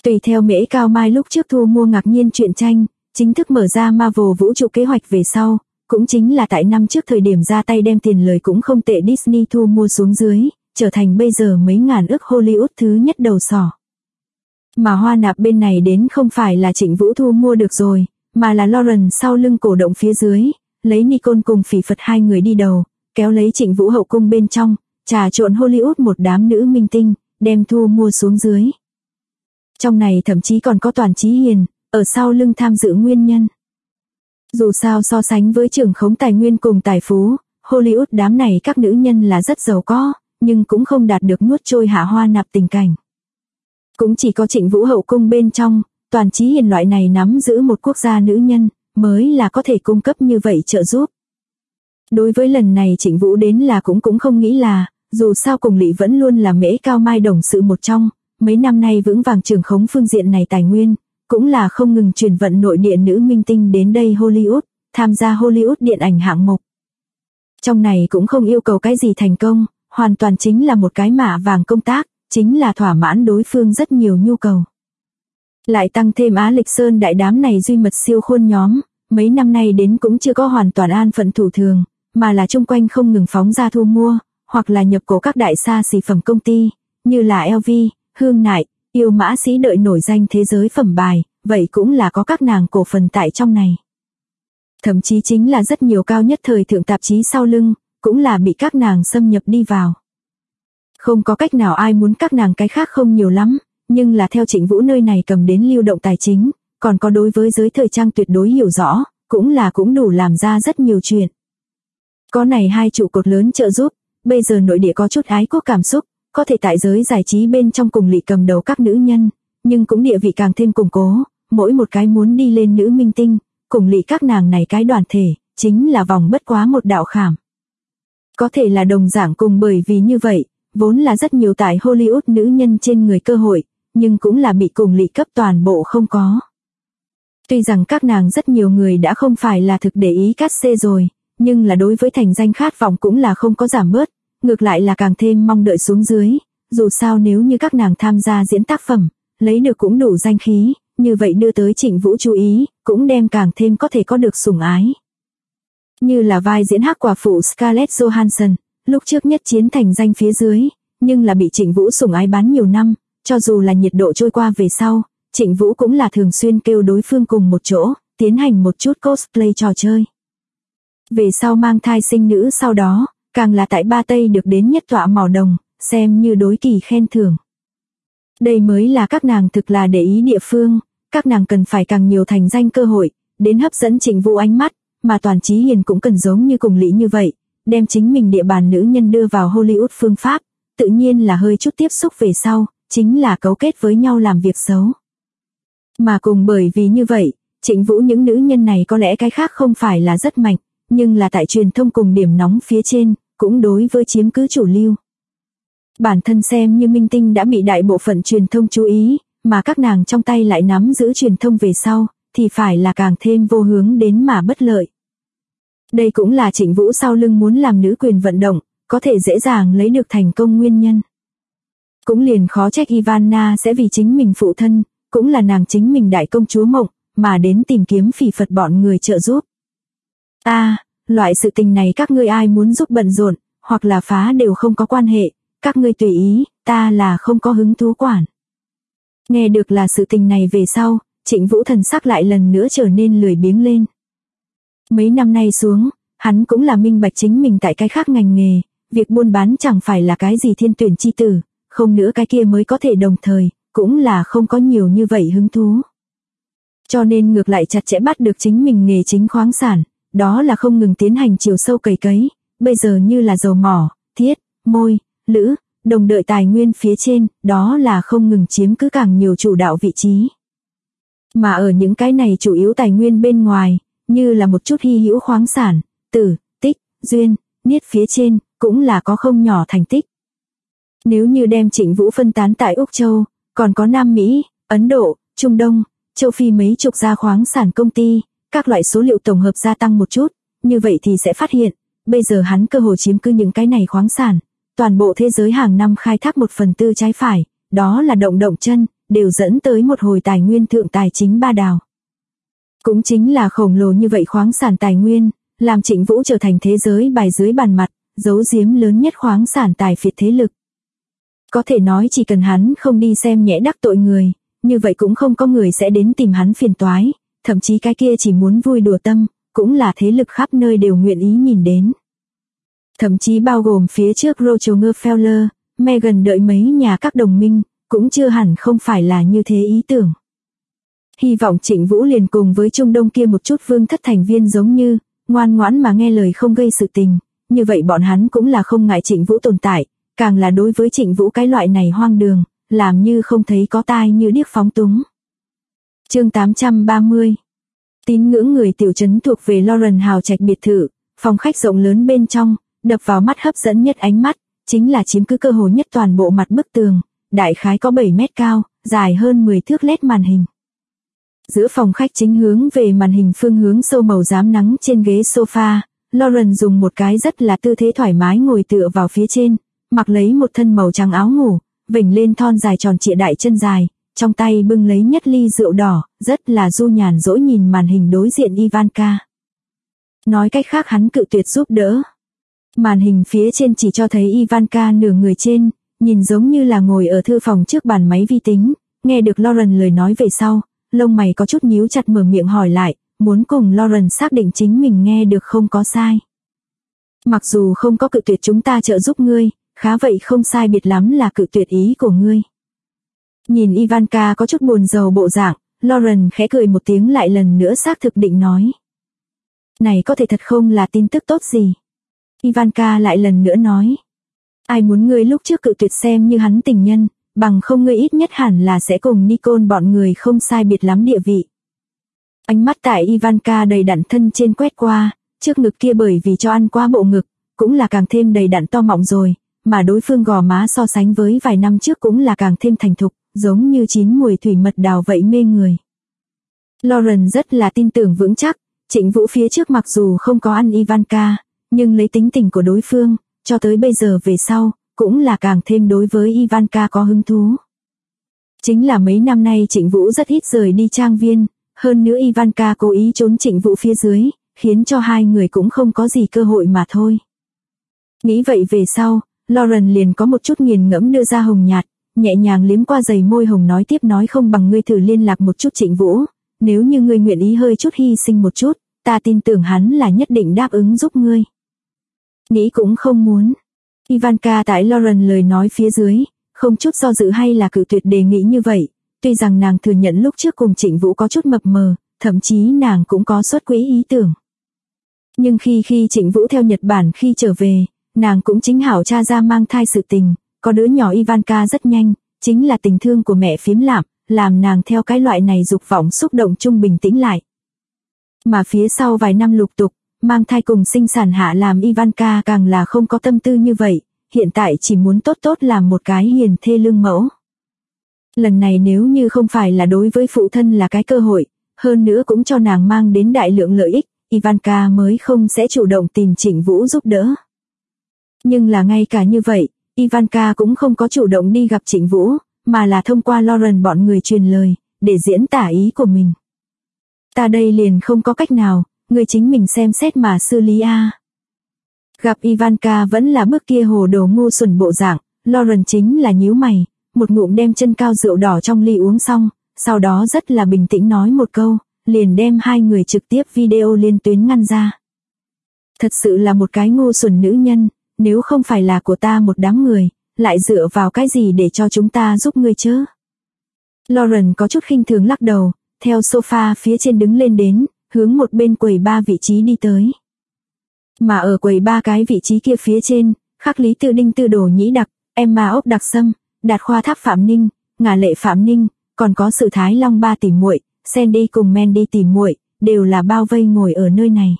Tùy theo Mễ Cao Mai lúc trước thu mua ngạc nhiên truyện tranh, chính thức mở ra Marvel vũ trụ kế hoạch về sau, cũng chính là tại năm trước thời điểm ra tay đem tiền lời cũng không tệ Disney thu mua xuống dưới, trở thành bây giờ mấy ngàn ức Hollywood thứ nhất đầu sỏ. Mà Hoa Nạp bên này đến không phải là Trịnh Vũ thu mua được rồi, mà là Lauren sau lưng cổ động phía dưới, lấy Nicole cùng Phỉ Phật hai người đi đầu, kéo lấy Trịnh Vũ hậu cung bên trong, trà trộn Hollywood một đám nữ minh tinh, đem thu mua xuống dưới. Trong này thậm chí còn có Toàn Chí Hiền, ở sau lưng tham dự nguyên nhân. Dù sao so sánh với trưởng khống tài nguyên cùng tài phú, Hollywood đám này các nữ nhân là rất giàu có, nhưng cũng không đạt được nuốt trôi Hạ Hoa Nạp tình cảnh. Cũng chỉ có Trịnh Vũ hậu cung bên trong, Toàn Chí Hiền loại này nắm giữ một quốc gia nữ nhân, mới là có thể cung cấp như vậy trợ giúp. Đối với lần này Trịnh Vũ đến là cũng không nghĩ là, dù sao cùng Lý vẫn luôn là Mễ Cao Mai đồng sự một trong, mấy năm nay vững vàng trưởng khống phương diện này tài nguyên, cũng là không ngừng chuyển vận nội địa nữ minh tinh đến đây Hollywood, tham gia Hollywood điện ảnh hạng mục. Trong này cũng không yêu cầu cái gì thành công, hoàn toàn chính là một cái mạ vàng công tác, chính là thỏa mãn đối phương rất nhiều nhu cầu. Lại tăng thêm Á Lịch Sơn đại đám này duy mật siêu khôn nhóm, mấy năm nay đến cũng chưa có hoàn toàn an phận thủ thường, mà là chung quanh không ngừng phóng ra thu mua, hoặc là nhập cổ các đại xa xỉ phẩm công ty, như là LV, Hương Nại, Yêu Mã Sĩ đợi nổi danh thế giới phẩm bài, vậy cũng là có các nàng cổ phần tại trong này. Thậm chí chính là rất nhiều cao nhất thời thượng tạp chí sau lưng, cũng là bị các nàng xâm nhập đi vào. Không có cách nào ai muốn các nàng cái khác không nhiều lắm, nhưng là theo Trịnh Vũ nơi này cầm đến lưu động tài chính, còn có đối với giới thời trang tuyệt đối hiểu rõ, cũng đủ làm ra rất nhiều chuyện. Có này hai trụ cột lớn trợ giúp, bây giờ nội địa có chút ái quốc cảm xúc, có thể tại giới giải trí bên trong cùng Lý cầm đầu các nữ nhân, nhưng cũng địa vị càng thêm củng cố, mỗi một cái muốn đi lên nữ minh tinh, cùng Lý các nàng này cái đoàn thể, chính là vòng bất quá một đạo khảm. Có thể là đồng dạng cùng bởi vì như vậy, vốn là rất nhiều tại Hollywood nữ nhân trên người cơ hội, nhưng cũng là bị cùng Lý cấp toàn bộ không có. Tuy rằng các nàng rất nhiều người đã không phải là thực để ý cát xê rồi, nhưng là đối với thành danh khát vọng cũng là không có giảm bớt, ngược lại là càng thêm mong đợi xuống dưới, dù sao nếu như các nàng tham gia diễn tác phẩm, lấy được cũng đủ danh khí, như vậy đưa tới Trịnh Vũ chú ý, cũng đem càng thêm có thể có được sủng ái. Như là vai diễn Hắc Quả Phụ Scarlett Johansson, lúc trước nhất chiến thành danh phía dưới, nhưng là bị Trịnh Vũ sủng ái bán nhiều năm, cho dù là nhiệt độ trôi qua về sau, Trịnh Vũ cũng là thường xuyên kêu đối phương cùng một chỗ, tiến hành một chút cosplay trò chơi. Về sau mang thai sinh nữ sau đó, càng là tại Ba Tây được đến nhất tọa màu đồng, xem như đối kỳ khen thưởng. Đây mới là các nàng thực là để ý địa phương, các nàng cần phải càng nhiều thành danh cơ hội, đến hấp dẫn Trịnh Vũ ánh mắt, mà Toàn Chí Hiền cũng cần giống như cùng Lý như vậy, đem chính mình địa bàn nữ nhân đưa vào Hollywood phương pháp, tự nhiên là hơi chút tiếp xúc về sau, chính là cấu kết với nhau làm việc xấu. Mà cùng bởi vì như vậy, Trịnh Vũ những nữ nhân này có lẽ cái khác không phải là rất mạnh, nhưng là tại truyền thông cùng điểm nóng phía trên, cũng đối với chiếm cứ chủ lưu. Bản thân xem như minh tinh đã bị đại bộ phận truyền thông chú ý, mà các nàng trong tay lại nắm giữ truyền thông về sau, thì phải là càng thêm vô hướng đến mà bất lợi. Đây cũng là Trịnh Vũ sau lưng muốn làm nữ quyền vận động, có thể dễ dàng lấy được thành công nguyên nhân. Cũng liền khó trách Ivana sẽ vì chính mình phụ thân, cũng là nàng chính mình đại công chúa mộng, mà đến tìm kiếm Phỉ Phật bọn người trợ giúp. Loại sự tình này các ngươi ai muốn giúp bận rộn, hoặc là phá đều không có quan hệ, các ngươi tùy ý, ta là không có hứng thú quản. Nghe được là sự tình này về sau, Trịnh Vũ thần sắc lại lần nữa trở nên lười biếng lên. Mấy năm nay xuống, hắn cũng là minh bạch chính mình tại cái khác ngành nghề, việc buôn bán chẳng phải là cái gì thiên tuyển chi tử, không nữa cái kia mới có thể đồng thời, cũng là không có nhiều như vậy hứng thú. Cho nên ngược lại chặt chẽ bắt được chính mình nghề chính khoáng sản, đó là không ngừng tiến hành chiều sâu cày cấy, bây giờ như là dầu mỏ, thiết, môi, lữ, đồng đợi tài nguyên phía trên, đó là không ngừng chiếm cứ càng nhiều chủ đạo vị trí. Mà ở những cái này chủ yếu tài nguyên bên ngoài, như là một chút hy hữu khoáng sản, tử, tích, duyên, niết phía trên, cũng là có không nhỏ thành tích. Nếu như đem Trịnh Vũ phân tán tại Úc Châu, còn có Nam Mỹ, Ấn Độ, Trung Đông, Châu Phi mấy chục gia khoáng sản công ty, các loại số liệu tổng hợp gia tăng một chút, như vậy thì sẽ phát hiện, bây giờ hắn cơ hồ chiếm cứ những cái này khoáng sản, toàn bộ thế giới hàng năm khai thác 1/4 trái phải, đó là động động chân, đều dẫn tới một hồi tài nguyên thượng tài chính ba đào. Cũng chính là khổng lồ như vậy khoáng sản tài nguyên, làm Trịnh Vũ trở thành thế giới bài dưới bàn mặt, giấu giếm lớn nhất khoáng sản tài phiệt thế lực. Có thể nói chỉ cần hắn không đi xem nhẽ đắc tội người, như vậy cũng không có người sẽ đến tìm hắn phiền toái, thậm chí cái kia chỉ muốn vui đùa tâm, cũng là thế lực khắp nơi đều nguyện ý nhìn đến. Thậm chí bao gồm phía trước Rockefeller, Meghan đợi mấy nhà các đồng minh, cũng chưa hẳn không phải là như thế ý tưởng. Hy vọng Trịnh Vũ liền cùng với Trung Đông kia một chút vương thất thành viên giống như, ngoan ngoãn mà nghe lời không gây sự tình, như vậy bọn hắn cũng là không ngại Trịnh Vũ tồn tại, càng là đối với Trịnh Vũ cái loại này hoang đường, làm như không thấy có tai như điếc phóng túng. Chương 830. Tín ngưỡng người tiểu trấn thuộc về Lauren hào trạch biệt thự, phòng khách rộng lớn bên trong, đập vào mắt hấp dẫn nhất ánh mắt, chính là chiếm cứ cơ hồ nhất toàn bộ mặt bức tường, đại khái có 7 mét cao, dài hơn 10 thước LED màn hình. Giữa phòng khách chính hướng về màn hình phương hướng sâu màu rám nắng trên ghế sofa, Lauren dùng một cái rất là tư thế thoải mái ngồi tựa vào phía trên, mặc lấy một thân màu trắng áo ngủ, vểnh lên thon dài tròn trịa đại chân dài, trong tay bưng lấy nhất ly rượu đỏ, rất là du nhàn dỗi nhìn màn hình đối diện Ivanka. Nói cách khác hắn cự tuyệt giúp đỡ. Màn hình phía trên chỉ cho thấy Ivanka nửa người trên, nhìn giống như là ngồi ở thư phòng trước bàn máy vi tính, nghe được Lauren lời nói về sau, lông mày có chút nhíu chặt mở miệng hỏi lại, muốn cùng Lauren xác định chính mình nghe được không có sai. Mặc dù không có cự tuyệt chúng ta trợ giúp ngươi, khá vậy không sai biệt lắm là cự tuyệt ý của ngươi. Nhìn Ivanka có chút buồn rầu bộ dạng, Lauren khẽ cười một tiếng lại lần nữa xác thực định nói. Này có thể thật không là tin tức tốt gì. Ivanka lại lần nữa nói. Ai muốn ngươi lúc trước cự tuyệt xem như hắn tình nhân, bằng không ngươi ít nhất hẳn là sẽ cùng Nicole bọn người không sai biệt lắm địa vị. Ánh mắt tại Ivanka đầy đặn thân trên quét qua, trước ngực kia bởi vì cho ăn qua bộ ngực, cũng là càng thêm đầy đặn to mọng rồi, mà đối phương gò má so sánh với vài năm trước cũng là càng thêm thành thục, giống như chín mùi thủy mật đào vậy mê người. Lauren rất là tin tưởng vững chắc, Trịnh Vũ phía trước mặc dù không có ăn Ivanka, nhưng lấy tính tình của đối phương, cho tới bây giờ về sau, cũng là càng thêm đối với Ivanka có hứng thú. Chính là mấy năm nay Trịnh Vũ rất ít rời đi trang viên, hơn nữa Ivanka cố ý trốn Trịnh Vũ phía dưới, khiến cho hai người cũng không có gì cơ hội mà thôi. Nghĩ vậy về sau, Lauren liền có một chút nghiền ngẫm đưa ra hồng nhạt, nhẹ nhàng liếm qua dày môi hồng nói tiếp nói không bằng ngươi thử liên lạc một chút Trịnh Vũ, nếu như ngươi nguyện ý hơi chút hy sinh một chút, ta tin tưởng hắn là nhất định đáp ứng giúp ngươi. Nghĩ cũng không muốn. Ivanka tại Lauren lời nói phía dưới, không chút do dự hay là cự tuyệt đề nghị như vậy, tuy rằng nàng thừa nhận lúc trước cùng Trịnh Vũ có chút mập mờ, thậm chí nàng cũng có xuất quỹ ý tưởng. Nhưng khi Trịnh Vũ theo Nhật Bản khi trở về, nàng cũng chính hảo tra ra mang thai sự tình, có đứa nhỏ Ivanka rất nhanh, chính là tình thương của mẹ phím lạm, làm nàng theo cái loại này dục vọng xúc động chung bình tĩnh lại. Mà phía sau vài năm lục tục, mang thai cùng sinh sản hạ làm Ivanka càng là không có tâm tư như vậy, hiện tại chỉ muốn tốt tốt làm một cái hiền thê lương mẫu. Lần này nếu như không phải là đối với phụ thân là cái cơ hội, hơn nữa cũng cho nàng mang đến đại lượng lợi ích, Ivanka mới không sẽ chủ động tìm Trịnh Vũ giúp đỡ. Nhưng là ngay cả như vậy, Ivanka cũng không có chủ động đi gặp Trịnh Vũ, mà là thông qua Lauren bọn người truyền lời, để diễn tả ý của mình. Ta đây liền không có cách nào, người chính mình xem xét mà xử lý a. Gặp Ivanka vẫn là bước kia hồ đồ ngu xuẩn bộ dạng, Lauren chính là nhíu mày, một ngụm đem chân cao rượu đỏ trong ly uống xong, sau đó rất là bình tĩnh nói một câu, liền đem hai người trực tiếp video liên tuyến ngăn ra. Thật sự là một cái ngu xuẩn nữ nhân, nếu không phải là của ta một đám người, lại dựa vào cái gì để cho chúng ta giúp ngươi chứ? Lauren có chút khinh thường lắc đầu, theo sofa phía trên đứng lên đến, hướng một bên quầy ba vị trí đi tới. Mà ở quầy ba cái vị trí kia phía trên, khắc Lý Tư Đinh Tư Đồ Nhĩ Đặc, Emma Ốc Đặc Sâm, Đạt Khoa Tháp Phạm Ninh, Ngà Lệ Phạm Ninh, còn có Sử Thái Long ba tỷ muội, Sandy cùng Mandy tỷ muội, đều là bao vây ngồi ở nơi này.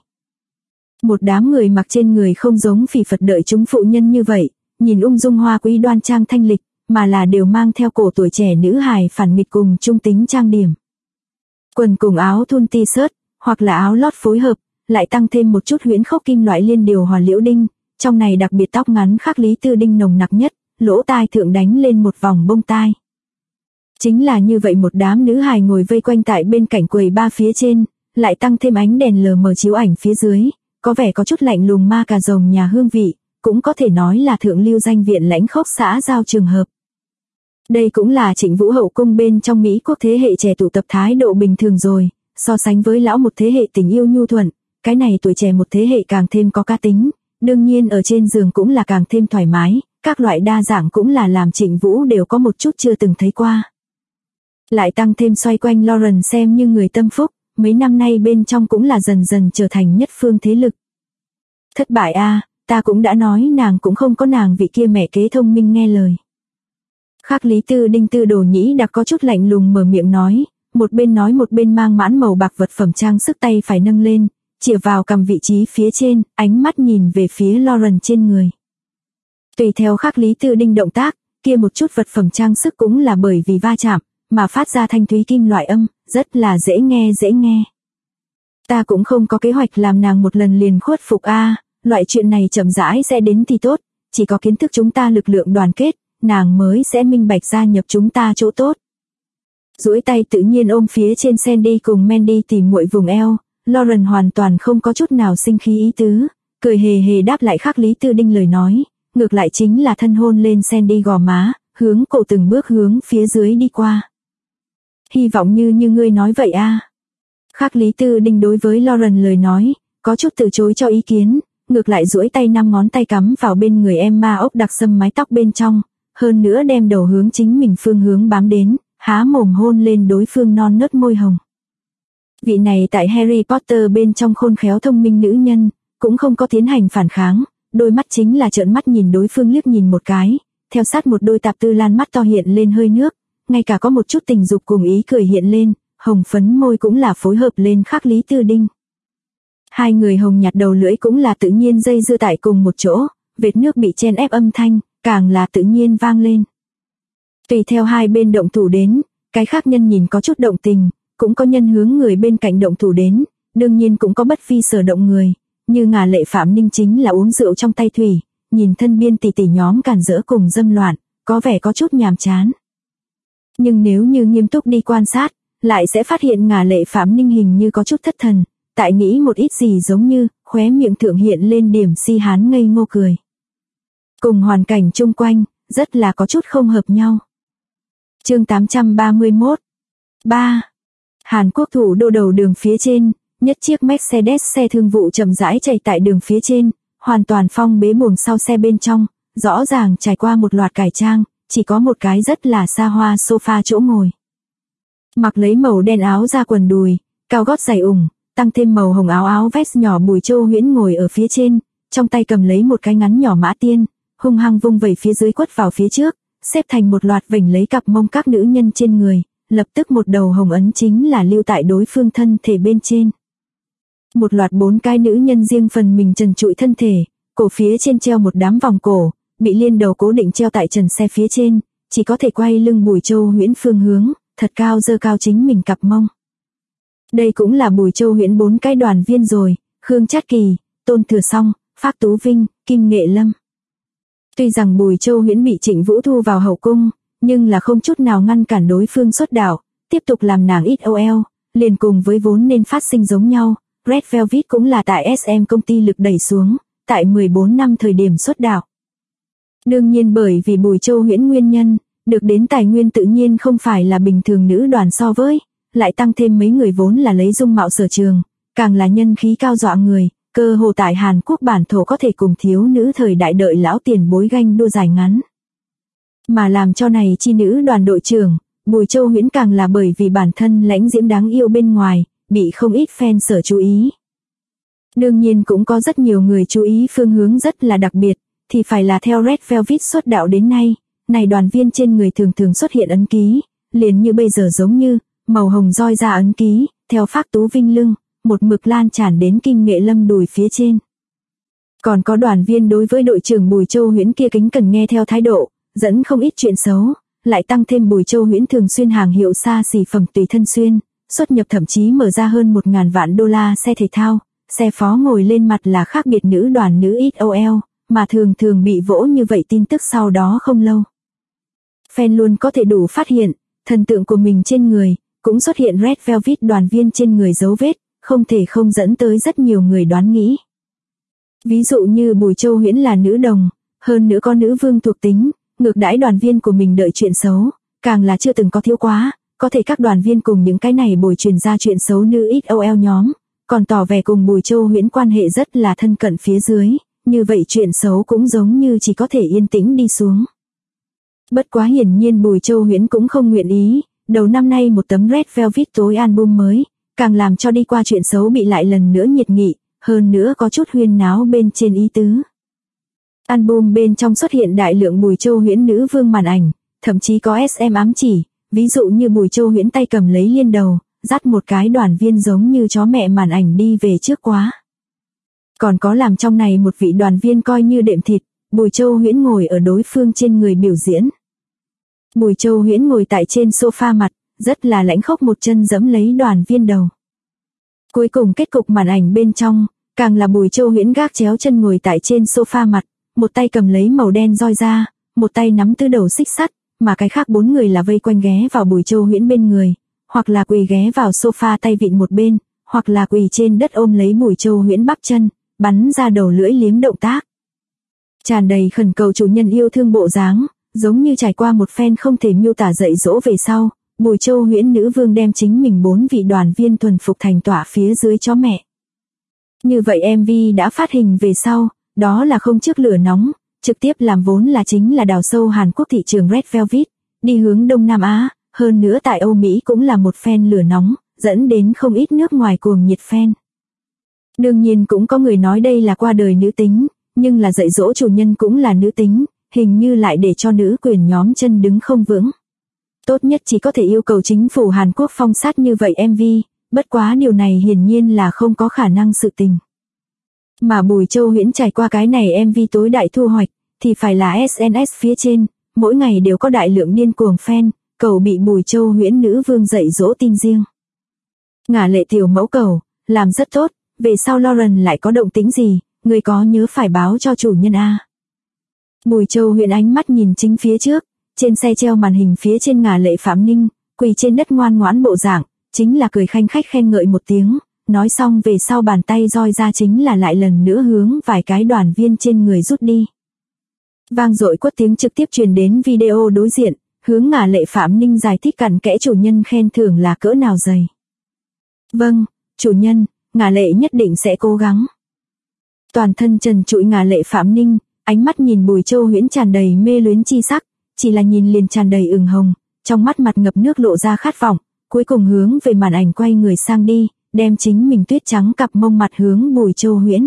Một đám người mặc trên người không giống phỉ Phật đợi chúng phụ nhân như vậy, nhìn ung dung hoa quý đoan trang thanh lịch, mà là đều mang theo cổ tuổi trẻ nữ hài phản nghịch cùng trung tính trang điểm. Quần cùng áo thun t-shirt, hoặc là áo lót phối hợp, lại tăng thêm một chút huyễn khốc kim loại liên điều hòa liễu đinh, trong này đặc biệt tóc ngắn khắc Lý Tư Đinh nồng nặc nhất, lỗ tai thượng đánh lên một vòng bông tai. Chính là như vậy một đám nữ hài ngồi vây quanh tại bên cạnh quầy bar phía trên, lại tăng thêm ánh đèn lờ mờ chiếu ảnh phía dưới, có vẻ có chút lạnh lùng ma cà rồng nhà hương vị, cũng có thể nói là thượng lưu danh viện lãnh khốc xã giao trường hợp. Đây cũng là Trịnh Vũ hậu cung bên trong Mỹ quốc thế hệ trẻ tụ tập thái độ bình thường rồi, so sánh với lão một thế hệ tình yêu nhu thuận, cái này tuổi trẻ một thế hệ càng thêm có cá tính, đương nhiên ở trên giường cũng là càng thêm thoải mái, các loại đa dạng cũng là làm Trịnh Vũ đều có một chút chưa từng thấy qua. Lại tăng thêm xoay quanh Lauren xem như người tâm phúc, mấy năm nay bên trong cũng là dần dần trở thành nhất phương thế lực. Thất bại a, ta cũng đã nói nàng cũng không có nàng vị kia mẹ kế thông minh nghe lời. Khác Lý Tư Đinh Tư Đồ Nhĩ Đặc có chút lạnh lùng mở miệng nói một bên mang mãn màu bạc vật phẩm trang sức tay phải nâng lên, chĩa vào cầm vị trí phía trên, ánh mắt nhìn về phía Lauren trên người. Tùy theo Khác Lý Tư Đinh động tác, kia một chút vật phẩm trang sức cũng là bởi vì va chạm, mà phát ra thanh thúy kim loại âm, rất là dễ nghe. Ta cũng không có kế hoạch làm nàng một lần liền khuất phục a, loại chuyện này chậm rãi sẽ đến thì tốt, chỉ có kiến thức chúng ta lực lượng đoàn kết, nàng mới sẽ minh bạch gia nhập chúng ta chỗ tốt. Duỗi tay tự nhiên ôm phía trên Sandy cùng Mandy tìm muội vùng eo, Lauren hoàn toàn không có chút nào sinh khí ý tứ, cười hề hề đáp lại Khác Lý Tư Đinh lời nói, ngược lại chính là thân hôn lên Sandy gò má, hướng cổ từng bước hướng phía dưới đi qua. Hy vọng như ngươi nói vậy a. Khác Lý Tư Đinh đối với Lauren lời nói, có chút từ chối cho ý kiến, ngược lại duỗi tay 5 ngón tay cắm vào bên người Emma ốc đặc sâm mái tóc bên trong, hơn nữa đem đầu hướng chính mình phương hướng bám đến, há mồm hôn lên đối phương non nớt môi hồng. Vị này tại Harry Potter bên trong khôn khéo thông minh nữ nhân, cũng không có tiến hành phản kháng, đôi mắt chính là trợn mắt nhìn đối phương liếc nhìn một cái, theo sát một đôi tạp tư lan mắt to hiện lên hơi nước, ngay cả có một chút tình dục cùng ý cười hiện lên, hồng phấn môi cũng là phối hợp lên Khác Lý Tư Đinh. Hai người hồng nhạt đầu lưỡi cũng là tự nhiên dây dưa tại cùng một chỗ, vệt nước bị chen ép âm thanh, càng là tự nhiên vang lên. Tùy theo hai bên động thủ đến, cái khác nhân nhìn có chút động tình, cũng có nhân hướng người bên cạnh động thủ đến, đương nhiên cũng có bất phi sở động người, như Ngà Lệ Phạm Ninh chính là uống rượu trong tay thủy, nhìn thân biên tỷ tỷ nhóm càn rỡ cùng dâm loạn, có vẻ có chút nhàm chán. Nhưng nếu như nghiêm túc đi quan sát, lại sẽ phát hiện Ngà Lệ Phạm Ninh hình như có chút thất thần, tại nghĩ một ít gì giống như, khóe miệng thượng hiện lên điểm si hán ngây ngô cười. Cùng hoàn cảnh chung quanh, rất là có chút không hợp nhau. Chương 831 3. Hàn Quốc thủ đô đầu đường phía trên, nhất chiếc Mercedes xe thương vụ chậm rãi chạy tại đường phía trên, hoàn toàn phong bế buồng sau xe bên trong, rõ ràng trải qua một loạt cải trang, chỉ có một cái rất là xa hoa sofa chỗ ngồi. Mặc lấy màu đen áo da quần đùi, cao gót giày ủng, tăng thêm màu hồng áo vest nhỏ Bùi Châu Huyễn ngồi ở phía trên, trong tay cầm lấy một cái ngắn nhỏ mã tiên, hung hăng vung vẩy phía dưới quất vào phía trước, xếp thành một loạt vểnh lấy cặp mông các nữ nhân trên người, lập tức một đầu hồng ấn chính là lưu tại đối phương thân thể bên trên. Một loạt 4 cái nữ nhân riêng phần mình trần trụi thân thể, cổ phía trên treo một đám vòng cổ, bị liên đầu cố định treo tại trần xe phía trên, chỉ có thể quay lưng Bùi Châu Huyễn phương hướng, thật cao dơ cao chính mình cặp mông. Đây cũng là Bùi Châu Huyễn 4 cái đoàn viên rồi, Khương Trát Kỳ, Tôn Thừa Song, Phác Tú Vinh, Kim Nghệ Lâm. Tuy rằng Bùi Châu Huyễn bị Trịnh Vũ thu vào hậu cung, nhưng là không chút nào ngăn cản đối phương xuất đạo, tiếp tục làm nàng ít OL, liền cùng với vốn nên phát sinh giống nhau, Red Velvet cũng là tại SM công ty lực đẩy xuống, tại 14 năm thời điểm xuất đạo. Đương nhiên bởi vì Bùi Châu Huyễn nguyên nhân, được đến tài nguyên tự nhiên không phải là bình thường nữ đoàn so với, lại tăng thêm mấy người vốn là lấy dung mạo sở trường, càng là nhân khí cao dọa người, cơ hồ tại Hàn Quốc bản thổ có thể cùng thiếu nữ thời đại đợi lão tiền bối ganh đua dài ngắn. Mà làm cho này chi nữ đoàn đội trưởng, Bùi Châu Huyễn càng là bởi vì bản thân lãnh diễm đáng yêu bên ngoài, bị không ít fan sở chú ý. Đương nhiên cũng có rất nhiều người chú ý phương hướng rất là đặc biệt, thì phải là theo Red Velvet xuất đạo đến nay, này đoàn viên trên người thường thường xuất hiện ấn ký, liền như bây giờ giống như, màu hồng roi ra ấn ký, theo Phác Tú Vinh lưng, một mực lan tràn đến Kim Nghệ Lâm đùi phía trên. Còn có đoàn viên đối với đội trưởng Bùi Châu Huyễn kia kính cẩn nghe theo thái độ, dẫn không ít chuyện xấu, lại tăng thêm Bùi Châu Huyễn thường xuyên hàng hiệu xa xỉ phẩm tùy thân xuyên, xuất nhập thậm chí mở ra hơn 1.000 vạn đô la xe thể thao, xe phó ngồi lên mặt là khác biệt nữ đoàn nữ XOL, mà thường thường bị vỗ như vậy tin tức sau đó không lâu. Fan luôn có thể đủ phát hiện, thần tượng của mình trên người, cũng xuất hiện Red Velvet đoàn viên trên người dấu vết, không thể không dẫn tới rất nhiều người đoán nghĩ. Ví dụ như Bùi Châu Huyễn là nữ đồng, hơn nữa có nữ vương thuộc tính, ngược đãi đoàn viên của mình đợi chuyện xấu, càng là chưa từng có thiếu quá, có thể các đoàn viên cùng những cái này bồi truyền ra chuyện xấu nữ XOL nhóm, còn tỏ vẻ cùng Bùi Châu Huyễn quan hệ rất là thân cận phía dưới, như vậy chuyện xấu cũng giống như chỉ có thể yên tĩnh đi xuống. Bất quá hiển nhiên Bùi Châu Huyễn cũng không nguyện ý, đầu năm nay một tấm Red Velvet tối album mới, càng làm cho đi qua chuyện xấu bị lại lần nữa nhiệt nghị, hơn nữa có chút huyên náo bên trên ý tứ. Album bên trong xuất hiện đại lượng Bùi Châu Huyễn nữ vương màn ảnh, thậm chí có SM ám chỉ, ví dụ như Bùi Châu Huyễn tay cầm lấy liên đầu, dắt một cái đoàn viên giống như chó mẹ màn ảnh đi về trước quá. Còn có làm trong này một vị đoàn viên coi như đệm thịt, Bùi Châu Huyễn ngồi ở đối phương trên người biểu diễn. Bùi Châu Huyễn ngồi tại trên sofa mặt, rất là lãnh khốc một chân giẫm lấy đoàn viên đầu. Cuối cùng kết cục màn ảnh bên trong, càng là Bùi Châu Huyễn gác chéo chân ngồi tại trên sofa mặt, một tay cầm lấy màu đen roi ra, một tay nắm tứ đầu xích sắt, mà cái khác 4 người là vây quanh ghé vào Bùi Châu Huyễn bên người, hoặc là quỳ ghé vào sofa tay vịn một bên, hoặc là quỳ trên đất ôm lấy Bùi Châu Huyễn bắp chân, bắn ra đầu lưỡi liếm động tác. Tràn đầy khẩn cầu chủ nhân yêu thương bộ dáng, giống như trải qua một phen không thể miêu tả dạy dỗ về sau, Bùi Châu Huyễn nữ vương đem chính mình 4 vị đoàn viên thuần phục thành tỏa phía dưới chó mẹ. Như vậy MV đã phát hình về sau, đó là không trước lửa nóng, trực tiếp làm vốn là chính là đào sâu Hàn Quốc thị trường Red Velvet, đi hướng Đông Nam Á, hơn nữa tại Âu Mỹ cũng là một phen lửa nóng, dẫn đến không ít nước ngoài cuồng nhiệt fan. Đương nhiên cũng có người nói đây là qua đời nữ tính, nhưng là dạy dỗ chủ nhân cũng là nữ tính, hình như lại để cho nữ quyền nhóm chân đứng không vững. Tốt nhất chỉ có thể yêu cầu chính phủ Hàn Quốc phong sát như vậy MV, bất quá điều này hiển nhiên là không có khả năng sự tình. Mà Bùi Châu Huyễn trải qua cái này MV tối đại thu hoạch, thì phải là SNS phía trên, mỗi ngày đều có đại lượng điên cuồng fan, cầu bị Bùi Châu Huyễn nữ vương dạy dỗ tin riêng. Ngả Lệ tiểu mẫu cầu, làm rất tốt, về sau Lauren lại có động tĩnh gì, người có nhớ phải báo cho chủ nhân a. Bùi Châu Huyễn ánh mắt nhìn chính phía trước, trên xe treo màn hình phía trên Ngả Lệ Phạm Ninh, quỳ trên đất ngoan ngoãn bộ dạng, chính là cười khanh khách khen ngợi một tiếng, nói xong về sau bàn tay roi ra chính là lại lần nữa hướng vài cái đoàn viên trên người rút đi. Vang dội quất tiếng trực tiếp truyền đến video đối diện, hướng Ngả Lệ Phạm Ninh giải thích cặn kẽ chủ nhân khen thưởng là cỡ nào dày. Vâng, chủ nhân, Ngả Lệ nhất định sẽ cố gắng. Toàn thân trần trụi Ngả Lệ Phạm Ninh, ánh mắt nhìn Bùi Châu Huyễn tràn đầy mê luyến chi sắc, chỉ là nhìn liền tràn đầy ửng hồng, trong mắt mặt ngập nước lộ ra khát vọng, cuối cùng hướng về màn ảnh quay người sang đi, đem chính mình tuyết trắng cặp mông mặt hướng Bùi Châu Huyễn.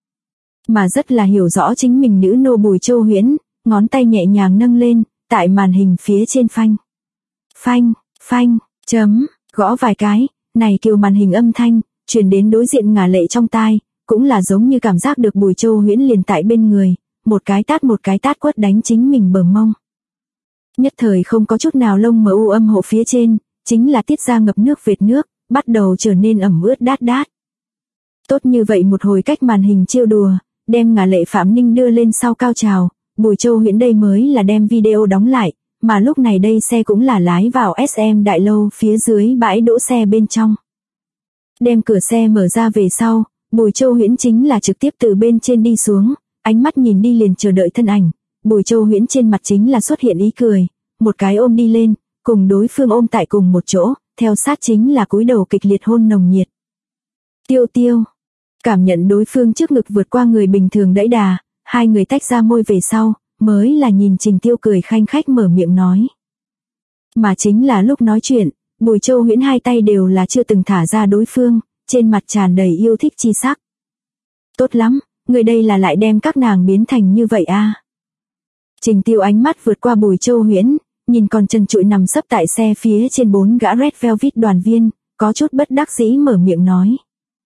Mà rất là hiểu rõ chính mình nữ nô Bùi Châu Huyễn, ngón tay nhẹ nhàng nâng lên, tại màn hình phía trên phanh. Phanh, phanh, chấm, gõ vài cái, này kêu màn hình âm thanh, truyền đến đối diện Ngả Lệ trong tai, cũng là giống như cảm giác được Bùi Châu Huyễn liền tại bên người, một cái tát quất đánh chính mình bờ mông. Nhất thời không có chút nào lông mờ u âm hộ phía trên, chính là tiết ra ngập nước vệt nước, bắt đầu trở nên ẩm ướt đát đát. Tốt như vậy một hồi cách màn hình trêu đùa, đem Ngả Lệ Phạm Ninh đưa lên sau cao trào, Bùi Châu Huyễn đây mới là đem video đóng lại, mà lúc này đây xe cũng là lái vào SM đại lâu phía dưới bãi đỗ xe bên trong. Đem cửa xe mở ra về sau, Bùi Châu Huyễn chính là trực tiếp từ bên trên đi xuống, ánh mắt nhìn đi liền chờ đợi thân ảnh, Bùi Châu Huyễn trên mặt chính là xuất hiện ý cười, một cái ôm đi lên, cùng đối phương ôm tại cùng một chỗ, theo sát chính là cúi đầu kịch liệt hôn nồng nhiệt. Tiêu tiêu, cảm nhận đối phương trước ngực vượt qua người bình thường đẫy đà, hai người tách ra môi về sau, mới là nhìn Trình Tiêu cười khanh khách mở miệng nói. Mà chính là lúc nói chuyện, Bùi Châu Huyễn hai tay đều là chưa từng thả ra đối phương, trên mặt tràn đầy yêu thích chi sắc. Tốt lắm, người đây là lại đem các nàng biến thành như vậy a. Trình Tiêu ánh mắt vượt qua Bùi Châu Huyễn, nhìn còn trần trụi nằm sấp tại xe phía trên 4 gã Red Velvet đoàn viên, có chút bất đắc dĩ mở miệng nói.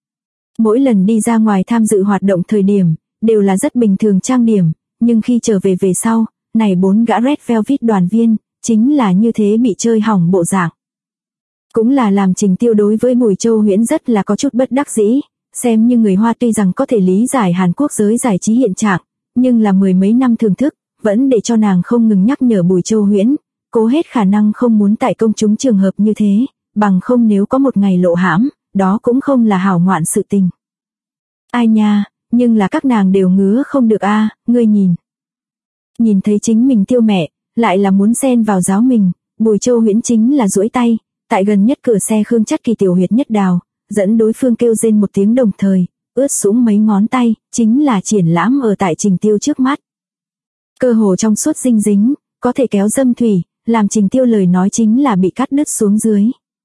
Mỗi lần đi ra ngoài tham dự hoạt động thời điểm, đều là rất bình thường trang điểm, nhưng khi trở về sau, này 4 gã Red Velvet đoàn viên, chính là như thế bị chơi hỏng bộ dạng. Cũng là làm Trình Tiêu đối với Bùi Châu Huyễn rất là có chút bất đắc dĩ, xem như người Hoa tuy rằng có thể lý giải Hàn Quốc giới giải trí hiện trạng, nhưng là mười mấy năm thưởng thức, vẫn để cho nàng không ngừng nhắc nhở Bùi Châu Huyễn, cố hết khả năng không muốn tại công chúng trường hợp như thế, bằng không nếu có một ngày lộ hãm, đó cũng không là hảo ngoạn sự tình. Ai nha, nhưng là các nàng đều ngứa không được a, ngươi nhìn. Nhìn thấy chính mình tiêu mẹ, lại là muốn xen vào giáo mình, Bùi Châu Huyễn chính là duỗi tay, tại gần nhất cửa xe Khương Chắt Kỳ tiểu huyệt nhất đào, dẫn đối phương kêu rên một tiếng đồng thời, ướt sũng mấy ngón tay, chính là triển lãm ở tại Trình Tiêu trước mắt. Cơ hồ trong suốt dinh dính, có thể kéo dâm thủy, làm Trình Tiêu lời nói chính là bị cắt đứt xuống dưới.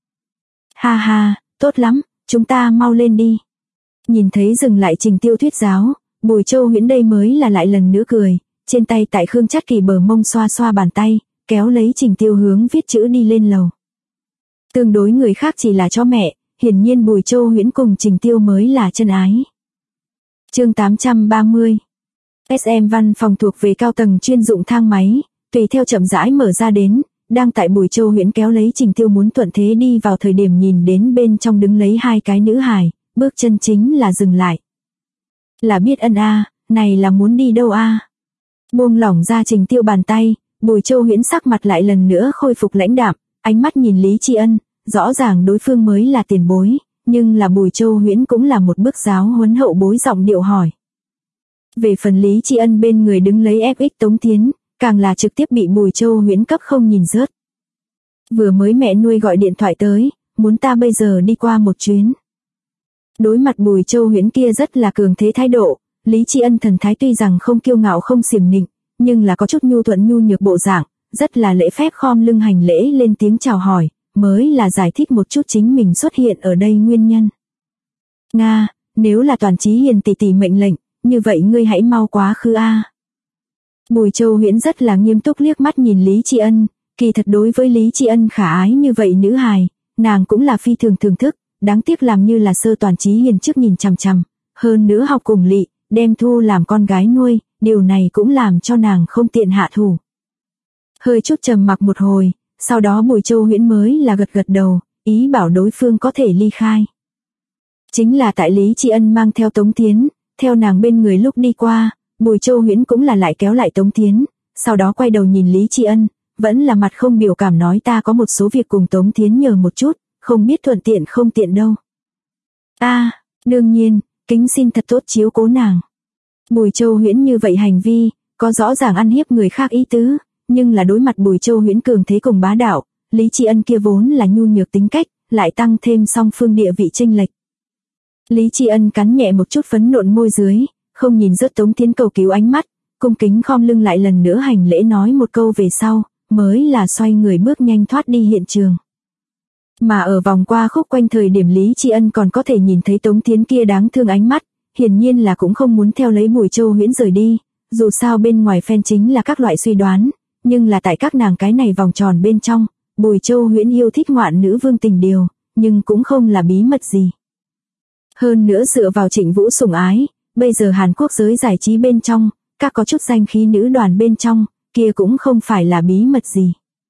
Ha ha, tốt lắm, chúng ta mau lên đi. Nhìn thấy dừng lại Trình Tiêu thuyết giáo, Bùi Châu Huyễn đây mới là lại lần nữa cười, trên tay tại Khương Chắt Kỳ bờ mông xoa xoa bàn tay, kéo lấy Trình Tiêu hướng viết chữ đi lên lầu. Tương đối người khác chỉ là cho mẹ, hiển nhiên Bùi Châu Huyễn cùng Trình Tiêu mới là chân ái. Chương 830. SM văn phòng thuộc về cao tầng chuyên dụng thang máy, tùy theo chậm rãi mở ra đến, đang tại Bùi Châu Huyễn kéo lấy Trình Tiêu muốn thuận thế đi vào thời điểm nhìn đến bên trong đứng lấy hai cái nữ hài, bước chân chính là dừng lại. Là biết ân a, này là muốn đi đâu a? Buông lỏng ra Trình Tiêu bàn tay, Bùi Châu Huyễn sắc mặt lại lần nữa khôi phục lãnh đạm, ánh mắt nhìn Lý Tri Ân, rõ ràng đối phương mới là tiền bối, nhưng là Bùi Châu Huyễn cũng là một bức giáo huấn hậu bối giọng điệu hỏi. Về phần Lý Tri Ân bên người đứng lấy FX Tống Tiến, càng là trực tiếp bị Bùi Châu Huyễn cấp không nhìn rớt. Vừa mới mẹ nuôi gọi điện thoại tới, muốn ta bây giờ đi qua một chuyến. Đối mặt Bùi Châu Huyễn kia rất là cường thế thái độ, Lý Tri Ân thần thái tuy rằng không kiêu ngạo không xiểm nịnh, nhưng là có chút nhu thuận nhu nhược bộ dạng, rất là lễ phép khom lưng hành lễ lên tiếng chào hỏi, mới là giải thích một chút chính mình xuất hiện ở đây nguyên nhân. Nga, nếu là Toàn Chí Hiền tỷ tỷ mệnh lệnh, như vậy ngươi hãy mau quá khứ a. Bùi Châu Huyễn rất là nghiêm túc liếc mắt nhìn Lý Tri Ân, kỳ thật đối với Lý Tri Ân khả ái như vậy nữ hài, nàng cũng là phi thường thưởng thức, đáng tiếc làm như là sơ Toàn Chí Hiền trước nhìn chằm chằm, hơn nữa học cùng lị, đem thu làm con gái nuôi, điều này cũng làm cho nàng không tiện hạ thủ. Hơi chút trầm mặc một hồi, sau đó Bùi Châu Huyễn mới là gật gật đầu, ý bảo đối phương có thể ly khai. Chính là tại Lý Tri Ân mang theo Tống Tiến, theo nàng bên người lúc đi qua, Bùi Châu Huyễn cũng là lại kéo lại Tống Tiến, sau đó quay đầu nhìn Lý Tri Ân, vẫn là mặt không biểu cảm nói ta có một số việc cùng Tống Tiến nhờ một chút, không biết thuận tiện không tiện đâu. Đương nhiên, kính xin thật tốt chiếu cố nàng. Bùi Châu Huyễn như vậy hành vi, có rõ ràng ăn hiếp người khác ý tứ, nhưng là đối mặt Bùi Châu Huyễn cường thế cùng bá đạo, Lý Tri Ân kia vốn là nhu nhược tính cách, lại tăng thêm song phương địa vị chênh lệch. Lý Tri Ân cắn nhẹ một chút phấn nộn môi dưới, không nhìn rớt Tống Tiến cầu cứu ánh mắt, cung kính khom lưng lại lần nữa hành lễ nói một câu về sau, mới là xoay người bước nhanh thoát đi hiện trường. Mà ở vòng qua khúc quanh thời điểm Lý Tri Ân còn có thể nhìn thấy Tống Tiến kia đáng thương ánh mắt, hiển nhiên là cũng không muốn theo lấy Bùi Châu Huyễn rời đi, dù sao bên ngoài fan chính là các loại suy đoán, nhưng là tại các nàng cái này vòng tròn bên trong, Bùi Châu Huyễn yêu thích ngoạn nữ vương tình điều, nhưng cũng không là bí mật gì. Hơn nữa dựa vào Trịnh Vũ sủng ái, bây giờ Hàn Quốc giới giải trí bên trong, các có chút danh khí nữ đoàn bên trong, kia cũng không phải là bí mật gì.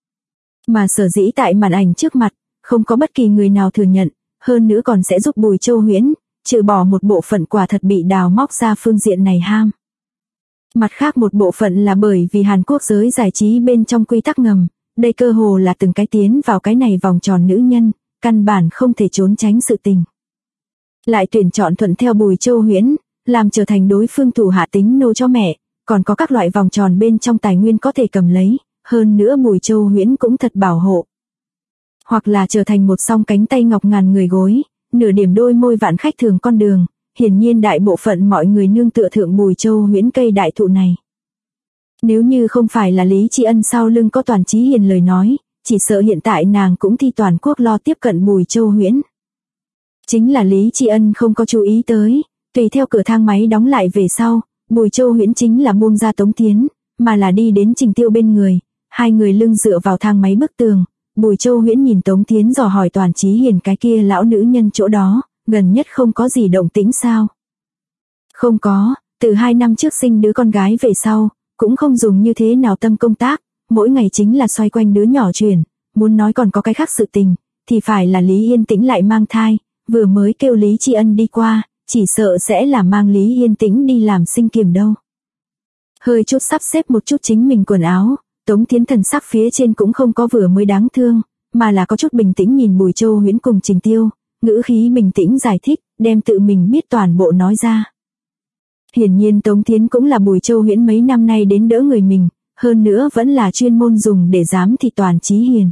Mà sở dĩ tại màn ảnh trước mặt, không có bất kỳ người nào thừa nhận, hơn nữa còn sẽ giúp Bùi Châu Huyễn, trừ bỏ một bộ phận quả thật bị đào móc ra phương diện này ham. Mặt khác một bộ phận là bởi vì Hàn Quốc giới giải trí bên trong quy tắc ngầm, đây cơ hồ là từng cái tiến vào cái này vòng tròn nữ nhân, căn bản không thể trốn tránh sự tình. Lại tuyển chọn thuận theo Bùi Châu Huyễn, làm trở thành đối phương thủ hạ tính nô cho mẹ, còn có các loại vòng tròn bên trong tài nguyên có thể cầm lấy, hơn nữa Bùi Châu Huyễn cũng thật bảo hộ. Hoặc là trở thành một song cánh tay ngọc ngàn người gối, nửa điểm đôi môi vạn khách thường con đường, hiển nhiên đại bộ phận mọi người nương tựa thượng Bùi Châu Huyễn cây đại thụ này. Nếu như không phải là Lý Tri Ân sau lưng có Toàn Chí Hiền lời nói, chỉ sợ hiện tại nàng cũng thi toàn quốc lo tiếp cận Bùi Châu Huyễn. Chính là Lý Tri Ân không có chú ý tới, tùy theo cửa thang máy đóng lại về sau, Bùi Châu Huyễn chính là buông ra Tống Tiến, mà là đi đến Trình Tiêu bên người, hai người lưng dựa vào thang máy bức tường. Bùi Châu Huyễn nhìn Tống Tiến dò hỏi Toàn Chí Hiền cái kia lão nữ nhân chỗ đó, gần nhất không có gì động tĩnh sao? Không có, từ 2 năm trước sinh đứa con gái về sau, cũng không dùng như thế nào tâm công tác, mỗi ngày chính là xoay quanh đứa nhỏ truyền, muốn nói còn có cái khác sự tình, thì phải là Lý Yên Tĩnh lại mang thai, vừa mới kêu Lý Tri Ân đi qua, chỉ sợ sẽ là mang Lý Yên Tĩnh đi làm sinh kiểm đâu. Hơi chút sắp xếp một chút chính mình quần áo, Tống Thiến thần sắc phía trên cũng không có vừa mới đáng thương, mà là có chút bình tĩnh nhìn Bùi Châu Huyễn cùng Trình Tiêu, ngữ khí bình tĩnh giải thích, đem tự mình biết toàn bộ nói ra. Hiển nhiên Tống Thiến cũng là Bùi Châu Huyễn mấy năm nay đến đỡ người mình, hơn nữa vẫn là chuyên môn dùng để giám thị Toàn Chí Hiền.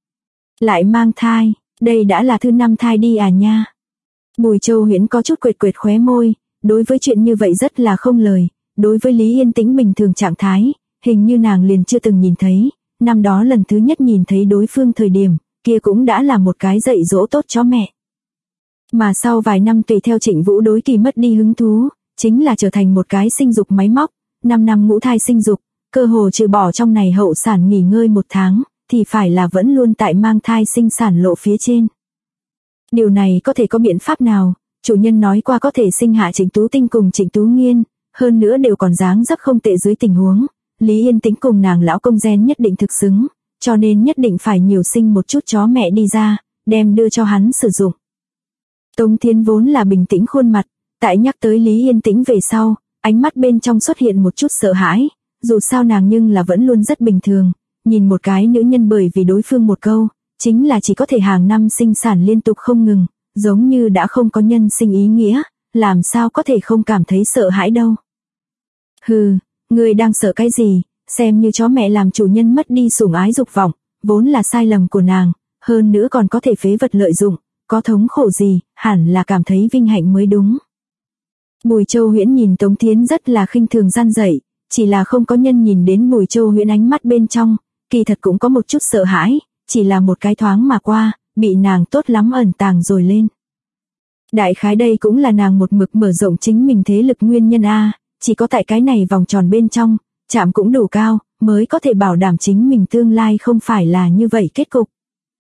Lại mang thai, đây đã là thứ 5 thai đi à nha. Bùi Châu Huyễn có chút quệt quệt khóe môi, đối với chuyện như vậy rất là không lời, đối với Lý Yên Tĩnh bình thường trạng thái, hình như nàng liền chưa từng nhìn thấy, năm đó lần thứ nhất nhìn thấy đối phương thời điểm, kia cũng đã là một cái dạy dỗ tốt cho mẹ. Mà sau vài năm tùy theo Trịnh Vũ đối Kỳ mất đi hứng thú, chính là trở thành một cái sinh dục máy móc, 5 năm ngũ thai sinh dục, cơ hồ trừ bỏ trong này hậu sản nghỉ ngơi 1 tháng, thì phải là vẫn luôn tại mang thai sinh sản lộ phía trên. Điều này có thể có biện pháp nào? Chủ nhân nói qua có thể sinh hạ Trịnh Tú Tinh cùng Trịnh Tú Nghiên, hơn nữa đều còn dáng dấp không tệ dưới tình huống, Lý Yên Tĩnh cùng nàng lão công gen nhất định thực xứng, cho nên nhất định phải nhiều sinh một chút chó mẹ đi ra, đem đưa cho hắn sử dụng. Tống Thiến vốn là bình tĩnh khuôn mặt, tại nhắc tới Lý Yên Tĩnh về sau, ánh mắt bên trong xuất hiện một chút sợ hãi, dù sao nàng nhưng là vẫn luôn rất bình thường, nhìn một cái nữ nhân bởi vì đối phương một câu, chính là chỉ có thể hàng năm sinh sản liên tục không ngừng, giống như đã không có nhân sinh ý nghĩa, làm sao có thể không cảm thấy sợ hãi đâu. Hừ, ngươi đang sợ cái gì, xem như chó mẹ làm chủ nhân mất đi sủng ái dục vọng, vốn là sai lầm của nàng, hơn nữa còn có thể phế vật lợi dụng, có thống khổ gì, hẳn là cảm thấy vinh hạnh mới đúng. Bùi Châu Huyễn nhìn Tống Thiến rất là khinh thường gian dậy, chỉ là không có nhân nhìn đến Bùi Châu Huyễn ánh mắt bên trong, kỳ thật cũng có một chút sợ hãi, chỉ là một cái thoáng mà qua, bị nàng tốt lắm ẩn tàng rồi lên. Đại khái đây cũng là nàng một mực mở rộng chính mình thế lực nguyên nhân a, chỉ có tại cái này vòng tròn bên trong, chạm cũng đủ cao, mới có thể bảo đảm chính mình tương lai không phải là như vậy kết cục.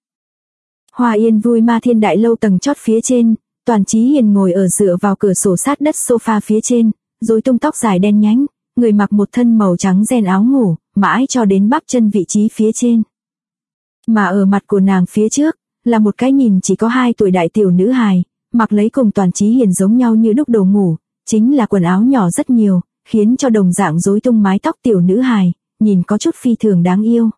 Hoa Yên Vui Ma Thiên Đại Lâu tầng chót phía trên, Toàn Chí Hiền ngồi ở dựa vào cửa sổ sát đất sofa phía trên, rối tung tóc dài đen nhánh, người mặc một thân màu trắng ren áo ngủ, mãi cho đến bắp chân vị trí phía trên. Mà ở mặt của nàng phía trước, là một cái nhìn chỉ có 2 tuổi đại tiểu nữ hài, mặc lấy cùng Toàn Chí Hiền giống nhau như đúc đồ ngủ, chính là quần áo nhỏ rất nhiều, khiến cho đồng dạng rối tung mái tóc tiểu nữ hài, nhìn có chút phi thường đáng yêu.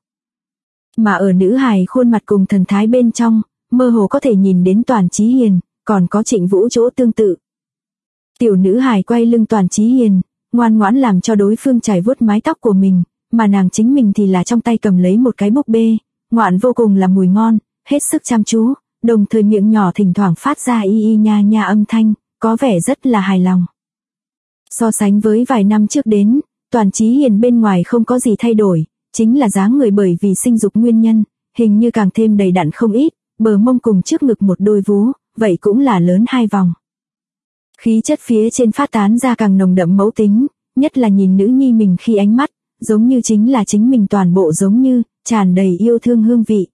Mà ở nữ hài khuôn mặt cùng thần thái bên trong, mơ hồ có thể nhìn đến Toàn Chí Hiền, còn có Trịnh Vũ chỗ tương tự. Tiểu nữ hài quay lưng Toàn Chí Hiền, ngoan ngoãn làm cho đối phương chải vuốt mái tóc của mình, mà nàng chính mình thì là trong tay cầm lấy một cái búp bê, ngoạn vô cùng là mùi ngon, hết sức chăm chú, đồng thời miệng nhỏ thỉnh thoảng phát ra y y nha nha âm thanh, có vẻ rất là hài lòng. So sánh với vài năm trước đến, Toàn Chí Hiền bên ngoài không có gì thay đổi, chính là dáng người bởi vì sinh dục nguyên nhân, hình như càng thêm đầy đặn không ít, bờ mông cùng trước ngực một đôi vú, vậy cũng là lớn 2 vòng. Khí chất phía trên phát tán ra càng nồng đậm mẫu tính, nhất là nhìn nữ nhi mình khi ánh mắt, giống như chính là chính mình toàn bộ giống như, tràn đầy yêu thương hương vị.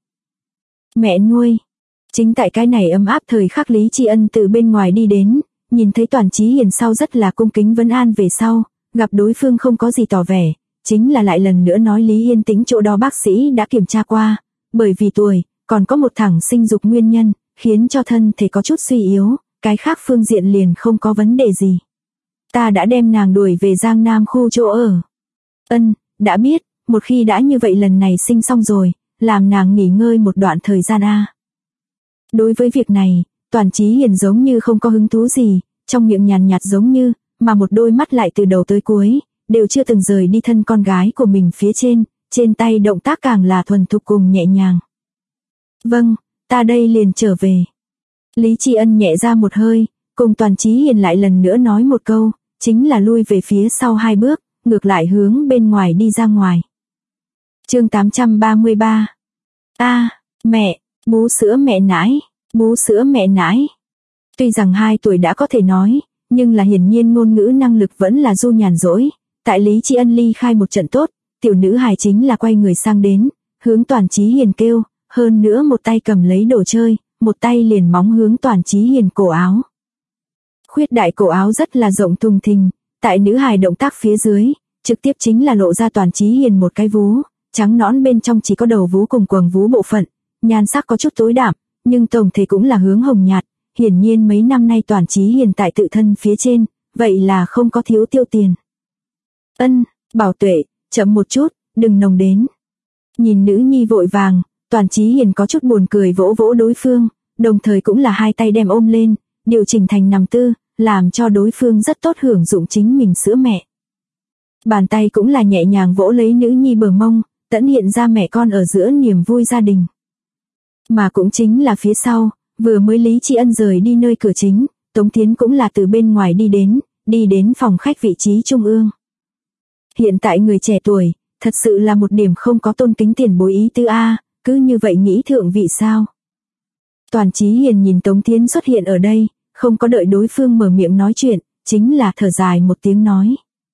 Mẹ nuôi. Chính tại cái này ấm áp thời khắc Lý Tri Ân từ bên ngoài đi đến, nhìn thấy Toàn Chí Hiền sau rất là cung kính vấn an về sau, gặp đối phương không có gì tỏ vẻ, chính là lại lần nữa nói Lý Yên Tĩnh chỗ đó bác sĩ đã kiểm tra qua, bởi vì tuổi, còn có một thằng sinh dục nguyên nhân, khiến cho thân thể có chút suy yếu, cái khác phương diện liền không có vấn đề gì. Ta đã đem nàng đuổi về Giang Nam khu chỗ ở. Ân, đã biết, một khi đã như vậy lần này sinh xong rồi, làm nàng nghỉ ngơi một đoạn thời gian a. Đối với việc này, Toàn Chí Hiền giống như không có hứng thú gì, trong miệng nhàn nhạt giống như, mà một đôi mắt lại từ đầu tới cuối, đều chưa từng rời đi thân con gái của mình phía trên tay động tác càng là thuần thục cùng nhẹ nhàng. Vâng, ta đây liền trở về. Lý Tri Ân nhẹ ra một hơi, cùng Toàn Chí Hiền lại lần nữa nói một câu, chính là lui về phía sau 2 bước, ngược lại hướng bên ngoài đi ra ngoài. Chương 833. Mẹ, bú sữa mẹ nãi, bú sữa mẹ nãi. Tuy rằng 2 tuổi đã có thể nói, nhưng là hiển nhiên ngôn ngữ năng lực vẫn là du nhàn rỗi. Tại Lý Tri Ân ly khai một trận tốt, tiểu nữ hài chính là quay người sang đến, hướng Toàn Chí Hiền kêu, hơn nữa một tay cầm lấy đồ chơi, một tay liền móng hướng Toàn Chí Hiền cổ áo. Khuyết đại cổ áo rất là rộng thùng thình, tại nữ hài động tác phía dưới, trực tiếp chính là lộ ra Toàn Chí Hiền một cái vú, trắng nõn bên trong chỉ có đầu vú cùng quầng vú bộ phận, nhan sắc có chút tối đạm, nhưng tổng thể cũng là hướng hồng nhạt, hiển nhiên mấy năm nay Toàn Chí Hiền tại tự thân phía trên, vậy là không có thiếu tiêu tiền. Ân, Bảo Tuệ, chậm một chút, đừng nồng đến. Nhìn nữ nhi vội vàng, Toàn Chí Hiền có chút buồn cười vỗ vỗ đối phương, đồng thời cũng là hai tay đem ôm lên, điều chỉnh thành nằm tư, làm cho đối phương rất tốt hưởng dụng chính mình sữa mẹ. Bàn tay cũng là nhẹ nhàng vỗ lấy nữ nhi bờ mông, tẫn hiện ra mẹ con ở giữa niềm vui gia đình. Mà cũng chính là phía sau, vừa mới Lý Tri Ân rời đi nơi cửa chính, Tống Thiến cũng là từ bên ngoài đi đến phòng khách vị trí trung ương. Hiện tại người trẻ tuổi, thật sự là một điểm không có tôn kính tiền bối ý tư a, cứ như vậy nghĩ thượng vị sao. Toàn Chí Hiền nhìn Tống Thiến xuất hiện ở đây, không có đợi đối phương mở miệng nói chuyện, chính là thở dài một tiếng nói.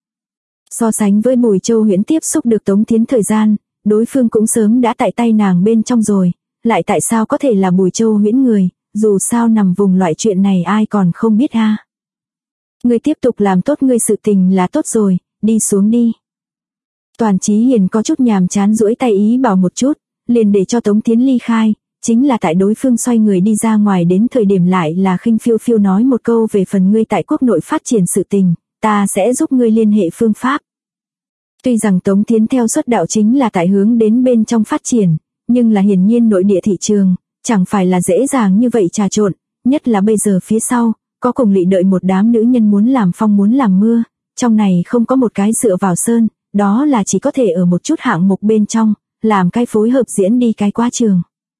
So sánh với Bùi Châu Huyễn tiếp xúc được Tống Thiến thời gian, đối phương cũng sớm đã tại tay nàng bên trong rồi, lại tại sao có thể là Bùi Châu Huyễn người, dù sao nằm vùng loại chuyện này ai còn không biết ha. Ngươi tiếp tục làm tốt ngươi sự tình là tốt rồi, đi xuống đi. Toàn Chí Hiền có chút nhàm chán duỗi tay ý bảo một chút, liền để cho Tống Thiến ly khai, chính là tại đối phương xoay người đi ra ngoài đến thời điểm lại là khinh phiêu phiêu nói một câu về phần ngươi tại quốc nội phát triển sự tình, ta sẽ giúp ngươi liên hệ phương pháp. Tuy rằng Tống Thiến theo xuất đạo chính là tại hướng đến bên trong phát triển, nhưng là hiển nhiên nội địa thị trường, chẳng phải là dễ dàng như vậy trà trộn, nhất là bây giờ phía sau, có cùng lỵ đợi một đám nữ nhân muốn làm phong muốn làm mưa, trong này không có một cái dựa vào sơn, đó là chỉ có thể ở một chút hạng mục bên trong, làm cái phối hợp diễn đi cái quá trường.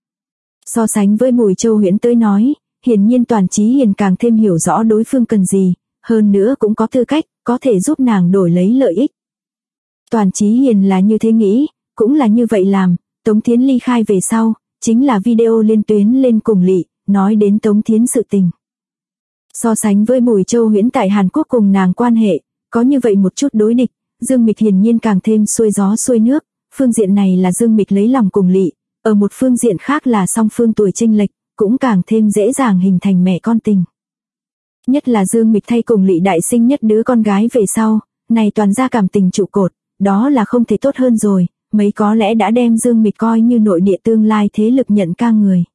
So sánh với Bùi Châu Huyễn tới nói, hiển nhiên Toàn Chí Hiền càng thêm hiểu rõ đối phương cần gì, hơn nữa cũng có tư cách, có thể giúp nàng đổi lấy lợi ích. Toàn Chí Hiền là như thế nghĩ, cũng là như vậy làm, Tống Thiến ly khai về sau, chính là video liên tuyến lên cùng lỵ, nói đến Tống Thiến sự tình. So sánh với Bùi Châu Huyễn tại Hàn Quốc cùng nàng quan hệ, có như vậy một chút đối địch, Dương Mịch hiển nhiên càng thêm xuôi gió xuôi nước, phương diện này là Dương Mịch lấy lòng cùng lỵ, ở một phương diện khác là song phương tuổi chênh lệch, cũng càng thêm dễ dàng hình thành mẹ con tình. Nhất là Dương Mịch thay cùng lỵ đại sinh nhất đứa con gái về sau, này toàn ra cảm tình trụ cột, đó là không thể tốt hơn rồi, mấy có lẽ đã đem Dương Mịch coi như nội địa tương lai thế lực nhận ca người.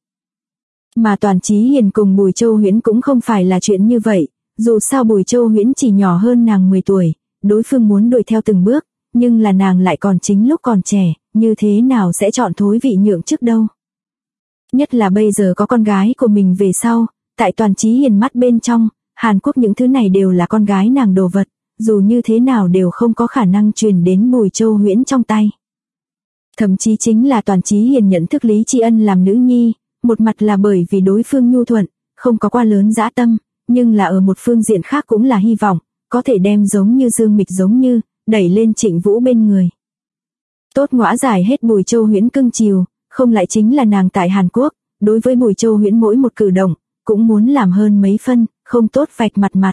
Mà Toàn Chí Hiền cùng Bùi Châu Huyễn cũng không phải là chuyện như vậy, dù sao Bùi Châu Huyễn chỉ nhỏ hơn nàng 10 tuổi, đối phương muốn đuổi theo từng bước, nhưng là nàng lại còn chính lúc còn trẻ, như thế nào sẽ chọn thối vị nhượng trước đâu. Nhất là bây giờ có con gái của mình về sau, tại Toàn Chí Hiền mắt bên trong, Hàn Quốc những thứ này đều là con gái nàng đồ vật, dù như thế nào đều không có khả năng truyền đến Bùi Châu Huyễn trong tay. Thậm chí chính là Toàn Chí Hiền nhận thức Lý Tri Ân làm nữ nhi, một mặt là bởi vì đối phương nhu thuận, không có quá lớn dã tâm, nhưng là ở một phương diện khác cũng là hy vọng, có thể đem giống như Dương Mịch giống như, đẩy lên Trịnh Vũ bên người. Tốt ngõa giải hết Bùi Châu Huyễn cưng chiều, không lại chính là nàng tại Hàn Quốc, đối với Bùi Châu Huyễn mỗi một cử động, cũng muốn làm hơn mấy phân, không tốt vạch mặt.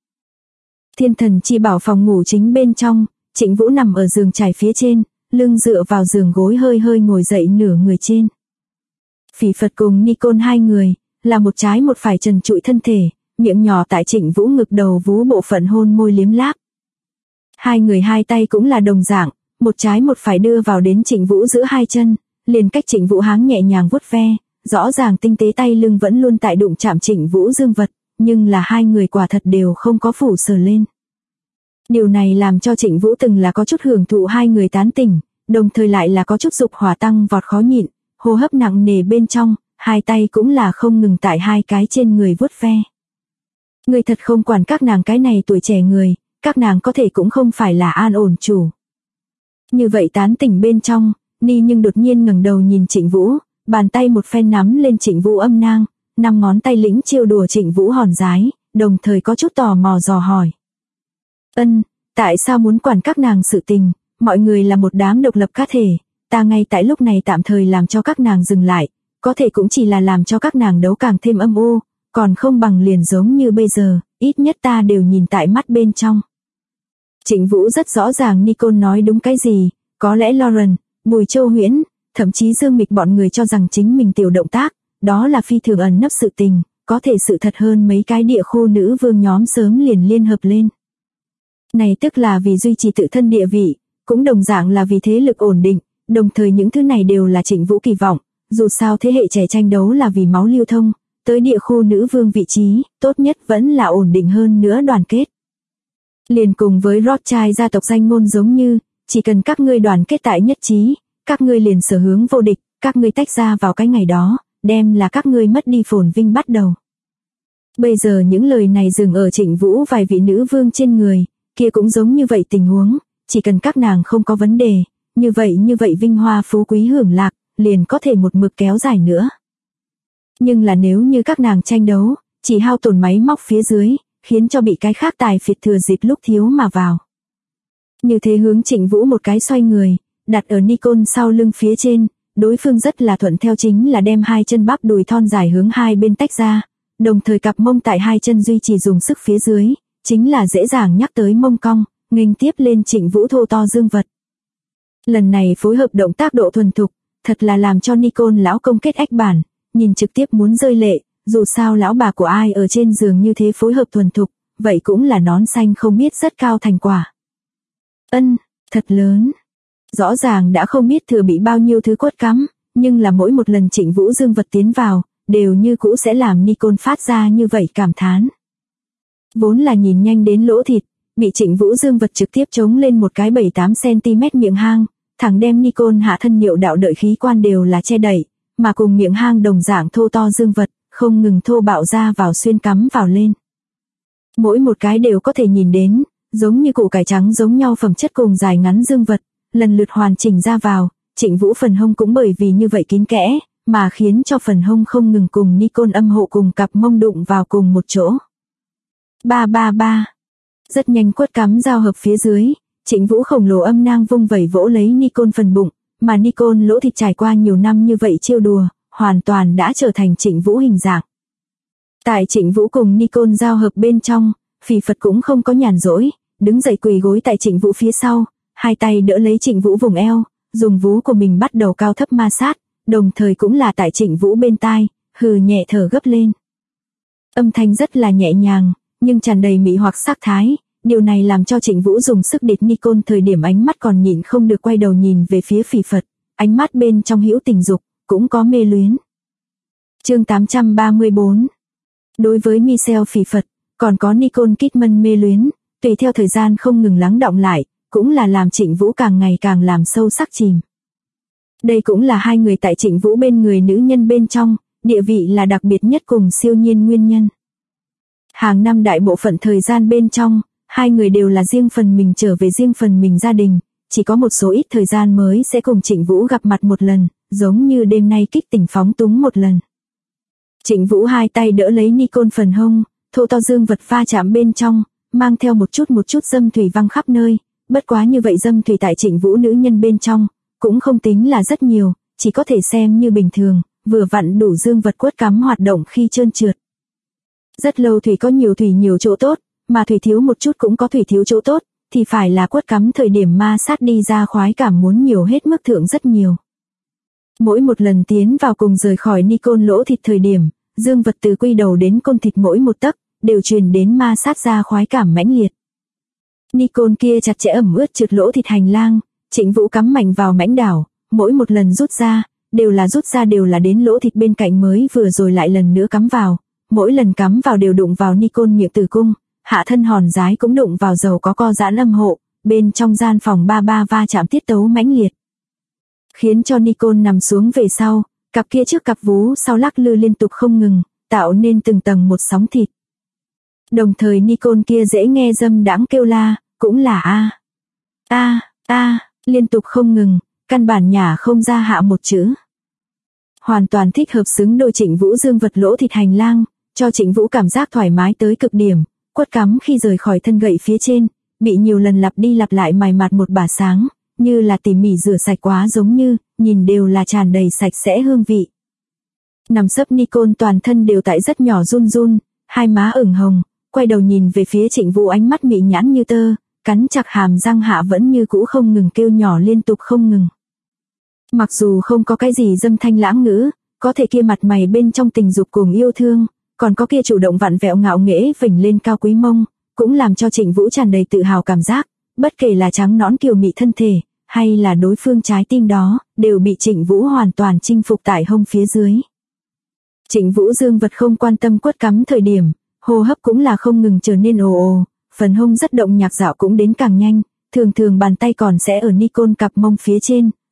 Thiên Thần Chi Bảo phòng ngủ chính bên trong, Trịnh Vũ nằm ở giường trải phía trên, lưng dựa vào giường gối hơi hơi ngồi dậy nửa người trên. Phỉ Phật cùng Nicole hai người, là một trái một phải trần trụi thân thể, miệng nhỏ tại Trịnh Vũ ngực đầu vú bộ phận hôn môi liếm láp. Hai người hai tay cũng là đồng dạng, một trái một phải đưa vào đến Trịnh Vũ giữa hai chân, liền cách Trịnh Vũ háng nhẹ nhàng vuốt ve, rõ ràng tinh tế tay lưng vẫn luôn tại đụng chạm Trịnh Vũ dương vật, nhưng là hai người quả thật đều không có phủ sờ lên. Điều này làm cho Trịnh Vũ từng là có chút hưởng thụ hai người tán tỉnh, đồng thời lại là có chút dục hỏa tăng vọt khó nhịn, hô hấp nặng nề bên trong, hai tay cũng là không ngừng tại hai cái trên người vuốt ve. Người thật không quản các nàng cái này tuổi trẻ người, các nàng có thể cũng không phải là an ổn chủ. Như vậy tán tỉnh bên trong, Ni nhưng đột nhiên ngẩng đầu nhìn Trịnh Vũ, bàn tay một phen nắm lên Trịnh Vũ âm nang, 5 ngón tay lĩnh chiêu đùa Trịnh Vũ hòn rái, đồng thời có chút tò mò dò hỏi. Tại sao muốn quản các nàng sự tình, mọi người là một đám độc lập cá thể, ta ngay tại lúc này tạm thời làm cho các nàng dừng lại, có thể cũng chỉ là làm cho các nàng đấu càng thêm âm u, còn không bằng liền giống như bây giờ, ít nhất ta đều nhìn tại mắt bên trong. Trịnh Vũ rất rõ ràng Nicole nói đúng cái gì, có lẽ Lauren, Bùi Châu Huyễn, thậm chí Dương Mịch bọn người cho rằng chính mình tiểu động tác, đó là phi thường ẩn nấp sự tình, có thể sự thật hơn mấy cái địa khu nữ vương nhóm sớm liền liên hợp lên. Này tức là vì duy trì tự thân địa vị, cũng đồng dạng là vì thế lực ổn định, đồng thời những thứ này đều là Trịnh Vũ kỳ vọng, dù sao thế hệ trẻ tranh đấu là vì máu lưu thông, tới địa khu nữ vương vị trí, tốt nhất vẫn là ổn định hơn nữa đoàn kết. Liền cùng với Rothschild gia tộc danh ngôn giống như, chỉ cần các ngươi đoàn kết tại nhất trí, các ngươi liền sở hướng vô địch, các ngươi tách ra vào cái ngày đó, đem là các ngươi mất đi phồn vinh bắt đầu. Bây giờ những lời này dừng ở Trịnh Vũ vài vị nữ vương trên người, kia cũng giống như vậy tình huống, chỉ cần các nàng không có vấn đề, như vậy vinh hoa phú quý hưởng lạc, liền có thể một mực kéo dài nữa. Nhưng là nếu như các nàng tranh đấu, chỉ hao tổn máy móc phía dưới, khiến cho bị cái khác tài phiệt thừa dịp lúc thiếu mà vào. Như thế hướng Trịnh Vũ một cái xoay người, đặt ở Nikon sau lưng phía trên, đối phương rất là thuận theo chính là đem hai chân bắp đùi thon dài hướng hai bên tách ra, đồng thời cặp mông tại hai chân duy trì dùng sức phía dưới, chính là dễ dàng nhắc tới mông cong, nghênh tiếp lên Trịnh Vũ thô to dương vật. Lần này phối hợp động tác độ thuần thục, thật là làm cho Nikon lão công kết ách bản, nhìn trực tiếp muốn rơi lệ, dù sao lão bà của ai ở trên giường như thế phối hợp thuần thục, vậy cũng là nón xanh không biết rất cao thành quả. Thật lớn. Rõ ràng đã không biết thừa bị bao nhiêu thứ cốt cắm, nhưng là mỗi một lần Trịnh Vũ dương vật tiến vào, đều như cũ sẽ làm Nikon phát ra như vậy cảm thán. Vốn là nhìn nhanh đến lỗ thịt, bị Trịnh Vũ dương vật trực tiếp chống lên một cái 7-8 cm miệng hang, thẳng đem Nikon hạ thân niệu đạo đợi khí quan đều là che đẩy, mà cùng miệng hang đồng dạng thô to dương vật, không ngừng thô bạo ra vào xuyên cắm vào lên. Mỗi một cái đều có thể nhìn đến, giống như củ cải trắng giống nhau phẩm chất cùng dài ngắn dương vật, lần lượt hoàn chỉnh ra vào, Trịnh Vũ phần hông cũng bởi vì như vậy kín kẽ, mà khiến cho phần hông không ngừng cùng Nikon âm hộ cùng cặp mông đụng vào cùng một chỗ. Ba. Rất nhanh quất cắm giao hợp phía dưới, Trịnh Vũ khổng lồ âm nang vung vẩy vỗ lấy Nikon phần bụng, mà Nikon lỗ thịt trải qua nhiều năm như vậy trêu đùa, hoàn toàn đã trở thành Trịnh Vũ hình dạng. Tại Trịnh Vũ cùng Nikon giao hợp bên trong, Phỉ Phật cũng không có nhàn rỗi, đứng dậy quỳ gối tại Trịnh Vũ phía sau, hai tay đỡ lấy Trịnh Vũ vùng eo, dùng vú của mình bắt đầu cao thấp ma sát, đồng thời cũng là tại Trịnh Vũ bên tai, hừ nhẹ thở gấp lên. Âm thanh rất là nhẹ nhàng, nhưng tràn đầy mị hoặc sắc thái, điều này làm cho Trịnh Vũ dùng sức địt Nikon thời điểm ánh mắt còn nhịn không được quay đầu nhìn về phía Phỉ Phật, ánh mắt bên trong hữu tình dục, cũng có mê luyến. Chương 834. Đối với Michelle Phỉ Phật, còn có Nicole Kidman mê luyến, tùy theo thời gian không ngừng lắng đọng lại, cũng là làm Trịnh Vũ càng ngày càng làm sâu sắc chìm. Đây cũng là hai người tại Trịnh Vũ bên người nữ nhân bên trong, địa vị là đặc biệt nhất cùng siêu nhiên nguyên nhân. Hàng năm đại bộ phận thời gian bên trong, hai người đều là riêng phần mình trở về riêng phần mình gia đình, chỉ có một số ít thời gian mới sẽ cùng Trịnh Vũ gặp mặt một lần, giống như đêm nay kích tình phóng túng một lần. Trịnh Vũ hai tay đỡ lấy Nicole phần hông, thô to dương vật va chạm bên trong, mang theo một chút dâm thủy văng khắp nơi, bất quá như vậy dâm thủy tại Trịnh Vũ nữ nhân bên trong, cũng không tính là rất nhiều, chỉ có thể xem như bình thường, vừa vặn đủ dương vật quất cắm hoạt động khi trơn trượt. Rất lâu thủy có nhiều thủy nhiều chỗ tốt, mà thủy thiếu một chút cũng có thủy thiếu chỗ tốt, thì phải là quất cắm thời điểm ma sát đi ra khoái cảm muốn nhiều hết mức thượng rất nhiều. Mỗi một lần tiến vào cùng rời khỏi Nicole lỗ thịt thời điểm, dương vật từ quy đầu đến côn thịt mỗi một tấc, đều truyền đến ma sát ra khoái cảm mãnh liệt. Nicole kia chặt chẽ ẩm ướt trượt lỗ thịt hành lang, Trịnh Vũ cắm mạnh vào mãnh đảo, mỗi một lần rút ra đều là đến lỗ thịt bên cạnh mới vừa rồi lại lần nữa cắm vào, mỗi lần cắm vào đều đụng vào Nicole miệng tử cung, hạ thân hòn rái cũng đụng vào dầu có co giãn âm hộ, bên trong gian phòng ba va chạm tiết tấu mãnh liệt. Khiến cho Nicole nằm xuống về sau, cặp kia trước cặp vú sau lắc lư liên tục không ngừng, tạo nên từng tầng một sóng thịt. Đồng thời Nicole kia dễ nghe dâm đãng kêu la, cũng là a, liên tục không ngừng, căn bản nhả không ra hạ một chữ. Hoàn toàn thích hợp xứng đôi Trịnh Vũ dương vật lỗ thịt hành lang, cho Trịnh Vũ cảm giác thoải mái tới cực điểm, quất cắm khi rời khỏi thân gậy phía trên, bị nhiều lần lặp đi lặp lại mài mặt một bả sáng, như là tỉ mỉ rửa sạch quá giống như, nhìn đều là tràn đầy sạch sẽ hương vị. Nằm sấp Nicole toàn thân đều tại rất nhỏ run run, hai má ửng hồng, quay đầu nhìn về phía Trịnh Vũ ánh mắt mị nhãn như tơ, cắn chặt hàm răng hạ vẫn như cũ không ngừng kêu nhỏ liên tục không ngừng. Mặc dù không có cái gì dâm thanh lãng ngữ, có thể kia mặt mày bên trong tình dục cùng yêu thương, còn có kia chủ động vặn vẹo ngạo nghễ vểnh lên cao quý mông, cũng làm cho Trịnh Vũ tràn đầy tự hào cảm giác, bất kể là trắng nõn kiều mị thân thể, hay là đối phương trái tim đó, đều bị Trịnh Vũ hoàn toàn chinh phục tại hông phía dưới. Trịnh Vũ dương vật không quan tâm quất cắm thời điểm, hô hấp cũng là không ngừng trở nên ồ ồ, phần hông rất động nhạc dạo cũng đến càng nhanh, thường bàn tay còn sẽ ở Nicole cặp mông phía trên,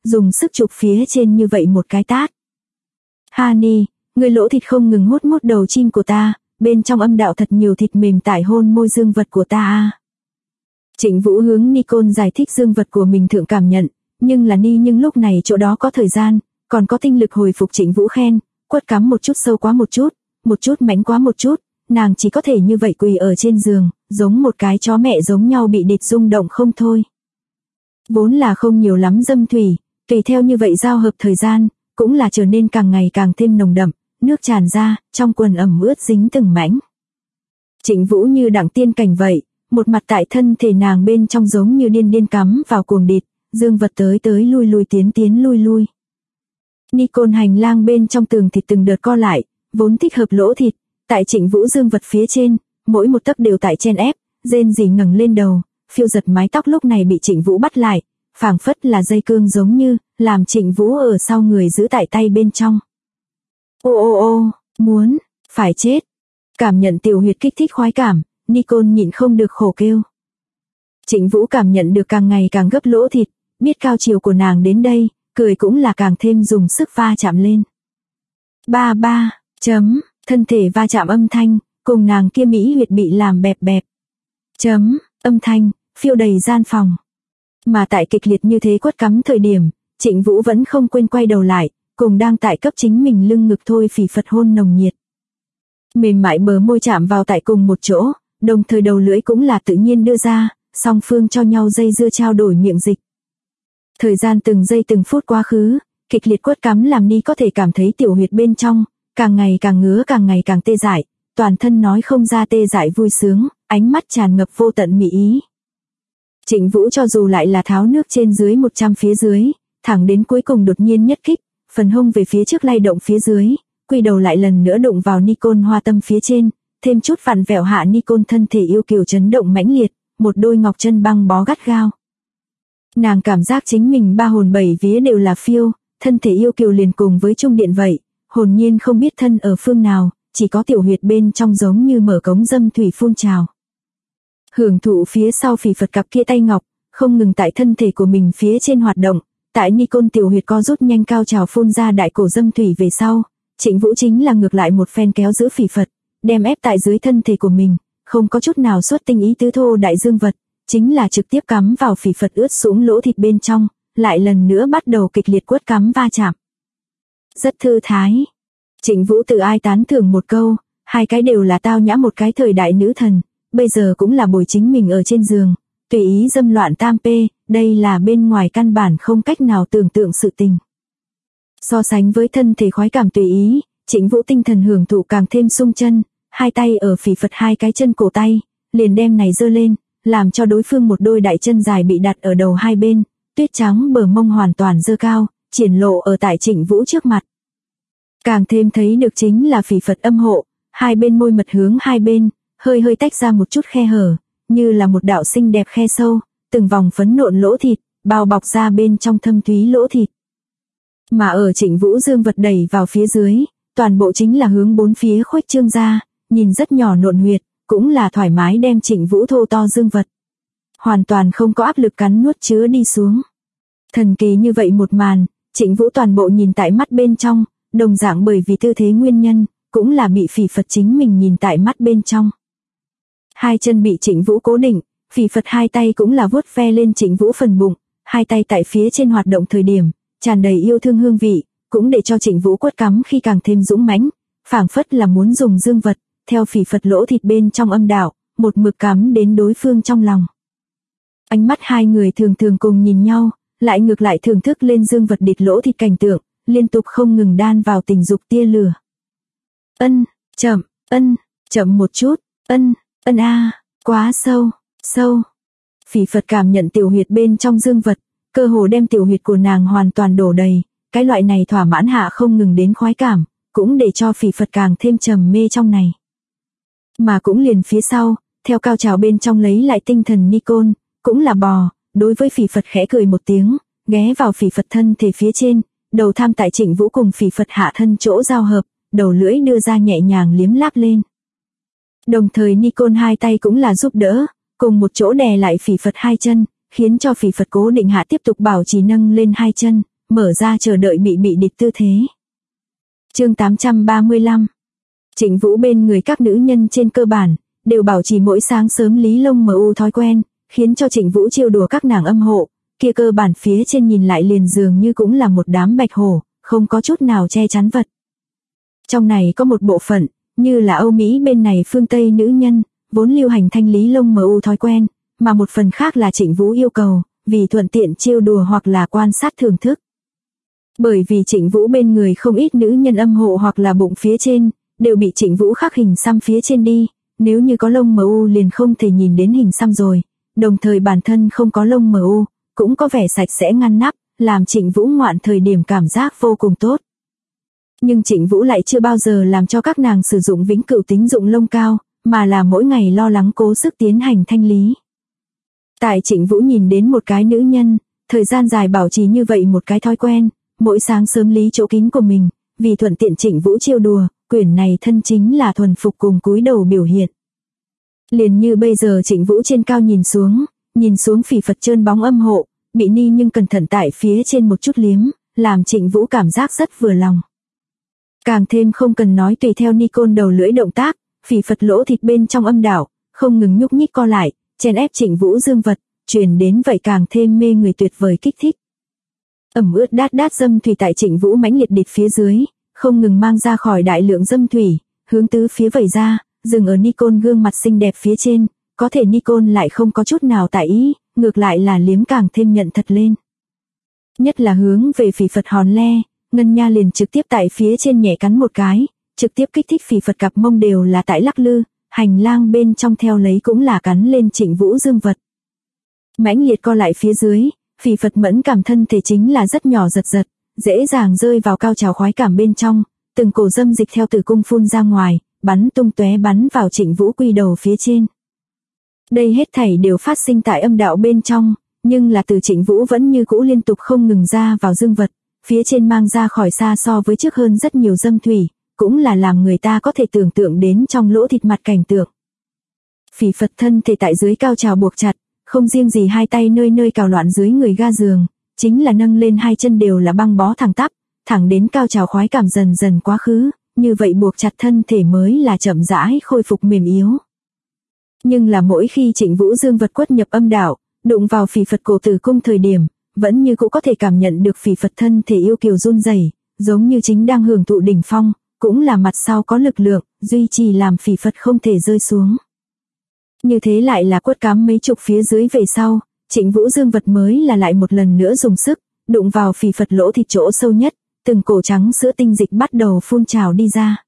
dùng sức chụp phía trên như vậy một cái tát. Honey, người lỗ thịt không ngừng hút mút đầu chim của ta, bên trong âm đạo thật nhiều thịt mềm tải hôn môi dương vật của ta à. Trịnh Vũ hướng Nicole giải thích dương vật của mình thượng cảm nhận, nhưng lúc này chỗ đó có thời gian, còn có tinh lực hồi phục. Trịnh Vũ khen, quất cắm một chút sâu quá một chút mảnh quá một chút, nàng chỉ có thể như vậy quỳ ở trên giường, giống một cái chó mẹ giống nhau bị địch rung động không thôi. Vốn là không nhiều lắm dâm thủy, tùy theo như vậy giao hợp thời gian, cũng là trở nên càng ngày càng thêm nồng đậm, nước tràn ra, trong quần ẩm ướt dính từng mảnh. Trịnh Vũ như đặng tiên cảnh vậy, một mặt tại thân thể nàng bên trong giống như điên cắm vào cuồng địch, dương vật tới lui tiến lui. Nicole hành lang bên trong tường thịt từng đợt co lại, vốn thích hợp lỗ thịt, tại Trịnh Vũ dương vật phía trên, mỗi một tấc đều tại chen ép, rên rỉ ngẩng lên đầu, phiêu giật mái tóc lúc này bị Trịnh Vũ bắt lại, phảng phất là dây cương giống như, làm Trịnh Vũ ở sau người giữ tại tay bên trong. Ô, muốn, phải chết. Cảm nhận tiểu huyệt kích thích khoái cảm, Nicole nhịn không được khổ kêu. Trịnh Vũ cảm nhận được càng ngày càng gấp lỗ thịt, biết cao chiều của nàng đến đây, cười cũng là càng thêm dùng sức va chạm lên. Ba, thân thể va chạm âm thanh, cùng nàng kia mỹ huyệt bị làm bẹp. Âm thanh, phiêu đầy gian phòng. Mà tại kịch liệt như thế quất cắm thời điểm, Trịnh Vũ vẫn không quên quay đầu lại, cùng đang tại cấp chính mình lưng ngực thôi phì phật hôn nồng nhiệt. Mềm mại bờ môi chạm vào tại cùng một chỗ, đồng thời đầu lưỡi cũng là tự nhiên đưa ra, song phương cho nhau dây dưa trao đổi miệng dịch. Thời gian từng giây từng phút quá khứ, kịch liệt quất cắm làm Ni có thể cảm thấy tiểu huyệt bên trong, càng ngày càng ngứa càng ngày càng tê dại, toàn thân nói không ra tê dại vui sướng, ánh mắt tràn ngập vô tận mị ý. Trịnh Vũ cho dù lại là tháo nước trên dưới 100 phía dưới, thẳng đến cuối cùng đột nhiên nhất kích, phần hông về phía trước lay động phía dưới, quay đầu lại lần nữa đụng vào Nicole hoa tâm phía trên, thêm chút vặn vẹo hạ Nicole thân thể yêu kiều chấn động mãnh liệt, một đôi ngọc chân băng bó gắt gao. Nàng cảm giác chính mình ba hồn bảy vía đều là phiêu, thân thể yêu kiều liền cùng với trung điện vậy, hồn nhiên không biết thân ở phương nào, chỉ có tiểu huyệt bên trong giống như mở cống dâm thủy phun trào. Hưởng thụ phía sau phì phật cặp kia tay ngọc, không ngừng tại thân thể của mình phía trên hoạt động, tại Nicole tiểu huyệt co rút nhanh cao trào phun ra đại cổ dâm thủy về sau, Trịnh Vũ chính là ngược lại một phen kéo giữ phì phật, đem ép tại dưới thân thể của mình, không có chút nào xuất tinh ý tứ thô đại dương vật, chính là trực tiếp cắm vào phì phật ướt sũng lỗ thịt bên trong, lại lần nữa bắt đầu kịch liệt quất cắm va chạm. Rất thư thái. Trịnh Vũ tự ai tán thưởng một câu, hai cái đều là tao nhã một cái thời đại nữ thần, bây giờ cũng là bồi chính mình ở trên giường, tùy ý dâm loạn tam pê, đây là bên ngoài căn bản không cách nào tưởng tượng sự tình. So sánh với thân thể khoái cảm tùy ý, Trịnh Vũ tinh thần hưởng thụ càng thêm sung chân, hai tay ở phì phật hai cái chân cổ tay, liền đem này giơ lên, làm cho đối phương một đôi đại chân dài bị đặt ở đầu hai bên, tuyết trắng bờ mông hoàn toàn giơ cao, triển lộ ở tại Trịnh Vũ trước mặt. Càng thêm thấy được chính là phì phật âm hộ, hai bên môi mật hướng hai bên, hơi tách ra một chút khe hở, như là một đạo xinh đẹp khe sâu, từng vòng phấn nộn lỗ thịt, bao bọc ra bên trong thâm thúy lỗ thịt. Mà ở Trịnh Vũ dương vật đẩy vào phía dưới, toàn bộ chính là hướng bốn phía khuếch trương ra, nhìn rất nhỏ nộn huyệt, cũng là thoải mái đem Trịnh Vũ thô to dương vật. Hoàn toàn không có áp lực cắn nuốt chứa đi xuống. Thần kỳ như vậy một màn, Trịnh Vũ toàn bộ nhìn tại mắt bên trong, đồng dạng bởi vì tư thế nguyên nhân, cũng là bị phì phật chính mình nhìn tại mắt bên trong. Hai chân bị Trịnh Vũ cố định, phì phật hai tay cũng là vuốt ve lên Trịnh Vũ phần bụng, hai tay tại phía trên hoạt động thời điểm, tràn đầy yêu thương hương vị, cũng để cho Trịnh Vũ quất cắm khi càng thêm dũng mãnh, phảng phất là muốn dùng dương vật, theo phì phật lỗ thịt bên trong âm đạo, một mực cắm đến đối phương trong lòng. Ánh mắt hai người thường cùng nhìn nhau, lại ngược lại thưởng thức lên dương vật địch lỗ thịt cảnh tượng, liên tục không ngừng đan vào tình dục tia lửa. Chậm một chút, quá sâu. Phì phật cảm nhận tiểu huyệt bên trong dương vật, cơ hồ đem tiểu huyệt của nàng hoàn toàn đổ đầy, cái loại này thỏa mãn hạ không ngừng đến khoái cảm, cũng để cho phì phật càng thêm trầm mê trong này. Mà cũng liền phía sau, theo cao trào bên trong lấy lại tinh thần Nicole, cũng là bò, đối với phì phật khẽ cười một tiếng, ghé vào phì phật thân thể phía trên, đầu tham tại Trịnh Vũ cùng phì phật hạ thân chỗ giao hợp, đầu lưỡi đưa ra nhẹ nhàng liếm láp lên. Đồng thời Nicole hai tay cũng là giúp đỡ, cùng một chỗ đè lại phì phật hai chân, khiến cho phì phật cố định hạ tiếp tục bảo trì nâng lên hai chân, mở ra chờ đợi bị địch tư thế. Chương 835. Trịnh Vũ bên người các nữ nhân trên cơ bản đều bảo trì mỗi sáng sớm lý lông mu thói quen, khiến cho Trịnh Vũ trêu đùa các nàng âm hộ, kia cơ bản phía trên nhìn lại liền dường như cũng là một đám bạch hổ, không có chút nào che chắn vật. Trong này có một bộ phận, như là Âu Mỹ bên này phương Tây nữ nhân, vốn lưu hành thanh lý lông mu thói quen, mà một phần khác là Trịnh Vũ yêu cầu, vì thuận tiện trêu đùa hoặc là quan sát thưởng thức. Bởi vì Trịnh Vũ bên người không ít nữ nhân âm hộ hoặc là bụng phía trên, đều bị Trịnh Vũ khắc hình xăm phía trên đi, nếu như có lông mu liền không thể nhìn đến hình xăm rồi, đồng thời bản thân không có lông mu, cũng có vẻ sạch sẽ ngăn nắp, làm Trịnh Vũ ngoạn thời điểm cảm giác vô cùng tốt. Nhưng Trịnh Vũ lại chưa bao giờ làm cho các nàng sử dụng vĩnh cửu tính dụng lông cao, mà là mỗi ngày lo lắng cố sức tiến hành thanh lý. Tại Trịnh Vũ nhìn đến một cái nữ nhân, thời gian dài bảo trì như vậy một cái thói quen, mỗi sáng sớm lý chỗ kín của mình, vì thuận tiện Trịnh Vũ trêu đùa, quyển này thân chính là thuần phục cùng cúi đầu biểu hiện. Liền như bây giờ Trịnh Vũ trên cao nhìn xuống phỉ phật trơn bóng âm hộ, bị ni nhưng cẩn thận tại phía trên một chút liếm, làm Trịnh Vũ cảm giác rất vừa lòng. Càng thêm không cần nói tùy theo Nikon đầu lưỡi động tác, phỉ phật lỗ thịt bên trong âm đạo, không ngừng nhúc nhích co lại, chèn ép Trịnh Vũ dương vật, truyền đến vậy càng thêm mê người tuyệt vời kích thích. Ẩm ướt đát dâm thủy tại Trịnh Vũ mãnh liệt địch phía dưới, không ngừng mang ra khỏi đại lượng dâm thủy, hướng tứ phía vẩy ra, dừng ở Nikon gương mặt xinh đẹp phía trên, có thể Nikon lại không có chút nào tại ý, ngược lại là liếm càng thêm nhận thật lên. Nhất là hướng về phỉ phật hòn le, Ngân Nha liền trực tiếp tại phía trên nhẹ cắn một cái, trực tiếp kích thích phỉ phật cặp mông đều là tại lắc lư, hành lang bên trong theo lấy cũng là cắn lên Trịnh Vũ dương vật. Mãnh liệt co lại phía dưới, phỉ phật mẫn cảm thân thể chính là rất nhỏ giật, dễ dàng rơi vào cao trào khoái cảm bên trong, từng cổ dâm dịch theo tử cung phun ra ngoài, bắn tung tóe bắn vào Trịnh Vũ quy đầu phía trên. Đây hết thảy đều phát sinh tại âm đạo bên trong, nhưng là từ Trịnh Vũ vẫn như cũ liên tục không ngừng ra vào dương vật, phía trên mang ra khỏi xa so với trước hơn rất nhiều dâm thủy, cũng là làm người ta có thể tưởng tượng đến trong lỗ thịt mặt cảnh tượng. Phỉ phật thân thể tại dưới cao trào buộc chặt, không riêng gì hai tay nơi cào loạn dưới người ga giường, chính là nâng lên hai chân đều là băng bó thẳng tắp, thẳng đến cao trào khoái cảm dần dần quá khứ, như vậy buộc chặt thân thể mới là chậm rãi khôi phục mềm yếu. Nhưng là mỗi khi Trịnh Vũ dương vật quất nhập âm đạo, đụng vào phỉ phật cổ tử cung thời điểm, vẫn như cũng có thể cảm nhận được phỉ phật thân thể yêu kiều run rẩy, giống như chính đang hưởng thụ đỉnh phong, cũng là mặt sau có lực lượng, duy trì làm phỉ phật không thể rơi xuống. Như thế lại là quất cắm mấy chục phía dưới về sau, Trịnh Vũ dương vật mới là lại một lần nữa dùng sức, đụng vào phỉ phật lỗ thịt chỗ sâu nhất, từng cổ trắng sữa tinh dịch bắt đầu phun trào đi ra.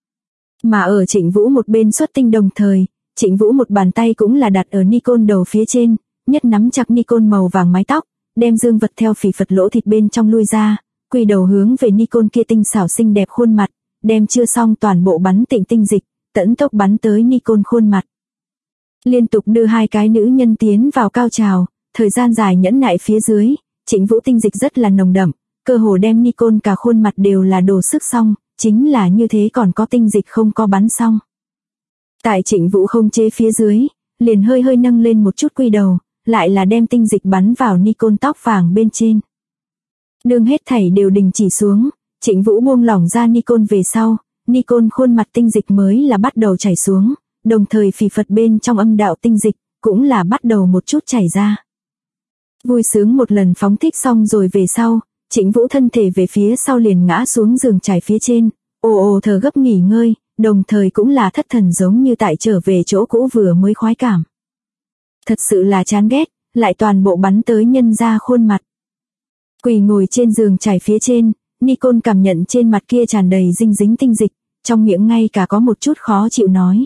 Mà ở Trịnh Vũ một bên xuất tinh đồng thời, Trịnh Vũ một bàn tay cũng là đặt ở Nikon đầu phía trên, nhất nắm chặt Nikon màu vàng mái tóc, đem dương vật theo phỉ phật lỗ thịt bên trong lui ra, quỳ đầu hướng về Nikon kia tinh xảo xinh đẹp khuôn mặt, đem chưa xong toàn bộ bắn tịnh tinh dịch, tẫn tốc bắn tới Nikon khuôn mặt. Liên tục đưa hai cái nữ nhân tiến vào cao trào, thời gian dài nhẫn nại phía dưới, Trịnh Vũ tinh dịch rất là nồng đậm, cơ hồ đem Nikon cả khuôn mặt đều là đổ sức xong, chính là như thế còn có tinh dịch không có bắn xong. Tại Trịnh Vũ không chế phía dưới, liền hơi nâng lên một chút quy đầu, lại là đem tinh dịch bắn vào Nikon tóc vàng bên trên. Đương hết thảy đều đình chỉ xuống, Trịnh Vũ buông lỏng ra Nikon về sau, Nikon khuôn mặt tinh dịch mới là bắt đầu chảy xuống, đồng thời phỉ phật bên trong âm đạo tinh dịch cũng là bắt đầu một chút chảy ra. Vui sướng một lần phóng thích xong rồi về sau, Trịnh Vũ thân thể về phía sau liền ngã xuống giường trải phía trên, ồ thở gấp nghỉ ngơi, đồng thời cũng là thất thần giống như tại trở về chỗ cũ vừa mới khoái cảm. Thật sự là chán ghét, lại toàn bộ bắn tới nhân ra khuôn mặt. Quỳ ngồi trên giường trải phía trên, Nikon cảm nhận trên mặt kia tràn đầy dinh dính tinh dịch, trong miệng ngay cả có một chút khó chịu nói.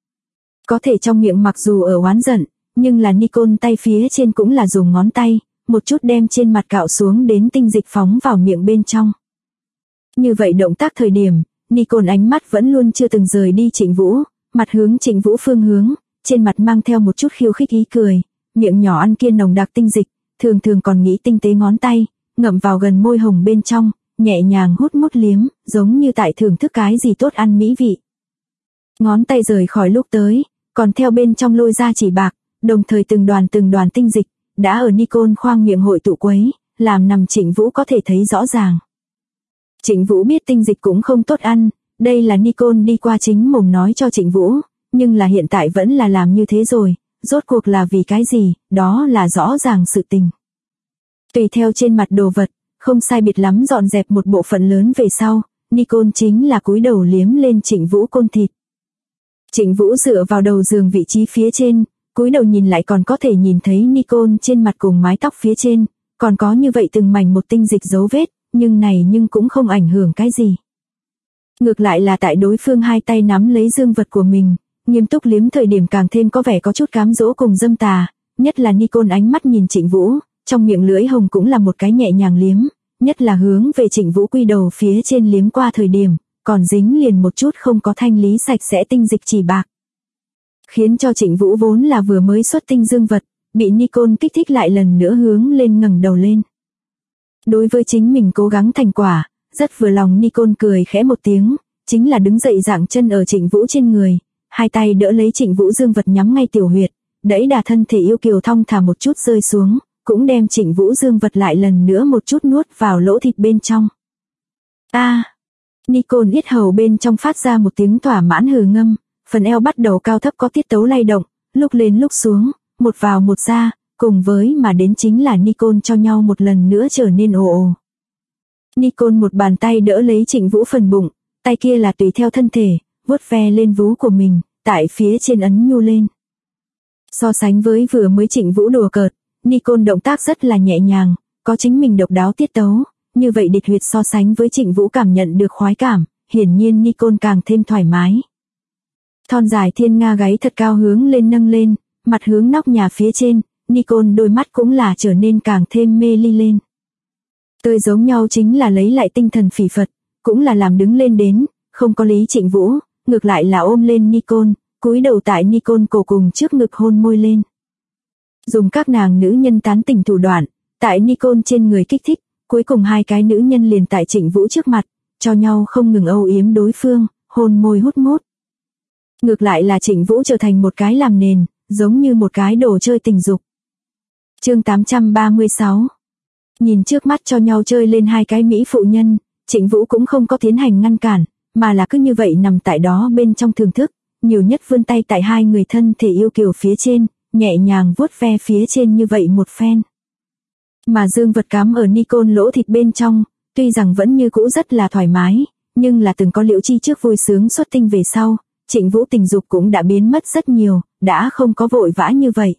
Có thể trong miệng mặc dù ở oán giận, nhưng là Nikon tay phía trên cũng là dùng ngón tay, một chút đem trên mặt cạo xuống đến tinh dịch phóng vào miệng bên trong. Như vậy động tác thời điểm, Nikon ánh mắt vẫn luôn chưa từng rời đi Trịnh Vũ, mặt hướng Trịnh Vũ phương hướng, trên mặt mang theo một chút khiêu khích ý cười, miệng nhỏ ăn kia nồng đặc tinh dịch, thường còn nghĩ tinh tế ngón tay, ngậm vào gần môi hồng bên trong, nhẹ nhàng hút mút liếm, giống như tại thưởng thức cái gì tốt ăn mỹ vị. Ngón tay rời khỏi lúc tới, còn theo bên trong lôi ra chỉ bạc, đồng thời từng đoàn tinh dịch, đã ở Nikon khoang miệng hội tụ quấy, làm nằm Trịnh Vũ có thể thấy rõ ràng. Trịnh Vũ biết tinh dịch cũng không tốt ăn, đây là Nicole đi qua chính mồm nói cho Trịnh Vũ, nhưng là hiện tại vẫn là làm như thế rồi, rốt cuộc là vì cái gì, đó là rõ ràng sự tình. Tùy theo trên mặt đồ vật, không sai biệt lắm dọn dẹp một bộ phận lớn về sau, Nicole chính là cúi đầu liếm lên Trịnh Vũ côn thịt. Trịnh Vũ dựa vào đầu giường vị trí phía trên, cúi đầu nhìn lại còn có thể nhìn thấy Nicole trên mặt cùng mái tóc phía trên, còn có như vậy từng mảnh một tinh dịch dấu vết, nhưng cũng không ảnh hưởng cái gì. Ngược lại là tại đối phương hai tay nắm lấy dương vật của mình, nghiêm túc liếm thời điểm càng thêm có vẻ có chút cám dỗ cùng dâm tà, nhất là Nicole ánh mắt nhìn Trịnh Vũ, trong miệng lưỡi hồng cũng là một cái nhẹ nhàng liếm, nhất là hướng về Trịnh Vũ quy đầu phía trên liếm qua thời điểm, còn dính liền một chút không có thanh lý sạch sẽ tinh dịch chỉ bạc. Khiến cho Trịnh Vũ vốn là vừa mới xuất tinh dương vật, bị Nicole kích thích lại lần nữa hướng lên ngẩng đầu lên. Đối với chính mình cố gắng thành quả, rất vừa lòng Nicole cười khẽ một tiếng, chính là đứng dậy dạng chân ở Trịnh Vũ trên người, hai tay đỡ lấy Trịnh Vũ dương vật nhắm ngay tiểu huyệt, đẩy đà thân thể yêu kiều thong thả một chút rơi xuống, cũng đem Trịnh Vũ dương vật lại lần nữa một chút nuốt vào lỗ thịt bên trong. Nicole yết hầu bên trong phát ra một tiếng thỏa mãn hừ ngâm, phần eo bắt đầu cao thấp có tiết tấu lay động, lúc lên lúc xuống, một vào một ra, cùng với mà đến chính là Nicole cho nhau một lần nữa trở nên ồ ồ. Nicole một bàn tay đỡ lấy Trịnh Vũ phần bụng, tay kia là tùy theo thân thể, vuốt ve lên vú của mình, tại phía trên ấn nhu lên. So sánh với vừa mới Trịnh Vũ đùa cợt, Nicole động tác rất là nhẹ nhàng, có chính mình độc đáo tiết tấu, như vậy địch huyệt so sánh với Trịnh Vũ cảm nhận được khoái cảm, hiển nhiên Nicole càng thêm thoải mái. Thon dài thiên nga gáy thật cao hướng lên nâng lên, mặt hướng nóc nhà phía trên, Nicole đôi mắt cũng là trở nên càng thêm mê ly lên. Tươi giống nhau chính là lấy lại tinh thần phỉ phật, cũng là làm đứng lên đến, không có lý Trịnh Vũ, ngược lại là ôm lên Nicole, cúi đầu tại Nicole cổ cùng trước ngực hôn môi lên. Dùng các nàng nữ nhân tán tỉnh thủ đoạn, tại Nicole trên người kích thích, cuối cùng hai cái nữ nhân liền tại Trịnh Vũ trước mặt, cho nhau không ngừng âu yếm đối phương, hôn môi hút mút. Ngược lại là Trịnh Vũ trở thành một cái làm nền, giống như một cái đồ chơi tình dục. Chương 836. Nhìn trước mắt cho nhau chơi lên hai cái mỹ phụ nhân, Trịnh Vũ cũng không có tiến hành ngăn cản, mà là cứ như vậy nằm tại đó bên trong thưởng thức, nhiều nhất vươn tay tại hai người thân thể yêu kiều phía trên, nhẹ nhàng vuốt ve phía trên như vậy một phen. Mà dương vật cắm ở Nicole lỗ thịt bên trong, tuy rằng vẫn như cũ rất là thoải mái, nhưng là từng có Liễu Chi trước vui sướng xuất tinh về sau, Trịnh Vũ tình dục cũng đã biến mất rất nhiều, đã không có vội vã như vậy.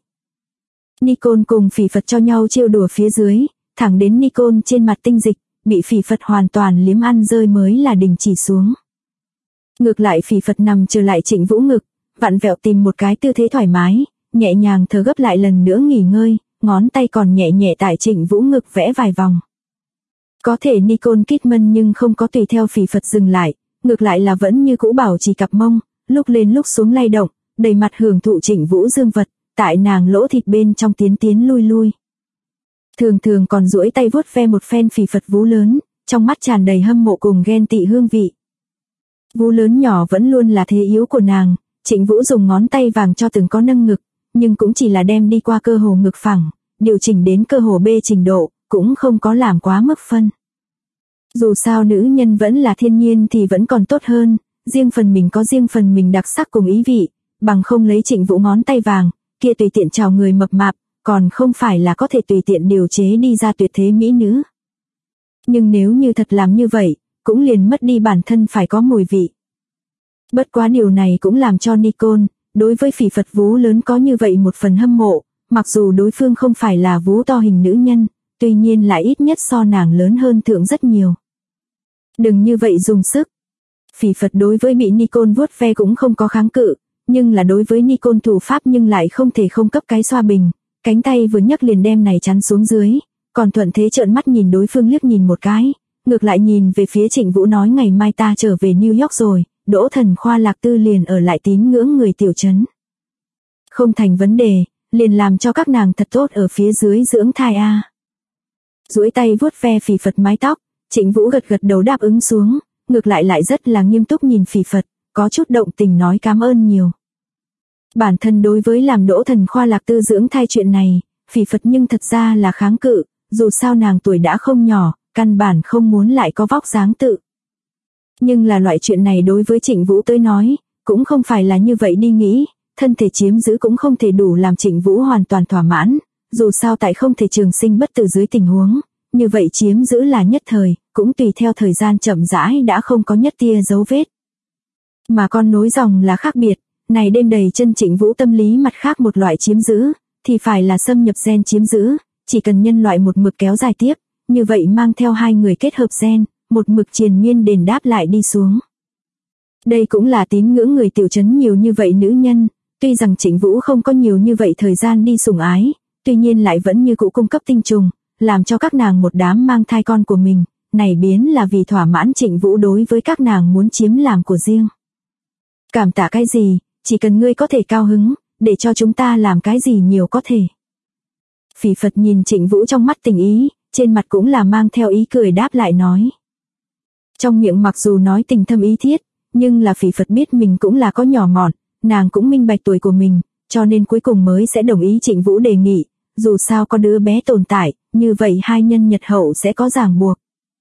Nicole cùng phỉ Phật cho nhau trêu đùa phía dưới, thẳng đến Nicole trên mặt tinh dịch, bị phỉ Phật hoàn toàn liếm ăn rơi mới là đình chỉ xuống. Ngược lại phỉ Phật nằm trở lại Trịnh Vũ ngực, vặn vẹo tìm một cái tư thế thoải mái, nhẹ nhàng thở gấp lại lần nữa nghỉ ngơi, ngón tay còn nhẹ nhẹ tại Trịnh Vũ ngực vẽ vài vòng. Có thể Nicole Kidman nhưng không có tùy theo phỉ Phật dừng lại, ngược lại là vẫn như cũ bảo trì cặp mông, lúc lên lúc xuống lay động, đầy mặt hưởng thụ Trịnh Vũ dương vật, tại nàng lỗ thịt bên trong tiến lui lui. Thường thường còn duỗi tay vuốt ve một phen phỉ Phật vú lớn, trong mắt tràn đầy hâm mộ cùng ghen tị hương vị. Vú lớn nhỏ vẫn luôn là thế yếu của nàng, Trịnh Vũ dùng ngón tay vàng cho từng có nâng ngực, nhưng cũng chỉ là đem đi qua cơ hồ ngực phẳng, điều chỉnh đến cơ hồ bê trình độ, cũng không có làm quá mức phân. Dù sao nữ nhân vẫn là thiên nhiên thì vẫn còn tốt hơn, riêng phần mình có riêng phần mình đặc sắc cùng ý vị, bằng không lấy Trịnh Vũ ngón tay vàng, kia tùy tiện chào người mập mạp, còn không phải là có thể tùy tiện điều chế đi ra tuyệt thế mỹ nữ. Nhưng nếu như thật làm như vậy, cũng liền mất đi bản thân phải có mùi vị. Bất quá điều này cũng làm cho Nicole, đối với phỉ Phật vú lớn có như vậy một phần hâm mộ, mặc dù đối phương không phải là vú to hình nữ nhân, tuy nhiên lại ít nhất so nàng lớn hơn thượng rất nhiều. Đừng như vậy dùng sức. Phỉ Phật đối với bị Nicole vuốt ve cũng không có kháng cự, nhưng là đối với Nicole thủ pháp nhưng lại không thể không cấp cái xoa bình, cánh tay vừa nhấc liền đem này chắn xuống dưới, còn thuận thế trợn mắt nhìn đối phương liếc nhìn một cái, ngược lại nhìn về phía Trịnh Vũ nói ngày mai ta trở về New York rồi, Đỗ Thần Khoa Lạc Tư liền ở lại tín ngưỡng người tiểu trấn. Không thành vấn đề, liền làm cho các nàng thật tốt ở phía dưới dưỡng thai a. Duỗi tay vuốt ve phỉ Phật mái tóc, Trịnh Vũ gật gật đầu đáp ứng xuống, ngược lại rất là nghiêm túc nhìn phỉ Phật, có chút động tình nói cảm ơn nhiều. Bản thân đối với làm Đỗ Thần Khoa Lạc Tư dưỡng thai chuyện này, phỉ Phật nhưng thật ra là kháng cự, dù sao nàng tuổi đã không nhỏ, căn bản không muốn lại có vóc dáng tự. Nhưng là loại chuyện này đối với Trịnh Vũ tới nói, cũng không phải là như vậy đi nghĩ, thân thể chiếm giữ cũng không thể đủ làm Trịnh Vũ hoàn toàn thỏa mãn, dù sao tại không thể trường sinh bất tử dưới tình huống, như vậy chiếm giữ là nhất thời, cũng tùy theo thời gian chậm rãi đã không có nhất tia dấu vết. Mà con nối dòng là khác biệt, này đêm đầy chân Trịnh Vũ tâm lý mặt khác một loại chiếm giữ, thì phải là xâm nhập gen chiếm giữ, chỉ cần nhân loại một mực kéo dài tiếp, như vậy mang theo hai người kết hợp gen, một mực triền miên đền đáp lại đi xuống. Đây cũng là tín ngưỡng người tiểu trấn nhiều như vậy nữ nhân, tuy rằng Trịnh Vũ không có nhiều như vậy thời gian đi sủng ái, tuy nhiên lại vẫn như cũ cung cấp tinh trùng, làm cho các nàng một đám mang thai con của mình, này biến là vì thỏa mãn Trịnh Vũ đối với các nàng muốn chiếm làm của riêng. Cảm tạ cái gì, chỉ cần ngươi có thể cao hứng, để cho chúng ta làm cái gì nhiều có thể. Phỉ Phật nhìn Trịnh Vũ trong mắt tình ý, trên mặt cũng là mang theo ý cười đáp lại nói. Trong miệng mặc dù nói tình thâm ý thiết, nhưng là Phỉ Phật biết mình cũng là có nhỏ mọn, nàng cũng minh bạch tuổi của mình, cho nên cuối cùng mới sẽ đồng ý Trịnh Vũ đề nghị, dù sao có đứa bé tồn tại, như vậy hai nhân nhật hậu sẽ có ràng buộc.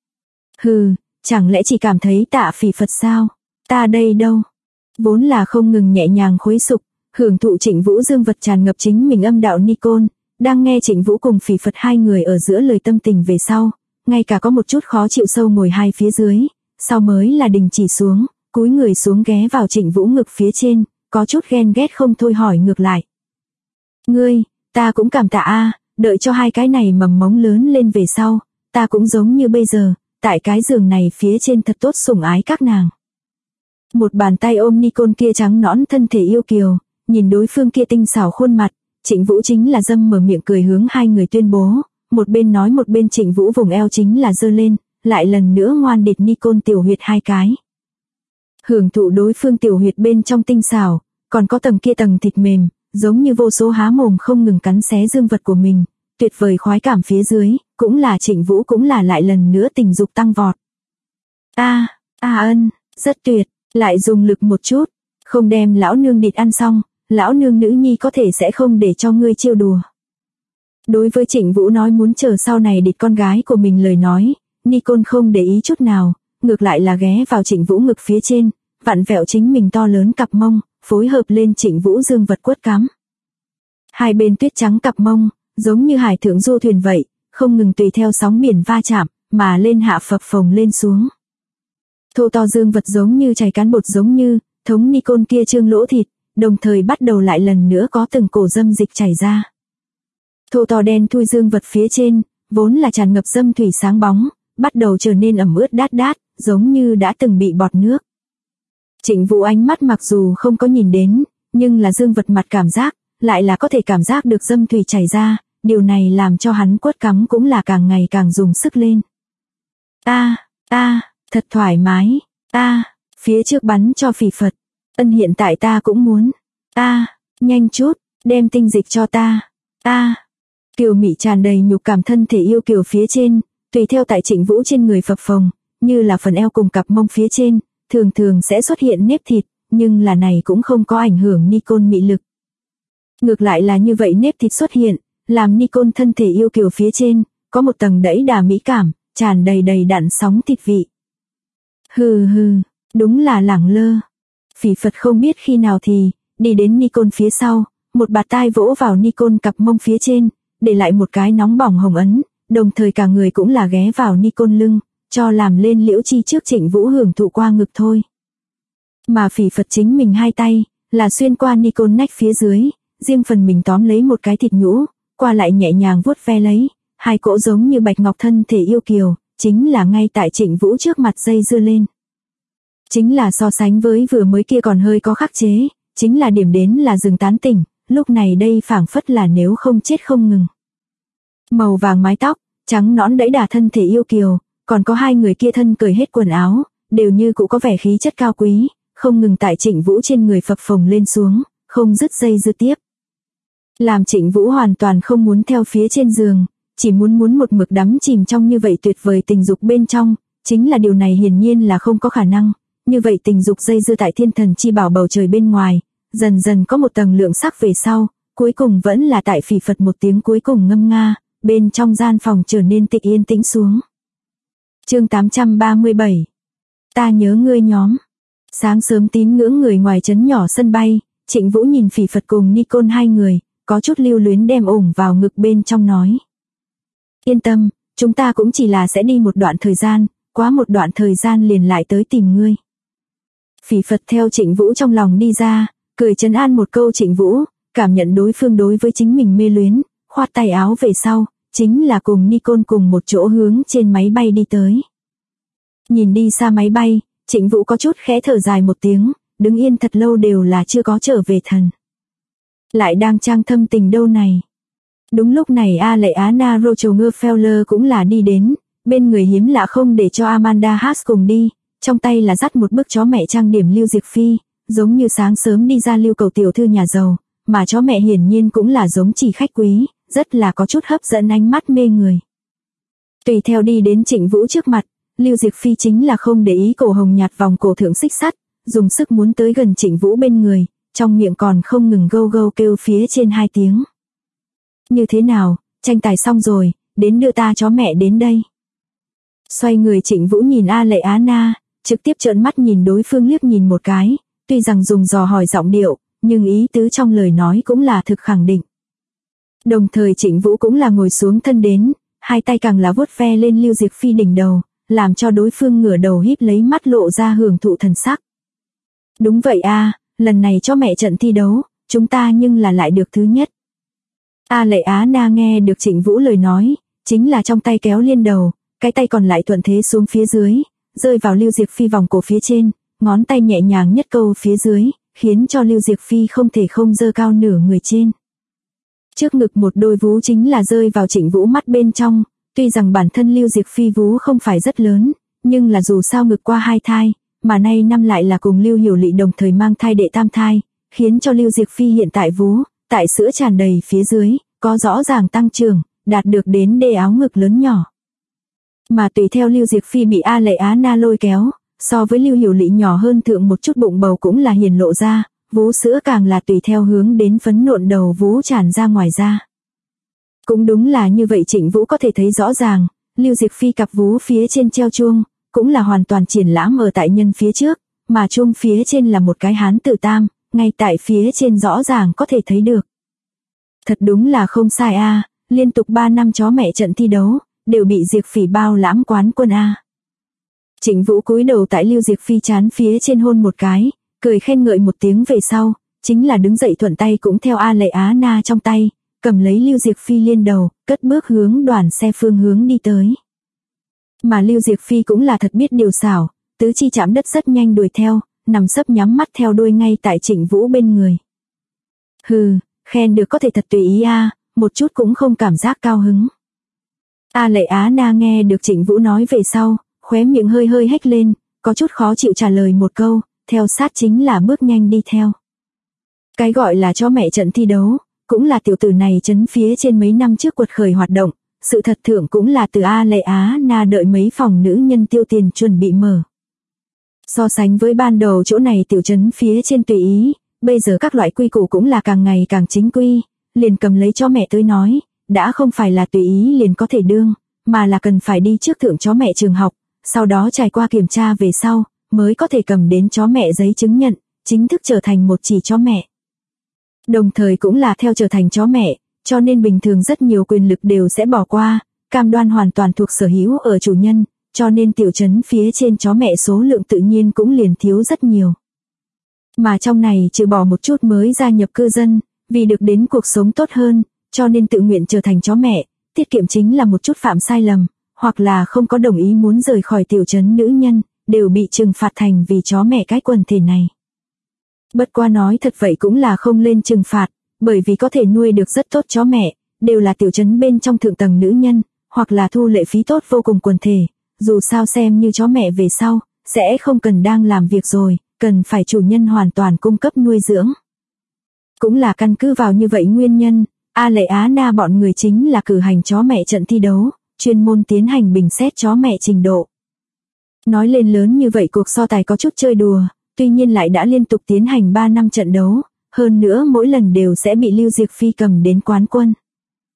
Hừ, chẳng lẽ chỉ cảm thấy tạ Phỉ Phật sao? Ta đây đâu? Vốn là không ngừng nhẹ nhàng khuấy sục, hưởng thụ Trịnh Vũ dương vật tràn ngập chính mình âm đạo Nikon, đang nghe Trịnh Vũ cùng Phỉ Phật hai người ở giữa lời tâm tình về sau, ngay cả có một chút khó chịu sâu ngồi hai phía dưới, sau mới là đình chỉ xuống, cúi người xuống ghé vào Trịnh Vũ ngực phía trên, có chút ghen ghét không thôi hỏi ngược lại. Ngươi, ta cũng cảm tạ a, đợi cho hai cái này mầm mống lớn lên về sau, ta cũng giống như bây giờ, tại cái giường này phía trên thật tốt sủng ái các nàng. Một bàn tay ôm Nikon kia trắng nõn thân thể yêu kiều, nhìn đối phương kia tinh xảo khuôn mặt, Trịnh Vũ chính là dâm mở miệng cười hướng hai người tuyên bố, một bên nói một bên Trịnh Vũ vùng eo chính là giơ lên, lại lần nữa ngoan đệt Nikon tiểu huyệt hai cái. Hưởng thụ đối phương tiểu huyệt bên trong tinh xảo, còn có tầng kia tầng thịt mềm, giống như vô số há mồm không ngừng cắn xé dương vật của mình, tuyệt vời khoái cảm phía dưới, cũng là Trịnh Vũ cũng là lại lần nữa tình dục tăng vọt. Ân, rất tuyệt, lại dùng lực một chút, không đem lão nương địt ăn xong, lão nương nữ nhi có thể sẽ không để cho ngươi trêu đùa. Đối với Trịnh Vũ nói muốn chờ sau này địt con gái của mình lời nói, Nikon không để ý chút nào, ngược lại là ghé vào Trịnh Vũ ngực phía trên, vặn vẹo chính mình to lớn cặp mông, phối hợp lên Trịnh Vũ dương vật quất cắm. Hai bên tuyết trắng cặp mông, giống như hải thượng du thuyền vậy, không ngừng tùy theo sóng biển va chạm, mà lên hạ phập phồng lên xuống. Thô to dương vật giống như chày cán bột giống như, thống Nikon kia trương lỗ thịt, đồng thời bắt đầu lại lần nữa có từng cổ dâm dịch chảy ra. Thô to đen thui dương vật phía trên, vốn là tràn ngập dâm thủy sáng bóng, bắt đầu trở nên ẩm ướt đát đát, giống như đã từng bị bọt nước. Trịnh Vũ ánh mắt mặc dù không có nhìn đến, nhưng là dương vật mặt cảm giác, lại là có thể cảm giác được dâm thủy chảy ra, điều này làm cho hắn quất cắm cũng là càng ngày càng dùng sức lên. Thật thoải mái, phía trước bắn cho Phỉ Phật, hiện tại ta cũng muốn, nhanh chút, đem tinh dịch cho ta, kiều mị tràn đầy nhục cảm thân thể yêu kiều phía trên, tùy theo tại Trịnh Vũ trên người phập phồng, như là phần eo cùng cặp mông phía trên, thường thường sẽ xuất hiện nếp thịt, nhưng là này cũng không có ảnh hưởng Nikon mị lực. Ngược lại là như vậy nếp thịt xuất hiện, làm Nikon thân thể yêu kiều phía trên, có một tầng đẫy đà mỹ cảm, tràn đầy đầy đặn sóng thịt vị. Hừ, đúng là lẳng lơ. Phỉ Phật không biết khi nào thì, đi đến Nikon phía sau, một bạt tai vỗ vào Nikon cặp mông phía trên, để lại một cái nóng bỏng hồng ấn, đồng thời cả người cũng là ghé vào Nikon lưng, cho làm lên liễu chi trước Trịnh Vũ hưởng thụ qua ngực thôi. Mà Phỉ Phật chính mình hai tay, là xuyên qua Nikon nách phía dưới, riêng phần mình tóm lấy một cái thịt nhũ, qua lại nhẹ nhàng vuốt ve lấy, hai cỗ giống như bạch ngọc thân thể yêu kiều, chính là ngay tại Trịnh Vũ trước mặt dây dưa lên. Chính là so sánh với vừa mới kia còn hơi có khắc chế, chính là điểm đến là dừng tán tỉnh, lúc này đây phảng phất là nếu không chết không ngừng. Màu vàng mái tóc, trắng nõn đẫy đà thân thể yêu kiều, còn có hai người kia thân cởi hết quần áo, đều như cũng có vẻ khí chất cao quý, không ngừng tại Trịnh Vũ trên người phập phồng lên xuống, không dứt dây dưa tiếp. Làm Trịnh Vũ hoàn toàn không muốn theo phía trên giường, chỉ muốn một mực đắm chìm trong như vậy tuyệt vời tình dục bên trong, chính là điều này hiển nhiên là không có khả năng. Như vậy tình dục dây dưa tại thiên thần chi bảo bầu trời bên ngoài, dần dần có một tầng lượng sắc về sau, cuối cùng vẫn là tại Phỉ Phật một tiếng cuối cùng ngâm nga, bên trong gian phòng trở nên yên tĩnh xuống. Chương 837. Ta nhớ ngươi nhóm. Sáng sớm tín ngưỡng người ngoài trấn nhỏ sân bay, Trịnh Vũ nhìn Phỉ Phật cùng Nicole hai người, có chút lưu luyến đem ủng vào ngực bên trong nói. Yên tâm, chúng ta cũng chỉ là sẽ đi một đoạn thời gian, quá một đoạn thời gian liền lại tới tìm ngươi. Phỉ Phật theo Trịnh Vũ trong lòng đi ra, cười trấn an một câu Trịnh Vũ, cảm nhận đối phương đối với chính mình mê luyến, khoát tay áo về sau, chính là cùng Nicole cùng một chỗ hướng trên máy bay đi tới. Nhìn đi xa máy bay, Trịnh Vũ có chút khẽ thở dài một tiếng, đứng yên thật lâu đều là chưa có trở về thần. Lại đang trang thâm tình đâu này. Đúng lúc này Aleana Rochonger-Feller cũng là đi đến, bên người hiếm lạ không để cho Amanda Haas cùng đi, trong tay là dắt một bức chó mẹ trang điểm Lưu Diệc Phi, giống như sáng sớm đi ra lưu cầu tiểu thư nhà giàu, mà chó mẹ hiển nhiên cũng là giống chỉ khách quý, rất là có chút hấp dẫn ánh mắt mê người. Tùy theo đi đến Trịnh Vũ trước mặt, Lưu Diệc Phi chính là không để ý cổ hồng nhạt vòng cổ thượng xích sắt, dùng sức muốn tới gần Trịnh Vũ bên người, trong miệng còn không ngừng gâu gâu kêu phía trên 2 tiếng. Như thế nào, tranh tài xong rồi, đến đưa ta chó mẹ đến đây. Xoay người Trịnh Vũ nhìn Aleana, trực tiếp trợn mắt nhìn đối phương liếc nhìn một cái, tuy rằng dùng dò hỏi giọng điệu, nhưng ý tứ trong lời nói cũng là thực khẳng định. Đồng thời Trịnh Vũ cũng là ngồi xuống thân đến, hai tay càng là vuốt ve lên Lưu Diệc Phi đỉnh đầu, làm cho đối phương ngửa đầu híp lấy mắt lộ ra hưởng thụ thần sắc. Đúng vậy a, lần này cho mẹ trận thi đấu, chúng ta nhưng là lại được thứ nhất. Aleana nghe được Trịnh Vũ lời nói, chính là trong tay kéo liên đầu, cái tay còn lại thuận thế xuống phía dưới, rơi vào Lưu Diệc Phi vòng cổ phía trên, ngón tay nhẹ nhàng nhất câu phía dưới, khiến cho Lưu Diệc Phi không thể không giơ cao nửa người trên. Trước ngực một đôi vú chính là rơi vào Trịnh Vũ mắt bên trong, tuy rằng bản thân Lưu Diệc Phi vú không phải rất lớn, nhưng là dù sao ngực qua 2 thai, mà nay năm lại là cùng Lưu Hiểu Lị đồng thời mang thai đệ tam thai, khiến cho Lưu Diệc Phi hiện tại vú, tại sữa tràn đầy phía dưới, có rõ ràng tăng trưởng, đạt được đến đê áo ngực lớn nhỏ. Mà tùy theo Lưu Diệc Phi bị Aleana lôi kéo, so với Lưu Hiểu Lị nhỏ hơn thượng một chút bụng bầu cũng là hiển lộ ra, vú sữa càng là tùy theo hướng đến phấn nộn đầu vú tràn ra ngoài ra. Cũng đúng là như vậy Trịnh Vũ có thể thấy rõ ràng, Lưu Diệc Phi cặp vú phía trên treo chuông, cũng là hoàn toàn triển lãm ở tại nhân phía trước, mà chuông phía trên là một cái hán tự tam, ngay tại phía trên rõ ràng có thể thấy được. Thật đúng là không sai a, liên tục 3 năm chó mẹ trận thi đấu, đều bị Diệc Phỉ bao lãm quán quân a. Trịnh Vũ cúi đầu tại Lưu Diệc Phi trán phía trên hôn một cái, cười khen ngợi một tiếng về sau, chính là đứng dậy thuận tay cũng theo Aleana trong tay, cầm lấy Lưu Diệc Phi liên đầu, cất bước hướng đoàn xe phương hướng đi tới. Mà Lưu Diệc Phi cũng là thật biết điều xảo, tứ chi chạm đất rất nhanh đuổi theo, nằm sấp nhắm mắt theo đuôi ngay tại Trịnh Vũ bên người. Hừ, khen được có thể thật tùy ý a, một chút cũng không cảm giác cao hứng. Aleana nghe được Trịnh Vũ nói về sau, khóe miệng hơi hơi hếch lên, có chút khó chịu trả lời một câu, theo sát chính là bước nhanh đi theo. Cái gọi là cho mẹ trận thi đấu, cũng là tiểu tử này chấn phía trên mấy năm trước quật khởi hoạt động, sự thật thưởng cũng là từ Aleana đợi mấy phòng nữ nhân tiêu tiền chuẩn bị mở. So sánh với ban đầu chỗ này tiểu chấn phía trên tùy ý, bây giờ các loại quy củ cũng là càng ngày càng chính quy, liền cầm lấy cho mẹ tới nói, đã không phải là tùy ý liền có thể đương, mà là cần phải đi trước thượng chó mẹ trường học, sau đó trải qua kiểm tra về sau, mới có thể cầm đến chó mẹ giấy chứng nhận, chính thức trở thành một chỉ chó mẹ. Đồng thời cũng là theo trở thành chó mẹ, cho nên bình thường rất nhiều quyền lực đều sẽ bỏ qua, cam đoan hoàn toàn thuộc sở hữu ở chủ nhân, cho nên tiểu trấn phía trên chó mẹ số lượng tự nhiên cũng liền thiếu rất nhiều. Mà trong này trừ bỏ một chút mới gia nhập cư dân, vì được đến cuộc sống tốt hơn, cho nên tự nguyện trở thành chó mẹ, tiết kiệm chính là một chút phạm sai lầm, hoặc là không có đồng ý muốn rời khỏi tiểu trấn nữ nhân, đều bị trừng phạt thành vì chó mẹ cái quần thể này. Bất qua nói thật vậy cũng là không lên trừng phạt, bởi vì có thể nuôi được rất tốt chó mẹ, đều là tiểu trấn bên trong thượng tầng nữ nhân, hoặc là thu lệ phí tốt vô cùng quần thể, dù sao xem như chó mẹ về sau, sẽ không cần đang làm việc rồi, cần phải chủ nhân hoàn toàn cung cấp nuôi dưỡng. Cũng là căn cứ vào như vậy nguyên nhân, Aleana bọn người chính là cử hành chó mẹ trận thi đấu, chuyên môn tiến hành bình xét chó mẹ trình độ. Nói lên lớn như vậy cuộc so tài có chút chơi đùa, tuy nhiên lại đã liên tục tiến hành 3 năm trận đấu, hơn nữa mỗi lần đều sẽ bị Lưu Diệc Phi cầm đến quán quân.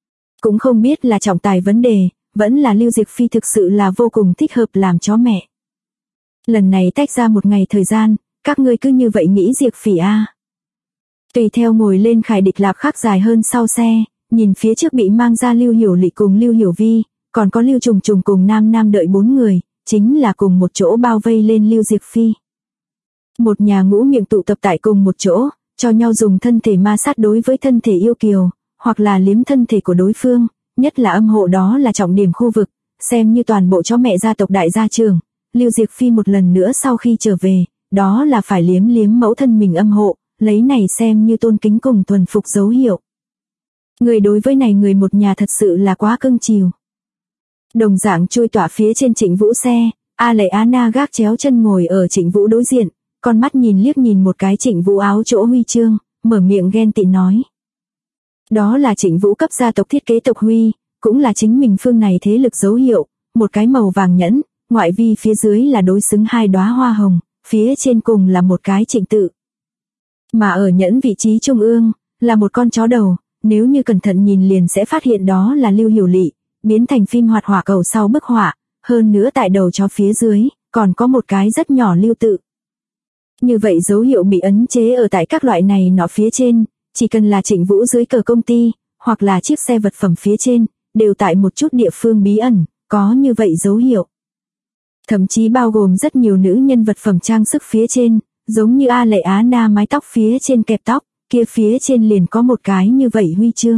Cũng không biết là trọng tài vấn đề, vẫn là Lưu Diệc Phi thực sự là vô cùng thích hợp làm chó mẹ. Lần này tách ra một ngày thời gian, các ngươi cứ như vậy nghĩ Diệc Phỉ a? Tùy theo ngồi lên Khải Địch Lạp khác dài hơn sau xe, nhìn phía trước bị mang ra Lưu Hiểu Lị cùng Lưu Hiểu Vi, còn có Lưu Trùng Trùng cùng Nam Nam đợi 4 người, chính là cùng một chỗ bao vây lên Lưu Diệc Phi. Một nhà ngũ miệng tụ tập tại cùng một chỗ, cho nhau dùng thân thể ma sát đối với thân thể yêu kiều, hoặc là liếm thân thể của đối phương, nhất là âm hộ đó là trọng điểm khu vực, xem như toàn bộ chó mẹ gia tộc đại gia trường. Lưu Diệc Phi một lần nữa sau khi trở về, đó là phải liếm mẫu thân mình âm hộ, lấy này xem như tôn kính cùng thuần phục dấu hiệu. Người đối với này người một nhà thật sự là quá cưng chiều. Đồng dạng chui tỏa phía trên Trịnh Vũ xe, A Lệ Á Na gác chéo chân ngồi ở Trịnh Vũ đối diện, con mắt nhìn liếc nhìn một cái Trịnh Vũ áo chỗ huy chương, mở miệng ghen tị nói. Đó là Trịnh Vũ cấp gia tộc thiết kế tộc huy, cũng là chính mình phương này thế lực dấu hiệu, một cái màu vàng nhẫn, ngoại vi phía dưới là đối xứng 2 đóa hoa hồng, phía trên cùng là một cái Trịnh tự. Mà ở nhẫn vị trí trung ương, là một con chó đầu, nếu như cẩn thận nhìn liền sẽ phát hiện đó là Lưu Hiểu Lị, biến thành phim hoạt họa cầu sau bức họa, hơn nữa tại đầu chó phía dưới, còn có một cái rất nhỏ Lưu tự. Như vậy dấu hiệu bị ấn chế ở tại các loại này nọ phía trên, chỉ cần là Trịnh Vũ dưới cờ công ty, hoặc là chiếc xe vật phẩm phía trên, đều tại một chút địa phương bí ẩn, có như vậy dấu hiệu. Thậm chí bao gồm rất nhiều nữ nhân vật phẩm trang sức phía trên, giống như A Lệ Á Na mái tóc phía trên kẹp tóc, kia phía trên liền có một cái như vậy huy chương.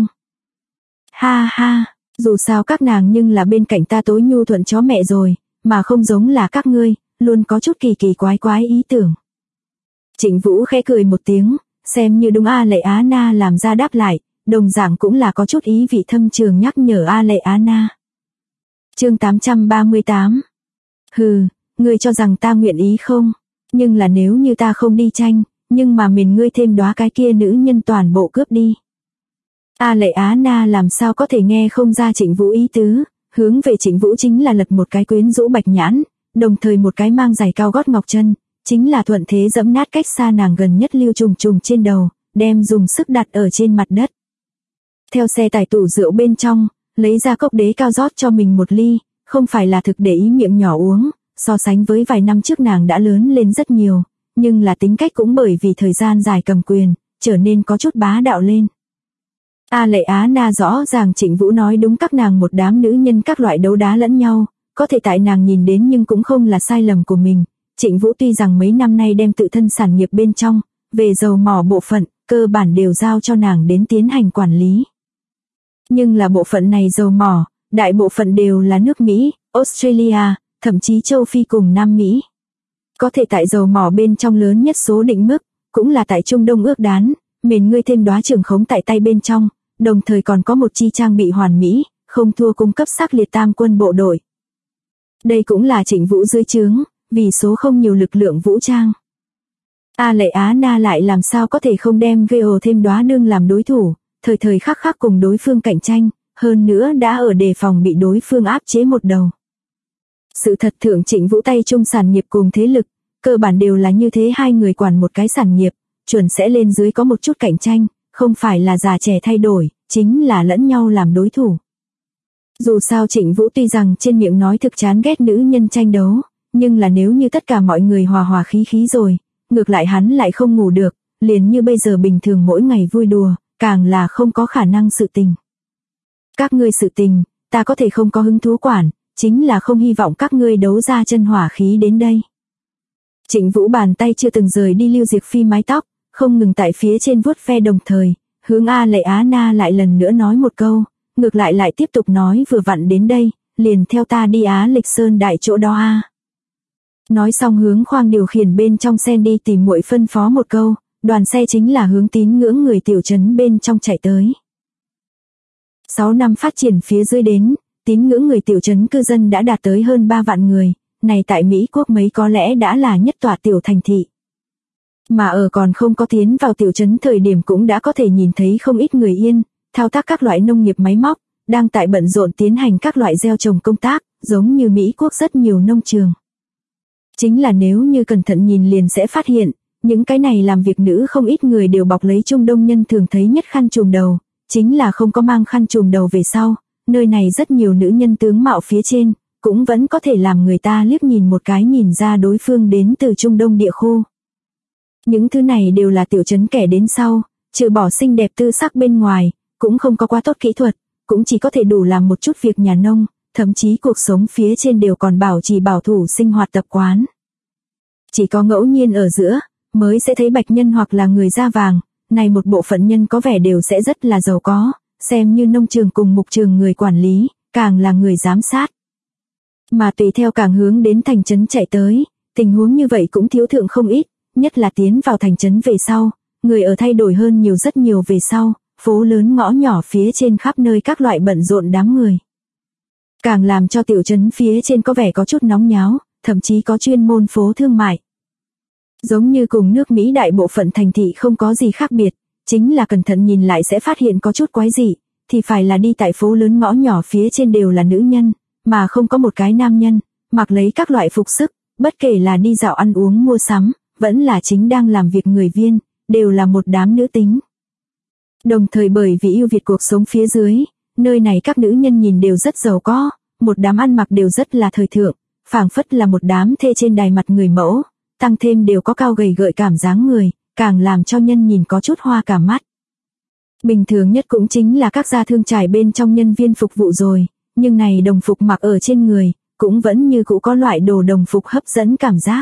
Ha ha, dù sao các nàng nhưng là bên cạnh ta tối nhu thuận chó mẹ rồi, mà không giống là các ngươi, luôn có chút kỳ kỳ quái ý tưởng. Trịnh Vũ khẽ cười một tiếng, xem như đúng A Lệ Á Na làm ra đáp lại, đồng dạng cũng là có chút ý vị thâm trường nhắc nhở A Lệ Á Na. Chương 838. Hừ, ngươi cho rằng ta nguyện ý không? Nhưng là nếu như ta không đi tranh, nhưng mà mình ngươi thêm đóa cái kia nữ nhân toàn bộ cướp đi. A Lệ Á Na làm sao có thể nghe không ra Trịnh Vũ ý tứ, hướng về Trịnh Vũ chính là lật một cái quyến rũ bạch nhãn, đồng thời một cái mang giày cao gót ngọc chân, chính là thuận thế dẫm nát cách xa nàng gần nhất Lưu Trùng Trùng trên đầu, đem dùng sức đặt ở trên mặt đất. Theo xe tải tủ rượu bên trong, lấy ra cốc đế cao rót cho mình một ly, không phải là thực để ý miệng nhỏ uống, so sánh với vài năm trước nàng đã lớn lên rất nhiều, nhưng là tính cách cũng bởi vì thời gian dài cầm quyền, trở nên có chút bá đạo lên. A Lệ Á Na rõ ràng Trịnh Vũ nói đúng, các nàng một đám nữ nhân các loại đấu đá lẫn nhau, có thể tại nàng nhìn đến nhưng cũng không là sai lầm của mình. Trịnh Vũ tuy rằng mấy năm nay đem tự thân sản nghiệp bên trong, về dầu mỏ bộ phận, cơ bản đều giao cho nàng đến tiến hành quản lý. Nhưng là bộ phận này dầu mỏ, đại bộ phận đều là nước Mỹ, Australia, thậm chí châu Phi cùng Nam Mỹ. Có thể tại dầu mỏ bên trong lớn nhất số định mức, cũng là tại Trung Đông ước đán, mền ngươi thêm đóa trường khống tại tay bên trong, đồng thời còn có một chi trang bị hoàn mỹ, không thua cung cấp sắc liệt tam quân bộ đội. Đây cũng là Trịnh Vũ dưới trướng, vì số không nhiều lực lượng vũ trang. A Lệ Á Na lại làm sao có thể không đem Geo thêm đóa đương làm đối thủ, thời thời khắc khắc cùng đối phương cạnh tranh, hơn nữa đã ở đề phòng bị đối phương áp chế một đầu. Sự thật thượng Trịnh Vũ tay chung sản nghiệp cùng thế lực, cơ bản đều là như thế, hai người quản một cái sản nghiệp, chuẩn sẽ lên dưới có một chút cạnh tranh, không phải là già trẻ thay đổi, chính là lẫn nhau làm đối thủ. Dù sao Trịnh Vũ tuy rằng trên miệng nói thực chán ghét nữ nhân tranh đấu, nhưng là nếu như tất cả mọi người hòa hòa khí khí rồi, ngược lại hắn lại không ngủ được, liền như bây giờ bình thường mỗi ngày vui đùa, càng là không có khả năng sự tình. Các ngươi sự tình, ta có thể không có hứng thú quản, chính là không hy vọng các ngươi đấu ra chân hỏa khí đến đây. Trịnh Vũ bàn tay chưa từng rời đi Lưu Diệc Phi mái tóc, không ngừng tại phía trên vuốt ve, đồng thời, hướng A Lệ Á Na lại lần nữa nói một câu, ngược lại tiếp tục nói vừa vặn đến đây, liền theo ta đi Á Lịch Sơn đại chỗ đó a. Nói xong hướng khoang điều khiển bên trong xe đi tìm muội phân phó một câu, đoàn xe chính là hướng Tín Ngưỡng người tiểu trấn bên trong chạy tới. 6 năm phát triển phía dưới đến, Tín Ngưỡng người tiểu trấn cư dân đã đạt tới hơn 3 vạn người, này tại Mỹ quốc mấy có lẽ đã là nhất tòa tiểu thành thị. Mà ở còn không có tiến vào tiểu trấn thời điểm cũng đã có thể nhìn thấy không ít người Yên, thao tác các loại nông nghiệp máy móc, đang tại bận rộn tiến hành các loại gieo trồng công tác, giống như Mỹ quốc rất nhiều nông trường. Chính là nếu như cẩn thận nhìn liền sẽ phát hiện, những cái này làm việc nữ không ít người đều bọc lấy Trung Đông nhân thường thấy nhất khăn trùm đầu, chính là không có mang khăn trùm đầu về sau, nơi này rất nhiều nữ nhân tướng mạo phía trên, cũng vẫn có thể làm người ta liếc nhìn một cái nhìn ra đối phương đến từ Trung Đông địa khu. Những thứ này đều là tiểu trấn kẻ đến sau, trừ bỏ xinh đẹp tư sắc bên ngoài, cũng không có quá tốt kỹ thuật, cũng chỉ có thể đủ làm một chút việc nhà nông, thậm chí cuộc sống phía trên đều còn bảo trì bảo thủ sinh hoạt tập quán. Chỉ có ngẫu nhiên ở giữa, mới sẽ thấy bạch nhân hoặc là người da vàng, này một bộ phận nhân có vẻ đều sẽ rất là giàu có, xem như nông trường cùng mục trường người quản lý, càng là người giám sát. Mà tùy theo càng hướng đến thành trấn chạy tới, tình huống như vậy cũng thiếu thượng không ít, nhất là tiến vào thành trấn về sau, người ở thay đổi hơn nhiều rất nhiều về sau, phố lớn ngõ nhỏ phía trên khắp nơi các loại bận rộn đám người. Càng làm cho tiểu trấn phía trên có vẻ có chút nóng nháo, thậm chí có chuyên môn phố thương mại. Giống như cùng nước Mỹ đại bộ phận thành thị không có gì khác biệt, chính là cẩn thận nhìn lại sẽ phát hiện có chút quái dị, thì phải là đi tại phố lớn ngõ nhỏ phía trên đều là nữ nhân, mà không có một cái nam nhân, mặc lấy các loại phục sức, bất kể là đi dạo ăn uống mua sắm, vẫn là chính đang làm việc người viên, đều là một đám nữ tính. Đồng thời bởi vì ưu việt cuộc sống phía dưới, nơi này các nữ nhân nhìn đều rất giàu có, một đám ăn mặc đều rất là thời thượng, phảng phất là một đám thê trên đài mặt người mẫu, tăng thêm đều có cao gầy gợi cảm dáng người, càng làm cho nhân nhìn có chút hoa cả mắt. Bình thường nhất cũng chính là các gia thương trải bên trong nhân viên phục vụ rồi, nhưng này đồng phục mặc ở trên người, cũng vẫn như cũ có loại đồ đồng phục hấp dẫn cảm giác.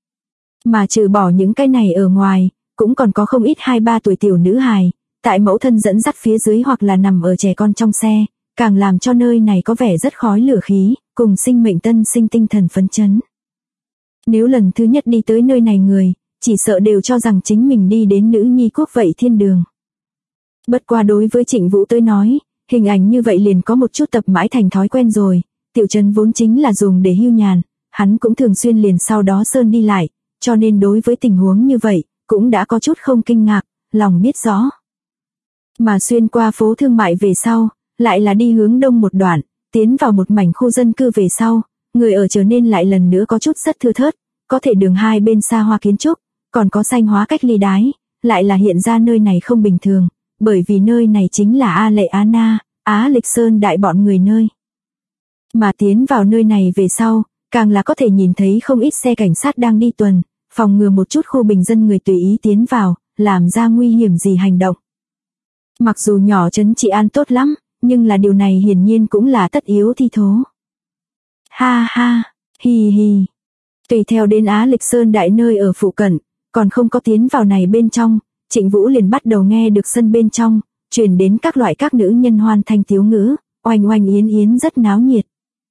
Mà trừ bỏ những cái này ở ngoài, cũng còn có không ít 2-3 tuổi tiểu nữ hài, tại mẫu thân dẫn dắt phía dưới hoặc là nằm ở trẻ con trong xe, càng làm cho nơi này có vẻ rất khói lửa khí, cùng sinh mệnh tân sinh tinh thần phấn chấn. Nếu lần thứ nhất đi tới nơi này người, chỉ sợ đều cho rằng chính mình đi đến nữ nhi quốc vậy thiên đường. Bất qua đối với Trịnh Vũ tới nói, hình ảnh như vậy liền có một chút tập mãi thành thói quen rồi, tiểu trấn vốn chính là dùng để hưu nhàn, hắn cũng thường xuyên liền sau đó sơn đi lại, cho nên đối với tình huống như vậy, cũng đã có chút không kinh ngạc, lòng biết rõ. Mà xuyên qua phố thương mại về sau, lại là đi hướng đông một đoạn, tiến vào một mảnh khu dân cư về sau, người ở trở nên lại lần nữa có chút rất thưa thớt, có thể đường hai bên xa hoa kiến trúc, còn có xanh hóa cách ly đái, lại là hiện ra nơi này không bình thường, bởi vì nơi này chính là A Lệ Á Na, Á Lịch Sơn đại bọn người nơi. Mà tiến vào nơi này về sau, càng là có thể nhìn thấy không ít xe cảnh sát đang đi tuần, phòng ngừa một chút khu bình dân người tùy ý tiến vào, làm ra nguy hiểm gì hành động. Mặc dù nhỏ trấn trị an tốt lắm, nhưng là điều này hiển nhiên cũng là tất yếu thi thố. Ha ha, hì hì. Tùy theo đến Á Lịch Sơn đại nơi ở phụ cận, còn không có tiến vào này bên trong, Trịnh Vũ liền bắt đầu nghe được sân bên trong, truyền đến các loại các nữ nhân hoan thanh tiếu ngữ, oanh oanh yến yến rất náo nhiệt.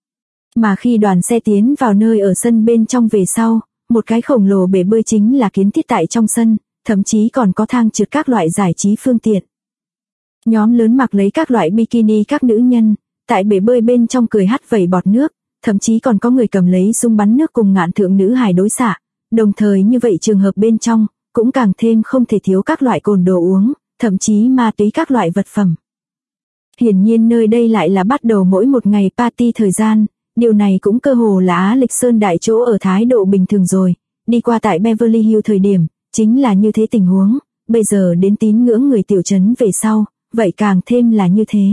Mà khi đoàn xe tiến vào nơi ở sân bên trong về sau, một cái khổng lồ bể bơi chính là kiến thiết tại trong sân, thậm chí còn có thang trượt các loại giải trí phương tiện. Nhóm lớn mặc lấy các loại bikini các nữ nhân, tại bể bơi bên trong cười hắt vẩy bọt nước, thậm chí còn có người cầm lấy súng bắn nước cùng ngạn thượng nữ hài đối xạ. Đồng thời như vậy trường hợp bên trong, cũng càng thêm không thể thiếu các loại cồn đồ uống, thậm chí ma túy các loại vật phẩm. Hiển nhiên nơi đây lại là bắt đầu mỗi một ngày party thời gian, điều này cũng cơ hồ là Á Lịch Sơn đại chỗ ở thái độ bình thường rồi, đi qua tại Beverly Hills thời điểm, chính là như thế tình huống, bây giờ đến tín ngưỡng người tiểu trấn về sau, vậy càng thêm là như thế.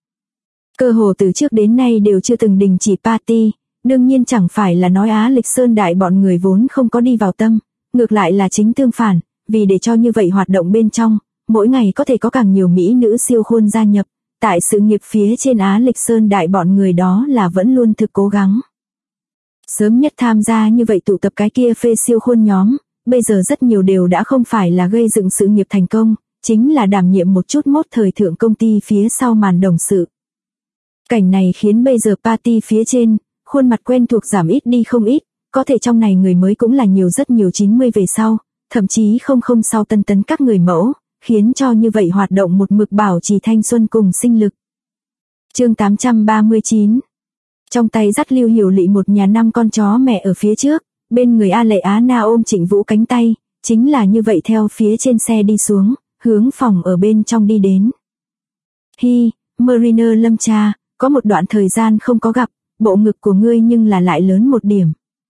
Cơ hồ từ trước đến nay đều chưa từng đình chỉ party, đương nhiên chẳng phải là nói Á Lịch Sơn đại bọn người vốn không có đi vào tâm, ngược lại là chính tương phản, vì để cho như vậy hoạt động bên trong, mỗi ngày có thể có càng nhiều mỹ nữ siêu khôn gia nhập, tại sự nghiệp phía trên Á Lịch Sơn đại bọn người đó là vẫn luôn thực cố gắng. Sớm nhất tham gia như vậy tụ tập cái kia phê siêu khôn nhóm, bây giờ rất nhiều đều đã không phải là gây dựng sự nghiệp thành công, chính là đảm nhiệm một chút mốt thời thượng công ty phía sau màn đồng sự. Cảnh này khiến bây giờ party phía trên, khuôn mặt quen thuộc giảm ít đi không ít, có thể trong này người mới cũng là nhiều rất nhiều 90 về sau, thậm chí không sau tân tấn các người mẫu, khiến cho như vậy hoạt động một mực bảo trì thanh xuân cùng sinh lực. Chương 839. Trong tay dắt Lưu Hiểu Lị một nhà 5 con chó mẹ ở phía trước, bên người A Lệ Á Na ôm Trịnh Vũ cánh tay, chính là như vậy theo phía trên xe đi xuống, hướng phòng ở bên trong đi đến. Hi, Mariner Lâm cha, có một đoạn thời gian không có gặp, bộ ngực của ngươi nhưng là lại lớn một điểm.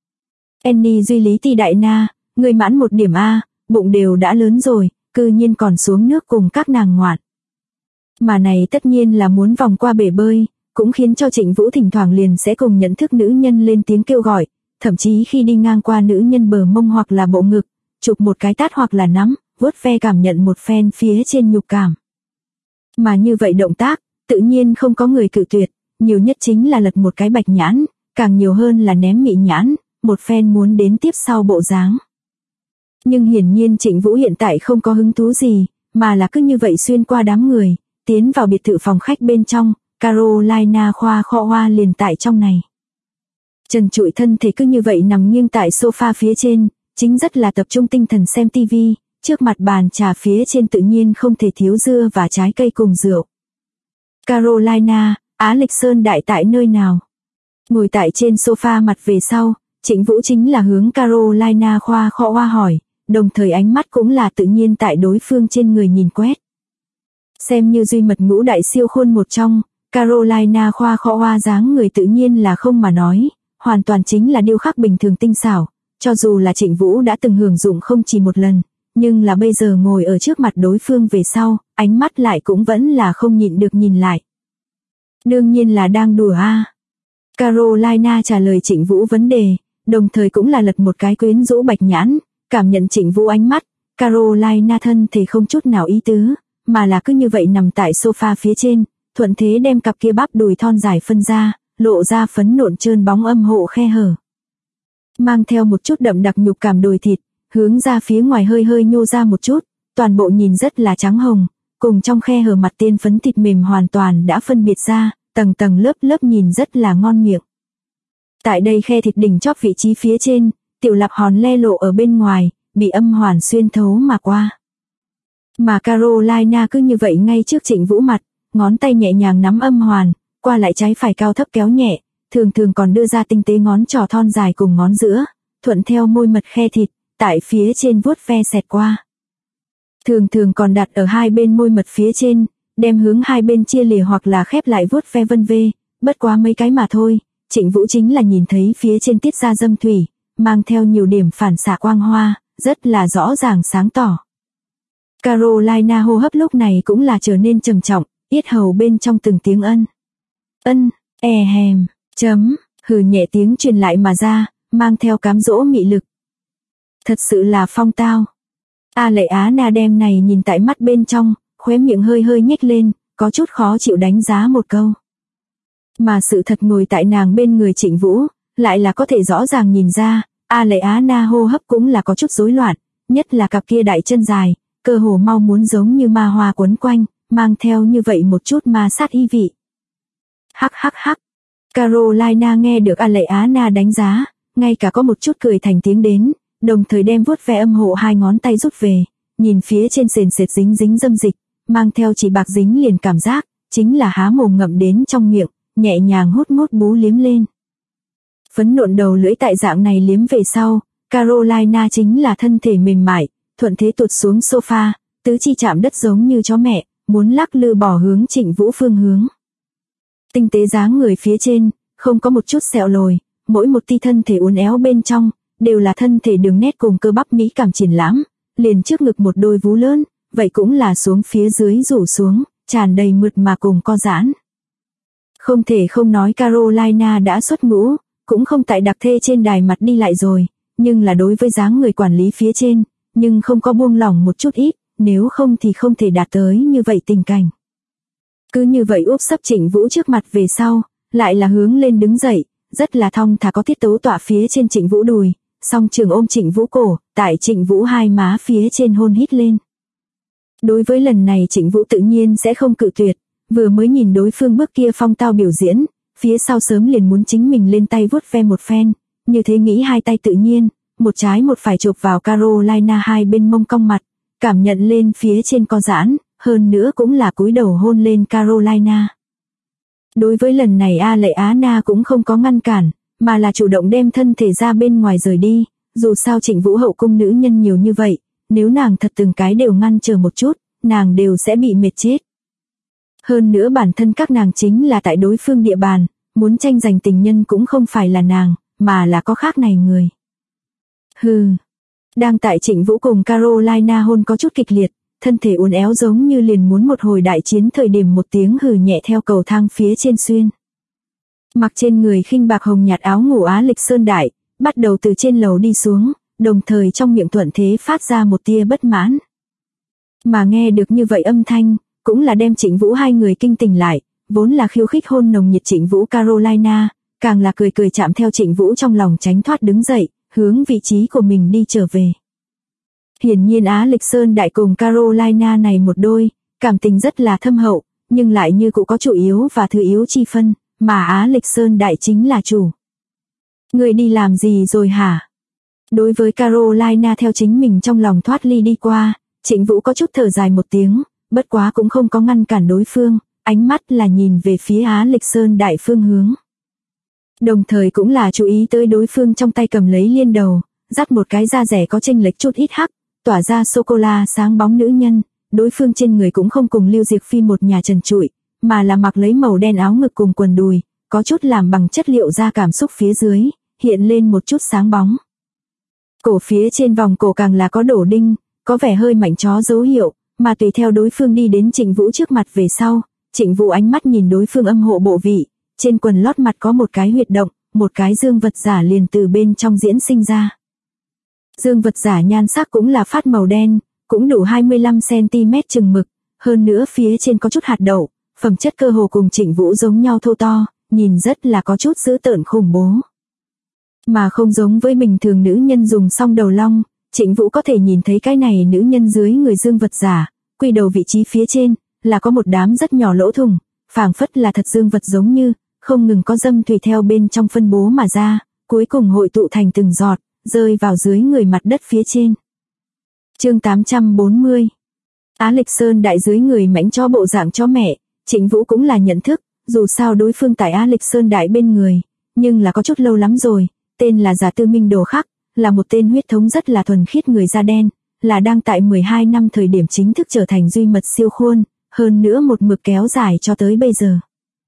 Annie Duy Lý Ti Đại Na, ngươi mãn một điểm A, bụng đều đã lớn rồi, cư nhiên còn xuống nước cùng các nàng ngoạn. Mà này tất nhiên là muốn vòng qua bể bơi, cũng khiến cho Trịnh Vũ thỉnh thoảng liền sẽ cùng nhận thức nữ nhân lên tiếng kêu gọi, thậm chí khi đi ngang qua nữ nhân bờ mông hoặc là bộ ngực, chụp một cái tát hoặc là nắm, vuốt ve cảm nhận một phen phía trên nhục cảm. Mà như vậy động tác, tự nhiên không có người cự tuyệt, nhiều nhất chính là lật một cái bạch nhãn, càng nhiều hơn là ném mị nhãn, một phen muốn đến tiếp sau bộ dáng. Nhưng hiển nhiên Trịnh Vũ hiện tại không có hứng thú gì, mà là cứ như vậy xuyên qua đám người, tiến vào biệt thự phòng khách bên trong, Carolina khoa kho hoa liền tại trong này. Trần trụi thân thể cứ như vậy nằm nghiêng tại sofa phía trên, chính rất là tập trung tinh thần xem tivi, trước mặt bàn trà phía trên tự nhiên không thể thiếu dưa và trái cây cùng rượu. Carolina, Á Lịch Sơn đại tại nơi nào? Ngồi tại trên sofa mặt về sau, Trịnh Vũ chính là hướng Carolina khoa kho hoa hỏi, đồng thời ánh mắt cũng là tự nhiên tại đối phương trên người nhìn quét. Xem như duy mật ngũ đại siêu khôn một trong, Carolina khoa kho hoa dáng người tự nhiên là không mà nói, hoàn toàn chính là điêu khắc bình thường tinh xảo, cho dù là Trịnh Vũ đã từng hưởng dụng không chỉ một lần, nhưng là bây giờ ngồi ở trước mặt đối phương về sau, ánh mắt lại cũng vẫn là không nhịn được nhìn lại. Đương nhiên là đang đùa a. Carolina trả lời Trịnh Vũ vấn đề, đồng thời cũng là lật một cái quyến rũ bạch nhãn, cảm nhận Trịnh Vũ ánh mắt, Carolina thân thì không chút nào ý tứ, mà là cứ như vậy nằm tại sofa phía trên, thuận thế đem cặp kia bắp đùi thon dài phân ra, lộ ra phấn nộn trơn bóng âm hộ khe hở. Mang theo một chút đậm đặc nhục cảm đùi thịt, hướng ra phía ngoài hơi hơi nhô ra một chút, toàn bộ nhìn rất là trắng hồng, cùng trong khe hở mặt tiên phấn thịt mềm hoàn toàn đã phân biệt ra, tầng tầng lớp lớp nhìn rất là ngon miệng. Tại đây khe thịt đỉnh chóp vị trí phía trên, tiểu lạp hòn le lộ ở bên ngoài, bị âm hoàn xuyên thấu mà qua. Mà Carolina cứ như vậy ngay trước Trịnh Vũ mặt, ngón tay nhẹ nhàng nắm âm hoàn, qua lại trái phải cao thấp kéo nhẹ, thường thường còn đưa ra tinh tế ngón trỏ thon dài cùng ngón giữa, thuận theo môi mật khe thịt, tại phía trên vuốt ve xẹt qua. Thường thường còn đặt ở hai bên môi mật phía trên, đem hướng hai bên chia lìa hoặc là khép lại vuốt ve vân vê, bất quá mấy cái mà thôi, Trịnh Vũ chính là nhìn thấy phía trên tiết ra dâm thủy, mang theo nhiều điểm phản xạ quang hoa, rất là rõ ràng sáng tỏ. Carolina hô hấp lúc này cũng là trở nên trầm trọng, yết hầu bên trong từng tiếng ân, hèm, hừ nhẹ tiếng truyền lại mà ra, mang theo cám dỗ mị lực. Thật sự là phong tao. A Lệ Á Na đem này nhìn tại mắt bên trong, khóe miệng hơi hơi nhếch lên, có chút khó chịu đánh giá một câu. Mà sự thật ngồi tại nàng bên người Trịnh Vũ, lại là có thể rõ ràng nhìn ra, A Lệ Á Na hô hấp cũng là có chút rối loạn, nhất là cặp kia đại chân dài, cơ hồ mau muốn giống như ma hoa quấn quanh, mang theo như vậy một chút ma sát ý vị. Hắc hắc hắc. Carolina nghe được A Lệ Á Na đánh giá, ngay cả có một chút cười thành tiếng đến, đồng thời đem vuốt ve âm hộ hai ngón tay rút về, nhìn phía trên sền sệt dính dính dâm dịch, mang theo chỉ bạc dính liền cảm giác, chính là há mồm ngậm đến trong miệng, nhẹ nhàng hút mút bú liếm lên. Phấn nộn đầu lưỡi tại dạng này liếm về sau, Carolina chính là thân thể mềm mại, thuận thế tụt xuống sofa, tứ chi chạm đất giống như chó mẹ, muốn lắc lư bỏ hướng Trịnh Vũ phương hướng. Tinh tế dáng người phía trên, không có một chút sẹo lồi, mỗi một ti thân thể uốn éo bên trong, đều là thân thể đường nét cùng cơ bắp mỹ cảm triển lãm, liền trước ngực một đôi vú lớn, vậy cũng là xuống phía dưới rủ xuống, tràn đầy mượt mà cùng co giãn. Không thể không nói Carolina đã xuất ngũ, cũng không tại đặc thê trên đài mặt đi lại rồi, nhưng là đối với dáng người quản lý phía trên, nhưng không có buông lỏng một chút ít, nếu không thì không thể đạt tới như vậy tình cảnh. Cứ như vậy úp sấp Trịnh Vũ trước mặt về sau, lại là hướng lên đứng dậy, rất là thong thả có tiết tấu tọa phía trên Trịnh Vũ đùi, song trường ôm Trịnh Vũ cổ, tại Trịnh Vũ hai má phía trên hôn hít lên. Đối với lần này Trịnh Vũ tự nhiên sẽ không cự tuyệt, vừa mới nhìn đối phương bước kia phong tao biểu diễn, phía sau sớm liền muốn chính mình lên tay vuốt ve một phen, như thế nghĩ hai tay tự nhiên, một trái một phải chụp vào Carolina hai bên mông cong mặt, cảm nhận lên phía trên co giãn, hơn nữa cũng là cúi đầu hôn lên Carolina. Đối với lần này A Lệ Á Na cũng không có ngăn cản, mà là chủ động đem thân thể ra bên ngoài rời đi, dù sao Trịnh Vũ hậu cung nữ nhân nhiều như vậy, nếu nàng thật từng cái đều ngăn chờ một chút, nàng đều sẽ bị mệt chết. Hơn nữa bản thân các nàng chính là tại đối phương địa bàn, muốn tranh giành tình nhân cũng không phải là nàng, mà là có khác này người. Đang tại Trịnh Vũ cùng Carolina hôn có chút kịch liệt, thân thể uốn éo giống như liền muốn một hồi đại chiến thời điểm một tiếng hừ nhẹ theo cầu thang phía trên xuyên. Mặc trên người khinh bạc hồng nhạt áo ngủ Á Lịch Sơn Đại, bắt đầu từ trên lầu đi xuống, đồng thời trong miệng thuận thế phát ra một tia bất mãn. Mà nghe được như vậy âm thanh, cũng là đem Trịnh Vũ hai người kinh tỉnh lại, vốn là khiêu khích hôn nồng nhiệt Trịnh Vũ Carolina, càng là cười cười chạm theo Trịnh Vũ trong lòng tránh thoát đứng dậy, hướng vị trí của mình đi trở về. Hiển nhiên Á Lịch Sơn Đại cùng Carolina này một đôi, cảm tình rất là thâm hậu, nhưng lại như cũng có chủ yếu và thứ yếu chi phân, mà Á Lịch Sơn Đại chính là chủ. Người đi làm gì rồi hả? Đối với Carolina theo chính mình trong lòng thoát ly đi qua, Trịnh Vũ có chút thở dài một tiếng, bất quá cũng không có ngăn cản đối phương, ánh mắt là nhìn về phía Á Lịch Sơn Đại phương hướng. Đồng thời cũng là chú ý tới đối phương trong tay cầm lấy liên đầu, dắt một cái da rẻ có chênh lệch chút ít hắc, tỏa ra sô-cô-la sáng bóng nữ nhân, đối phương trên người cũng không cùng Lưu Diệc Phi một nhà trần trụi, mà là mặc lấy màu đen áo ngực cùng quần đùi, có chút làm bằng chất liệu da cảm xúc phía dưới, hiện lên một chút sáng bóng. Cổ phía trên vòng cổ càng là có đổ đinh, có vẻ hơi mảnh chó dấu hiệu, mà tùy theo đối phương đi đến Trịnh Vũ trước mặt về sau, Trịnh Vũ ánh mắt nhìn đối phương âm hộ bộ vị, trên quần lót mặt có một cái huyệt động, một cái dương vật giả liền từ bên trong diễn sinh ra. Dương vật giả nhan sắc cũng là phát màu đen, cũng đủ 25cm chừng mực, hơn nữa phía trên có chút hạt đậu, phẩm chất cơ hồ cùng Trịnh Vũ giống nhau thô to, nhìn rất là có chút dữ tợn khủng bố. Mà không giống với bình thường nữ nhân dùng xong đầu long, Trịnh Vũ có thể nhìn thấy cái này nữ nhân dưới người dương vật giả, quy đầu vị trí phía trên, là có một đám rất nhỏ lỗ thủng, phảng phất là thật dương vật giống như, không ngừng có dâm tùy theo bên trong phân bố mà ra, cuối cùng hội tụ thành từng giọt, rơi vào dưới người mặt đất phía trên. Chương 840. Á Lịch Sơn Đại dưới người mãnh chó bộ dạng chó mẹ, Trịnh Vũ cũng là nhận thức, dù sao đối phương tại Á Lịch Sơn Đại bên người, nhưng là có chút lâu lắm rồi, tên là Giả Tư Minh Đồ Khắc, là một tên huyết thống rất là thuần khiết người da đen, là đang tại 12 năm thời điểm chính thức trở thành duy mật siêu khuôn, hơn nữa một mực kéo dài cho tới bây giờ.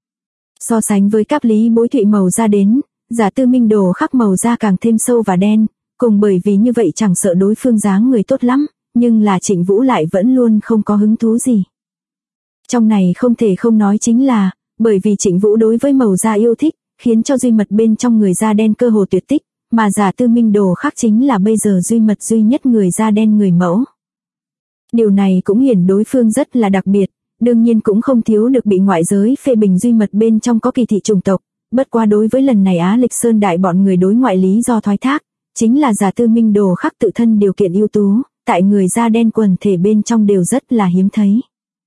So sánh với Cáp Lý Bối Thụy màu da đến, Giả Tư Minh Đồ Khắc màu da càng thêm sâu và đen, cùng bởi vì như vậy chẳng sợ đối phương dáng người tốt lắm, nhưng là Trịnh Vũ lại vẫn luôn không có hứng thú gì. Trong này không thể không nói chính là, bởi vì Trịnh Vũ đối với màu da yêu thích, khiến cho duy mật bên trong người da đen cơ hồ tuyệt tích, mà Giả Tư Minh Đồ Khắc chính là bây giờ duy mật duy nhất người da đen người mẫu. Điều này cũng hiển đối phương rất là đặc biệt, đương nhiên cũng không thiếu được bị ngoại giới phê bình duy mật bên trong có kỳ thị chủng tộc, bất quá đối với lần này Á Lịch Sơn Đại bọn người đối ngoại lý do thoái thác, chính là Giả Tư Minh Đồ Khắc tự thân điều kiện ưu tú, tại người da đen quần thể bên trong đều rất là hiếm thấy.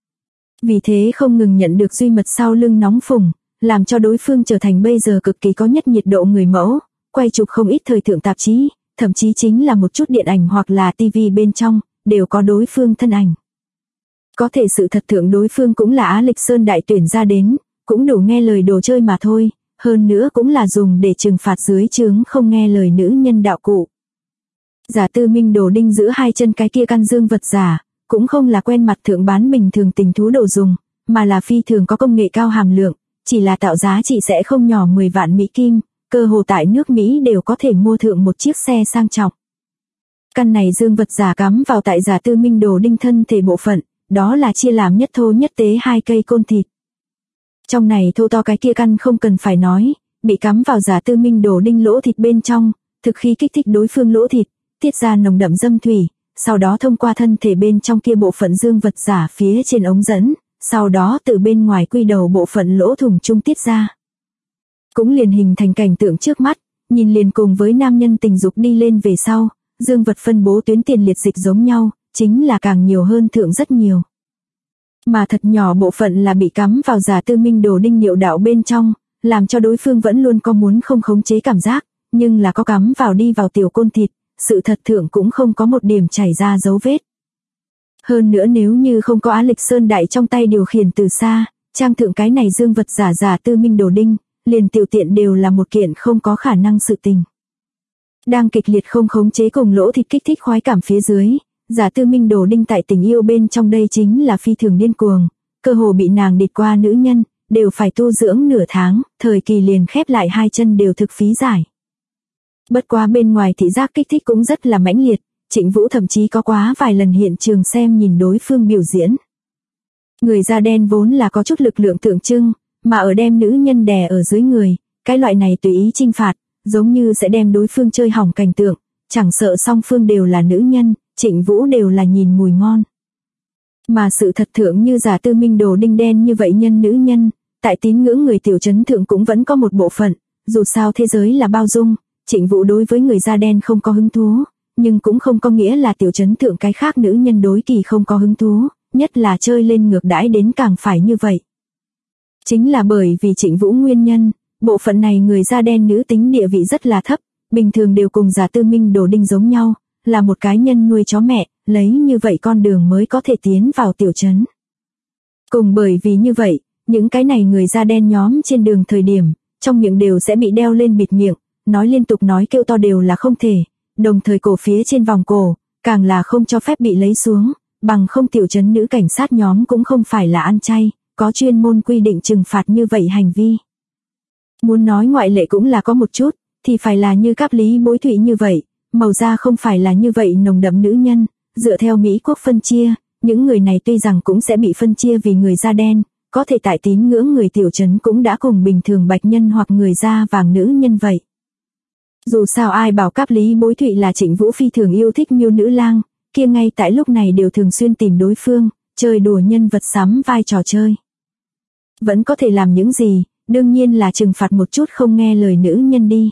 Vì thế không ngừng nhận được duy mật sau lưng nóng phùng, làm cho đối phương trở thành bây giờ cực kỳ có nhất nhiệt độ người mẫu, quay chụp không ít thời thượng tạp chí, thậm chí chính là một chút điện ảnh hoặc là TV bên trong, đều có đối phương thân ảnh. Có thể sự thật thượng đối phương cũng là Á Lịch Sơn Đại tuyển ra đến, cũng đủ nghe lời đồ chơi mà thôi, hơn nữa cũng là dùng để trừng phạt dưới trướng không nghe lời nữ nhân đạo cụ. Giả Tư Minh Đồ đinh giữa hai chân cái kia căn dương vật giả, cũng không là quen mặt thượng bán bình thường tình thú đồ dùng, mà là phi thường có công nghệ cao hàm lượng, chỉ là tạo giá trị sẽ không nhỏ 10 vạn Mỹ Kim, cơ hồ tại nước Mỹ đều có thể mua thượng một chiếc xe sang trọng. Căn này dương vật giả cắm vào tại Giả Tư Minh Đồ đinh thân thể bộ phận, đó là chia làm nhất thô nhất tế hai cây côn thịt. Trong này thô to cái kia căn không cần phải nói, bị cắm vào Giả Tư Minh Đồ đinh lỗ thịt bên trong, thực khi kích thích đối phương lỗ thịt, tiết ra nồng đậm dâm thủy, sau đó thông qua thân thể bên trong kia bộ phận dương vật giả phía trên ống dẫn, sau đó từ bên ngoài quy đầu bộ phận lỗ thủng trung tiết ra. Cũng liền hình thành cảnh tượng trước mắt, nhìn liền cùng với nam nhân tình dục đi lên về sau, dương vật phân bố tuyến tiền liệt dịch giống nhau, chính là càng nhiều hơn thượng rất nhiều. Mà thật nhỏ bộ phận là bị cắm vào Giả Tư Minh Đồ đinh niệu đạo bên trong, làm cho đối phương vẫn luôn có muốn không khống chế cảm giác, nhưng là có cắm vào đi vào tiểu côn thịt, sự thật thượng cũng không có một điểm chảy ra dấu vết. Hơn nữa nếu như không có Á Lịch Sơn Đại trong tay điều khiển từ xa, trang thượng cái này dương vật giả Giả Tư Minh Đồ đinh, liền tiểu tiện đều là một kiện không có khả năng sự tình. Đang kịch liệt không khống chế cùng lỗ thịt kích thích khoái cảm phía dưới, Giả Tư Minh Đồ đinh tại tình yêu bên trong đây chính là phi thường điên cuồng, cơ hồ bị nàng địt qua nữ nhân, đều phải tu dưỡng nửa tháng, thời kỳ liền khép lại hai chân đều thực phí giải. Bất quá bên ngoài thị giác kích thích cũng rất là mãnh liệt, Trịnh Vũ thậm chí có quá vài lần hiện trường xem nhìn đối phương biểu diễn. Người da đen vốn là có chút lực lượng tượng trưng, mà ở đem nữ nhân đè ở dưới người, cái loại này tùy ý trinh phạt, giống như sẽ đem đối phương chơi hỏng cảnh tượng, chẳng sợ song phương đều là nữ nhân, Trịnh Vũ đều là nhìn mùi ngon. Mà sự thật thượng như Giả Tư Minh đồ đinh đen như vậy nhân nữ nhân, tại tín ngưỡng người tiểu trấn thượng cũng vẫn có một bộ phận, dù sao thế giới là bao dung, Trịnh Vũ đối với người da đen không có hứng thú, nhưng cũng không có nghĩa là tiểu trấn thượng cái khác nữ nhân đối kỳ không có hứng thú, nhất là chơi lên ngược đãi đến càng phải như vậy. Chính là bởi vì Trịnh Vũ nguyên nhân, bộ phận này người da đen nữ tính địa vị rất là thấp, bình thường đều cùng Giả Tư Minh đồ đinh giống nhau, là một cái nhân nuôi chó mẹ, lấy như vậy con đường mới có thể tiến vào tiểu trấn. Cùng bởi vì như vậy, những cái này người da đen nhóm trên đường thời điểm, trong miệng đều sẽ bị đeo lên bịt miệng, nói liên tục nói kêu to đều là không thể, đồng thời cổ phía trên vòng cổ, càng là không cho phép bị lấy xuống, bằng không tiểu trấn nữ cảnh sát nhóm cũng không phải là ăn chay, có chuyên môn quy định trừng phạt như vậy hành vi. Muốn nói ngoại lệ cũng là có một chút, thì phải là như Cáp Lý Bối Thụy như vậy, màu da không phải là như vậy nồng đậm nữ nhân, dựa theo Mỹ quốc phân chia, những người này tuy rằng cũng sẽ bị phân chia vì người da đen, có thể tại tín ngưỡng người tiểu trấn cũng đã cùng bình thường bạch nhân hoặc người da vàng nữ nhân vậy. Dù sao ai bảo Cáp Lý Bối Thụy là Trịnh Vũ phi thường yêu thích miêu nữ lang, kia ngay tại lúc này đều thường xuyên tìm đối phương, chơi đùa nhân vật sắm vai trò chơi. Vẫn có thể làm những gì, đương nhiên là trừng phạt một chút không nghe lời nữ nhân đi.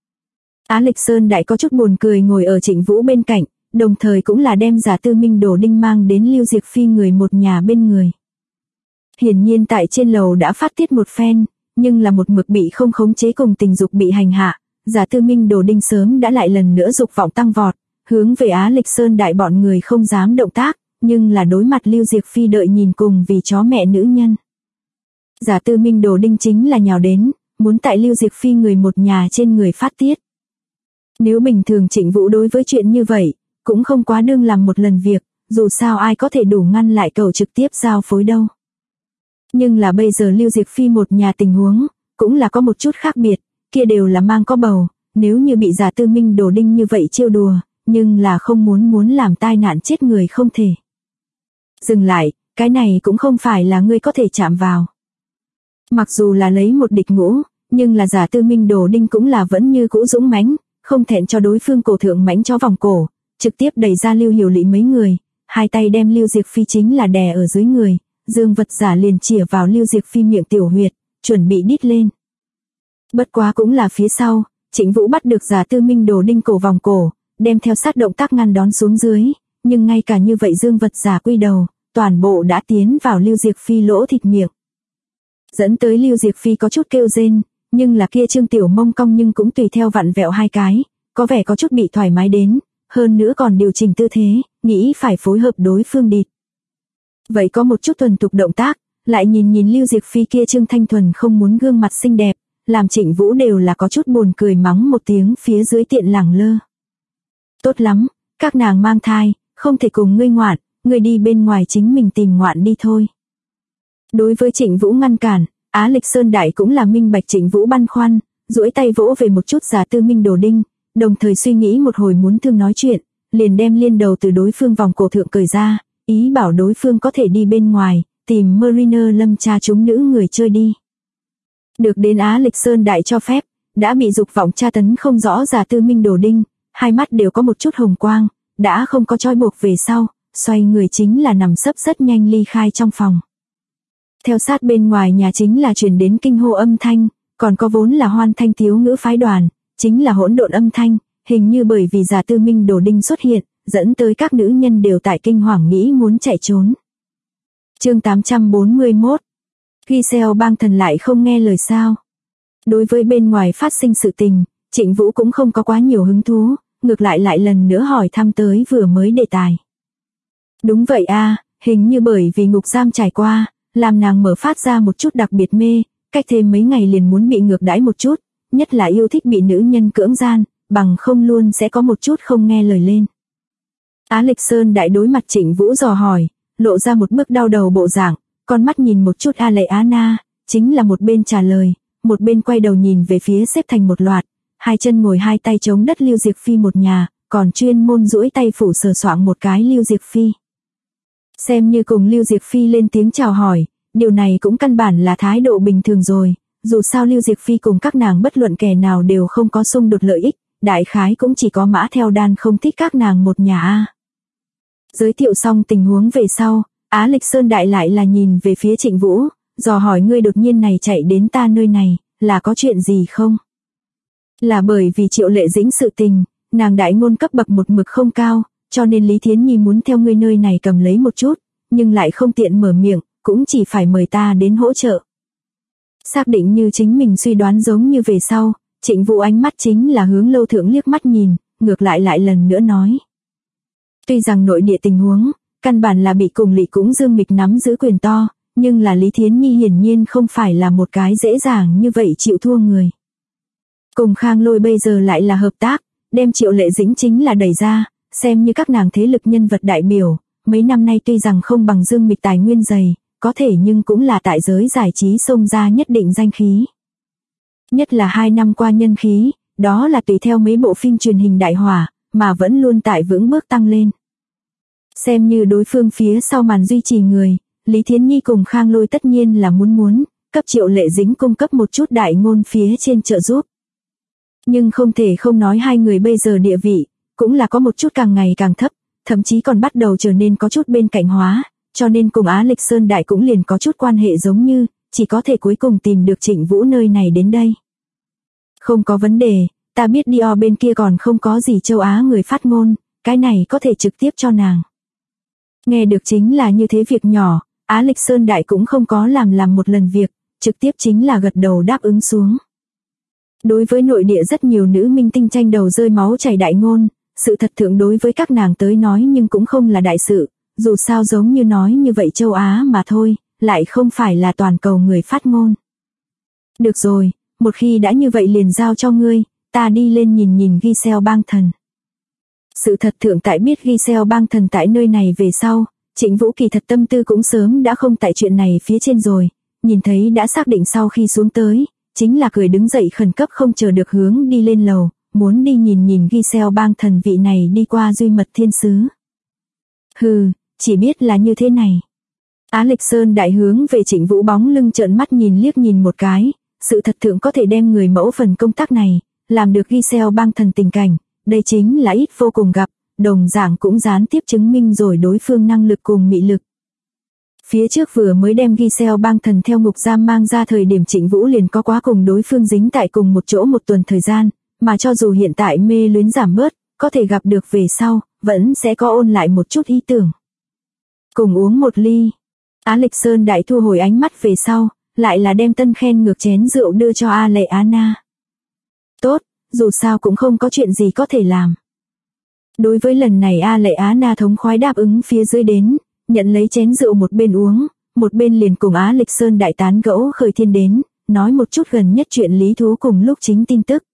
Á Lịch Sơn Đại có chút buồn cười ngồi ở Trịnh Vũ bên cạnh, đồng thời cũng là đem Giả Tư Minh đồ đinh mang đến Lưu Diệc Phi người một nhà bên người. Hiển nhiên tại trên lầu đã phát tiết một phen, nhưng là một mực bị không khống chế cùng tình dục bị hành hạ, Giả Tư Minh đồ đinh sớm đã lại lần nữa dục vọng tăng vọt, hướng về Á Lịch Sơn Đại bọn người không dám động tác, nhưng là đối mặt Lưu Diệc Phi đợi nhìn cùng vì chó mẹ nữ nhân. Giả Tư Minh đồ đinh chính là nhào đến, muốn tại Lưu Diệc Phi người một nhà trên người phát tiết. Nếu bình thường Trịnh Vũ đối với chuyện như vậy, cũng không quá đương làm một lần việc, dù sao ai có thể đủ ngăn lại cậu trực tiếp giao phối đâu. Nhưng là bây giờ Lưu Diệc Phi một nhà tình huống, cũng là có một chút khác biệt, kia đều là mang có bầu, nếu như bị Giả Tư Minh đồ đinh như vậy trêu đùa, nhưng là không muốn làm tai nạn chết người không thể. Dừng lại, cái này cũng không phải là ngươi có thể chạm vào. Mặc dù là lấy một địch ngũ, nhưng là Giả Tư Minh đồ đinh cũng là vẫn như cũ dũng mãnh, không thẹn cho đối phương cổ thượng mãnh chó vòng cổ, trực tiếp đẩy ra Lưu Hiểu Lị mấy người, hai tay đem Lưu Diệc Phi chính là đè ở dưới người, dương vật giả liền chĩa vào Lưu Diệc Phi miệng tiểu huyệt, chuẩn bị đít lên. Bất quá cũng là phía sau, Trịnh Vũ bắt được Giả Tư Minh đồ đinh cổ vòng cổ, đem theo sát động tác ngăn đón xuống dưới, nhưng ngay cả như vậy dương vật giả quy đầu, toàn bộ đã tiến vào Lưu Diệc Phi lỗ thịt miệng. Dẫn tới Lưu Diệc Phi có chút kêu rên, nhưng là kia trương tiểu mông cong nhưng cũng tùy theo vặn vẹo hai cái, có vẻ có chút bị thoải mái đến, hơn nữa còn điều chỉnh tư thế, nghĩ phải phối hợp đối phương địt. Vậy có một chút thuần thục động tác, lại nhìn Lưu Diệc Phi kia trương thanh thuần không muốn gương mặt xinh đẹp, làm Trịnh Vũ đều là có chút buồn cười mắng một tiếng phía dưới tiện lẳng lơ. Tốt lắm, các nàng mang thai, không thể cùng ngươi ngoạn, ngươi đi bên ngoài chính mình tìm ngoạn đi thôi. Đối với Trịnh Vũ ngăn cản, Á Lịch Sơn Đại cũng là minh bạch Trịnh Vũ băn khoăn, duỗi tay vỗ về một chút Giả Tư Minh đồ đinh, đồng thời suy nghĩ một hồi muốn thương nói chuyện, liền đem liên đầu từ đối phương vòng cổ thượng cởi ra, ý bảo đối phương có thể đi bên ngoài, tìm Mariner Lâm cha chúng nữ người chơi đi. Được đến Á Lịch Sơn Đại cho phép, đã bị dục vọng tra tấn không rõ Giả Tư Minh đồ đinh, hai mắt đều có một chút hồng quang, đã không có trói buộc về sau, xoay người chính là nằm sấp rất nhanh ly khai trong phòng. Theo sát bên ngoài nhà chính là truyền đến kinh hô âm thanh, còn có vốn là hoan thanh thiếu ngữ phái đoàn, chính là hỗn độn âm thanh, hình như bởi vì Giả Tư Minh đồ đinh xuất hiện, dẫn tới các nữ nhân đều tại kinh hoàng nghĩ muốn chạy trốn. Chương 841. Giselle bang thần lại không nghe lời sao? Đối với bên ngoài phát sinh sự tình, Trịnh Vũ cũng không có quá nhiều hứng thú, ngược lại lần nữa hỏi thăm tới vừa mới đề tài. Đúng vậy a, hình như bởi vì ngục giam trải qua, làm nàng mở phát ra một chút đặc biệt mê, cách thêm mấy ngày liền muốn bị ngược đãi một chút, nhất là yêu thích bị nữ nhân cưỡng gian, bằng không luôn sẽ có một chút không nghe lời lên. Á Lịch Sơn Đại đối mặt Trịnh Vũ dò hỏi, lộ ra một bức đau đầu bộ dạng, con mắt nhìn một chút A Lệ Á Na, chính là một bên trả lời, một bên quay đầu nhìn về phía xếp thành một loạt, hai chân ngồi hai tay chống đất Lưu Diệc Phi một nhà, còn chuyên môn duỗi tay phủ sờ soạng một cái Lưu Diệc Phi. Xem như cùng Lưu Diệc Phi lên tiếng chào hỏi, điều này cũng căn bản là thái độ bình thường rồi, dù sao Lưu Diệc Phi cùng các nàng bất luận kẻ nào đều không có xung đột lợi ích, đại khái cũng chỉ có Mã Theo Đan không thích các nàng một nhà a. Giới thiệu xong tình huống về sau, Á Lịch Sơn Đại lại là nhìn về phía Trịnh Vũ, dò hỏi ngươi đột nhiên này chạy đến ta nơi này, là có chuyện gì không? Là bởi vì Triệu Lệ Dĩnh sự tình, nàng đại ngôn cấp bậc một mực không cao, cho nên Lý Thiến Nhi muốn theo ngươi nơi này cầm lấy một chút, nhưng lại không tiện mở miệng, cũng chỉ phải mời ta đến hỗ trợ. Xác định như chính mình suy đoán giống như về sau, Trịnh Vũ ánh mắt chính là hướng Lâu Thượng liếc mắt nhìn, ngược lại lần nữa nói. Tuy rằng nội địa tình huống, căn bản là bị cùng Lý cũng Dương Mịch nắm giữ quyền to, nhưng là Lý Thiến Nhi hiển nhiên không phải là một cái dễ dàng như vậy chịu thua người. Cùng Khang Lôi bây giờ lại là hợp tác, đem Triệu Lệ Dĩnh chính là đẩy ra, xem như các nàng thế lực nhân vật đại biểu, mấy năm nay tuy rằng không bằng Dương Mịch tài nguyên dày, có thể nhưng cũng là tại giới giải trí xông ra nhất định danh khí. Nhất là 2 năm qua nhân khí, đó là tùy theo mấy bộ phim truyền hình đại hỏa, mà vẫn luôn tại vững bước tăng lên. Xem như đối phương phía sau màn duy trì người, Lý Thiến Nhi cùng Khang Lôi tất nhiên là muốn cấp Triệu Lệ Dĩnh cung cấp một chút đại ngôn phía trên trợ giúp. Nhưng không thể không nói hai người bây giờ địa vị, cũng là có một chút càng ngày càng thấp, thậm chí còn bắt đầu trở nên có chút bên cạnh hóa, cho nên cùng Á Lịch Sơn Đại cũng liền có chút quan hệ giống như, chỉ có thể cuối cùng tìm được Trịnh Vũ nơi này đến đây. Không có vấn đề, ta biết Dior bên kia còn không có gì châu Á người phát ngôn, cái này có thể trực tiếp cho nàng. Nghe được chính là như thế việc nhỏ, Á Lịch Sơn Đại cũng không có làm một lần việc, trực tiếp chính là gật đầu đáp ứng xuống. Đối với nội địa rất nhiều nữ minh tinh tranh đầu rơi máu chảy đại ngôn, sự thật thượng đối với các nàng tới nói nhưng cũng không là đại sự, dù sao giống như nói như vậy châu Á mà thôi, lại không phải là toàn cầu người phát ngôn. Được rồi, một khi đã như vậy liền giao cho ngươi, ta đi lên nhìn Giselle Bang Thần. Sự thật thượng tại biết Giselle Bang Thần tại nơi này về sau, Trịnh Vũ kỳ thật tâm tư cũng sớm đã không tại chuyện này phía trên rồi, nhìn thấy đã xác định sau khi xuống tới, chính là cười đứng dậy khẩn cấp không chờ được hướng đi lên lầu, muốn đi nhìn Giselle Bang Thần vị này đi qua duy mật thiên sứ. Hừ, chỉ biết là như thế này. Á Lịch Sơn Đại hướng về Trịnh Vũ bóng lưng trợn mắt liếc nhìn một cái, sự thật thượng có thể đem người mẫu phần công tác này, làm được Giselle Bang Thần tình cảnh, đây chính là ít vô cùng gặp, đồng dạng cũng gián tiếp chứng minh rồi đối phương năng lực cùng mị lực. Phía trước vừa mới đem Giselle Bang Thần theo ngục giam mang ra thời điểm Trịnh Vũ liền có quá cùng đối phương dính tại cùng một chỗ một tuần thời gian, mà cho dù hiện tại mê luyến giảm bớt, có thể gặp được về sau, vẫn sẽ có ôn lại một chút ý tưởng. Cùng uống một ly. Á Lịch Sơn Đại thu hồi ánh mắt về sau, lại là đem tân khen ngược chén rượu đưa cho A Lệ Á Na. Tốt, dù sao cũng không có chuyện gì có thể làm. Đối với lần này A Lệ Á Na thống khoái đáp ứng phía dưới đến, nhận lấy chén rượu một bên uống, một bên liền cùng Á Lịch Sơn Đại tán gẫu khởi thiên đến, nói một chút gần nhất chuyện lý thú cùng lúc chính tin tức.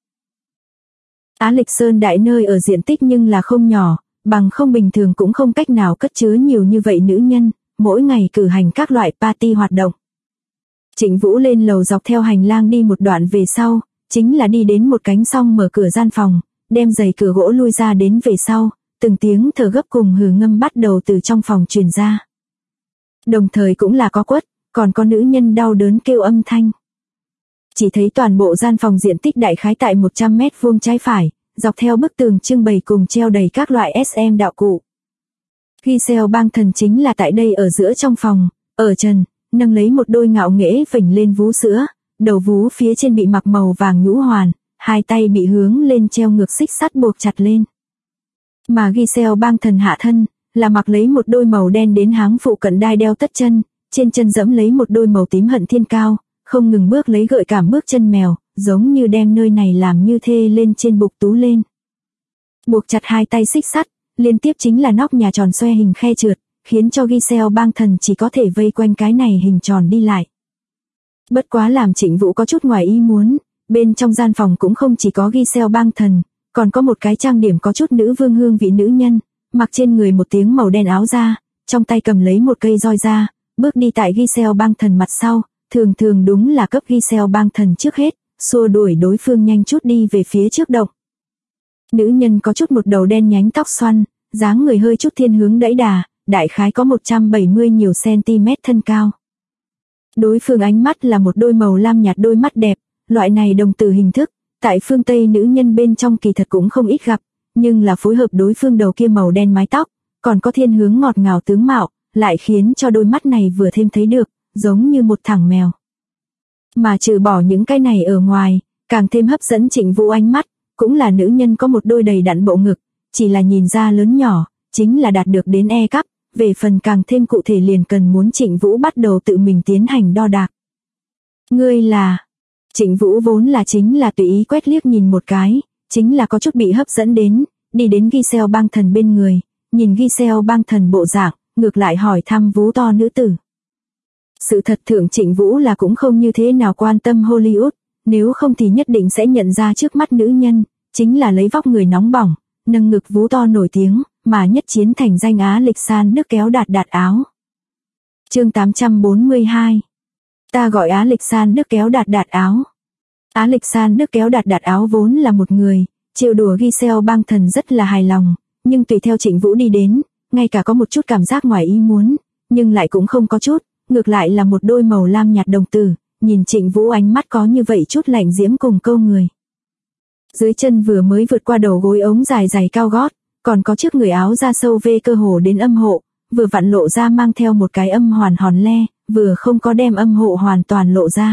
Á Lịch Sơn Đại nơi ở diện tích nhưng là không nhỏ, bằng không bình thường cũng không cách nào cất chứa nhiều như vậy nữ nhân, mỗi ngày cử hành các loại party hoạt động. Trịnh Vũ lên lầu dọc theo hành lang đi một đoạn về sau, chính là đi đến một cánh song mở cửa gian phòng, đem giày cửa gỗ lui ra đến về sau, từng tiếng thở gấp cùng hừ ngâm bắt đầu từ trong phòng truyền ra. Đồng thời cũng là có quất, còn có nữ nhân đau đớn kêu âm thanh. Chỉ thấy toàn bộ gian phòng diện tích đại khái tại 100 mét vuông trái phải, dọc theo bức tường trưng bày cùng treo đầy các loại SM đạo cụ. Giselle Bang Thần chính là tại đây ở giữa trong phòng, ở trần, nâng lấy một đôi ngạo nghễ vểnh lên vú sữa, đầu vú phía trên bị mặc màu vàng nhũ hoàn, hai tay bị hướng lên treo ngược xích sắt buộc chặt lên. Mà Giselle Bang Thần hạ thân, là mặc lấy một đôi màu đen đến háng phụ cận đai đeo tất chân, trên chân dẫm lấy một đôi màu tím hận thiên cao, không ngừng bước lấy gợi cảm bước chân mèo, giống như đem nơi này làm như thê lên trên bục tú lên. Buộc chặt hai tay xích sắt, liên tiếp chính là nóc nhà tròn xoe hình khe trượt, khiến cho Giselle Bang Thần chỉ có thể vây quanh cái này hình tròn đi lại. Bất quá làm Trịnh Vũ có chút ngoài ý muốn, bên trong gian phòng cũng không chỉ có Giselle Bang Thần, còn có một cái trang điểm có chút nữ vương hương vị nữ nhân, mặc trên người một tiếng màu đen áo da, trong tay cầm lấy một cây roi da, bước đi tại Giselle Bang Thần mặt sau, thường đúng là cấp Giselle Bang Thần trước hết, xua đuổi đối phương nhanh chút đi về phía trước động. Nữ nhân có chút một đầu đen nhánh tóc xoăn, dáng người hơi chút thiên hướng đẫy đà, đại khái có 170 nhiều cm thân cao. Đối phương ánh mắt là một đôi màu lam nhạt đôi mắt đẹp, loại này đồng tử hình thức, tại phương Tây nữ nhân bên trong kỳ thật cũng không ít gặp, nhưng là phối hợp đối phương đầu kia màu đen mái tóc, còn có thiên hướng ngọt ngào tướng mạo, lại khiến cho đôi mắt này vừa thêm thấy được, giống như một thằng mèo. Mà trừ bỏ những cái này ở ngoài, càng thêm hấp dẫn Trịnh Vũ ánh mắt, cũng là nữ nhân có một đôi đầy đặn bộ ngực, chỉ là nhìn ra lớn nhỏ, chính là đạt được đến E cấp, về phần càng thêm cụ thể liền cần muốn Trịnh Vũ bắt đầu tự mình tiến hành đo đạc. Ngươi là... Trịnh Vũ vốn là chính là tùy ý quét liếc nhìn một cái, chính là có chút bị hấp dẫn đến, đi đến Giselle Bang Thần bên người, nhìn Giselle Bang Thần bộ dạng, ngược lại hỏi thăm vú to nữ tử. Sự thật thượng Trịnh Vũ là cũng không như thế nào quan tâm Hollywood, nếu không thì nhất định sẽ nhận ra trước mắt nữ nhân, chính là lấy vóc người nóng bỏng, nâng ngực vú to nổi tiếng, mà nhất chiến thành danh Á Lịch San nước kéo đạt áo. Chương 842. Ta gọi Á Lịch San nước kéo đạt áo. Á Lịch San nước kéo đạt áo vốn là một người, trêu đùa Giselle Bang Thần rất là hài lòng, nhưng tùy theo Trịnh Vũ đi đến, ngay cả có một chút cảm giác ngoài ý muốn, nhưng lại cũng không có chút, ngược lại là một đôi màu lam nhạt đồng tử, nhìn Trịnh Vũ ánh mắt có như vậy chút lạnh diễm cùng câu người. Dưới chân vừa mới vượt qua đầu gối ống dài dày cao gót, còn có chiếc người áo da sâu vê cơ hồ đến âm hộ, vừa vặn lộ ra mang theo một cái âm hoàn hòn le, vừa không có đem âm hộ hoàn toàn lộ ra.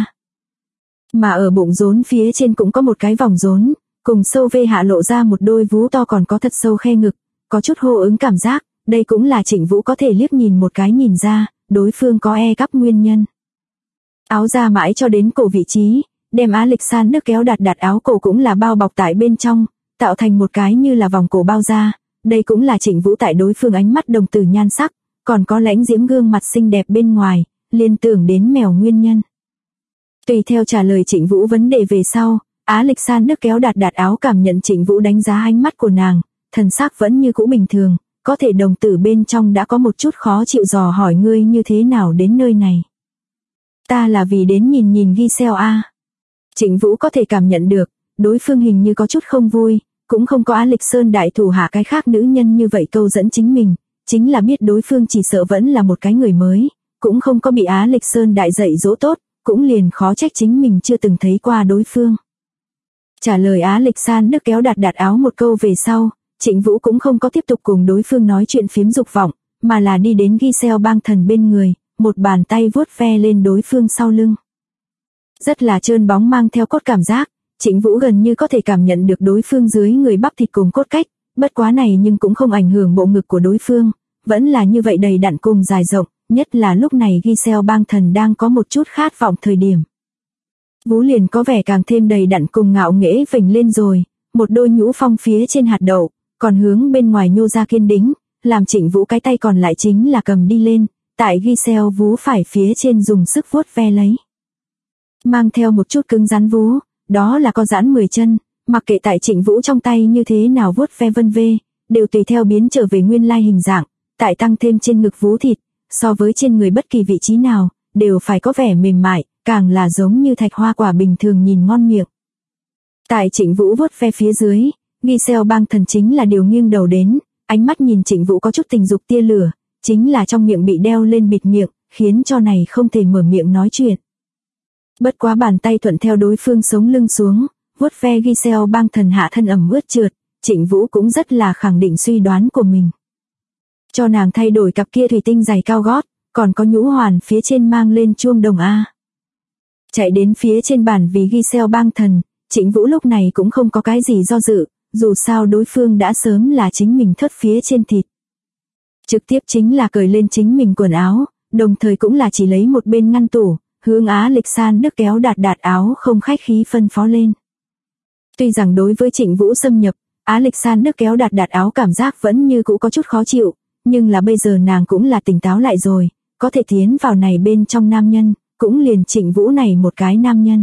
Mà ở bụng rốn phía trên cũng có một cái vòng rốn, cùng sâu vê hạ lộ ra một đôi vú to còn có thật sâu khe ngực, có chút hô ứng cảm giác, đây cũng là Trịnh Vũ có thể liếc nhìn một cái nhìn ra, đối phương có E cấp nguyên nhân. Áo da mãi cho đến cổ vị trí, đem Á Lịch San nước kéo đạt áo cổ cũng là bao bọc tại bên trong, tạo thành một cái như là vòng cổ bao da, đây cũng là Trịnh Vũ tại đối phương ánh mắt đồng tử nhan sắc, còn có lãnh diễm gương mặt xinh đẹp bên ngoài, liên tưởng đến mèo nguyên nhân. Tùy theo trả lời Trịnh Vũ vấn đề về sau, Á Lịch San nước kéo đạt áo cảm nhận Trịnh Vũ đánh giá ánh mắt của nàng, thần sắc vẫn như cũ bình thường, có thể đồng tử bên trong đã có một chút khó chịu dò hỏi ngươi như thế nào đến nơi này. Ta là vì đến nhìn Giselle a. Trịnh Vũ có thể cảm nhận được, đối phương hình như có chút không vui, cũng không có Á Lịch Sơn đại thủ hạ cái khác nữ nhân như vậy câu dẫn chính mình, chính là biết đối phương chỉ sợ vẫn là một cái người mới, cũng không có bị Á Lịch Sơn đại dạy dỗ tốt, cũng liền khó trách chính mình chưa từng thấy qua đối phương. Trả lời Á Lịch San nước kéo đạt áo một câu về sau, Trịnh Vũ cũng không có tiếp tục cùng đối phương nói chuyện phiếm dục vọng, mà là đi đến Giselle Bang Thần bên người, một bàn tay vuốt ve lên đối phương sau lưng. Rất là trơn bóng mang theo cốt cảm giác, Trịnh Vũ gần như có thể cảm nhận được đối phương dưới người bắp thịt cùng cốt cách, bất quá này nhưng cũng không ảnh hưởng bộ ngực của đối phương, vẫn là như vậy đầy đặn cùng dài rộng, nhất là lúc này Giselle Bang Thần đang có một chút khát vọng thời điểm. Vú liền có vẻ càng thêm đầy đặn cùng ngạo nghễ phình lên rồi, một đôi nhũ phong phía trên hạt đậu, còn hướng bên ngoài nhô ra kiên đĩnh, làm Trịnh Vũ cái tay còn lại chính là cầm đi lên, tại Giselle vú phải phía trên dùng sức vuốt ve lấy. Mang theo một chút cứng rắn vú, đó là có giãn 10 chân, mặc kệ tại Trịnh Vũ trong tay như thế nào vuốt ve vân vê, đều tùy theo biến trở về nguyên lai hình dạng, tại tăng thêm trên ngực vú thịt, so với trên người bất kỳ vị trí nào, đều phải có vẻ mềm mại, càng là giống như thạch hoa quả bình thường nhìn ngon miệng. Tại Trịnh Vũ vuốt ve phía dưới, Giselle Bang Thần chính là điều nghiêng đầu đến, ánh mắt nhìn Trịnh Vũ có chút tình dục tia lửa, chính là trong miệng bị đeo lên bịt miệng, khiến cho này không thể mở miệng nói chuyện. Bất quá bàn tay thuận theo đối phương sống lưng xuống, vuốt ve Giselle Bang Thần hạ thân ẩm ướt trượt, Trịnh Vũ cũng rất là khẳng định suy đoán của mình. Cho nàng thay đổi cặp kia thủy tinh giày cao gót, còn có nhũ hoàn phía trên mang lên chuông đồng A. Chạy đến phía trên bàn vì Giselle Bang Thần, Trịnh Vũ lúc này cũng không có cái gì do dự, dù sao đối phương đã sớm là chính mình thất phía trên thịt. Trực tiếp chính là cởi lên chính mình quần áo, đồng thời cũng là chỉ lấy một bên ngăn tủ, hướng Á Lịch San nước kéo đạt áo không khách khí phân phó lên. Tuy rằng đối với Trịnh Vũ xâm nhập, Á Lịch San nước kéo đạt áo cảm giác vẫn như cũ có chút khó chịu, nhưng là bây giờ nàng cũng là tỉnh táo lại rồi, có thể tiến vào này bên trong nam nhân, cũng liền Trịnh Vũ này một cái nam nhân.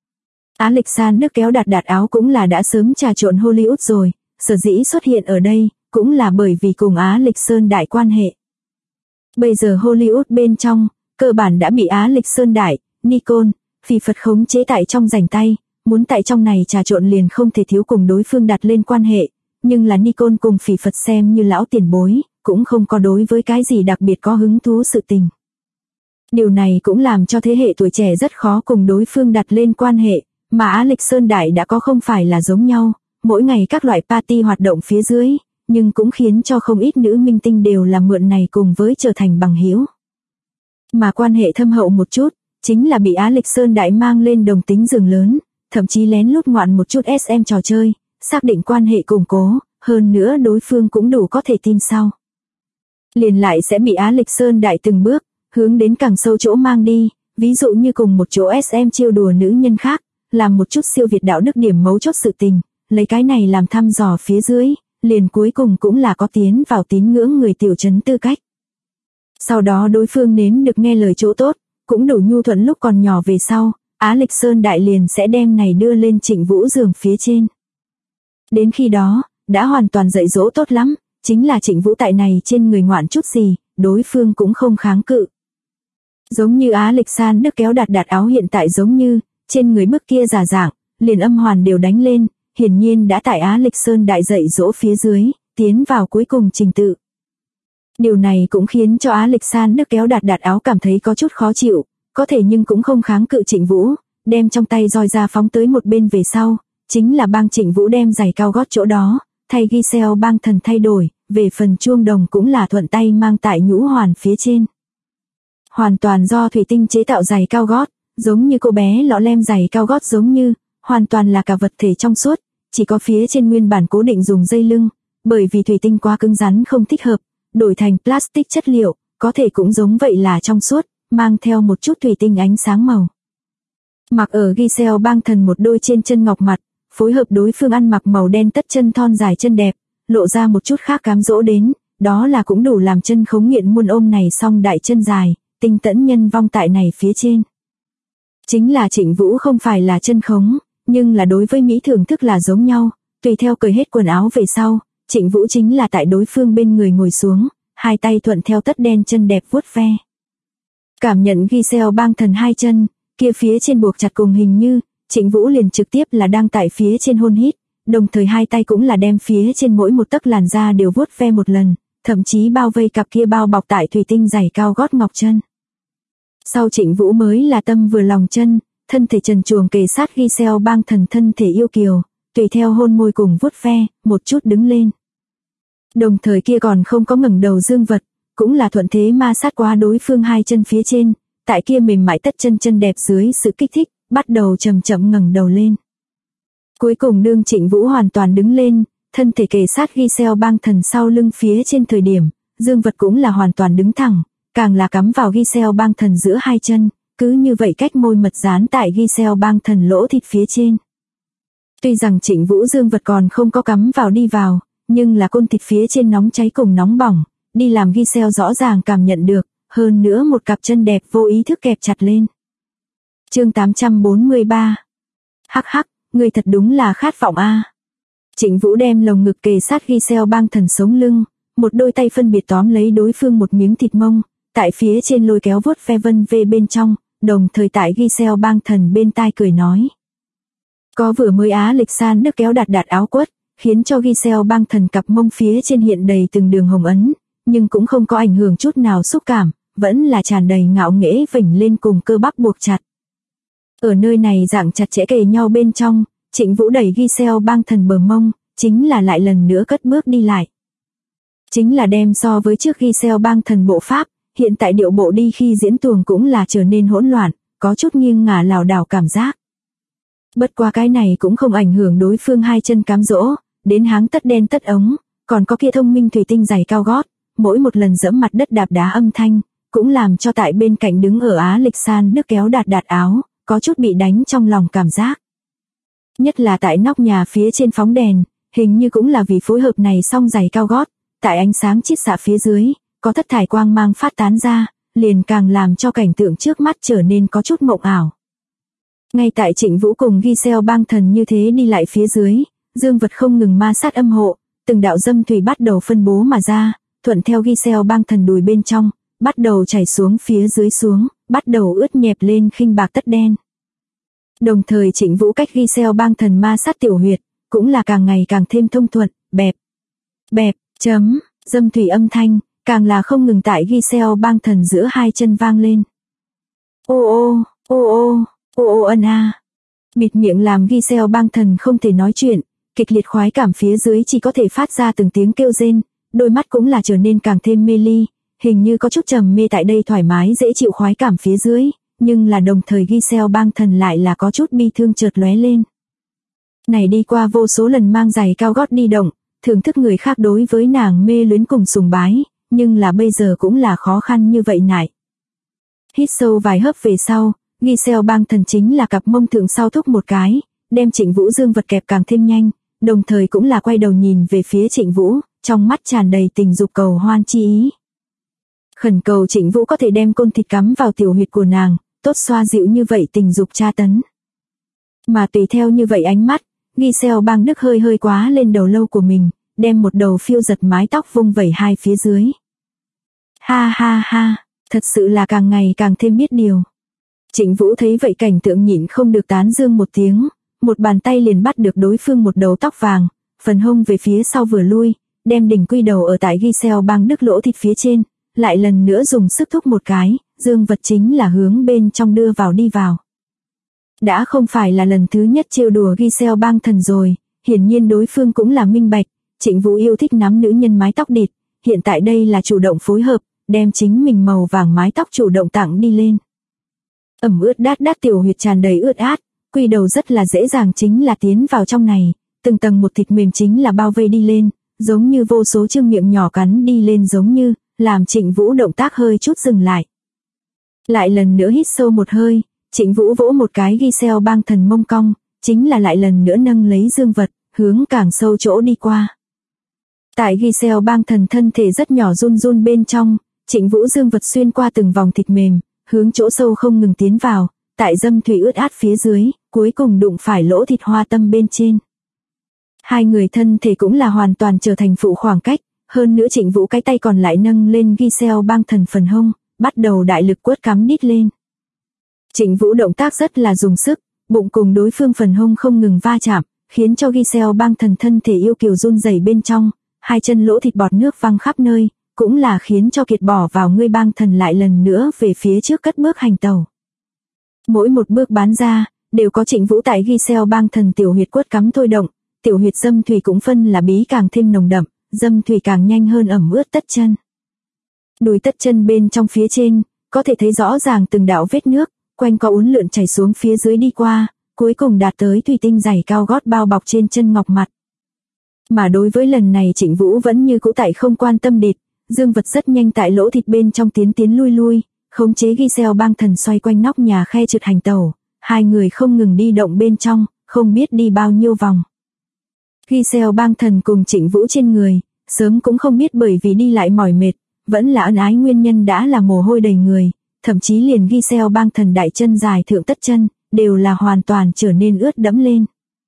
Á Lịch San nước kéo đạt áo cũng là đã sớm trà trộn Hollywood rồi, sở dĩ xuất hiện ở đây, cũng là bởi vì cùng Á Lịch Sơn đại quan hệ. Bây giờ Hollywood bên trong, cơ bản đã bị Á Lịch Sơn đại, Nikon, Phỉ Phật khống chế tại trong rảnh tay, muốn tại trong này trà trộn liền không thể thiếu cùng đối phương đặt lên quan hệ, nhưng là Nikon cùng Phỉ Phật xem như lão tiền bối, cũng không có đối với cái gì đặc biệt có hứng thú sự tình. Điều này cũng làm cho thế hệ tuổi trẻ rất khó cùng đối phương đặt lên quan hệ, mà Á Lịch Sơn Đại đã có không phải là giống nhau, mỗi ngày các loại party hoạt động phía dưới, nhưng cũng khiến cho không ít nữ minh tinh đều là mượn này cùng với trở thành bằng hữu. Mà quan hệ thâm hậu một chút, chính là bị Á Lịch Sơn Đại mang lên đồng tính giường lớn, thậm chí lén lút ngoạn một chút SM trò chơi, xác định quan hệ củng cố, hơn nữa đối phương cũng đủ có thể tin sau. Liền lại sẽ bị Á Lịch Sơn Đại từng bước, hướng đến càng sâu chỗ mang đi, ví dụ như cùng một chỗ SM chiêu đùa nữ nhân khác, làm một chút siêu việt đạo đức điểm mấu chốt sự tình, lấy cái này làm thăm dò phía dưới, liền cuối cùng cũng là có tiến vào tín ngưỡng người tiểu trấn tư cách. Sau đó đối phương nếm được nghe lời chỗ tốt, cũng đủ nhu thuận lúc còn nhỏ về sau, Á Lịch Sơn Đại liền sẽ đem này đưa lên Trịnh Vũ giường phía trên. Đến khi đó, đã hoàn toàn dạy dỗ tốt lắm, chính là Trịnh Vũ tại này trên người ngoạn chút gì, đối phương cũng không kháng cự. Giống như Á Lịch San Đức kéo đạt áo hiện tại giống như, trên người bức kia giả dạng, liền âm hoàn đều đánh lên, hiển nhiên đã tại Á Lịch Sơn Đại dạy dỗ phía dưới, tiến vào cuối cùng trình tự. Điều này cũng khiến cho Á Lịch San Đức kéo đạt áo cảm thấy có chút khó chịu, có thể nhưng cũng không kháng cự Trịnh Vũ, đem trong tay roi ra phóng tới một bên về sau, chính là bang Trịnh Vũ đem giày cao gót chỗ đó, thay Giselle bang thần thay đổi, về phần chuông đồng cũng là thuận tay mang tại nhũ hoàn phía trên. Hoàn toàn do thủy tinh chế tạo giày cao gót, giống như cô bé lọ lem giày cao gót giống như, hoàn toàn là cả vật thể trong suốt, chỉ có phía trên nguyên bản cố định dùng dây lưng, bởi vì thủy tinh quá cứng rắn không thích hợp, đổi thành plastic chất liệu, có thể cũng giống vậy là trong suốt, mang theo một chút thủy tinh ánh sáng màu. Mặc ở Giselle bang thần một đôi trên chân ngọc mặt, phối hợp đối phương ăn mặc màu đen tất chân thon dài chân đẹp, lộ ra một chút khác cám dỗ đến, đó là cũng đủ làm chân khống nghiện muôn ôm này song đại chân dài, tinh tẫn nhân vong tại này phía trên. Chính là Trịnh Vũ không phải là chân khống, nhưng là đối với Mỹ thưởng thức là giống nhau, tùy theo cởi hết quần áo về sau, Trịnh Vũ chính là tại đối phương bên người ngồi xuống, hai tay thuận theo tất đen chân đẹp vuốt ve. Cảm nhận Giselle bang thần hai chân, kia phía trên buộc chặt cùng hình như, Trịnh Vũ liền trực tiếp là đang tại phía trên hôn hít, đồng thời hai tay cũng là đem phía trên mỗi một tấc làn da đều vuốt ve một lần, thậm chí bao vây cặp kia bao bọc tại thủy tinh giày cao gót ngọc chân. Sau Trịnh Vũ mới là tâm vừa lòng chân, thân thể trần truồng kề sát Giselle bang thần thân thể yêu kiều, tùy theo hôn môi cùng vuốt ve, một chút đứng lên. Đồng thời kia còn không có ngẩng đầu dương vật, cũng là thuận thế ma sát qua đối phương hai chân phía trên, tại kia mềm mại tất chân đẹp dưới sự kích thích, bắt đầu chậm chậm ngẩng đầu lên. Cuối cùng đương Trịnh Vũ hoàn toàn đứng lên, thân thể kề sát Giselle bang thần sau lưng phía trên thời điểm, dương vật cũng là hoàn toàn đứng thẳng, càng là cắm vào Giselle bang thần giữa hai chân, cứ như vậy cách môi mật dán tại Giselle bang thần lỗ thịt phía trên. Tuy rằng Trịnh Vũ dương vật còn không có cắm vào đi vào, nhưng là côn thịt phía trên nóng cháy cùng nóng bỏng, đi làm Giselle rõ ràng cảm nhận được, hơn nữa một cặp chân đẹp vô ý thức kẹp chặt lên. Chương 843. Hắc hắc, người thật đúng là khát vọng a. Trịnh Vũ đem lồng ngực kề sát Giselle bang thần sống lưng, một đôi tay phân biệt tóm lấy đối phương một miếng thịt mông, tại phía trên lôi kéo vuốt ve vân về bên trong, đồng thời tại Giselle bang thần bên tai cười nói. Có vừa mới Á Lịch San Đức kéo đạt áo quất, khiến cho Giselle bang thần cặp mông phía trên hiện đầy từng đường hồng ấn, nhưng cũng không có ảnh hưởng chút nào xúc cảm, vẫn là tràn đầy ngạo nghễ vểnh lên cùng cơ bắp buộc chặt. Ở nơi này dạng chặt chẽ kề nhau bên trong, Trịnh Vũ đẩy Giselle bang thần bờ mông, chính là lại lần nữa cất bước đi lại. Chính là đem so với trước Giselle bang thần bộ pháp, hiện tại điệu bộ đi khi diễn tuồng cũng là trở nên hỗn loạn, có chút nghiêng ngả lảo đảo cảm giác. Bất qua cái này cũng không ảnh hưởng đối phương hai chân cám dỗ, đến háng tất đen tất ống, còn có kia thông minh thủy tinh giày cao gót, mỗi một lần dẫm mặt đất đạp đá âm thanh, cũng làm cho tại bên cạnh đứng ở Á Lịch San Đức kéo đạt áo, có chút bị đánh trong lòng cảm giác. Nhất là tại nóc nhà phía trên phóng đèn, hình như cũng là vì phối hợp này song giày cao gót, tại ánh sáng chiết xạ phía dưới, có thất thải quang mang phát tán ra, liền càng làm cho cảnh tượng trước mắt trở nên có chút mộng ảo. Ngay tại Trịnh Vũ cùng Giselle bang thần như thế đi lại phía dưới, dương vật không ngừng ma sát âm hộ, từng đạo dâm thủy bắt đầu phân bố mà ra, thuận theo Giselle bang thần đùi bên trong, bắt đầu chảy xuống phía dưới xuống, bắt đầu ướt nhẹp lên khinh bạc tất đen. Đồng thời Trịnh Vũ cách Giselle bang thần ma sát tiểu huyệt, cũng là càng ngày càng thêm thông thuận, bẹp, bẹp, dâm thủy âm thanh, càng là không ngừng tại Giselle bang thần giữa hai chân vang lên. Ô ô, ô ô, ô ô ân a. Bịt miệng làm Giselle bang thần không thể nói chuyện, kịch liệt khoái cảm phía dưới chỉ có thể phát ra từng tiếng kêu rên, đôi mắt cũng là trở nên càng thêm mê ly, hình như có chút trầm mê tại đây thoải mái dễ chịu khoái cảm phía dưới, nhưng là đồng thời Giselle bang thần lại là có chút bi thương chợt lóe lên. Này đi qua vô số lần mang giày cao gót đi động, thưởng thức người khác đối với nàng mê luyến cùng sùng bái, nhưng là bây giờ cũng là khó khăn như vậy nại. Hít sâu vài hớp về sau, Giselle bang thần chính là cặp mông thượng sau thúc một cái, đem Trịnh Vũ dương vật kẹp càng thêm nhanh, đồng thời cũng là quay đầu nhìn về phía Trịnh Vũ, trong mắt tràn đầy tình dục cầu hoan chi ý. Khẩn cầu Trịnh Vũ có thể đem côn thịt cắm vào tiểu huyệt của nàng, tốt xoa dịu như vậy tình dục tra tấn. Mà tùy theo như vậy ánh mắt, Giselle bang đức hơi hơi quá lên đầu lâu của mình, đem một đầu phiêu giật mái tóc vung vẩy hai phía dưới. Ha ha ha, thật sự là càng ngày càng thêm biết điều. Trịnh Vũ thấy vậy cảnh tượng nhịn không được tán dương một tiếng, một bàn tay liền bắt được đối phương một đầu tóc vàng, phần hông về phía sau vừa lui, đem đỉnh quy đầu ở tại Giselle bang đức lỗ thịt phía trên, lại lần nữa dùng sức thúc một cái, dương vật chính là hướng bên trong đưa vào đi vào. Đã không phải là lần thứ nhất trêu đùa Giselle bang thần rồi, hiển nhiên đối phương cũng là minh bạch, Trịnh Vũ yêu thích nắm nữ nhân mái tóc địt, hiện tại đây là chủ động phối hợp, đem chính mình màu vàng mái tóc chủ động tặng đi lên. Ẩm ướt đát đát tiểu huyệt tràn đầy ướt át, quy đầu rất là dễ dàng chính là tiến vào trong này, từng tầng một thịt mềm chính là bao vây đi lên, giống như vô số chương miệng nhỏ cắn đi lên giống như, làm Trịnh Vũ động tác hơi chút dừng lại. Lại lần nữa hít sâu một hơi, Trịnh Vũ vỗ một cái Giselle bang thần mông cong, chính là lại lần nữa nâng lấy dương vật, hướng càng sâu chỗ đi qua. Tại Giselle bang thần thân thể rất nhỏ run run bên trong, Trịnh Vũ dương vật xuyên qua từng vòng thịt mềm, hướng chỗ sâu không ngừng tiến vào, tại dâm thủy ướt át phía dưới, cuối cùng đụng phải lỗ thịt hoa tâm bên trên. Hai người thân thể cũng là hoàn toàn trở thành phụ khoảng cách, hơn nữa Trịnh Vũ cái tay còn lại nâng lên Giselle bang thần phần hông, bắt đầu đại lực quất cắm đít lên. Trịnh Vũ động tác rất là dùng sức, bụng cùng đối phương phần hông không ngừng va chạm, khiến cho Giselle bang thần thân thể yêu kiều run rẩy bên trong, hai chân lỗ thịt bọt nước văng khắp nơi, cũng là khiến cho kiệt bỏ vào ngươi bang thần lại lần nữa về phía trước cất bước hành tẩu. Mỗi một bước bán ra, đều có Trịnh Vũ tại Giselle bang thần tiểu huyệt quất cắm thôi động, tiểu huyệt dâm thủy cũng phân là bí càng thêm nồng đậm, dâm thủy càng nhanh hơn ẩm ướt tất chân. Đùi tất chân bên trong phía trên, có thể thấy rõ ràng từng đạo vết nước, quanh co uốn lượn chảy xuống phía dưới đi qua, cuối cùng đạt tới thủy tinh giày cao gót bao bọc trên chân ngọc mặt. Mà đối với lần này Trịnh Vũ vẫn như cũ tại không quan tâm địt, dương vật rất nhanh tại lỗ thịt bên trong tiến lui lui, khống chế Giselle bang thần xoay quanh nóc nhà khe trượt hành tẩu, hai người không ngừng đi động bên trong, không biết đi bao nhiêu vòng. Giselle bang thần cùng Trịnh Vũ trên người, sớm cũng không biết bởi vì đi lại mỏi mệt, vẫn là ân ái nguyên nhân đã là mồ hôi đầy người, thậm chí liền Giselle bang thần đại chân dài thượng tất chân, đều là hoàn toàn trở nên ướt đẫm lên.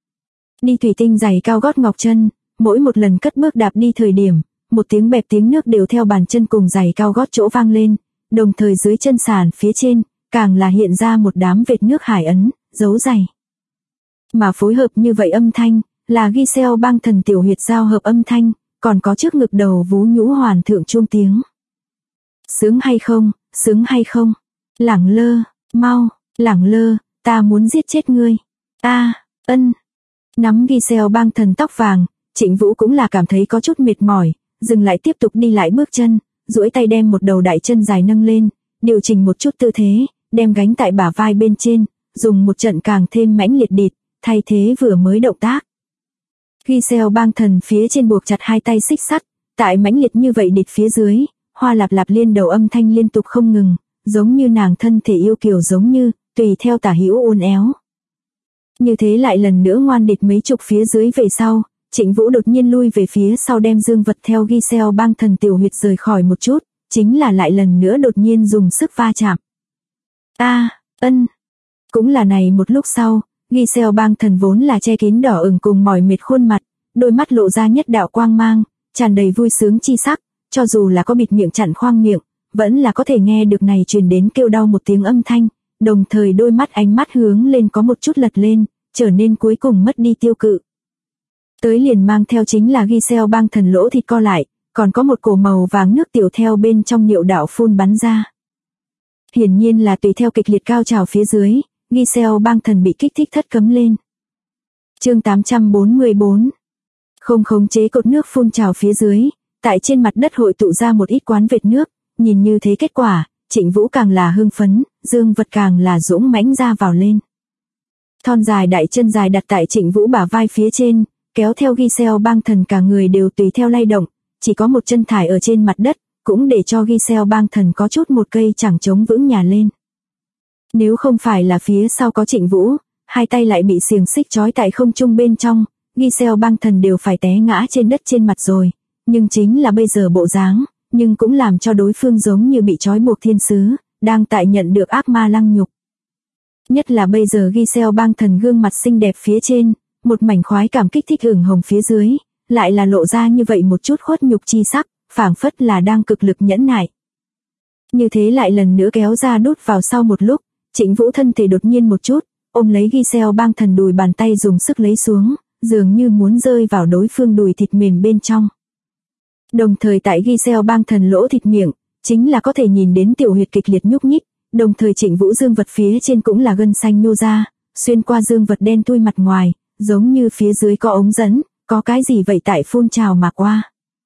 Đi thủy tinh giày cao gót ngọc chân, mỗi một lần cất bước đạp đi thời điểm, một tiếng bẹp tiếng nước đều theo bàn chân cùng giày cao gót chỗ vang lên, đồng thời dưới chân sàn phía trên, càng là hiện ra một đám vệt nước hải ấn, dấu giày. Mà phối hợp như vậy âm thanh, là Giselle bang thần tiểu huyệt giao hợp âm thanh, còn có trước ngực đầu vú nhũ hoàn thượng chuông tiếng. Sướng hay không, sướng hay không? Lẳng lơ, mau, lẳng lơ, ta muốn giết chết ngươi. Ân. Nắm Giselle bang thần tóc vàng, Trịnh Vũ cũng là cảm thấy có chút mệt mỏi, dừng lại tiếp tục đi lại bước chân, duỗi tay đem một đầu đại chân dài nâng lên, điều chỉnh một chút tư thế, đem gánh tại bả vai bên trên, dùng một trận càng thêm mãnh liệt địt, thay thế vừa mới động tác. Giselle bang thần phía trên buộc chặt hai tay xích sắt, tại mãnh liệt như vậy địt phía dưới, hoa lạp lạp liên đầu âm thanh liên tục không ngừng, giống như nàng thân thể yêu kiều giống như, tùy theo tả hữu uốn éo. Như thế lại lần nữa ngoan địt mấy chục phía dưới về sau, Trịnh Vũ đột nhiên lui về phía sau đem dương vật theo Giselle bang thần tiểu huyệt rời khỏi một chút, chính là lại lần nữa đột nhiên dùng sức va chạm. Ân. Cũng là này một lúc sau, Giselle bang thần vốn là che kín đỏ ửng cùng mỏi mệt khuôn mặt, đôi mắt lộ ra nhất đạo quang mang, tràn đầy vui sướng chi sắc, cho dù là có bịt miệng chặn khoang miệng, vẫn là có thể nghe được này truyền đến kêu đau một tiếng âm thanh, đồng thời đôi mắt ánh mắt hướng lên có một chút lật lên, trở nên cuối cùng mất đi tiêu cự. Tới liền mang theo chính là Giselle băng thần lỗ thịt co lại, còn có một cổ màu vàng nước tiểu theo bên trong niệu đạo phun bắn ra. Hiển nhiên là tùy theo kịch liệt cao trào phía dưới, Giselle băng thần bị kích thích thất cấm lên. Chương 844. Không khống chế cột nước phun trào phía dưới, tại trên mặt đất hội tụ ra một ít quán vệt nước, nhìn như thế kết quả, Trịnh Vũ càng là hưng phấn, Dương Vật càng là dũng mãnh ra vào lên. Thon dài đại chân dài đặt tại Trịnh Vũ bả vai phía trên, kéo theo Giselle băng thần cả người đều tùy theo lay động, chỉ có một chân thải ở trên mặt đất, cũng để cho Giselle băng thần có chút một cây chẳng chống vững nhà lên. Nếu không phải là phía sau có Trịnh Vũ, hai tay lại bị xiềng xích trói tại không trung bên trong, Giselle băng thần đều phải té ngã trên đất trên mặt rồi, nhưng chính là bây giờ bộ dáng, nhưng cũng làm cho đối phương giống như bị trói buộc thiên sứ, đang tại nhận được ác ma lăng nhục. Nhất là bây giờ Giselle băng thần gương mặt xinh đẹp phía trên, một mảnh khoái cảm kích thích ửng hồng phía dưới, lại là lộ ra như vậy một chút khuất nhục chi sắc, phảng phất là đang cực lực nhẫn nại. Như thế lại lần nữa kéo ra đút vào sau một lúc, Trịnh Vũ thân thể đột nhiên một chút, ôm lấy Giselle băng thần đùi bàn tay dùng sức lấy xuống, dường như muốn rơi vào đối phương đùi thịt mềm bên trong. Đồng thời tại Giselle băng thần lỗ thịt miệng, chính là có thể nhìn đến tiểu huyệt kịch liệt nhúc nhích, đồng thời Trịnh Vũ dương vật phía trên cũng là gân xanh nhô ra, xuyên qua dương vật đen thui mặt ngoài, giống như phía dưới có ống dẫn, có cái gì vậy tại phun trào mà qua.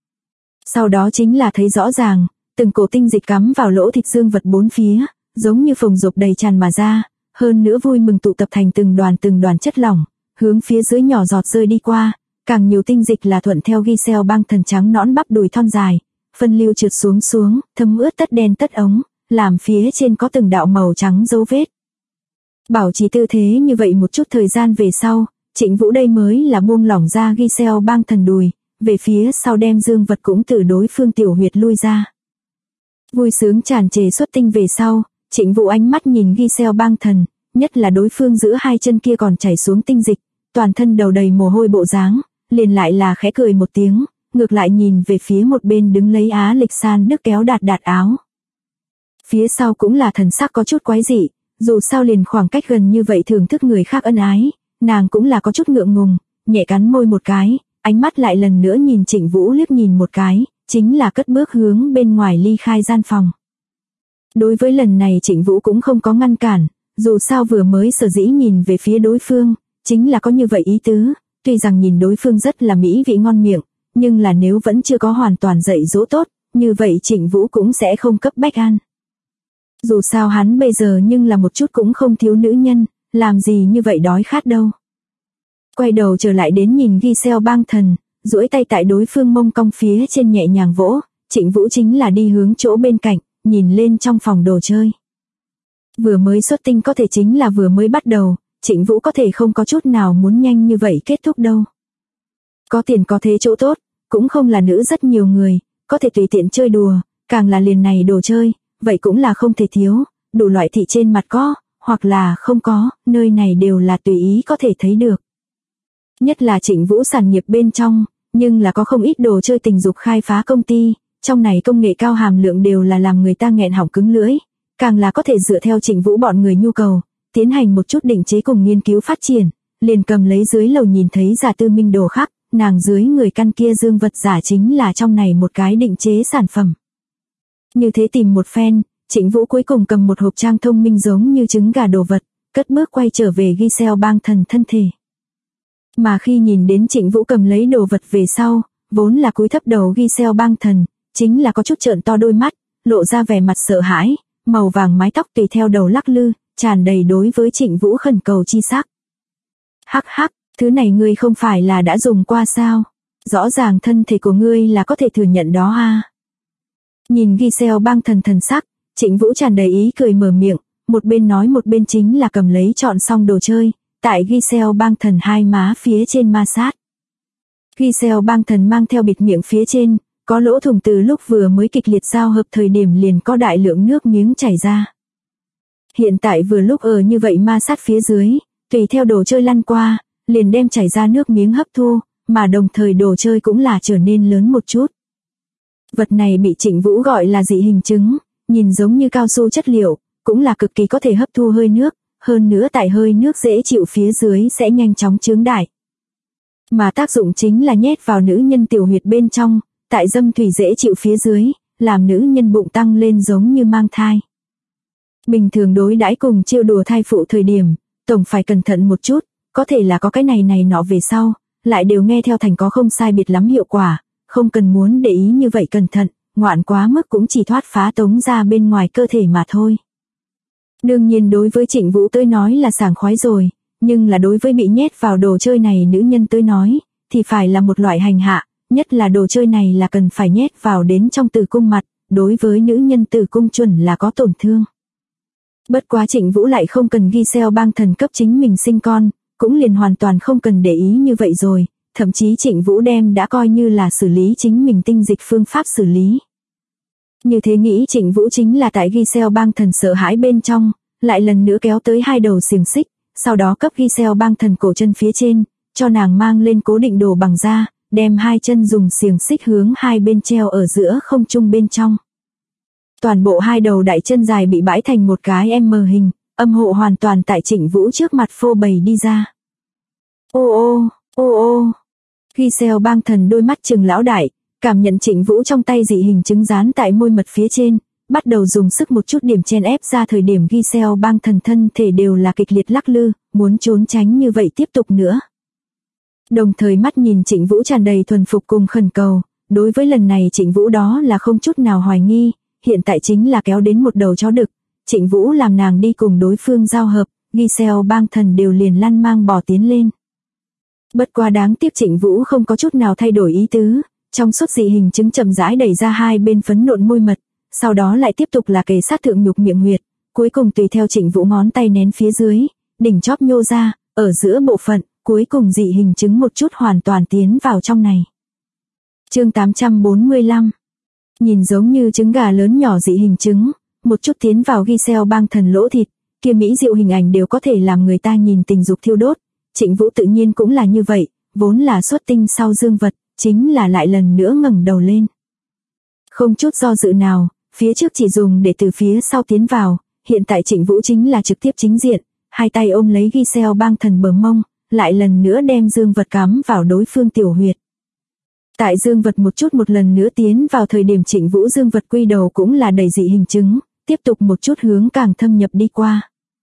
Sau đó chính là thấy rõ ràng, từng cổ tinh dịch cắm vào lỗ thịt dương vật bốn phía, giống như phồng rộp đầy tràn mà ra, hơn nữa vui mừng tụ tập thành từng đoàn chất lỏng, hướng phía dưới nhỏ giọt rơi đi qua, càng nhiều tinh dịch là thuận theo Giselle băng thần trắng nõn bắp đùi thon dài, phân lưu trượt xuống, thấm ướt tất đen tất ống, làm phía trên có từng đạo màu trắng dấu vết. Bảo trì tư thế như vậy một chút thời gian về sau, Trịnh Vũ đây mới là buông lỏng ra Giselle băng thần đùi, về phía sau đem dương vật cũng từ đối phương tiểu huyệt lui ra. Vui sướng tràn trề xuất tinh về sau, Trịnh Vũ ánh mắt nhìn Giselle băng thần, nhất là đối phương giữa hai chân kia còn chảy xuống tinh dịch, toàn thân đầu đầy mồ hôi bộ dáng, liền lại là khẽ cười một tiếng, ngược lại nhìn về phía một bên đứng lấy Á Lịch San nước kéo đạt áo. Phía sau cũng là thần sắc có chút quái dị, dù sao liền khoảng cách gần như vậy thưởng thức người khác ân ái, nàng cũng là có chút ngượng ngùng, nhẹ cắn môi một cái, ánh mắt lại lần nữa nhìn Trịnh Vũ liếc nhìn một cái, chính là cất bước hướng bên ngoài ly khai gian phòng. Đối với lần này Trịnh Vũ cũng không có ngăn cản, dù sao vừa mới sở dĩ nhìn về phía đối phương, chính là có như vậy ý tứ, tuy rằng nhìn đối phương rất là mỹ vị ngon miệng, nhưng là nếu vẫn chưa có hoàn toàn dạy dỗ tốt, như vậy Trịnh Vũ cũng sẽ không cấp bách ăn. Dù sao hắn bây giờ nhưng là một chút cũng không thiếu nữ nhân, làm gì như vậy đói khát đâu. Quay đầu trở lại đến nhìn Giselle băng thần, duỗi tay tại đối phương mông cong phía trên nhẹ nhàng vỗ, Trịnh Vũ chính là đi hướng chỗ bên cạnh, nhìn lên trong phòng đồ chơi. Vừa mới xuất tinh có thể chính là vừa mới bắt đầu, Trịnh Vũ có thể không có chút nào muốn nhanh như vậy kết thúc đâu. Có tiền có thế chỗ tốt, cũng không là nữ rất nhiều người, có thể tùy tiện chơi đùa, càng là liền này đồ chơi, vậy cũng là không thể thiếu, đủ loại thị trên mặt có, hoặc là không có, nơi này đều là tùy ý có thể thấy được. Nhất là Trịnh Vũ sản nghiệp bên trong, nhưng là có không ít đồ chơi tình dục khai phá công ty, trong này công nghệ cao hàm lượng đều là làm người ta nghẹn họng cứng lưỡi, càng là có thể dựa theo Trịnh Vũ bọn người nhu cầu, tiến hành một chút định chế cùng nghiên cứu phát triển, liền cầm lấy dưới lầu nhìn thấy giả tư minh đồ khắc, nàng dưới người căn kia dương vật giả chính là trong này một cái định chế sản phẩm. Như thế tìm một phen, Trịnh Vũ cuối cùng cầm một hộp trang thông minh giống như trứng gà đồ vật, cất bước quay trở về Giselle băng thần thân thể. Mà khi nhìn đến Trịnh Vũ cầm lấy đồ vật về sau, vốn là cúi thấp đầu Giselle băng thần, chính là có chút trợn to đôi mắt, lộ ra vẻ mặt sợ hãi, màu vàng mái tóc tùy theo đầu lắc lư, tràn đầy đối với Trịnh Vũ khẩn cầu chi sắc. Hắc hắc, thứ này ngươi không phải là đã dùng qua sao? Rõ ràng thân thể của ngươi là có thể thừa nhận đó ha. Nhìn Giselle băng thần thần sắc, Trịnh Vũ tràn đầy ý cười mở miệng, một bên nói một bên chính là cầm lấy chọn xong đồ chơi, tại Giselle băng thần hai má phía trên ma sát. Giselle băng thần mang theo bịt miệng phía trên, có lỗ thủng từ lúc vừa mới kịch liệt giao hợp thời điểm liền có đại lượng nước miếng chảy ra. Hiện tại vừa lúc ở như vậy ma sát phía dưới, tùy theo đồ chơi lăn qua, liền đem chảy ra nước miếng hấp thu, mà đồng thời đồ chơi cũng là trở nên lớn một chút. Vật này bị Trịnh Vũ gọi là dị hình trứng, nhìn giống như cao su chất liệu, cũng là cực kỳ có thể hấp thu hơi nước, hơn nữa tại hơi nước dễ chịu phía dưới sẽ nhanh chóng chướng đại. Mà tác dụng chính là nhét vào nữ nhân tiểu huyệt bên trong, tại dâm thủy dễ chịu phía dưới, làm nữ nhân bụng tăng lên giống như mang thai. Bình thường đối đãi cùng trêu đùa thai phụ thời điểm, tổng phải cẩn thận một chút, có thể là có cái này nọ về sau, lại đều nghe theo thành có không sai biệt lắm hiệu quả, không cần muốn để ý như vậy cẩn thận, ngoạn quá mức cũng chỉ thoát phá tống ra bên ngoài cơ thể mà thôi. Đương nhiên đối với Trịnh Vũ tới nói là sảng khoái rồi, nhưng là đối với bị nhét vào đồ chơi này nữ nhân tới nói, thì phải là một loại hành hạ, nhất là đồ chơi này là cần phải nhét vào đến trong tử cung mặt, đối với nữ nhân tử cung chuẩn là có tổn thương. Bất quá Trịnh Vũ lại không cần Giselle bang thần cấp chính mình sinh con, cũng liền hoàn toàn không cần để ý như vậy rồi, thậm chí Trịnh Vũ đem đã coi như là xử lý chính mình tinh dịch phương pháp xử lý. Như thế nghĩ Trịnh Vũ chính là tại Giselle bang thần sợ hãi bên trong, lại lần nữa kéo tới 2 đầu xiềng xích, sau đó cấp Giselle bang thần cổ chân phía trên, cho nàng mang lên cố định đồ bằng da, đem 2 chân dùng xiềng xích hướng 2 bên treo ở giữa không trung bên trong. Toàn bộ 2 đầu đại chân dài bị bãi thành một cái M hình, âm hộ hoàn toàn tại Trịnh Vũ trước mặt phô bày đi ra. Ô, Giselle bang thần đôi mắt trừng lão đại, cảm nhận Trịnh Vũ trong tay dị hình trứng dán tại môi mật phía trên, bắt đầu dùng sức một chút điểm chen ép ra, thời điểm Giselle bang thần thân thể đều là kịch liệt lắc lư, muốn trốn tránh như vậy tiếp tục nữa. Đồng thời mắt nhìn Trịnh Vũ tràn đầy thuần phục cùng khẩn cầu, đối với lần này Trịnh Vũ đó là không chút nào hoài nghi, hiện tại chính là kéo đến một đầu chó đực, Trịnh Vũ làm nàng đi cùng đối phương giao hợp, Giselle bang thần đều liền lăn mang bò tiến lên. Bất quá đáng tiếc Trịnh Vũ không có chút nào thay đổi ý tứ, trong suốt dị hình trứng chậm rãi đẩy ra 2 bên phấn nộn môi mật, sau đó lại tiếp tục là kề sát thượng nhục miệng huyệt, cuối cùng tùy theo Trịnh Vũ ngón tay nén phía dưới, đỉnh chóp nhô ra, ở giữa bộ phận, cuối cùng dị hình trứng một chút hoàn toàn tiến vào trong này. Chương 845. Nhìn giống như trứng gà lớn nhỏ dị hình trứng, một chút tiến vào Giselle bang thần lỗ thịt, kia mỹ diệu hình ảnh đều có thể làm người ta nhìn tình dục thiêu đốt. Trịnh Vũ tự nhiên cũng là như vậy, vốn là xuất tinh sau dương vật, chính là lại lần nữa ngẩng đầu lên. Không chút do dự nào, phía trước chỉ dùng để từ phía sau tiến vào, hiện tại Trịnh Vũ chính là trực tiếp chính diện, 2 tay ôm lấy Giselle bang thần bờ mông, lại lần nữa đem dương vật cắm vào đối phương tiểu huyệt. Tại dương vật một lần nữa tiến vào thời điểm Trịnh Vũ dương vật quy đầu cũng là đầy dị hình trứng, tiếp tục một chút hướng càng thâm nhập đi qua.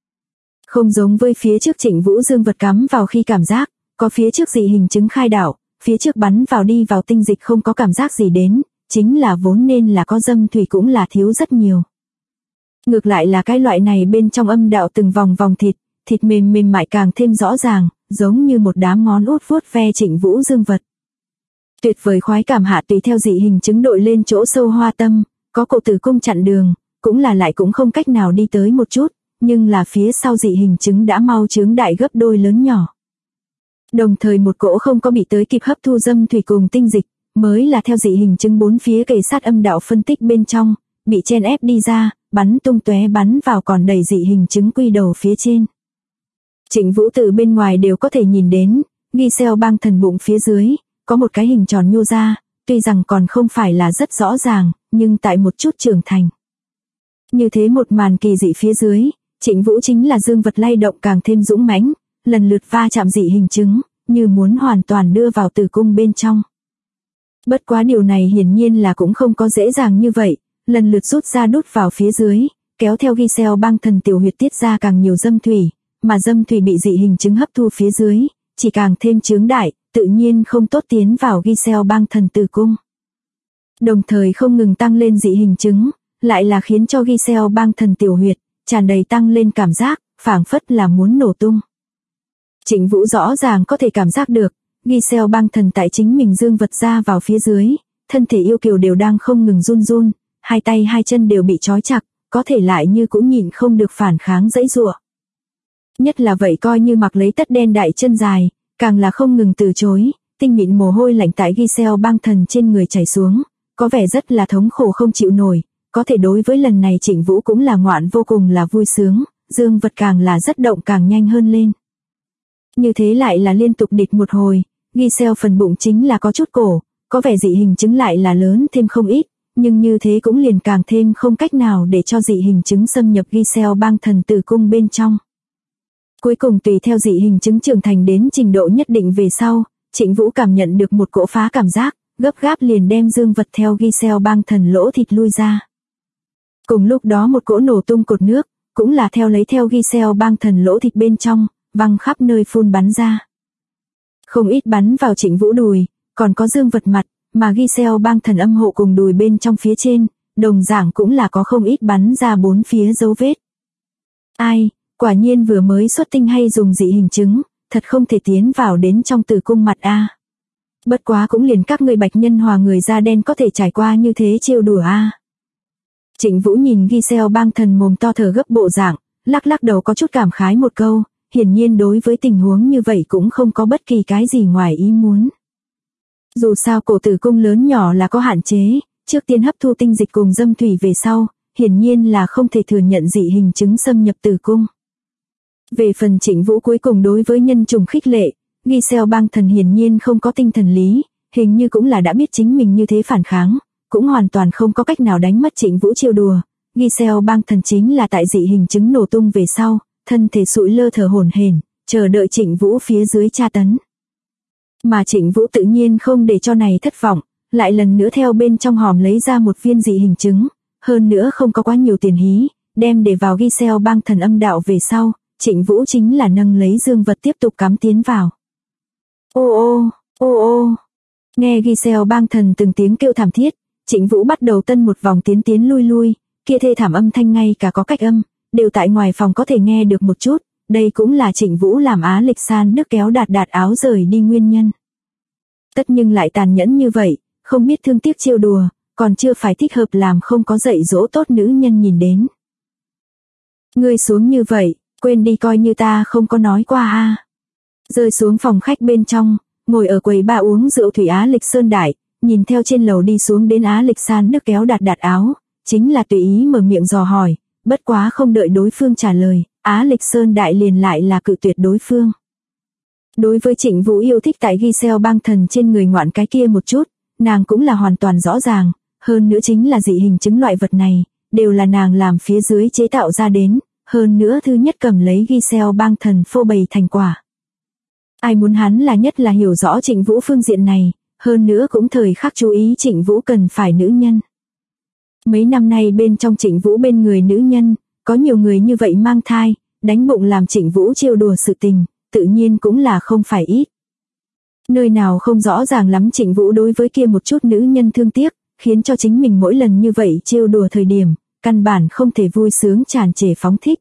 Không giống với phía trước Trịnh Vũ dương vật cắm vào khi cảm giác, có phía trước dị hình trứng khai đảo, phía trước bắn vào đi vào tinh dịch không có cảm giác gì đến, chính là vốn nên là có dâm thủy cũng là thiếu rất nhiều. Ngược lại là cái loại này bên trong âm đạo từng vòng vòng thịt mềm mại càng thêm rõ ràng, giống như một đám ngón út vuốt ve Trịnh Vũ dương vật. Tuyệt vời khoái cảm hạ tùy theo dị hình trứng đội lên chỗ sâu hoa tâm, có cổ tử cung chặn đường, cũng là lại cũng không cách nào đi tới một chút, nhưng là phía sau dị hình trứng đã mau trướng đại gấp đôi lớn nhỏ. Đồng thời một cỗ không có bị tới kịp hấp thu dâm thủy cùng tinh dịch, mới là theo dị hình trứng bốn phía kề sát âm đạo phân tích bên trong, bị chen ép đi ra, bắn tung tóe bắn vào còn đầy dị hình trứng quy đầu phía trên. Trịnh Vũ từ bên ngoài đều có thể nhìn đến, Giselle bang thần bụng phía dưới, có một cái hình tròn nhô ra, tuy rằng còn không phải là rất rõ ràng, nhưng tại một chút trưởng thành. Như thế một màn kỳ dị phía dưới, Trịnh Vũ chính là dương vật lay động càng thêm dũng mãnh, lần lượt va chạm dị hình trứng, như muốn hoàn toàn đưa vào tử cung bên trong. Bất quá điều này hiển nhiên là cũng không có dễ dàng như vậy, lần lượt rút ra đút vào phía dưới, kéo theo Giselle bang thần tiểu huyệt tiết ra càng nhiều dâm thủy, mà dâm thủy bị dị hình trứng hấp thu phía dưới, chỉ càng thêm chướng đại, tự nhiên không tốt tiến vào Giselle bang thần tử cung. Đồng thời không ngừng tăng lên dị hình trứng, lại là khiến cho Giselle bang thần tiểu huyệt tràn đầy tăng lên cảm giác, phảng phất là muốn nổ tung. Trịnh Vũ rõ ràng có thể cảm giác được, Giselle bang thần tại chính mình dương vật ra vào phía dưới, thân thể yêu kiều đều đang không ngừng run run, 2 tay 2 chân đều bị trói chặt, có thể lại như cũng nhịn không được phản kháng giãy giụa. Nhất là vậy coi như mặc lấy tất đen đại chân dài, càng là không ngừng từ chối, tinh mịn mồ hôi lạnh tại Giselle bang thần trên người chảy xuống, có vẻ rất là thống khổ không chịu nổi, có thể đối với lần này Trịnh Vũ cũng là ngoạn vô cùng là vui sướng, dương vật càng là rất động càng nhanh hơn lên. Như thế lại là liên tục địch một hồi, Giselle phần bụng chính là có chút cổ, có vẻ dị hình trứng lại là lớn thêm không ít, nhưng như thế cũng liền càng thêm không cách nào để cho dị hình trứng xâm nhập Giselle bang thần tử cung bên trong. Cuối cùng tùy theo dị hình trứng trưởng thành đến trình độ nhất định về sau, Trịnh Vũ cảm nhận được một cỗ phá cảm giác, gấp gáp liền đem dương vật theo Giselle bang thần lỗ thịt lui ra. Cùng lúc đó một cỗ nổ tung cột nước, cũng là lấy theo Giselle bang thần lỗ thịt bên trong, văng khắp nơi phun bắn ra. Không ít bắn vào Trịnh Vũ đùi, còn có dương vật mặt, mà Giselle bang thần âm hộ cùng đùi bên trong phía trên, đồng dạng cũng là có không ít bắn ra bốn phía dấu vết. Ai, quả nhiên vừa mới xuất tinh hay dùng dị hình chứng, thật không thể tiến vào đến trong tử cung mặt a. Bất quá cũng liền các người bạch nhân hòa người da đen có thể trải qua như thế trêu đùa a. Trịnh Vũ nhìn Giselle bang thần mồm to thở gấp bộ dạng, lắc lắc đầu có chút cảm khái một câu, hiển nhiên đối với tình huống như vậy cũng không có bất kỳ cái gì ngoài ý muốn. Dù sao cổ tử cung lớn nhỏ là có hạn chế, trước tiên hấp thu tinh dịch cùng dâm thủy về sau, hiển nhiên là không thể thừa nhận dị hình chứng xâm nhập tử cung. Về phần Trịnh Vũ cuối cùng đối với nhân trùng khích lệ, Giselle bang thần hiển nhiên không có tinh thần lý, hình như cũng là đã biết chính mình như thế phản kháng, cũng hoàn toàn không có cách nào đánh mất Trịnh Vũ trêu đùa. Giselle bang thần chính là tại dị hình chứng nổ tung về sau, thân thể sụi lơ thở hổn hển, chờ đợi Trịnh Vũ phía dưới tra tấn. Mà Trịnh Vũ tự nhiên không để cho này thất vọng, lại lần nữa theo bên trong hòm lấy ra một viên dị hình chứng, hơn nữa không có quá nhiều tiền hí, đem để vào Giselle bang thần âm đạo về sau, Trịnh Vũ chính là nâng lấy dương vật tiếp tục cắm tiến vào. Ô ô, ô ô. Nghe Giselle bang thần từng tiếng kêu thảm thiết, Trịnh Vũ bắt đầu tân một vòng tiến lui lui, kia thê thảm âm thanh ngay cả có cách âm, đều tại ngoài phòng có thể nghe được một chút, đây cũng là Trịnh Vũ làm Á Lịch San nước kéo đạt áo rời đi nguyên nhân. Tất nhưng lại tàn nhẫn như vậy, không biết thương tiếc trêu đùa, còn chưa phải thích hợp làm không có dạy dỗ tốt nữ nhân nhìn đến. Ngươi xuống như vậy, quên đi coi như ta không có nói qua a. Rơi xuống phòng khách bên trong, ngồi ở quầy ba uống rượu thủy Á Lịch Sơn Đại, nhìn theo trên lầu đi xuống đến Á Lịch San nước kéo đạt áo, chính là tùy ý mở miệng dò hỏi, bất quá không đợi đối phương trả lời, Á Lịch Sơn Đại liền lại là cự tuyệt đối phương. Đối với Trịnh Vũ yêu thích tại Giselle bang thần trên người ngoạn cái kia một chút, nàng cũng là hoàn toàn rõ ràng, hơn nữa chính là dị hình chứng loại vật này, đều là nàng làm phía dưới chế tạo ra đến, hơn nữa thứ nhất cầm lấy Giselle bang thần phô bày thành quả. Ai muốn hắn là nhất là hiểu rõ Trịnh Vũ phương diện này, hơn nữa cũng thời khắc chú ý Trịnh Vũ cần phải nữ nhân. Mấy năm nay bên trong Trịnh Vũ bên người nữ nhân, có nhiều người như vậy mang thai, đánh bụng làm Trịnh Vũ trêu đùa sự tình, tự nhiên cũng là không phải ít. Nơi nào không rõ ràng lắm Trịnh Vũ đối với kia một chút nữ nhân thương tiếc, khiến cho chính mình mỗi lần như vậy trêu đùa thời điểm, căn bản không thể vui sướng tràn trề phóng thích.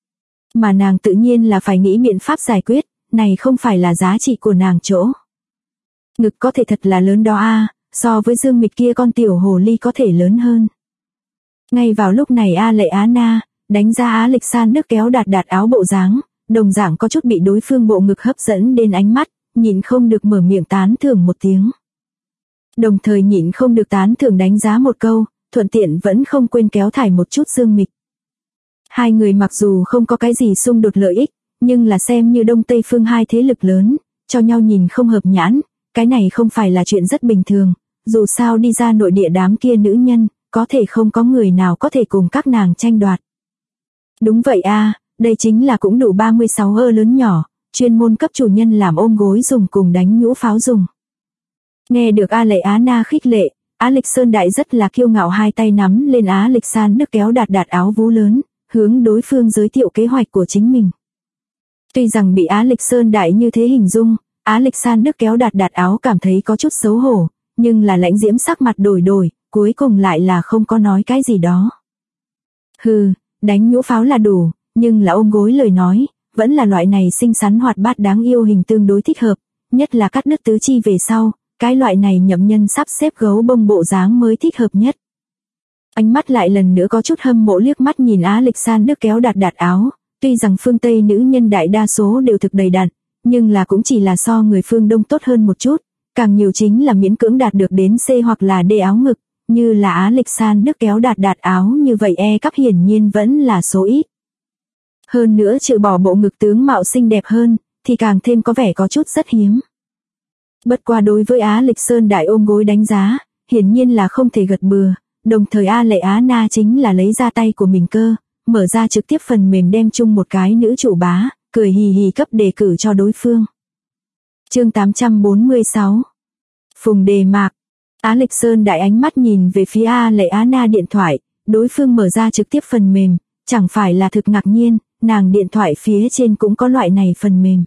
Mà nàng tự nhiên là phải nghĩ biện pháp giải quyết, này không phải là giá trị của nàng chỗ. Ngực có thể thật là lớn đó a, so với Dương Mịch kia con tiểu hồ ly có thể lớn hơn. Ngay vào lúc này A Lệ Á Na, đánh ra Á Lịch San nước kéo đạt áo bộ dáng, đồng dạng có chút bị đối phương bộ ngực hấp dẫn đến ánh mắt, nhịn không được mở miệng tán thưởng một tiếng. Đồng thời nhịn không được tán thưởng đánh giá một câu, thuận tiện vẫn không quên kéo thải một chút Dương Mịch. Hai người mặc dù không có cái gì xung đột lợi ích, nhưng là xem như Đông Tây phương hai thế lực lớn, cho nhau nhìn không hợp nhãn, cái này không phải là chuyện rất bình thường, dù sao đi ra nội địa đám kia nữ nhân, có thể không có người nào có thể cùng các nàng tranh đoạt. Đúng vậy a, đây chính là cũng đủ 36 lớn nhỏ, chuyên môn cấp chủ nhân làm ôm gối dùng cùng đánh nhũ pháo dùng. Nghe được A Lệ Á Na khích lệ, Á Lịch Sơn Đại rất là kiêu ngạo hai tay nắm lên Á Lịch San nước kéo đạt áo vú lớn, hướng đối phương giới thiệu kế hoạch của chính mình. Tuy rằng bị Á Lịch Sơn Đại như thế hình dung, Á Lịch San nước kéo đạt áo cảm thấy có chút xấu hổ, nhưng là lãnh diễm sắc mặt đổi, cuối cùng lại là không có nói cái gì đó. Hừ, đánh nhũ pháo là đủ, nhưng là ôm gối lời nói, vẫn là loại này xinh xắn hoạt bát đáng yêu hình tương đối thích hợp, nhất là cắt đứt tứ chi về sau, cái loại này nhậm nhân sắp xếp gấu bông bộ dáng mới thích hợp nhất. Ánh mắt lại lần nữa có chút hâm mộ liếc mắt nhìn Á Lịch San nước kéo đạt áo, tuy rằng phương Tây nữ nhân đại đa số đều thực đầy đặn, nhưng là cũng chỉ là so người phương Đông tốt hơn một chút, càng nhiều chính là miễn cưỡng đạt được đến C hoặc là D áo ngực, như là Á Lịch San nước kéo đạt áo như vậy E cấp hiển nhiên vẫn là số ít. Hơn nữa trừ bỏ bộ ngực tướng mạo xinh đẹp hơn, thì càng thêm có vẻ có chút rất hiếm. Bất qua đối với Á Lịch Sơn Đại ôm gối đánh giá, hiển nhiên là không thể gật bừa, đồng thời A Lệ Á Na chính là lấy ra tay của mình cơ, mở ra trực tiếp phần mềm đem chung một cái nữ chủ bá, cười hì hì cấp đề cử cho đối phương. Chương 846. Phùng Đề Mạc. Á Lịch Sơn đại ánh mắt nhìn về phía A Lệ Á Na điện thoại, đối phương mở ra trực tiếp phần mềm, chẳng phải là thực ngạc nhiên, nàng điện thoại phía trên cũng có loại này phần mềm.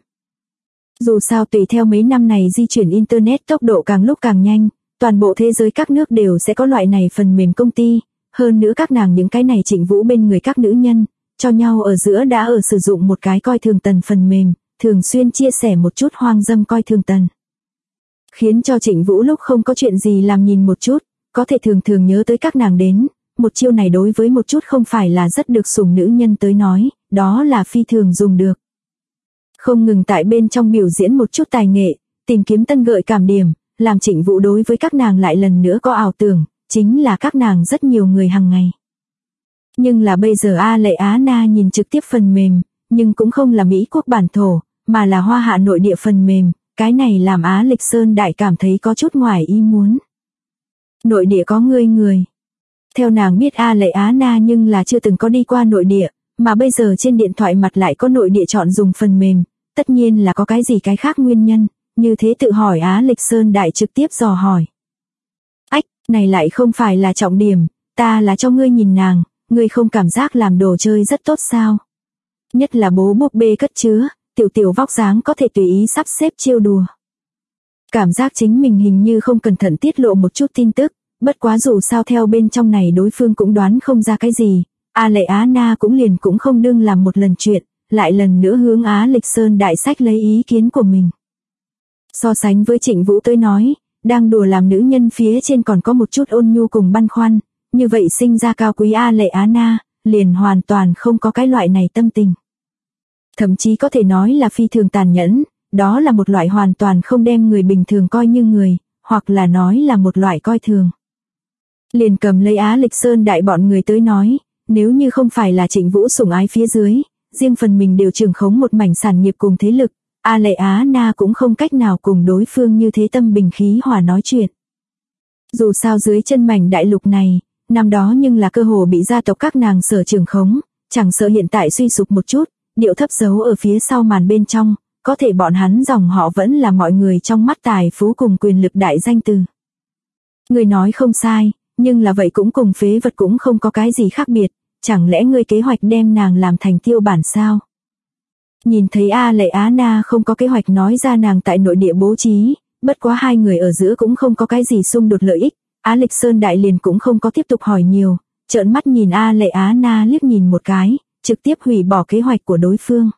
Dù sao tùy theo mấy năm này di chuyển Internet tốc độ càng lúc càng nhanh, toàn bộ thế giới các nước đều sẽ có loại này phần mềm công ty, hơn nữa các nàng những cái này Trịnh Vũ bên người các nữ nhân, cho nhau ở giữa đã ở sử dụng một cái coi thường tần phần mềm, thường xuyên chia sẻ một chút hoang dâm coi thường tần. Khiến cho Trịnh Vũ lúc không có chuyện gì làm nhìn một chút, có thể thường thường nhớ tới các nàng đến, một chiêu này đối với một chút không phải là rất được sủng nữ nhân tới nói, đó là phi thường dùng được. Không ngừng tại bên trong biểu diễn một chút tài nghệ, tìm kiếm tân gợi cảm điểm, làm Trịnh Vũ đối với các nàng lại lần nữa có ảo tưởng, chính là các nàng rất nhiều người hàng ngày. Nhưng là bây giờ A Lệ Á Na nhìn trực tiếp phần mềm, nhưng cũng không là Mỹ quốc bản thổ, mà là Hoa Hạ nội địa phần mềm, cái này làm Á Lịch Sơn đại cảm thấy có chút ngoài ý muốn. Nội địa có người. Theo nàng biết A Lệ Á Na nhưng là chưa từng có đi qua nội địa, mà bây giờ trên điện thoại mặt lại có nội địa chọn dùng phần mềm, tất nhiên là có cái gì cái khác nguyên nhân, như thế tự hỏi Á Lịch Sơn đại trực tiếp dò hỏi. Ách, này lại không phải là trọng điểm, ta là cho ngươi nhìn nàng, ngươi không cảm giác làm đồ chơi rất tốt sao? Nhất là bố búp bê cất chứa, tiểu vóc dáng có thể tùy ý sắp xếp trêu đùa. Cảm giác chính mình hình như không cẩn thận tiết lộ một chút tin tức, bất quá dù sao theo bên trong này đối phương cũng đoán không ra cái gì, A Lệ Á Na cũng không đương làm một lần chuyện, lại lần nữa hướng Á Lịch Sơn đại sách lấy ý kiến của mình. So sánh với Trịnh Vũ tới nói, đang đùa làm nữ nhân phía trên còn có một chút ôn nhu cùng băn khoăn, như vậy sinh ra cao quý A Lệ Á Na, liền hoàn toàn không có cái loại này tâm tình. Thậm chí có thể nói là phi thường tàn nhẫn, đó là một loại hoàn toàn không đem người bình thường coi như người, hoặc là nói là một loại coi thường. Liền cầm lấy Á Lịch Sơn đại bọn người tới nói, nếu như không phải là Trịnh Vũ sủng ái phía dưới, riêng phần mình đều trưởng khống một mảnh sản nghiệp cùng thế lực, A Lệ Á Na cũng không cách nào cùng đối phương như thế tâm bình khí hòa nói chuyện. Dù sao dưới chân mảnh đại lục này, năm đó nhưng là cơ hồ bị gia tộc các nàng sở trưởng khống, chẳng sợ hiện tại suy sụp một chút, điệu thấp giấu ở phía sau màn bên trong, có thể bọn hắn dòng họ vẫn là mọi người trong mắt tài phú cùng quyền lực đại danh từ. Người nói không sai, nhưng là vậy cũng cùng phế vật cũng không có cái gì khác biệt, chẳng lẽ ngươi kế hoạch đem nàng làm thành tiêu bản sao? Nhìn thấy A Lệ Á Na không có kế hoạch nói ra nàng tại nội địa bố trí, bất quá hai người ở giữa cũng không có cái gì xung đột lợi ích, Á Lịch Sơn đại liền cũng không có tiếp tục hỏi nhiều, trợn mắt nhìn A Lệ Á Na liếc nhìn một cái, trực tiếp hủy bỏ kế hoạch của đối phương.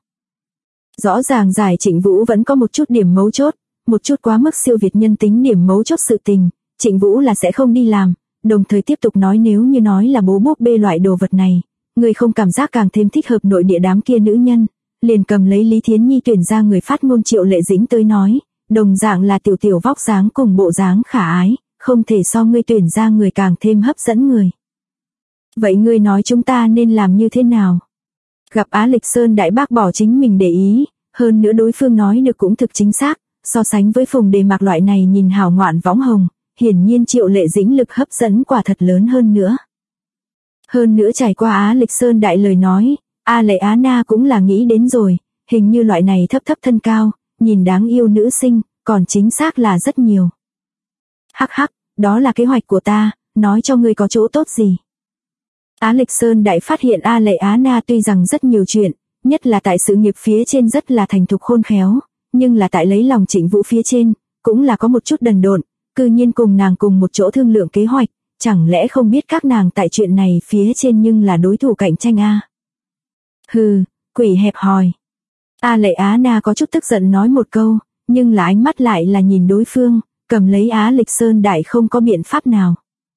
Rõ ràng giải Trịnh Vũ vẫn có một chút điểm mấu chốt, một chút quá mức siêu việt nhân tính điểm mấu chốt sự tình, Trịnh Vũ là sẽ không đi làm, đồng thời tiếp tục nói nếu như nói là bố búp bê loại đồ vật này, người không cảm giác càng thêm thích hợp nội địa đám kia nữ nhân, liền cầm lấy Lý Thiến Nhi tuyển ra người phát ngôn Triệu Lệ Dĩnh tới nói, đồng dạng là tiểu vóc dáng cùng bộ dáng khả ái, không thể so ngươi tuyển ra người càng thêm hấp dẫn người. Vậy ngươi nói chúng ta nên làm như thế nào? Gặp Á Lịch Sơn đại bác bỏ chính mình để ý, hơn nữa đối phương nói được cũng thực chính xác, so sánh với Phùng Đề Mạc loại này nhìn hào ngoạn võng hồng, hiển nhiên Triệu Lệ Dĩnh lực hấp dẫn quả thật lớn hơn nữa. Hơn nữa trải qua Á Lịch Sơn đại lời nói, A Lệ Á Na cũng là nghĩ đến rồi, hình như loại này thấp thân cao, nhìn đáng yêu nữ sinh, còn chính xác là rất nhiều. Hắc, đó là kế hoạch của ta, nói cho ngươi có chỗ tốt gì. Á Lịch Sơn đại phát hiện A Lệ Á Na tuy rằng rất nhiều chuyện, nhất là tại sự nghiệp phía trên rất là thành thục khôn khéo, nhưng là tại lấy lòng Trịnh Vũ phía trên, cũng là có một chút đần độn, cư nhiên cùng nàng cùng một chỗ thương lượng kế hoạch, chẳng lẽ không biết các nàng tại chuyện này phía trên nhưng là đối thủ cạnh tranh a? Hừ, quỷ hẹp hòi. A Lệ Á Na có chút tức giận nói một câu, nhưng là ánh mắt lại là nhìn đối phương, cầm lấy Á Lịch Sơn đại không có biện pháp nào.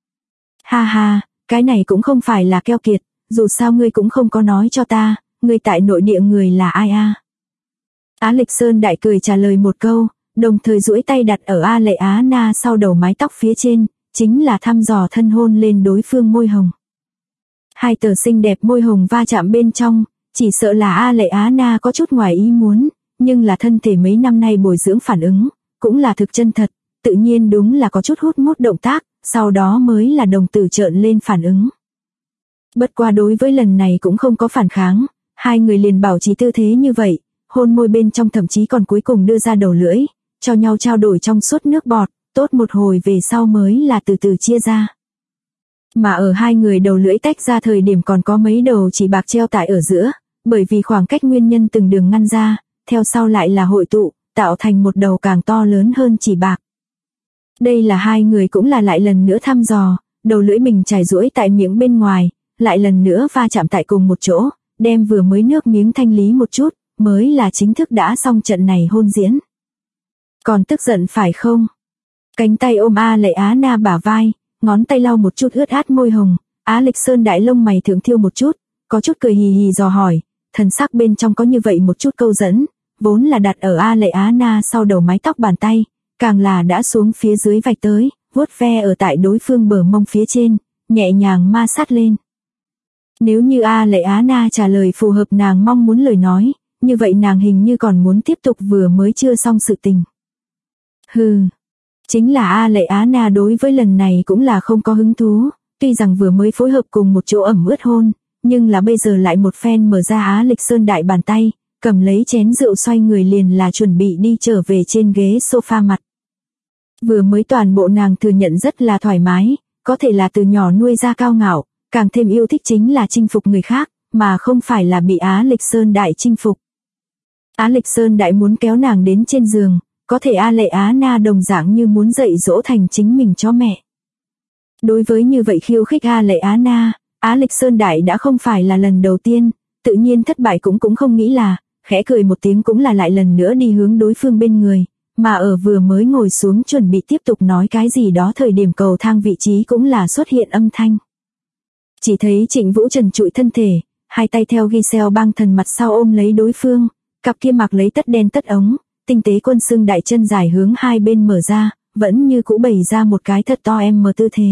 Ha, cái này cũng không phải là keo kiệt, dù sao ngươi cũng không có nói cho ta, ngươi tại nội địa người là ai a? Á Lịch Sơn đại cười trả lời một câu, đồng thời duỗi tay đặt ở A Lệ Á Na sau đầu mái tóc phía trên, chính là thăm dò thân hôn lên đối phương môi hồng. Hai tờ xinh đẹp môi hồng va chạm bên trong, chỉ sợ là A Lệ Á Na có chút ngoài ý muốn, nhưng là thân thể mấy năm nay bồi dưỡng phản ứng, cũng là thực chân thật, tự nhiên đúng là có chút hút mút động tác, sau đó mới là đồng tử trợn lên phản ứng. Bất qua đối với lần này cũng không có phản kháng, hai người liền bảo trì tư thế như vậy, hôn môi bên trong thậm chí còn cuối cùng đưa ra đầu lưỡi, cho nhau trao đổi trong suốt nước bọt, tốt một hồi về sau mới là từ từ chia ra. Mà ở hai người đầu lưỡi tách ra thời điểm còn có mấy đầu chỉ bạc treo tại ở giữa, bởi vì khoảng cách nguyên nhân từng đường ngăn ra, theo sau lại là hội tụ, tạo thành một đầu càng to lớn hơn chỉ bạc. Đây là hai người cũng là lại lần nữa thăm dò, đầu lưỡi mình trải duỗi tại miệng bên ngoài, lại lần nữa va chạm tại cùng một chỗ, đem vừa mới nước miếng thanh lý một chút, mới là chính thức đã xong trận này hôn diễn. Còn tức giận phải không? Cánh tay ôm A Lệ Á Na bả vai, ngón tay lau một chút ướt át môi hồng, Á Lịch Sơn đại lông mày thượng thiêu một chút, có chút cười hì hì dò hỏi, thần sắc bên trong có như vậy một chút câu dẫn, vốn là đặt ở A Lệ Á Na sau đầu mái tóc bàn tay, càng là đã xuống phía dưới vạch tới, vuốt ve ở tại đối phương bờ mông phía trên, nhẹ nhàng ma sát lên. Nếu như A Lệ Á Na trả lời phù hợp nàng mong muốn lời nói, như vậy nàng hình như còn muốn tiếp tục vừa mới chưa xong sự tình. Hừ, chính là A Lệ Á Na đối với lần này cũng là không có hứng thú, tuy rằng vừa mới phối hợp cùng một chỗ ẩm ướt hôn, nhưng là bây giờ lại một phen mở ra Á Lịch Sơn đại bàn tay, cầm lấy chén rượu xoay người liền là chuẩn bị đi trở về trên ghế sofa mặt. Vừa mới toàn bộ nàng thừa nhận rất là thoải mái, có thể là từ nhỏ nuôi ra cao ngạo, càng thêm yêu thích chính là chinh phục người khác, mà không phải là bị Á Lịch Sơn đại chinh phục. Á Lịch Sơn đại muốn kéo nàng đến trên giường, có thể A Lệ Á Na đồng dạng như muốn dạy dỗ thành chính mình chó mẹ. Đối với như vậy khiêu khích A Lệ Á Na, Á Lịch Sơn đại đã không phải là lần đầu tiên, tự nhiên thất bại cũng không nghĩ là, khẽ cười một tiếng cũng là lại lần nữa đi hướng đối phương bên người, mà ở vừa mới ngồi xuống chuẩn bị tiếp tục nói cái gì đó thời điểm cầu thang vị trí cũng là xuất hiện âm thanh. Chỉ thấy Trịnh Vũ trần trụi thân thể, hai tay theo Giselle băng thần mặt sau ôm lấy đối phương, cặp kia mặc lấy tất đen tất ống, tinh tế quân xương đại chân dài hướng hai bên mở ra, vẫn như cũ bày ra một cái thật to em mờ tư thế.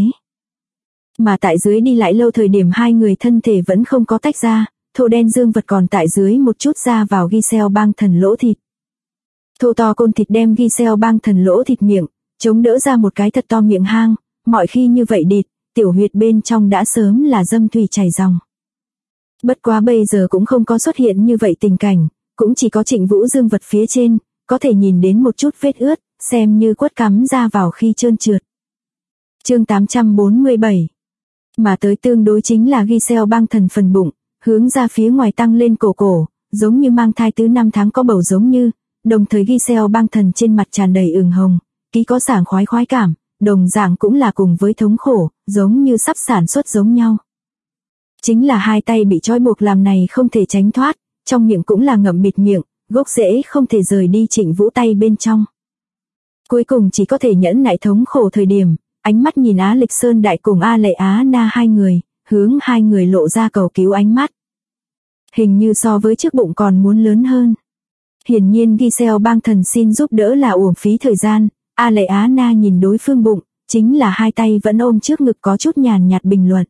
Mà tại dưới đi lại lâu thời điểm hai người thân thể vẫn không có tách ra, thô đen dương vật còn tại dưới một chút ra vào Giselle băng thần lỗ thịt. Thô to côn thịt đem Giselle băng thần lỗ thịt miệng, chống đỡ ra một cái thật to miệng hang, mọi khi như vậy địt, tiểu huyệt bên trong đã sớm là dâm thủy chảy ròng. Bất quá bây giờ cũng không có xuất hiện như vậy tình cảnh, cũng chỉ có Trịnh Vũ dương vật phía trên, có thể nhìn đến một chút vết ướt, xem như quất cắm ra vào khi trơn trượt. Chương 847. Mà tới tương đối chính là Giselle băng thần phần bụng, hướng ra phía ngoài tăng lên cổ, giống như mang thai thứ 5 tháng có bầu giống như, đồng thời Giselle băng thần trên mặt tràn đầy ửng hồng, ký có sảng khoái cảm, đồng dạng cũng là cùng với thống khổ, giống như sắp sản xuất giống nhau. Chính là hai tay bị trói buộc làm này không thể tránh thoát, trong miệng cũng là ngậm bịt miệng, gốc rễ không thể rời đi Trịnh Vũ tay bên trong. Cuối cùng chỉ có thể nhẫn nại thống khổ thời điểm, ánh mắt nhìn Á Lịch Sơn đại cùng A Lệ Á Na hai người, hướng hai người lộ ra cầu cứu ánh mắt. Hình như so với trước bụng còn muốn lớn hơn. Hiển nhiên Giselle băng thần xin giúp đỡ là uổng phí thời gian, A Lệ Á Na nhìn đối phương bụng, chính là hai tay vẫn ôm trước ngực có chút nhàn nhạt bình luận.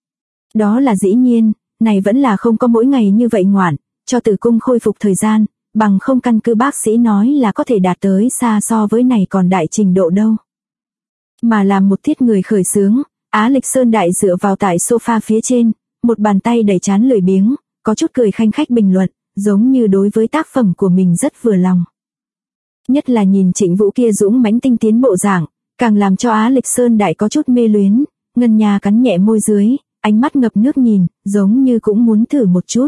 Đó là dĩ nhiên, này vẫn là không có mỗi ngày như vậy ngoạn, cho tử cung khôi phục thời gian, bằng không căn cứ bác sĩ nói là có thể đạt tới xa so với này còn đại trình độ đâu. Mà làm một thiết người khởi xướng, Á Lịch Sơn đại dựa vào tại sofa phía trên, một bàn tay đẩy chán lười biếng, có chút cười khanh khách bình luận, giống như đối với tác phẩm của mình rất vừa lòng. Nhất là nhìn Trịnh Vũ kia dũng mãnh tinh tiến bộ dạng, càng làm cho Á Lịch Sơn đại có chút mê luyến, Ngân Nha cắn nhẹ môi dưới, ánh mắt ngập nước nhìn, giống như cũng muốn thử một chút.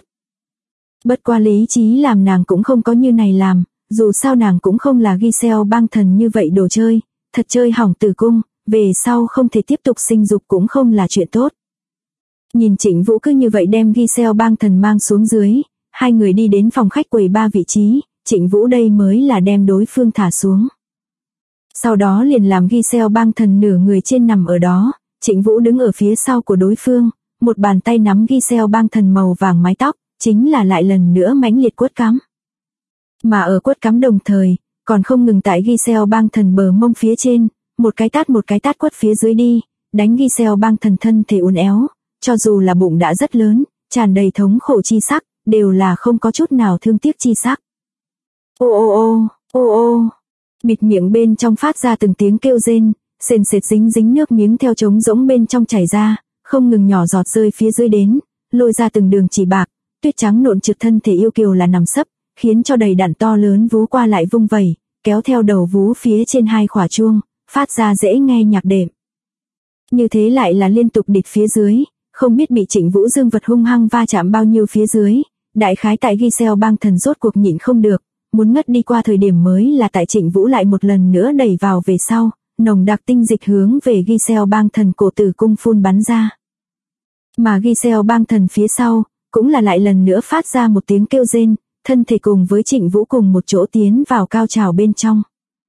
Bất qua lý trí làm nàng cũng không có như này làm, dù sao nàng cũng không là Giselle băng thần như vậy đồ chơi, thật chơi hỏng tử cung, về sau không thể tiếp tục sinh dục cũng không là chuyện tốt. Nhìn Trịnh Vũ cứ như vậy đem Giselle băng thần mang xuống dưới, hai người đi đến phòng khách quầy ba vị trí, Trịnh Vũ đây mới là đem đối phương thả xuống. Sau đó liền làm Giselle băng thần nửa người trên nằm ở đó, Trịnh Vũ đứng ở phía sau của đối phương, một bàn tay nắm Giselle băng thần màu vàng mái tóc, chính là lại lần nữa mãnh liệt quất cắm. Mà ở quất cắm đồng thời, còn không ngừng tại Giselle băng thần bờ mông phía trên, một cái tát quất phía dưới đi, đánh Giselle băng thần thân thể uốn éo, cho dù là bụng đã rất lớn, tràn đầy thống khổ chi sắc, đều là không có chút nào thương tiếc chi sắc. Ô, bịt miệng bên trong phát ra từng tiếng kêu rên, sền sệt dính nước miếng theo trống rỗng bên trong chảy ra, không ngừng nhỏ giọt rơi phía dưới đến, lôi ra từng đường chỉ bạc, tuyết trắng nộn trực thân thể yêu kiều là nằm sấp, khiến cho đầy đặn to lớn vú qua lại vung vẩy, kéo theo đầu vú phía trên 2 khỏa chuông, phát ra dễ nghe nhạc đệm. Như thế lại là liên tục địt phía dưới, không biết bị Trịnh Vũ dương vật hung hăng va chạm bao nhiêu phía dưới, đại khái tại Giselle bang thần rốt cuộc nhịn không được, muốn ngất đi qua thời điểm mới là tại Trịnh Vũ lại một lần nữa đẩy vào về sau, nồng đặc tinh dịch hướng về Giselle bang thần cổ tử cung phun bắn ra. Mà Giselle bang thần phía sau, cũng là lại lần nữa phát ra một tiếng kêu rên, thân thể cùng với Trịnh Vũ cùng một chỗ tiến vào cao trào bên trong.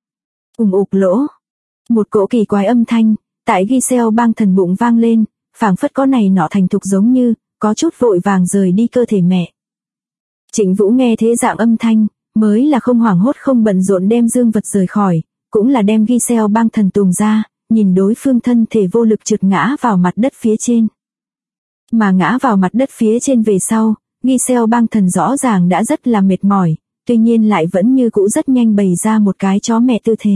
Ục lỗ. Một cỗ kỳ quái âm thanh, tại Giselle bang thần bụng vang lên, phảng phất có này nọ thành thục giống như, có chút vội vàng rời đi cơ thể mẹ. Trịnh Vũ nghe thế dạng âm thanh, mới là không hoảng hốt không bận rộn đem dương vật rời khỏi, cũng là đem Giselle bang thần tùng ra, nhìn đối phương thân thể vô lực trượt ngã vào mặt đất phía trên. Mà ngã vào mặt đất phía trên về sau, Giselle bang thần rõ ràng đã rất là mệt mỏi, tuy nhiên lại vẫn như cũ rất nhanh bày ra một cái chó mẹ tư thế.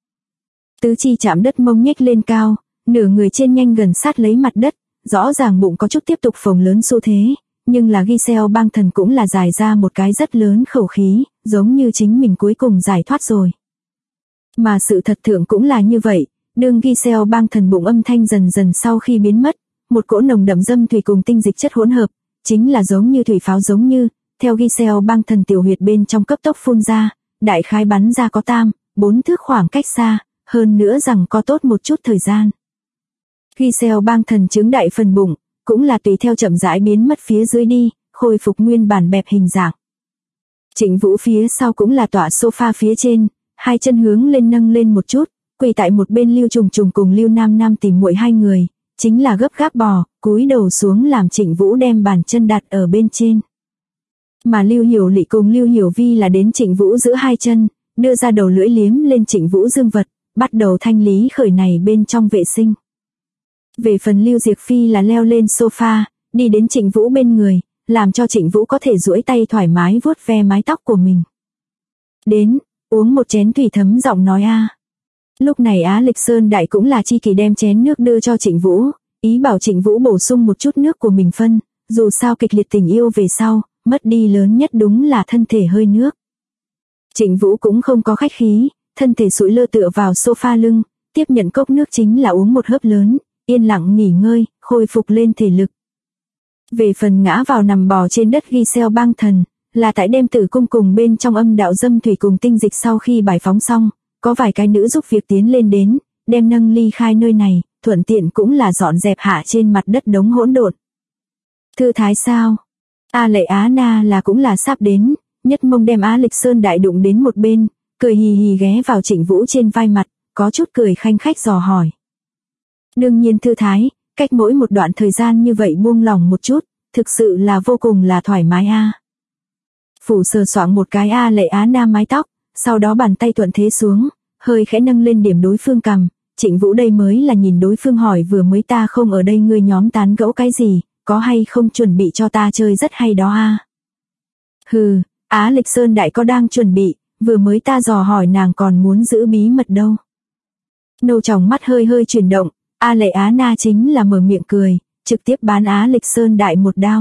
Tứ chi chạm đất mông nhếch lên cao, nửa người trên nhanh gần sát lấy mặt đất, rõ ràng bụng có chút tiếp tục phồng lớn xu thế, nhưng là Giselle bang thần cũng là dài ra một cái rất lớn khẩu khí, giống như chính mình cuối cùng giải thoát rồi. Mà sự thật thượng cũng là như vậy, đương Giselle bang thần bụng âm thanh dần dần sau khi biến mất, một cỗ nồng đậm dâm thủy cùng tinh dịch chất hỗn hợp, chính là giống như thủy pháo giống như, theo Giselle bang thần tiểu huyệt bên trong cấp tốc phun ra, đại khái bắn ra có 4 thước khoảng cách xa, hơn nữa rằng có tốt một chút thời gian. Giselle bang thần trướng đại phần bụng, cũng là tùy theo chậm rãi biến mất phía dưới đi, khôi phục nguyên bản bẹp hình dạng. Trịnh Vũ phía sau cũng là tọa sofa phía trên, hai chân hướng lên nâng lên một chút, quỳ tại một bên Lưu Trùng Trùng cùng Lưu Nam Nam tìm muội hai người, chính là gấp gáp bò, cúi đầu xuống làm Trịnh Vũ đem bàn chân đặt ở bên trên. Mà Lưu Hiểu Lị cùng Lưu Hiểu Vi là đến Trịnh Vũ giữa hai chân, đưa ra đầu lưỡi liếm lên Trịnh Vũ dương vật, bắt đầu thanh lý khởi này bên trong vệ sinh. Về phần Lưu Diệc Phi là leo lên sofa, đi đến Trịnh Vũ bên người, làm cho Trịnh Vũ có thể duỗi tay thoải mái vuốt ve mái tóc của mình. Đến, uống một chén thủy thấm giọng nói a. Lúc này Á Lịch Sơn Đại cũng là chi kỳ đem chén nước đưa cho Trịnh Vũ, ý bảo Trịnh Vũ bổ sung một chút nước của mình phân, dù sao kịch liệt tình yêu về sau, mất đi lớn nhất đúng là thân thể hơi nước. Trịnh Vũ cũng không có khách khí, thân thể sụi lơ tựa vào sofa lưng, tiếp nhận cốc nước chính là uống một hớp lớn, yên lặng nghỉ ngơi, khôi phục lên thể lực. Về phần ngã vào nằm bò trên đất Giselle bang thần, là tại đem tử cung cùng bên trong âm đạo dâm thủy cùng tinh dịch sau khi bài phóng xong, có vài cái nữ giúp việc tiến lên đến, đem nâng ly khai nơi này, thuận tiện cũng là dọn dẹp hạ trên mặt đất đống hỗn độn. Thư thái sao? A Lệ Á Na là cũng là sắp đến, nhất mông đem Á Lịch Sơn Đại đụng đến một bên, cười hì hì ghé vào Trịnh Vũ trên vai mặt, có chút cười khanh khách dò hỏi. Đương nhiên thư thái, cách mỗi một đoạn thời gian như vậy buông lỏng một chút, thực sự là vô cùng là thoải mái a. Phủ sờ soạng một cái A Lệ Á Na mái tóc, sau đó bàn tay thuận thế xuống, hơi khẽ nâng lên điểm đối phương cằm, Trịnh Vũ đây mới là nhìn đối phương hỏi vừa mới ta không ở đây ngươi nhóm tán gẫu cái gì, có hay không chuẩn bị cho ta chơi rất hay đó a. Hừ, Á Lịch Sơn Đại có đang chuẩn bị, vừa mới ta dò hỏi nàng còn muốn giữ bí mật đâu. Nâu tròng mắt hơi hơi chuyển động, A Lệ Á Na chính là mở miệng cười, trực tiếp bán Á Lịch Sơn Đại một đao.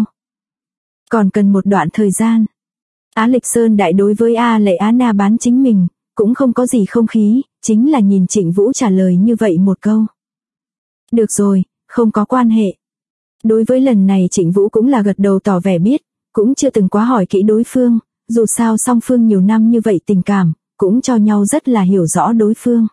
Còn cần một đoạn thời gian. Á Lịch Sơn Đại đối với A Lệ Á Na bán chính mình, cũng không có gì không khí, chính là nhìn Trịnh Vũ trả lời như vậy một câu. Được rồi, không có quan hệ. Đối với lần này Trịnh Vũ cũng là gật đầu tỏ vẻ biết, cũng chưa từng quá hỏi kỹ đối phương, dù sao song phương nhiều năm như vậy tình cảm, cũng cho nhau rất là hiểu rõ đối phương.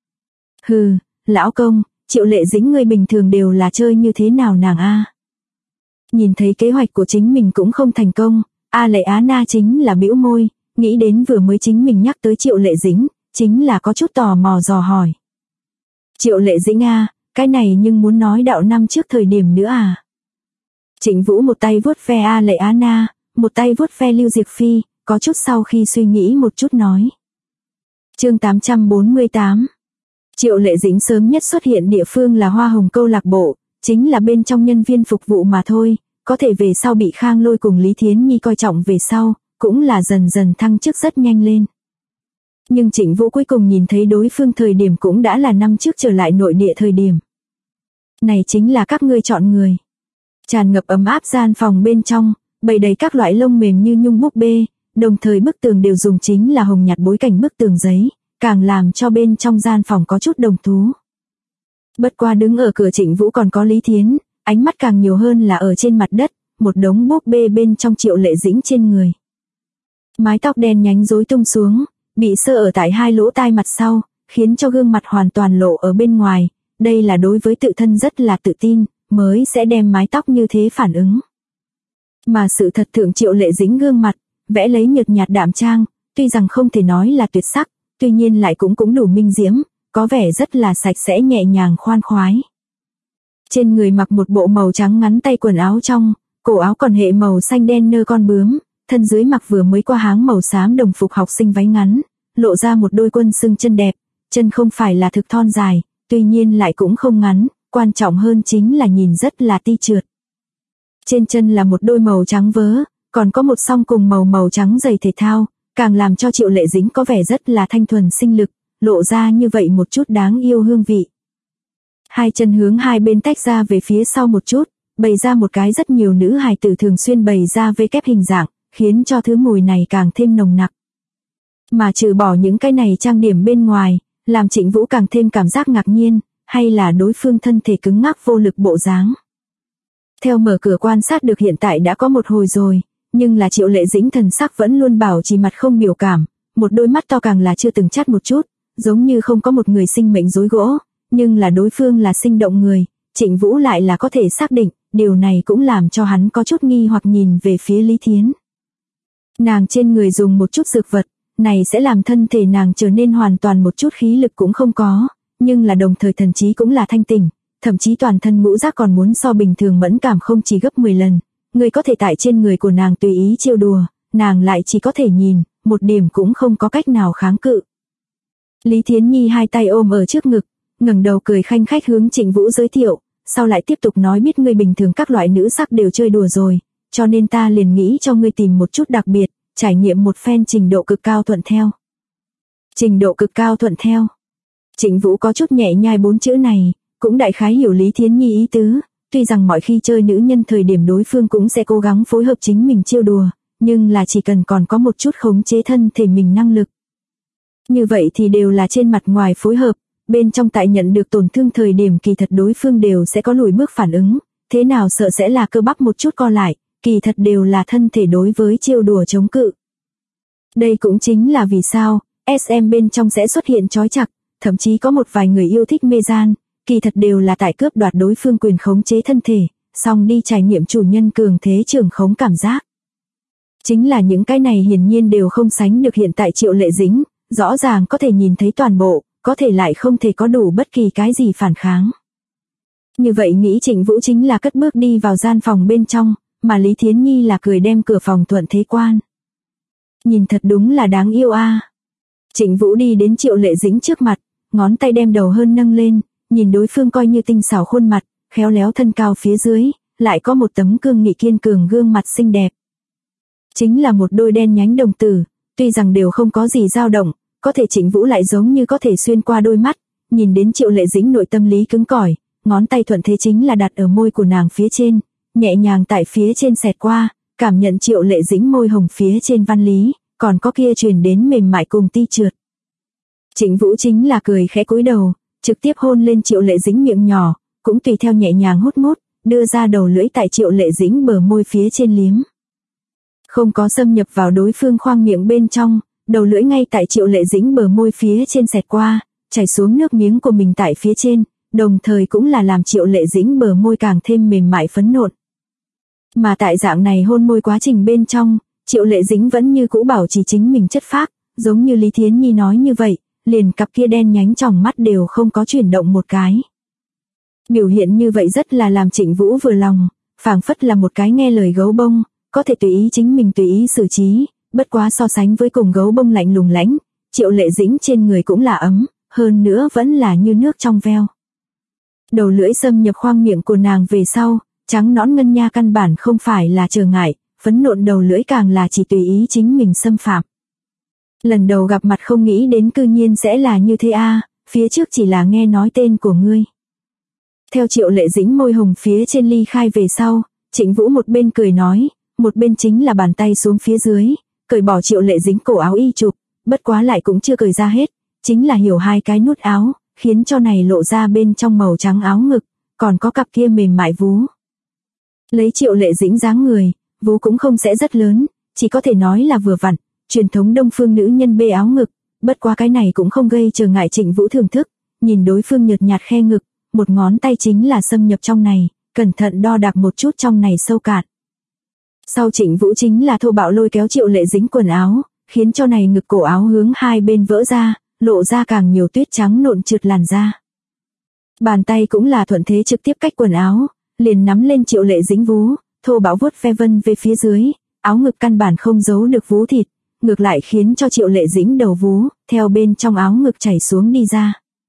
Hừ, lão công, Triệu Lệ Dĩnh ngươi bình thường đều là chơi như thế nào nàng a? Nhìn thấy kế hoạch của chính mình cũng không thành công, A Lệ Á Na chính là bĩu môi, nghĩ đến vừa mới chính mình nhắc tới Triệu Lệ Dĩnh, chính là có chút tò mò dò hỏi. Triệu Lệ Dĩnh a, cái này nhưng muốn nói đạo năm trước thời điểm nữa à? Trịnh Vũ một tay vuốt ve A Lệ Á Na, một tay vuốt ve Lưu Diệc Phi, có chút sau khi suy nghĩ một chút nói. Chương 848. Triệu Lệ Dĩnh sớm nhất xuất hiện địa phương là Hoa Hồng câu lạc bộ, chính là bên trong nhân viên phục vụ mà thôi, có thể về sau bị Khang Lôi cùng Lý Thiến Nhi coi trọng về sau, cũng là dần dần thăng chức rất nhanh lên. Nhưng Trịnh Vũ cuối cùng nhìn thấy đối phương thời điểm cũng đã là năm trước trở lại nội địa thời điểm. Này chính là các ngươi chọn người. Tràn ngập ấm áp gian phòng bên trong, bày đầy các loại lông mềm như nhung búp bê, đồng thời bức tường đều dùng chính là hồng nhạt bối cảnh bức tường giấy, càng làm cho bên trong gian phòng có chút đồng thú. Bất qua đứng ở cửa Trịnh Vũ còn có Lý Thiến, ánh mắt càng nhiều hơn là ở trên mặt đất, một đống búp bê bên trong Triệu Lệ Dĩnh trên người. Mái tóc đen nhánh rối tung xuống, bị sơ ở tại hai lỗ tai mặt sau, khiến cho gương mặt hoàn toàn lộ ở bên ngoài, đây là đối với tự thân rất là tự tin, mới sẽ đem mái tóc như thế phản ứng. Mà sự thật thượng Triệu Lệ Dĩnh gương mặt, vẽ lấy nhợt nhạt đạm trang, tuy rằng không thể nói là tuyệt sắc, tuy nhiên lại cũng đủ minh diễm, có vẻ rất là sạch sẽ nhẹ nhàng khoan khoái. Trên người mặc một bộ màu trắng ngắn tay quần áo trong, cổ áo còn hệ màu xanh đen nơ con bướm, thân dưới mặc vừa mới qua háng màu xám đồng phục học sinh váy ngắn, lộ ra một đôi quân xương chân đẹp, chân không phải là thực thon dài, tuy nhiên lại cũng không ngắn, quan trọng hơn chính là nhìn rất là ti trượt. Trên chân là một đôi màu trắng vớ, còn có một song cùng màu trắng giày thể thao, càng làm cho Triệu Lệ Dĩnh có vẻ rất là thanh thuần sinh lực, lộ ra như vậy một chút đáng yêu hương vị. Hai chân hướng hai bên tách ra về phía sau một chút, bày ra một cái rất nhiều nữ hài tử thường xuyên bày ra V kép hình dạng, khiến cho thứ mùi này càng thêm nồng nặc. Mà trừ bỏ những cái này trang điểm bên ngoài, làm Trịnh Vũ càng thêm cảm giác ngạc nhiên, hay là đối phương thân thể cứng ngắc vô lực bộ dáng. Theo mở cửa quan sát được hiện tại đã có một hồi rồi, nhưng là Triệu Lệ Dĩnh thần sắc vẫn luôn bảo trì mặt không biểu cảm, một đôi mắt to càng là chưa từng chắt một chút, giống như không có một người sinh mệnh rối gỗ, nhưng là đối phương là sinh động người, Trịnh Vũ lại là có thể xác định, điều này cũng làm cho hắn có chút nghi hoặc nhìn về phía Lý Thiến. Nàng trên người dùng một chút dược vật, này sẽ làm thân thể nàng trở nên hoàn toàn một chút khí lực cũng không có, nhưng là đồng thời thần trí cũng là thanh tỉnh, thậm chí toàn thân ngũ giác còn muốn so bình thường mẫn cảm không chỉ gấp 10 lần, người có thể tại trên người của nàng tùy ý trêu đùa, nàng lại chỉ có thể nhìn, một điểm cũng không có cách nào kháng cự. Lý Thiến Nhi hai tay ôm ở trước ngực, ngẩng đầu cười khanh khách hướng Trịnh Vũ giới thiệu, sau lại tiếp tục nói biết ngươi bình thường các loại nữ sắc đều chơi đùa rồi, cho nên ta liền nghĩ cho ngươi tìm một chút đặc biệt, trải nghiệm một phen trình độ cực cao thuận theo. Trình độ cực cao thuận theo. Trịnh Vũ có chút nhẹ nhai 4 chữ này, cũng đại khái hiểu Lý Thiến Nhi ý tứ, tuy rằng mọi khi chơi nữ nhân thời điểm đối phương cũng sẽ cố gắng phối hợp chính mình trêu đùa, nhưng là chỉ cần còn có một chút khống chế thân thể mình năng lực. Như vậy thì đều là trên mặt ngoài phối hợp, bên trong tại nhận được tổn thương thời điểm kỳ thật đối phương đều sẽ có lùi bước phản ứng, thế nào sợ sẽ là cơ bắp một chút co lại, kỳ thật đều là thân thể đối với trêu đùa chống cự. Đây cũng chính là vì sao, SM bên trong sẽ xuất hiện trói chặt, thậm chí có một vài người yêu thích mê gian, kỳ thật đều là tại cướp đoạt đối phương quyền khống chế thân thể, xong đi trải nghiệm chủ nhân cường thế trưởng khống cảm giác. Chính là những cái này hiển nhiên đều không sánh được hiện tại Triệu Lệ Dĩnh, rõ ràng có thể nhìn thấy toàn bộ, có thể lại không thể có đủ bất kỳ cái gì phản kháng. Như vậy nghĩ Trịnh Vũ chính là cất bước đi vào gian phòng bên trong, mà Lý Thiến Nhi là cười đem cửa phòng thuận thế quan. Nhìn thật đúng là đáng yêu a. Trịnh Vũ đi đến Triệu Lệ Dĩnh trước mặt, ngón tay đem đầu hơn nâng lên, nhìn đối phương coi như tinh xảo khuôn mặt, khéo léo thân cao phía dưới, lại có một tấm cương nghị kiên cường gương mặt xinh đẹp. Chính là một đôi đen nhánh đồng tử, tuy rằng đều không có gì dao động, có thể Trịnh Vũ lại giống như có thể xuyên qua đôi mắt, nhìn đến Triệu Lệ Dĩnh nội tâm lý cứng cỏi, ngón tay thuận thế chính là đặt ở môi của nàng phía trên, nhẹ nhàng tại phía trên xẹt qua, cảm nhận Triệu Lệ Dĩnh môi hồng phía trên văn lý, còn có kia truyền đến mềm mại cùng ti trượt. Trịnh Vũ chính là cười khẽ cúi đầu, trực tiếp hôn lên Triệu Lệ Dĩnh miệng nhỏ, cũng tùy theo nhẹ nhàng hút mút, đưa ra đầu lưỡi tại Triệu Lệ Dĩnh bờ môi phía trên liếm. Không có xâm nhập vào đối phương khoang miệng bên trong, đầu lưỡi ngay tại Triệu Lệ Dĩnh bờ môi phía trên xẹt qua, chảy xuống nước miếng của mình tại phía trên, đồng thời cũng là làm Triệu Lệ Dĩnh bờ môi càng thêm mềm mại phấn nộn. Mà tại dạng này hôn môi quá trình bên trong, Triệu Lệ Dĩnh vẫn như cũ bảo trì chính mình chất phác, giống như Lý Thiến Nhi nói như vậy, liền cặp kia đen nhánh tròng mắt đều không có chuyển động một cái. Biểu hiện như vậy rất là làm Trịnh Vũ vừa lòng, phảng phất là một cái nghe lời gấu bông, có thể tùy ý chính mình tùy ý xử trí, bất quá so sánh với cùng gấu bông lạnh lùng lãnh, Triệu Lệ Dĩnh trên người cũng là ấm, hơn nữa vẫn là như nước trong veo. Đầu lưỡi xâm nhập khoang miệng của nàng về sau, trắng nõn ngân nha căn bản không phải là trở ngại, phấn nộn đầu lưỡi càng là chỉ tùy ý chính mình xâm phạm. Lần đầu gặp mặt không nghĩ đến cư nhiên sẽ là như thế a, phía trước chỉ là nghe nói tên của ngươi. Theo Triệu Lệ Dĩnh môi hồng phía trên ly khai về sau, Trịnh Vũ một bên cười nói, một bên chính là bàn tay xuống phía dưới, cởi bỏ Triệu Lệ Dính cổ áo y chụp, bất quá lại cũng chưa cởi ra hết, chính là hiểu hai cái nút áo, khiến cho này lộ ra bên trong màu trắng áo ngực, còn có cặp kia mềm mại vú. Lấy Triệu Lệ Dính dáng người, vú cũng không sẽ rất lớn, chỉ có thể nói là vừa vặn, truyền thống đông phương nữ nhân bê áo ngực, bất quá cái này cũng không gây trở ngại Trịnh Vũ thưởng thức, nhìn đối phương nhợt nhạt khe ngực, một ngón tay chính là xâm nhập trong này, cẩn thận đo đạc một chút trong này sâu cạn. Sau Trịnh Vũ chính là thô bạo lôi kéo Triệu Lệ Dính quần áo, khiến cho này ngực cổ áo hướng hai bên vỡ ra, lộ ra càng nhiều tuyết trắng nộn trượt làn da. Bàn tay cũng là thuận thế trực tiếp cách quần áo, liền nắm lên Triệu Lệ Dính vú, thô bạo vuốt ve vân về phía dưới, áo ngực căn bản không giấu được vú thịt, ngược lại khiến cho Triệu Lệ Dính đầu vú, theo bên trong áo ngực chảy xuống đi ra.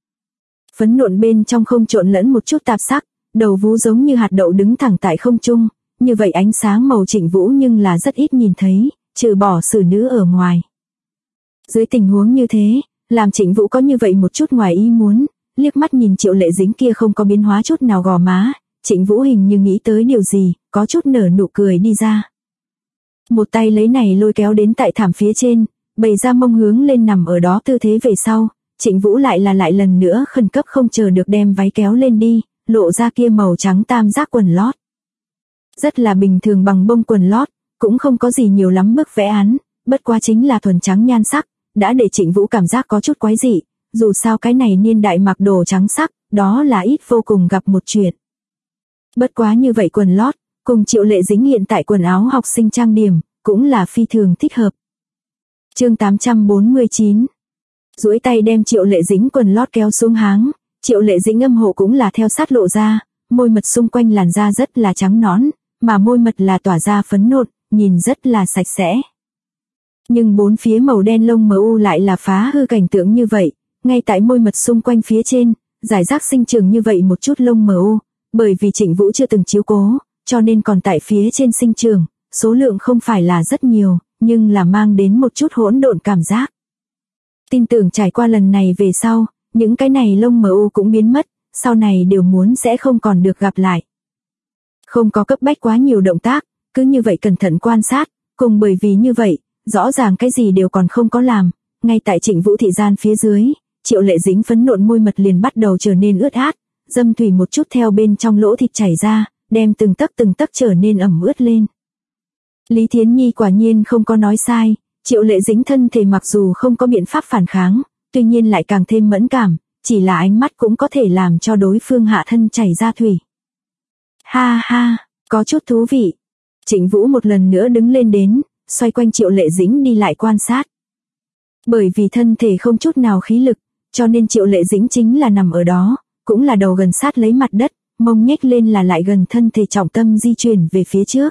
Phấn nộn bên trong không trộn lẫn một chút tạp sắc, đầu vú giống như hạt đậu đứng thẳng tại không trung, như vậy ánh sáng màu Trịnh Vũ nhưng là rất ít nhìn thấy, trừ bỏ xử nữ ở ngoài. Dưới tình huống như thế, làm Trịnh Vũ có như vậy một chút ngoài ý muốn, liếc mắt nhìn Triệu Lệ Dính kia không có biến hóa chút nào gò má, Trịnh Vũ hình như nghĩ tới điều gì, có chút nở nụ cười đi ra. Một tay lấy này lôi kéo đến tại thảm phía trên, bày ra mông hướng lên nằm ở đó tư thế về sau, Trịnh Vũ lại lần nữa khẩn cấp không chờ được đem váy kéo lên đi, lộ ra kia màu trắng tam giác quần lót. Rất là bình thường bằng bông quần lót, cũng không có gì nhiều lắm bức vẽ án, bất quá chính là thuần trắng nhan sắc, đã để Trịnh Vũ cảm giác có chút quái dị, dù sao cái này niên đại mặc đồ trắng sắc, đó là ít vô cùng gặp một chuyện. Bất quá như vậy quần lót, cùng Triệu Lệ Dính hiện tại quần áo học sinh trang điểm, cũng là phi thường thích hợp. Chương 849. Duỗi tay đem Triệu Lệ Dính quần lót kéo xuống háng, Triệu Lệ Dính âm hộ cũng là theo sát lộ ra, môi mật xung quanh làn da rất là trắng nõn, mà môi mật là tỏa ra phấn nộn, nhìn rất là sạch sẽ. Nhưng bốn phía màu đen lông mờ u lại là phá hư cảnh tượng như vậy, ngay tại môi mật xung quanh phía trên, giải rác sinh trưởng như vậy một chút lông mờ u, bởi vì Trịnh Vũ chưa từng chiếu cố, cho nên còn tại phía trên sinh trưởng, số lượng không phải là rất nhiều, nhưng là mang đến một chút hỗn độn cảm giác. Tin tưởng trải qua lần này về sau, những cái này lông mờ u cũng biến mất, sau này đều muốn sẽ không còn được gặp lại. Không có cấp bách quá nhiều động tác, cứ như vậy cẩn thận quan sát, cùng bởi vì như vậy, rõ ràng cái gì đều còn không có làm, ngay tại Trịnh Vũ thị gian phía dưới, Triệu Lệ Dính phấn nộn môi mật liền bắt đầu trở nên ướt át, dâm thủy một chút theo bên trong lỗ thịt chảy ra, đem từng tấc trở nên ẩm ướt lên. Lý Thiến Nhi quả nhiên không có nói sai, Triệu Lệ Dính thân thể mặc dù không có biện pháp phản kháng, tuy nhiên lại càng thêm mẫn cảm, chỉ là ánh mắt cũng có thể làm cho đối phương hạ thân chảy ra thủy. Ha ha, có chút thú vị. Trịnh Vũ một lần nữa đứng lên đến, xoay quanh Triệu Lệ Dính đi lại quan sát. Bởi vì thân thể không chút nào khí lực, cho nên Triệu Lệ Dính chính là nằm ở đó, cũng là đầu gần sát lấy mặt đất, mông nhếch lên là lại gần thân thể trọng tâm di chuyển về phía trước.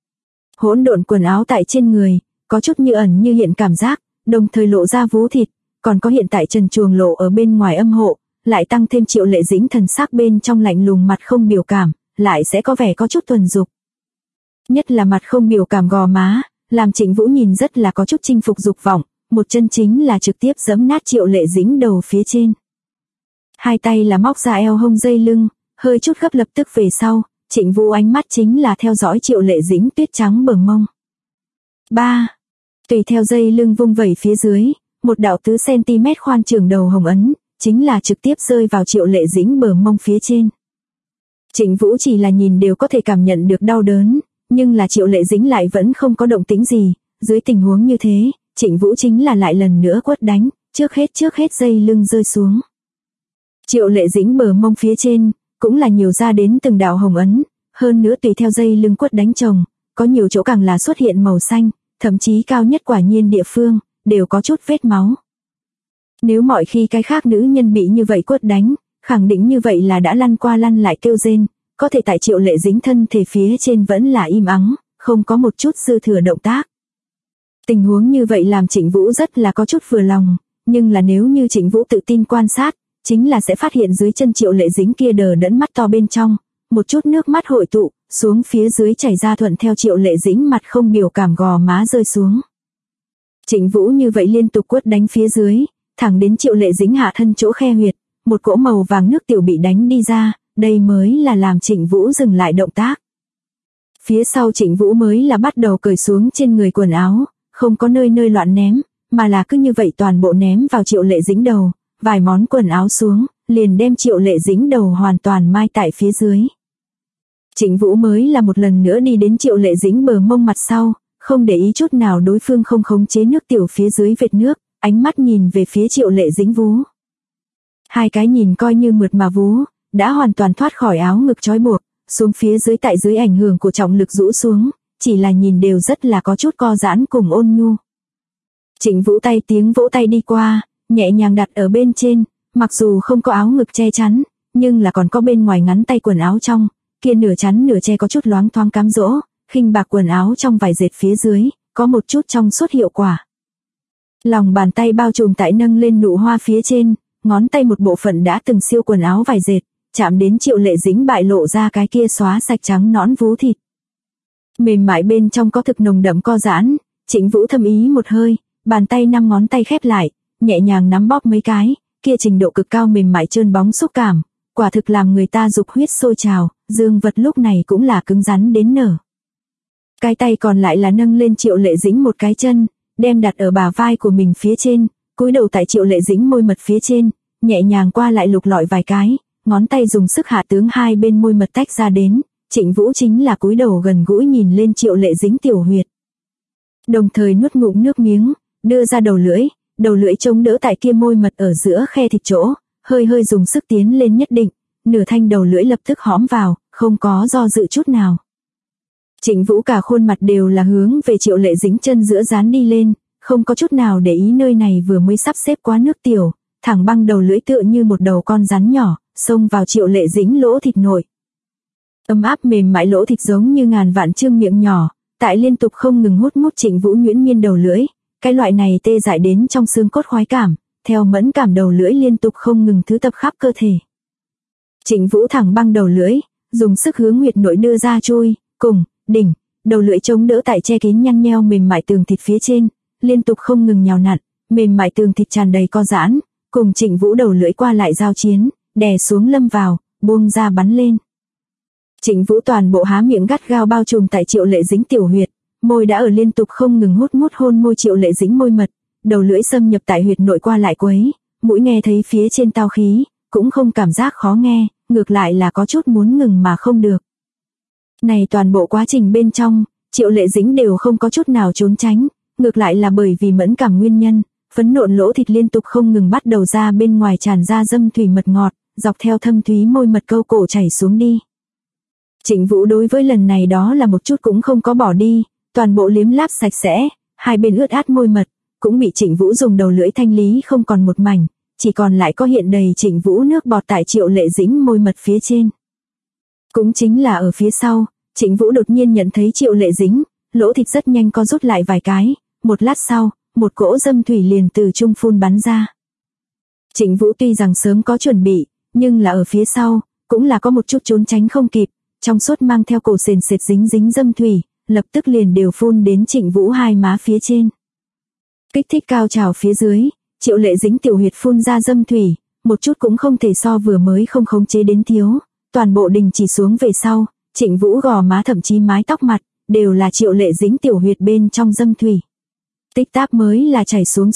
Hỗn độn quần áo tại trên người, có chút như ẩn như hiện cảm giác, đồng thời lộ ra vú thịt, còn có hiện tại trần truồng lộ ở bên ngoài âm hộ, lại tăng thêm Triệu Lệ Dính thần sắc bên trong lạnh lùng mặt không biểu cảm, lại sẽ có vẻ có chút thuần dục. Nhất là mặt không biểu cảm gò má, làm Trịnh Vũ nhìn rất là có chút chinh phục dục vọng, một chân chính là trực tiếp giẫm nát Triệu Lệ Dính đầu phía trên. Hai tay là móc ra eo hông dây lưng, hơi chút gấp lập tức về sau, Trịnh Vũ ánh mắt chính là theo dõi Triệu Lệ Dính tuyết trắng bờ mông. 3. Tùy theo dây lưng vung vẩy phía dưới, một đạo tứ cm khoan trường đầu hồng ấn, chính là trực tiếp rơi vào Triệu Lệ Dính bờ mông phía trên. Trịnh Vũ chỉ là nhìn đều có thể cảm nhận được đau đớn, nhưng là Triệu Lệ Dính lại vẫn không có động tĩnh gì, dưới tình huống như thế, Trịnh Vũ chính là lại lần nữa quất đánh, trước hết dây lưng rơi xuống. Triệu Lệ Dính bờ mông phía trên, cũng là nhiều ra đến từng đạo hồng ấn, hơn nữa tùy theo dây lưng quất đánh chồng, có nhiều chỗ càng là xuất hiện màu xanh, thậm chí cao nhất quả nhiên địa phương, đều có chút vết máu. Nếu mọi khi cái khác nữ nhân bị như vậy quất đánh, khẳng định như vậy là đã lăn qua lăn lại kêu rên, có thể tại Triệu Lệ Dính thân thể phía trên vẫn là im ắng, không có một chút dư thừa động tác. Tình huống như vậy làm Trịnh Vũ rất là có chút vừa lòng, nhưng là nếu như Trịnh Vũ tự tin quan sát, chính là sẽ phát hiện dưới chân Triệu Lệ Dính kia đờ đẫn mắt to bên trong, một chút nước mắt hội tụ, xuống phía dưới chảy ra thuận theo Triệu Lệ Dính mặt không biểu cảm gò má rơi xuống. Trịnh Vũ như vậy liên tục quất đánh phía dưới, thẳng đến Triệu Lệ Dính hạ thân chỗ khe huyệt, một cỗ màu vàng nước tiểu bị đánh đi ra, đây mới là làm Trịnh Vũ dừng lại động tác. Phía sau Trịnh Vũ mới là bắt đầu cởi xuống trên người quần áo, không có nơi nơi loạn ném, mà là cứ như vậy toàn bộ ném vào Triệu Lệ Dĩnh đầu, vài món quần áo xuống, liền đem Triệu Lệ Dĩnh đầu hoàn toàn mai tại phía dưới. Trịnh Vũ mới là một lần nữa đi đến Triệu Lệ Dĩnh bờ mông mặt sau, không để ý chút nào đối phương không khống chế nước tiểu phía dưới vệt nước, ánh mắt nhìn về phía Triệu Lệ Dĩnh vú. Hai cái nhìn coi như mượt mà vú, đã hoàn toàn thoát khỏi áo ngực trói buộc, xuống phía dưới tại dưới ảnh hưởng của trọng lực rũ xuống, chỉ là nhìn đều rất là có chút co giãn cùng ôn nhu. Trịnh Vũ tay tiếng vỗ tay đi qua, nhẹ nhàng đặt ở bên trên, mặc dù không có áo ngực che chắn, nhưng là còn có bên ngoài ngắn tay quần áo trong, kia nửa chắn nửa che có chút loáng thoáng cám dỗ, khinh bạc quần áo trong vải dệt phía dưới, có một chút trong suốt hiệu quả. Lòng bàn tay bao trùm tại nâng lên nụ hoa phía trên, ngón tay một bộ phận đã từng siêu quần áo vải dệt, chạm đến Triệu Lệ Dĩnh bại lộ ra cái kia xóa sạch trắng nõn vú thịt. Mềm mại bên trong có thực nồng đậm co giãn, Trịnh Vũ thầm ý một hơi, bàn tay 5 ngón tay khép lại, nhẹ nhàng nắm bóp mấy cái, kia trình độ cực cao mềm mại trơn bóng xúc cảm, quả thực làm người ta dục huyết sôi trào, dương vật lúc này cũng là cứng rắn đến nở. Cái tay còn lại là nâng lên Triệu Lệ Dĩnh một cái chân, đem đặt ở bả vai của mình phía trên, cúi đầu tại Triệu Lệ Dĩnh môi mật phía trên, nhẹ nhàng qua lại lục lọi vài cái, ngón tay dùng sức hạ tướng hai bên môi mật tách ra đến, Trịnh Vũ chính là cúi đầu gần gũi nhìn lên Triệu Lệ Dĩnh tiểu huyệt. Đồng thời nuốt ngụm nước miếng, đưa ra đầu lưỡi chống đỡ tại kia môi mật ở giữa khe thịt chỗ, hơi hơi dùng sức tiến lên nhất định, nửa thanh đầu lưỡi lập tức hõm vào, không có do dự chút nào. Trịnh Vũ cả khuôn mặt đều là hướng về Triệu Lệ Dĩnh chân giữa dán đi lên, không có chút nào để ý nơi này vừa mới sắp xếp quá nước tiểu, thẳng băng đầu lưỡi tựa như một đầu con rắn nhỏ, xông vào Triệu Lệ Dĩnh lỗ thịt nội. Ấm áp mềm mại lỗ thịt giống như ngàn vạn trương miệng nhỏ, tại liên tục không ngừng hút mút Trịnh Vũ nhuyễn miên đầu lưỡi, cái loại này tê dại đến trong xương cốt khoái cảm, theo mẫn cảm đầu lưỡi liên tục không ngừng thứ tập khắp cơ thể. Trịnh Vũ thẳng băng đầu lưỡi, dùng sức hướng huyệt nội đưa ra chui, cùng, đỉnh, đầu lưỡi chống đỡ tại che kín nhăn nheo mềm mại tường thịt phía trên, liên tục không ngừng nhào nặn, mềm mại tường thịt tràn đầy co giãn, cùng Trịnh Vũ đầu lưỡi qua lại giao chiến, đè xuống lâm vào, buông ra bắn lên. Trịnh Vũ toàn bộ há miệng gắt gao bao trùm tại Triệu Lệ Dĩnh tiểu huyệt, môi đã ở liên tục không ngừng hút mút hôn môi Triệu Lệ Dĩnh môi mật, đầu lưỡi xâm nhập tại huyệt nội qua lại quấy, mũi nghe thấy phía trên tao khí, cũng không cảm giác khó nghe, ngược lại là có chút muốn ngừng mà không được. Này toàn bộ quá trình bên trong, Triệu Lệ Dĩnh đều không có chút nào trốn tránh, ngược lại là bởi vì mẫn cảm nguyên nhân, phấn nộn lỗ thịt liên tục không ngừng bắt đầu ra bên ngoài tràn ra dâm thủy mật ngọt, dọc theo thâm thúy môi mật câu cổ chảy xuống đi. Trịnh Vũ đối với lần này đó là một chút cũng không có bỏ đi, toàn bộ liếm láp sạch sẽ, hai bên ướt át môi mật, cũng bị Trịnh Vũ dùng đầu lưỡi thanh lý không còn một mảnh, chỉ còn lại có hiện đầy Trịnh Vũ nước bọt tại Triệu Lệ Dĩnh môi mật phía trên. Cũng chính là ở phía sau, Trịnh Vũ đột nhiên nhận thấy Triệu Lệ Dĩnh, lỗ thịt rất nhanh co rút lại vài cái, một lát sau, một cỗ dâm thủy liền từ trung phun bắn ra. Trịnh Vũ tuy rằng sớm có chuẩn bị, nhưng là ở phía sau, cũng là có một chút trốn tránh không kịp, trong suốt mang theo cổ sền sệt dính dính dâm thủy, lập tức liền đều phun đến Trịnh Vũ hai má phía trên. Kích thích cao trào phía dưới, Triệu Lệ Dĩnh tiểu huyệt phun ra dâm thủy, một chút cũng không thể so vừa mới không khống chế đến thiếu, toàn bộ đình chỉ xuống về sau, Trịnh Vũ gò má thậm chí mái tóc mặt, đều là Triệu Lệ Dĩnh tiểu huyệt bên trong dâm thủy. Tích táp mới là chảy xuống.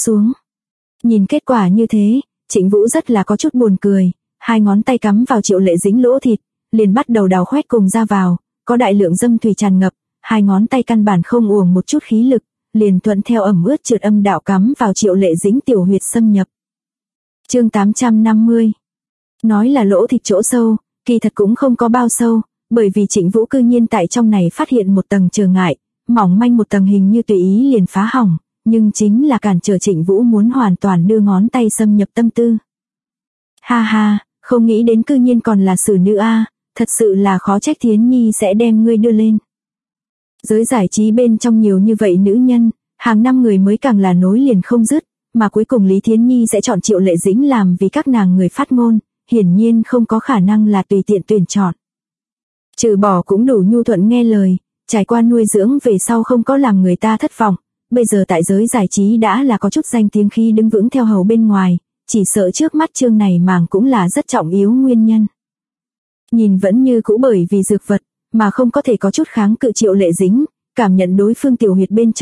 Nhìn kết quả như thế, Trịnh Vũ rất là có chút buồn cười, hai ngón tay cắm vào Triệu Lệ Dĩnh lỗ thịt, liền bắt đầu đào khoét cùng ra vào, có đại lượng dâm thủy tràn ngập, hai ngón tay căn bản không uổng một chút khí lực, liền thuận theo ẩm ướt trượt âm đạo cắm vào Triệu Lệ Dĩnh tiểu huyệt xâm nhập. Chương 850. Nói là lỗ thịt chỗ sâu, kỳ thật cũng không có bao sâu, bởi vì Trịnh Vũ cư nhiên tại trong này phát hiện một tầng trở ngại, mỏng manh một tầng hình như tùy ý liền phá hỏng, nhưng chính là cản trở Trịnh Vũ muốn hoàn toàn đưa ngón tay xâm nhập tâm tư. Ha ha, không nghĩ đến cư nhiên còn là xử nữ a, thật sự là khó trách Thiến Nhi sẽ đem ngươi đưa lên. Giới giải trí bên trong nhiều như vậy nữ nhân, hàng năm người mới càng là nối liền không dứt, mà cuối cùng Lý Thiến Nhi sẽ chọn Triệu Lệ Dĩnh làm vì các nàng người phát ngôn, hiển nhiên không có khả năng là tùy tiện tuyển chọn. Trừ bỏ cũng đủ nhu thuận nghe lời, trải qua nuôi dưỡng về sau không có làm người ta thất vọng, bây giờ tại giới giải trí đã là có chút danh tiếng khi đứng vững theo hầu bên ngoài, chỉ sợ trước mắt chương này màng cũng là rất trọng yếu nguyên nhân. Nhìn vẫn như cũ bởi vì dược vật, mà không có thể có chút kháng cự Triệu Lệ Dĩnh, cảm nhận đối phương tiểu huyệt bên trong,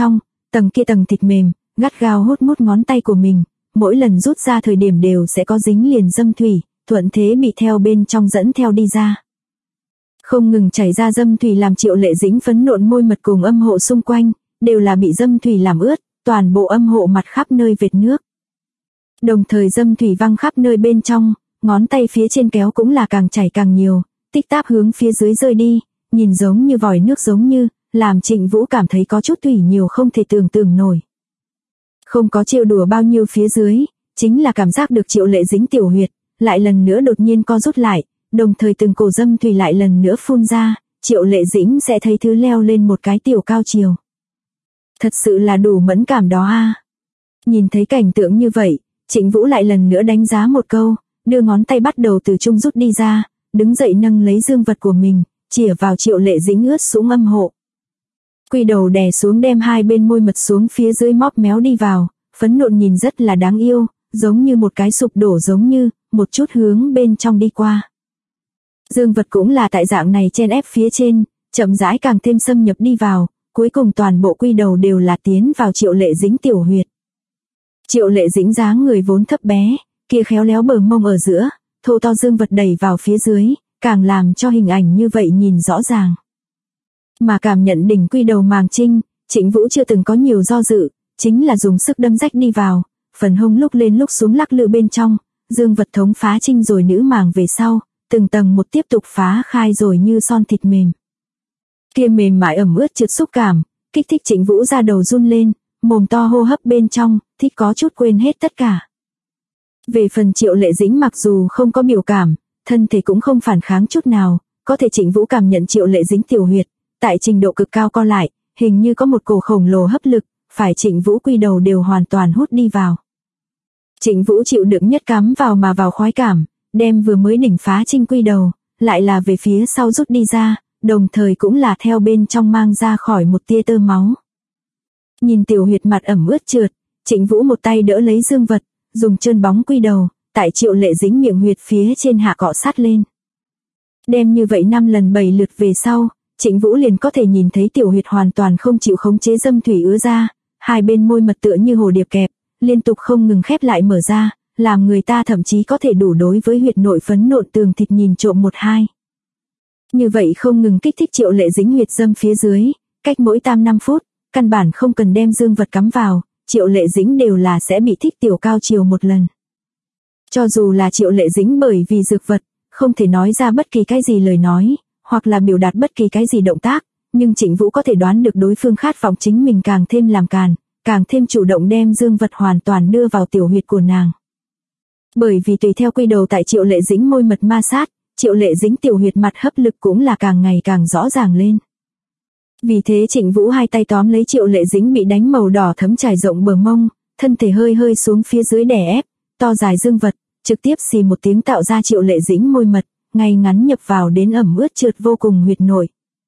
tầng kia tầng thịt mềm, gắt gao hút mút ngón tay của mình, mỗi lần rút ra thời điểm đều sẽ có dính liền dâm thủy, thuận thế bị theo bên trong dẫn theo đi ra. Không ngừng chảy ra dâm thủy làm Triệu Lệ Dĩnh phấn nộn môi mật cùng âm hộ xung quanh, đều là bị dâm thủy làm ướt, toàn bộ âm hộ mặt khắp nơi vệt nước. Đồng thời dâm thủy văng khắp nơi bên trong, ngón tay phía trên kéo cũng là càng chảy càng nhiều, tích táp hướng phía dưới rơi đi, nhìn giống như vòi nước giống như, làm Trịnh Vũ cảm thấy có chút thủy nhiều không thể tưởng tượng nổi. Không có trêu đùa bao nhiêu phía dưới, chính là cảm giác được Triệu Lệ Dĩnh tiểu huyệt, lại lần nữa đột nhiên co rút lại, đồng thời từng cổ dâm thủy lại lần nữa phun ra, Triệu Lệ Dĩnh sẽ thấy thứ leo lên một cái tiểu cao chiều. Thật sự là đủ mẫn cảm đó a. Nhìn thấy cảnh tượng như vậy, Trịnh Vũ lại lần nữa đánh giá một câu, đưa ngón tay bắt đầu từ trung rút đi ra, đứng dậy nâng lấy dương vật của mình, chĩa vào Triệu Lệ Dĩnh ướt sũng âm hộ. Quy đầu đè xuống đem hai bên môi mật xuống phía dưới móp méo đi vào, phấn nộn nhìn rất là đáng yêu, giống như một cái sụp đổ giống như, một chút hướng bên trong đi qua. Dương vật cũng là tại dạng này chen ép phía trên, chậm rãi càng thêm xâm nhập đi vào, cuối cùng toàn bộ quy đầu đều là tiến vào Triệu Lệ Dĩnh tiểu huyệt. Triệu Lệ Dĩnh dáng người vốn thấp bé, kia khéo léo bờ mông ở giữa, thô to dương vật đẩy vào phía dưới, càng làm cho hình ảnh như vậy nhìn rõ ràng. Mà cảm nhận đỉnh quy đầu màng trinh, Trịnh Vũ chưa từng có nhiều do dự, chính là dùng sức đâm rách đi vào, phần hông lúc lên lúc xuống lắc lư bên trong, dương vật thống phá trinh rồi nữ màng về sau, từng tầng một tiếp tục phá khai rồi như son thịt mềm. Kia mềm mại ẩm ướt trượt xúc cảm, kích thích Trịnh Vũ ra đầu run lên, mồm to hô hấp bên trong, thích có chút quên hết tất cả. Về phần Triệu Lệ Dĩnh mặc dù không có biểu cảm, thân thể cũng không phản kháng chút nào, có thể Trịnh Vũ cảm nhận Triệu Lệ Dĩnh tiểu huyệt, tại trình độ cực cao co lại, hình như có một cổ khổng lồ hấp lực, phải Trịnh Vũ quy đầu đều hoàn toàn hút đi vào. Trịnh Vũ chịu đựng nhất cắm vào mà vào khoái cảm, đem vừa mới đỉnh phá trinh quy đầu, lại là về phía sau rút đi ra, đồng thời cũng là theo bên trong mang ra khỏi một tia tơ máu. Nhìn tiểu huyệt mặt ẩm ướt trượt, Trịnh Vũ một tay đỡ lấy dương vật, dùng chân bóng quy đầu, tại Triệu Lệ Dĩnh miệng huyệt phía trên hạ cọ sát lên. Đem như vậy 5 lần 7 lượt về sau, Trịnh Vũ liền có thể nhìn thấy tiểu huyệt hoàn toàn không chịu khống chế dâm thủy ứa ra, hai bên môi mật tựa như hồ điệp kẹp, liên tục không ngừng khép lại mở ra, làm người ta thậm chí có thể đủ đối với huyệt nội phấn nộn tường thịt nhìn trộm một hai. Như vậy không ngừng kích thích Triệu Lệ Dĩnh huyệt dâm phía dưới, cách mỗi tam 5 phút, căn bản không cần đem dương vật cắm vào, Triệu Lệ Dĩnh đều là sẽ bị thích tiểu cao chiều một lần. Cho dù là Triệu Lệ Dĩnh bởi vì dược vật, không thể nói ra bất kỳ cái gì lời nói, hoặc là biểu đạt bất kỳ cái gì động tác, nhưng Trịnh Vũ có thể đoán được đối phương khát vọng chính mình càng thêm làm càn, càng thêm chủ động đem dương vật hoàn toàn đưa vào tiểu huyệt của nàng. Bởi vì tùy theo quy đầu tại Triệu Lệ Dĩnh môi mật ma sát, Triệu Lệ Dĩnh tiểu huyệt mặt hấp lực cũng là càng ngày càng rõ ràng lên. Vì thế Trịnh Vũ hai tay tóm lấy Triệu Lệ Dĩnh bị đánh màu đỏ thấm trải rộng bờ mông, thân thể hơi hơi xuống phía dưới đè ép, to dài dương vật, trực tiếp xì một tiếng tạo ra Triệu Lệ Dĩnh môi mật, ngay ngắn nhập vào đến ẩm ướt trượt vô cùng huyệt nội.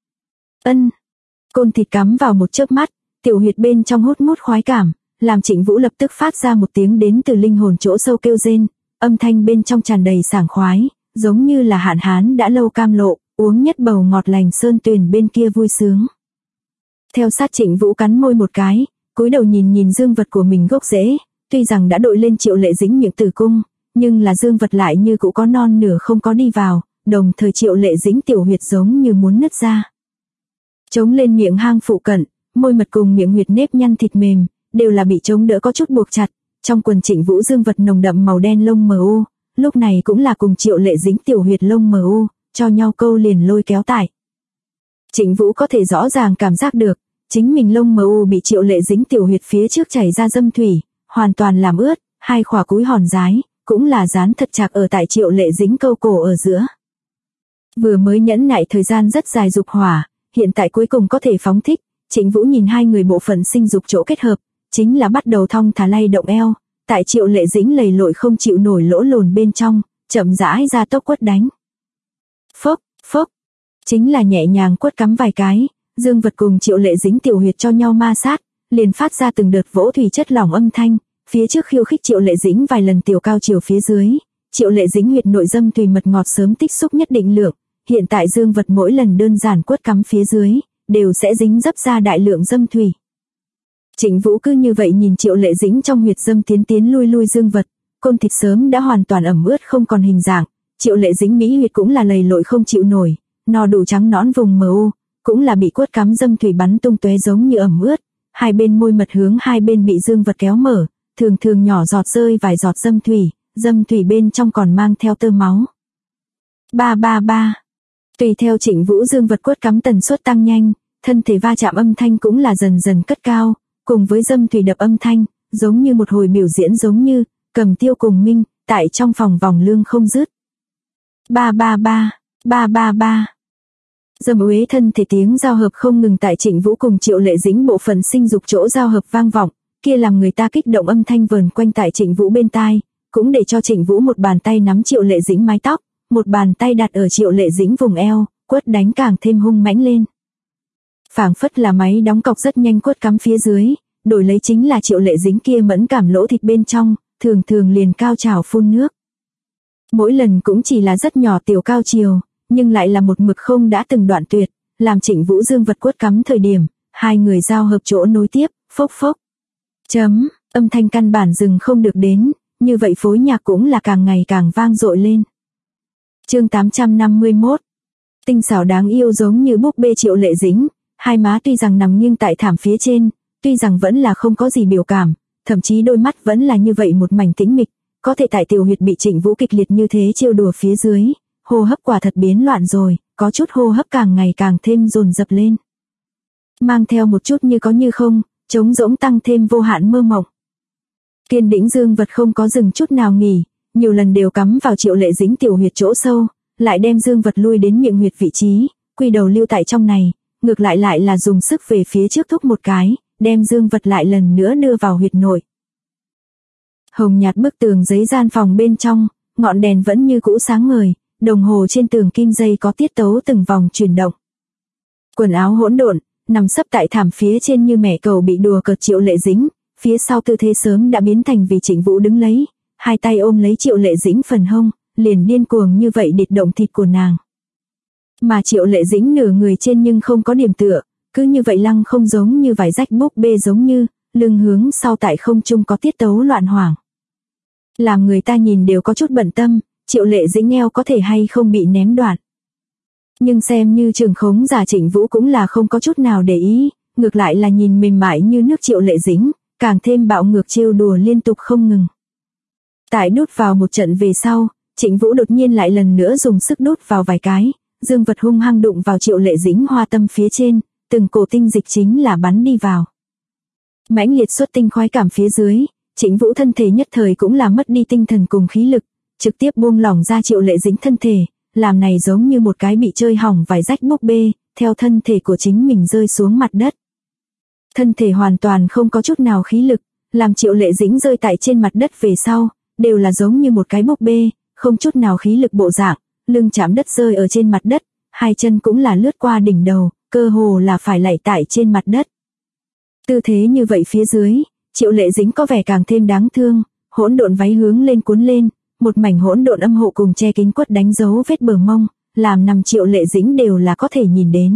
Côn thịt cắm vào một chớp mắt, tiểu huyệt bên trong hút mút khoái cảm, làm Trịnh Vũ lập tức phát ra một tiếng đến từ linh hồn chỗ sâu kêu rên, âm thanh bên trong tràn đầy sảng khoái, giống như là hạn hán đã lâu cam lộ, uống nhất bầu ngọt lành sơn tuyền bên kia vui sướng. Theo sát Trịnh Vũ cắn môi một cái, cúi đầu nhìn dương vật của mình gốc rễ, tuy rằng đã đội lên Triệu Lệ Dĩnh miệng tử cung, nhưng là dương vật lại như cũ có non nửa không có đi vào, đồng thời Triệu Lệ Dĩnh tiểu huyệt giống như muốn nứt ra. Chống lên miệng hang phụ cận, môi mật cùng miệng huyệt nếp nhăn thịt mềm, đều là bị chống đỡ có chút buộc chặt, trong quần Trịnh Vũ dương vật nồng đậm màu đen lông mờ u, lúc này cũng là cùng Triệu Lệ Dĩnh tiểu huyệt lông mờ u, cho nhau câu liền lôi kéo tải. Trịnh Vũ có thể rõ ràng cảm giác được, chính mình lông mờ u bị Triệu Lệ Dĩnh tiểu huyệt phía trước chảy ra dâm thủy, hoàn toàn làm ướt, hai khỏa cúi hòn rái, cũng là dán thật chặt ở tại Triệu Lệ Dĩnh câu cổ ở giữa. Vừa mới nhẫn nại thời gian rất dài dục hỏa, hiện tại cuối cùng có thể phóng thích, Trịnh Vũ nhìn hai người bộ phận sinh dục chỗ kết hợp, chính là bắt đầu thong thả lay động eo, tại Triệu Lệ Dĩnh lầy lội không chịu nổi lỗ lồn bên trong, chậm rãi ra tốc quất đánh. Phốc, phốc, chính là nhẹ nhàng quất cắm vài cái, dương vật cùng Triệu Lệ Dĩnh tiểu huyệt cho nhau ma sát, liền phát ra từng đợt vỗ thủy chất lỏng âm thanh, phía trước khiêu khích Triệu Lệ Dĩnh vài lần tiểu cao chiều phía dưới, Triệu Lệ Dĩnh huyệt nội dâm tùy mật ngọt sớm tích xúc nhất định lượng, hiện tại dương vật mỗi lần đơn giản quất cắm phía dưới, đều sẽ dính dấp ra đại lượng dâm thủy. Trịnh Vũ cứ như vậy nhìn Triệu Lệ Dĩnh trong huyệt dâm tiến lui lui dương vật, côn thịt sớm đã hoàn toàn ẩm ướt không còn hình dạng, Triệu Lệ Dĩnh mỹ huyệt cũng là lầy lội không chịu nổi, no đủ trắng nõn vùng mờ u, cũng là bị quất cắm dâm thủy bắn tung tóe giống như ẩm ướt, hai bên môi mật hướng hai bên bị dương vật kéo mở, thường thường nhỏ giọt rơi vài giọt dâm thủy bên trong còn mang theo tơ máu. Ba. Tùy theo Trịnh Vũ dương vật quất cắm tần suất tăng nhanh, thân thể va chạm âm thanh cũng là dần dần cất cao, cùng với dâm thủy đập âm thanh, giống như một hồi biểu diễn giống như Cầm Tiêu cùng Minh, tại trong phòng vòng lương không dứt. Ba. Dâm uế thân thể tiếng giao hợp không ngừng tại Trịnh Vũ cùng Triệu Lệ Dĩnh bộ phận sinh dục chỗ giao hợp vang vọng, kia làm người ta kích động âm thanh vờn quanh tại Trịnh Vũ bên tai, cũng để cho Trịnh Vũ một bàn tay nắm Triệu Lệ Dĩnh mái tóc, một bàn tay đặt ở Triệu Lệ Dĩnh vùng eo, quất đánh càng thêm hung mãnh lên. Phảng phất là máy đóng cọc rất nhanh quất cắm phía dưới, đổi lấy chính là Triệu Lệ Dĩnh kia mẫn cảm lỗ thịt bên trong, thường liền cao trào phun nước. Mỗi lần cũng chỉ là rất nhỏ tiểu cao chiều, nhưng lại là một mực không đã từng đoạn tuyệt, làm Trịnh Vũ dương vật quất cắm thời điểm, hai người giao hợp chỗ nối tiếp, phốc phốc. Âm thanh căn bản dừng không được đến, như vậy phối nhạc cũng là càng ngày càng vang dội lên. Chương 851. Tinh xảo đáng yêu giống như búp bê Triệu Lệ Dĩnh, hai má tuy rằng nằm nghiêng tại thảm phía trên, tuy rằng vẫn là không có gì biểu cảm, thậm chí đôi mắt vẫn là như vậy một mảnh tĩnh mịch, có thể tại tiểu huyệt bị Trịnh Vũ kịch liệt như thế trêu đùa phía dưới, hô hấp quả thật biến loạn rồi, có chút hô hấp càng ngày càng thêm dồn dập lên. Mang theo một chút như có như không, trống rỗng tăng thêm vô hạn mơ mộng. Kiên đĩnh dương vật không có dừng chút nào nghỉ, nhiều lần đều cắm vào Triệu Lệ Dĩnh tiểu huyệt chỗ sâu, lại đem dương vật lui đến miệng huyệt vị trí, quy đầu lưu tại trong này, ngược lại là dùng sức về phía trước thúc một cái, đem dương vật lại lần nữa đưa vào huyệt nội. Hồng nhạt bức tường giấy gian phòng bên trong, ngọn đèn vẫn như cũ sáng ngời, đồng hồ trên tường kim dây có tiết tấu từng vòng chuyển động. Quần áo hỗn độn, nằm sấp tại thảm phía trên như mẹ cầu bị đùa cợt Triệu Lệ Dĩnh, phía sau tư thế sớm đã biến thành vì Trịnh Vũ đứng lấy, hai tay ôm lấy Triệu Lệ Dĩnh phần hông, liền điên cuồng như vậy địt động thịt của nàng. Mà Triệu Lệ Dĩnh nửa người trên nhưng không có điểm tựa, cứ như vậy lăng không giống như vải rách búp bê giống như, lưng hướng sau tại không trung có tiết tấu loạn hoảng. Làm người ta nhìn đều có chút bận tâm, Triệu Lệ Dĩnh eo có thể hay không bị ném đoạn. Nhưng xem như trường khống giả Trịnh Vũ cũng là không có chút nào để ý, ngược lại là nhìn mềm mại như nước Triệu Lệ Dĩnh, càng thêm bạo ngược trêu đùa liên tục không ngừng. Tại đút vào một trận về sau, Trịnh Vũ đột nhiên lại lần nữa dùng sức đút vào vài cái, dương vật hung hăng đụng vào Triệu Lệ Dĩnh hoa tâm phía trên, từng cổ tinh dịch chính là bắn đi vào. Mãnh liệt xuất tinh khoái cảm phía dưới, Trịnh Vũ thân thể nhất thời cũng là mất đi tinh thần cùng khí lực, trực tiếp buông lỏng ra Triệu Lệ Dĩnh thân thể, làm này giống như một cái bị chơi hỏng vải rách búp bê, theo thân thể của chính mình rơi xuống mặt đất. Thân thể hoàn toàn không có chút nào khí lực, làm Triệu Lệ Dĩnh rơi tại trên mặt đất về sau, đều là giống như một cái búp bê, không chút nào khí lực bộ dạng, lưng chạm đất rơi ở trên mặt đất, hai chân cũng là lướt qua đỉnh đầu, cơ hồ là phải lạy tại trên mặt đất. Tư thế như vậy phía dưới, Triệu Lệ Dĩnh có vẻ càng thêm đáng thương, hỗn độn váy hướng lên cuốn lên, một mảnh hỗn độn âm hộ cùng che kính quất đánh dấu vết bờ mông, làm nằm Triệu Lệ Dĩnh đều là có thể nhìn đến.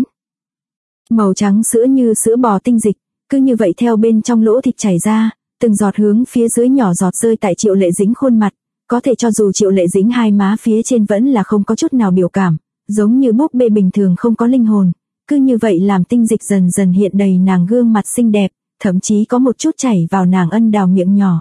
Màu trắng sữa như sữa bò tinh dịch, cứ như vậy theo bên trong lỗ thịt chảy ra, từng giọt hướng phía dưới nhỏ giọt rơi tại Triệu Lệ Dĩnh khuôn mặt, có thể cho dù Triệu Lệ Dĩnh hai má phía trên vẫn là không có chút nào biểu cảm, giống như búp bê bình thường không có linh hồn, cứ như vậy làm tinh dịch dần dần hiện đầy nàng gương mặt xinh đẹp, thậm chí có một chút chảy vào nàng ân đào miệng nhỏ.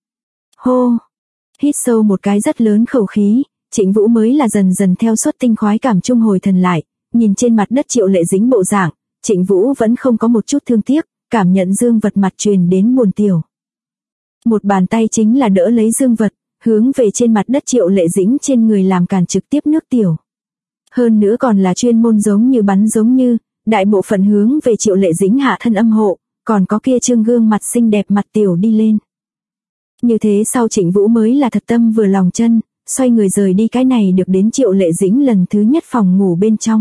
Hô! Hít sâu một cái rất lớn khẩu khí, Trịnh Vũ mới là dần dần theo xuất tinh khoái cảm trung hồi thần lại, nhìn trên mặt đất Triệu Lệ Dĩnh bộ dạng, Trịnh Vũ vẫn không có một chút thương tiếc, cảm nhận dương vật mặt truyền đến buồn tiểu. Một bàn tay chính là đỡ lấy dương vật, hướng về trên mặt đất Triệu Lệ Dĩnh trên người làm cản trực tiếp nước tiểu. Hơn nữa còn là chuyên môn giống như bắn giống như, đại bộ phận hướng về Triệu Lệ Dĩnh hạ thân âm hộ, còn có kia trương gương mặt xinh đẹp mặt tiểu đi lên. Như thế sau Trịnh Vũ mới là thật tâm vừa lòng chân, xoay người rời đi cái này được đến Triệu Lệ Dĩnh lần thứ nhất phòng ngủ bên trong.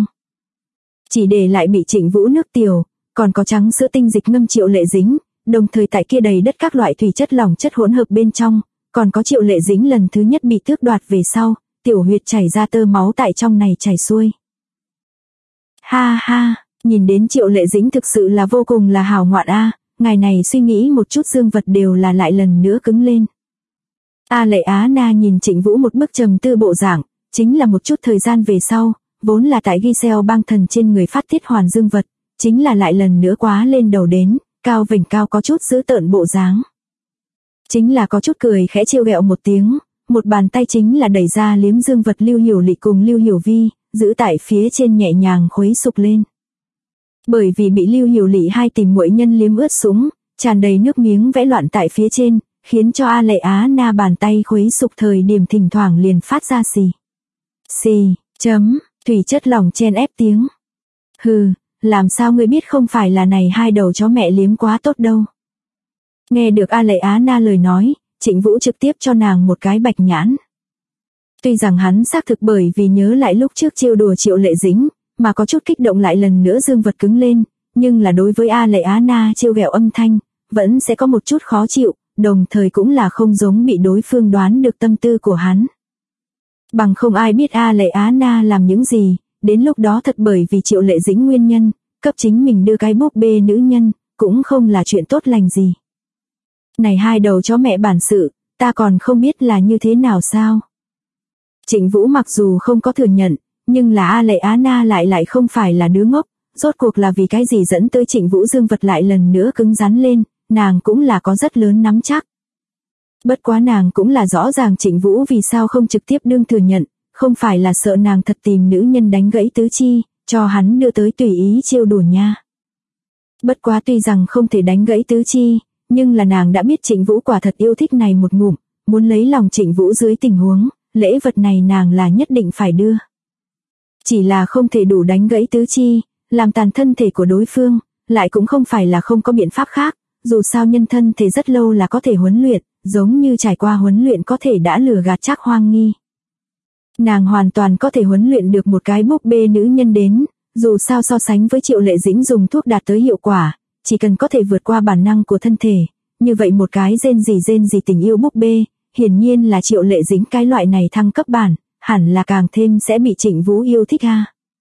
Chỉ để lại bị Trịnh Vũ nước tiểu, còn có trắng sữa tinh dịch ngâm Triệu Lệ Dĩnh, đồng thời tại kia đầy đất các loại thủy chất lỏng chất hỗn hợp bên trong, còn có Triệu Lệ Dĩnh lần thứ nhất bị tước đoạt về sau, tiểu huyệt chảy ra tơ máu tại trong này chảy xuôi. Ha ha, nhìn đến Triệu Lệ Dĩnh thực sự là vô cùng là hào ngoạn a, ngài này suy nghĩ một chút Dương Vật đều là lại lần nữa cứng lên. A Lệ Á Na nhìn Trịnh Vũ một bức trầm tư bộ dạng, chính là một chút thời gian về sau, vốn là tại Giselle băng thần trên người phát tiết hoàn Dương Vật, chính là lại lần nữa quá lên đầu đến, cao vểnh cao có chút dữ tợn bộ dáng. Chính là có chút cười khẽ trêu ghẹo một tiếng, một bàn tay chính là đẩy ra liếm Dương Vật Lưu Hiểu Lị cùng Lưu Hiểu Vi, giữ tại phía trên nhẹ nhàng khuấy sục lên. Bởi vì bị Lưu Hiểu Lị hai tìm muội nhân liếm ướt sũng, tràn đầy nước miếng vẽ loạn tại phía trên, khiến cho A Lệ Á Na bàn tay khuấy sục thời điểm thỉnh thoảng liền phát ra xì, thủy chất lỏng chen ép tiếng. Hừ, làm sao ngươi biết không phải là này hai đầu chó mẹ liếm quá tốt đâu. Nghe được A Lệ Á Na lời nói, Trịnh Vũ trực tiếp cho nàng một cái bạch nhãn. Tuy rằng hắn xác thực bởi vì nhớ lại lúc trước trêu đùa Triệu Lệ Dĩnh, mà có chút kích động lại lần nữa Dương Vật cứng lên, nhưng là đối với A Lệ Á Na trêu ghẹo âm thanh, vẫn sẽ có một chút khó chịu, đồng thời cũng là không giống bị đối phương đoán được tâm tư của hắn. Bằng không ai biết A Lệ Á Na làm những gì, đến lúc đó thật bởi vì Triệu Lệ Dĩnh nguyên nhân, cấp chính mình đưa cái búp bê nữ nhân, cũng không là chuyện tốt lành gì. Này hai đầu chó mẹ bản sự, ta còn không biết là như thế nào sao. Trịnh Vũ mặc dù không có thừa nhận, nhưng là A Lệ Á Na lại không phải là đứa ngốc, rốt cuộc là vì cái gì dẫn tới Trịnh Vũ Dương Vật lại lần nữa cứng rắn lên, nàng cũng là có rất lớn nắm chắc. Bất quá nàng cũng là rõ ràng Trịnh Vũ vì sao không trực tiếp đương thừa nhận, không phải là sợ nàng thật tìm nữ nhân đánh gãy tứ chi, cho hắn đưa tới tùy ý trêu đùa nha. Bất quá tuy rằng không thể đánh gãy tứ chi, nhưng là nàng đã biết Trịnh Vũ quả thật yêu thích này một ngụm, muốn lấy lòng Trịnh Vũ dưới tình huống, lễ vật này nàng là nhất định phải đưa. Chỉ là không thể đủ đánh gãy tứ chi, làm tàn thân thể của đối phương, lại cũng không phải là không có biện pháp khác, dù sao nhân thân thể rất lâu là có thể huấn luyện, giống như trải qua huấn luyện có thể đã lừa gạt Trác Hoang Nghi. Nàng hoàn toàn có thể huấn luyện được một cái búp bê nữ nhân đến, dù sao so sánh với Triệu Lệ Dĩnh dùng thuốc đạt tới hiệu quả, chỉ cần có thể vượt qua bản năng của thân thể, như vậy một cái rên gì tình yêu búp bê, hiển nhiên là Triệu Lệ Dĩnh cái loại này thăng cấp bản, hẳn là càng thêm sẽ bị Trịnh Vũ yêu thích ha.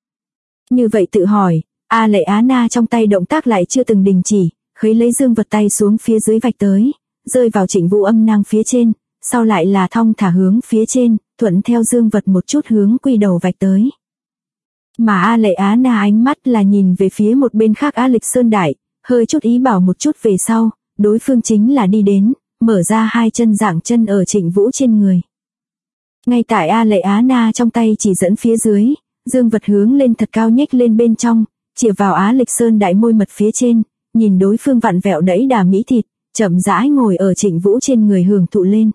Như vậy tự hỏi, A Lệ Á Na trong tay động tác lại chưa từng đình chỉ, khấy lấy Dương Vật tay xuống phía dưới vạch tới, rơi vào Trịnh Vũ âm nang phía trên, sau lại là thong thả hướng phía trên, thuận theo Dương Vật một chút hướng quy đầu vạch tới. Mà A Lệ Á Na ánh mắt là nhìn về phía một bên khác A Lịch Sơn Đại, hơi chút ý bảo một chút về sau, đối phương chính là đi đến, mở ra hai chân dạng chân ở Trịnh Vũ trên người. Ngay tại A Lệ Á Na trong tay chỉ dẫn phía dưới, Dương Vật hướng lên thật cao nhếch lên bên trong, chìa vào Á Lịch Sơn Đại môi mật phía trên, nhìn đối phương vặn vẹo đẫy đà mỹ thịt, chậm rãi ngồi ở Trịnh Vũ trên người hưởng thụ lên.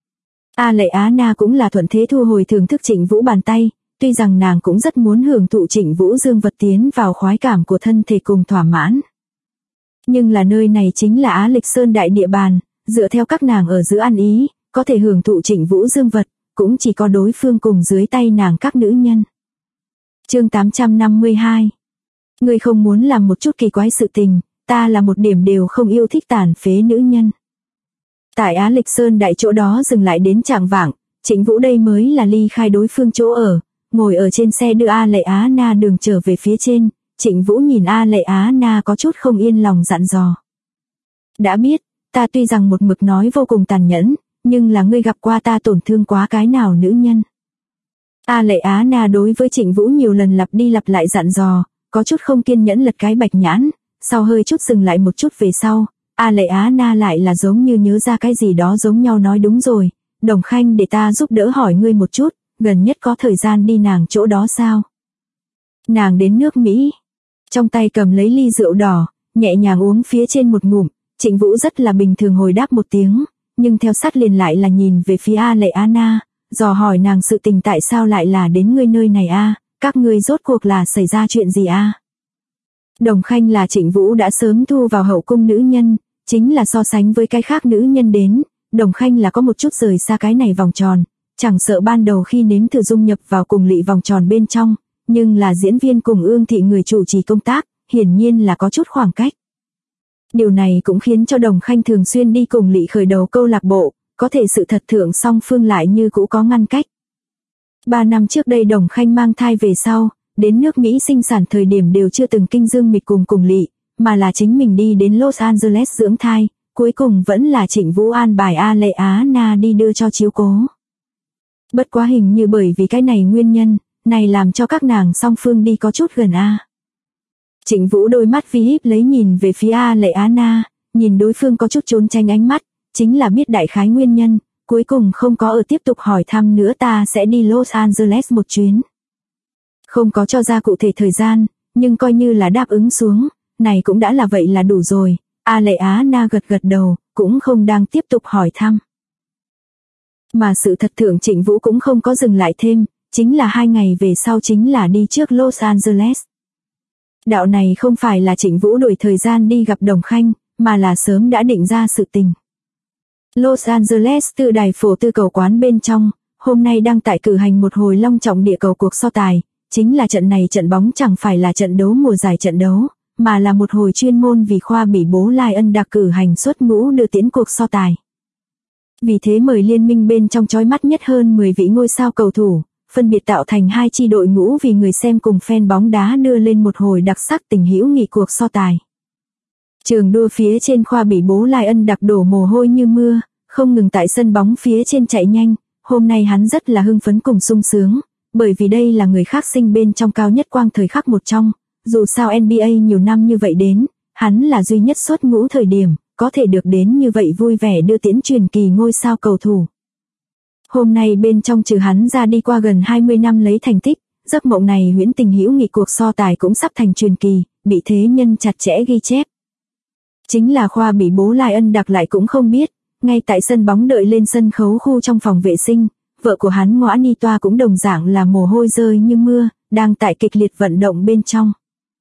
A Lệ Á Na cũng là thuận thế thu hồi thưởng thức Trịnh Vũ bàn tay, tuy rằng nàng cũng rất muốn hưởng thụ Trịnh Vũ Dương Vật tiến vào khoái cảm của thân thể cùng thỏa mãn. Nhưng là nơi này chính là Á Lịch Sơn Đại địa bàn, dựa theo các nàng ở giữa ăn ý, có thể hưởng thụ Trịnh Vũ Dương Vật, cũng chỉ có đối phương cùng dưới tay nàng các nữ nhân. Chương 852. Ngươi không muốn làm một chút kỳ quái sự tình, ta là một điểm đều không yêu thích tàn phế nữ nhân. Tại Á Lịch Sơn Đại chỗ đó dừng lại đến chạng vạng, Trịnh Vũ đây mới là ly khai đối phương chỗ ở, ngồi ở trên xe đưa A Lệ Á Na đường trở về phía trên, Trịnh Vũ nhìn A Lệ Á Na có chút không yên lòng dặn dò. Đã biết, ta tuy rằng một mực nói vô cùng tàn nhẫn, nhưng là ngươi gặp qua ta tổn thương quá cái nào nữ nhân. A Lệ Á Na đối với Trịnh Vũ nhiều lần lặp đi lặp lại dặn dò, có chút không kiên nhẫn lật cái bạch nhãn, sau hơi chút dừng lại một chút về sau, A Lệ Á Na lại là giống như nhớ ra cái gì đó giống nhau nói đúng rồi, Đồng Khanh để ta giúp đỡ hỏi ngươi một chút, gần nhất có thời gian đi nàng chỗ đó sao? Nàng đến nước Mỹ, trong tay cầm lấy ly rượu đỏ, nhẹ nhàng uống phía trên một ngụm, Trịnh Vũ rất là bình thường hồi đáp một tiếng, nhưng theo sát liền lại là nhìn về phía A Lệ Á Na, dò hỏi nàng sự tình tại sao lại là đến ngươi nơi này a, các ngươi rốt cuộc là xảy ra chuyện gì a? Đồng Khanh là Trịnh Vũ đã sớm thu vào hậu cung nữ nhân, chính là so sánh với cái khác nữ nhân đến, Đồng Khanh là có một chút rời xa cái này vòng tròn, chẳng sợ ban đầu khi nếm thử dung nhập vào cùng lỵ vòng tròn bên trong, nhưng là diễn viên cùng Ương Thị người chủ trì công tác, hiển nhiên là có chút khoảng cách. Điều này cũng khiến cho Đồng Khanh thường xuyên đi cùng lỵ khởi đầu câu lạc bộ, có thể sự thật thượng song phương lại như cũ có ngăn cách. 3 năm trước đây Đồng Khanh mang thai về sau, đến nước Mỹ sinh sản thời điểm đều chưa từng kinh dương mịch cùng lỵ, mà là chính mình đi đến Los Angeles dưỡng thai, cuối cùng vẫn là Trịnh Vũ an bài A Lệ Á Na đi đưa cho chiếu cố. Bất quá hình như bởi vì cái này nguyên nhân, này làm cho các nàng song phương đi có chút gần a. Trịnh Vũ đôi mắt vi híp lấy nhìn về phía A Lệ Á Na, nhìn đối phương có chút trốn tránh ánh mắt, chính là biết đại khái nguyên nhân, cuối cùng không có ở tiếp tục hỏi thăm nữa, ta sẽ đi Los Angeles một chuyến. Không có cho ra cụ thể thời gian, nhưng coi như là đáp ứng xuống, này cũng đã là vậy là đủ rồi. A Lệ Á Na gật gật đầu, cũng không đang tiếp tục hỏi thăm. Mà sự thật thượng Trịnh Vũ cũng không có dừng lại thêm, chính là 2 ngày về sau chính là đi trước Los Angeles. Đạo này không phải là Trịnh Vũ đổi thời gian đi gặp Đồng Khanh, mà là sớm đã định ra sự tình. Los Angeles Tư Đài Phổ Tư cầu quán bên trong, hôm nay đang tại cử hành một hồi long trọng địa cầu cuộc so tài, chính là trận này trận bóng chẳng phải là trận đấu mùa giải trận đấu, mà là một hồi chuyên môn vì khoa bỉ bố Lai Ân đặc cử hành xuất ngũ đưa tiễn cuộc so tài. Vì thế mời liên minh bên trong chói mắt nhất hơn 10 vị ngôi sao cầu thủ, phân biệt tạo thành 2 chi đội ngũ vì người xem cùng fan bóng đá đưa lên một hồi đặc sắc tình hữu nghị cuộc so tài. Trường đua phía trên khoa bỉ bố Lai Ân đặc đổ mồ hôi như mưa, không ngừng tại sân bóng phía trên chạy nhanh, hôm nay hắn rất là hưng phấn cùng sung sướng, bởi vì đây là người khác sinh bên trong cao nhất quang thời khắc một trong, dù sao NBA nhiều năm như vậy đến, hắn là duy nhất xuất ngũ thời điểm, có thể được đến như vậy vui vẻ đưa tiễn truyền kỳ ngôi sao cầu thủ. Hôm nay bên trong trừ hắn ra đi qua gần 20 năm lấy thành tích, giấc mộng này huyễn tình hữu nghị cuộc so tài cũng sắp thành truyền kỳ, bị thế nhân chặt chẽ ghi chép. Chính là khoa bỉ bố Lai Ân đặc lại cũng không biết, ngay tại sân bóng đợi lên sân khấu khu trong phòng vệ sinh, vợ của hắn Ngõa Ni Toa cũng đồng dạng là mồ hôi rơi như mưa, đang tại kịch liệt vận động bên trong.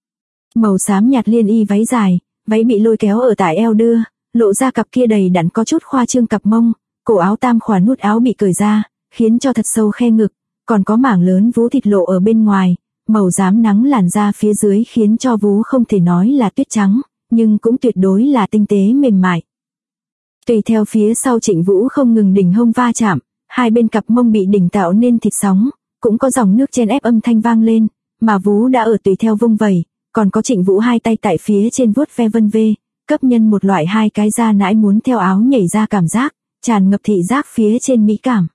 Màu xám nhạt liên y váy dài, váy bị lôi kéo ở tại eo đưa, lộ ra cặp kia đầy đặn có chút khoa trương cặp mông, cổ áo tam khoản nút áo bị cởi ra, khiến cho thật sâu khe ngực, còn có mảng lớn vú thịt lộ ở bên ngoài, màu rám nắng làn da phía dưới khiến cho vú không thể nói là tuyết trắng, nhưng cũng tuyệt đối là tinh tế mềm mại. Tùy theo phía sau Trịnh Vũ không ngừng đỉnh hông va chạm, hai bên cặp mông bị đỉnh tạo nên thịt sóng, cũng có dòng nước chen ép âm thanh vang lên, mà vú đã ở tùy theo vung vẩy, còn có Trịnh Vũ hai tay tại phía trên vuốt ve vân vê, cấp nhân một loại hai cái da nãi muốn theo áo nhảy ra cảm giác, tràn ngập thị giác phía trên mỹ cảm.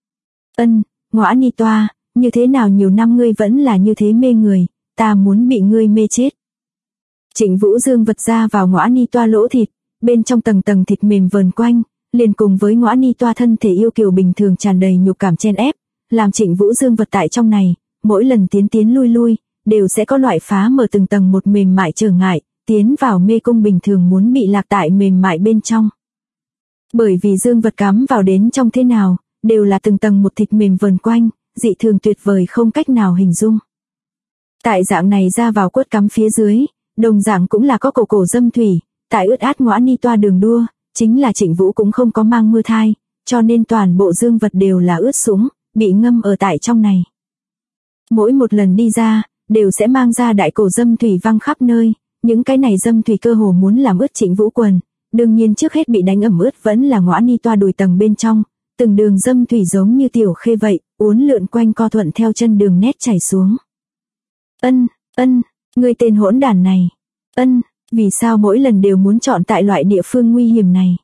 Ngõa Ni Toa, như thế nào nhiều năm ngươi vẫn là như thế mê người, ta muốn bị ngươi mê chết. Trịnh Vũ dương vật ra vào Ngõa Ni Toa lỗ thịt, bên trong tầng tầng thịt mềm vờn quanh, liền cùng với Ngõa Ni Toa thân thể yêu kiều bình thường tràn đầy nhục cảm chen ép, làm Trịnh Vũ dương vật tại trong này, mỗi lần tiến lui lui, đều sẽ có loại phá mở từng tầng một mềm mại trở ngại, tiến vào mê cung bình thường muốn bị lạc tại mềm mại bên trong. Bởi vì dương vật cắm vào đến trong thế nào, đều là từng tầng một thịt mềm vờn quanh, dị thường tuyệt vời không cách nào hình dung. Tại dạng này ra vào quất cắm phía dưới, đồng dạng cũng là có cổ dâm thủy, tại ướt át Ngõa Ni Toa đường đua, chính là Trịnh Vũ cũng không có mang mưa thai, cho nên toàn bộ dương vật đều là ướt sũng, bị ngâm ở tại trong này. Mỗi một lần đi ra, đều sẽ mang ra đại cổ dâm thủy văng khắp nơi, những cái này dâm thủy cơ hồ muốn làm ướt Trịnh Vũ quần, đương nhiên trước hết bị đánh ẩm ướt vẫn là Ngõa Ni Toa đùi tầng bên trong, từng đường dâm thủy giống như tiểu khê vậy, uốn lượn quanh co thuận theo chân đường nét chảy xuống. Ngươi tên hỗn đản này. Vì sao mỗi lần đều muốn chọn tại loại địa phương nguy hiểm này?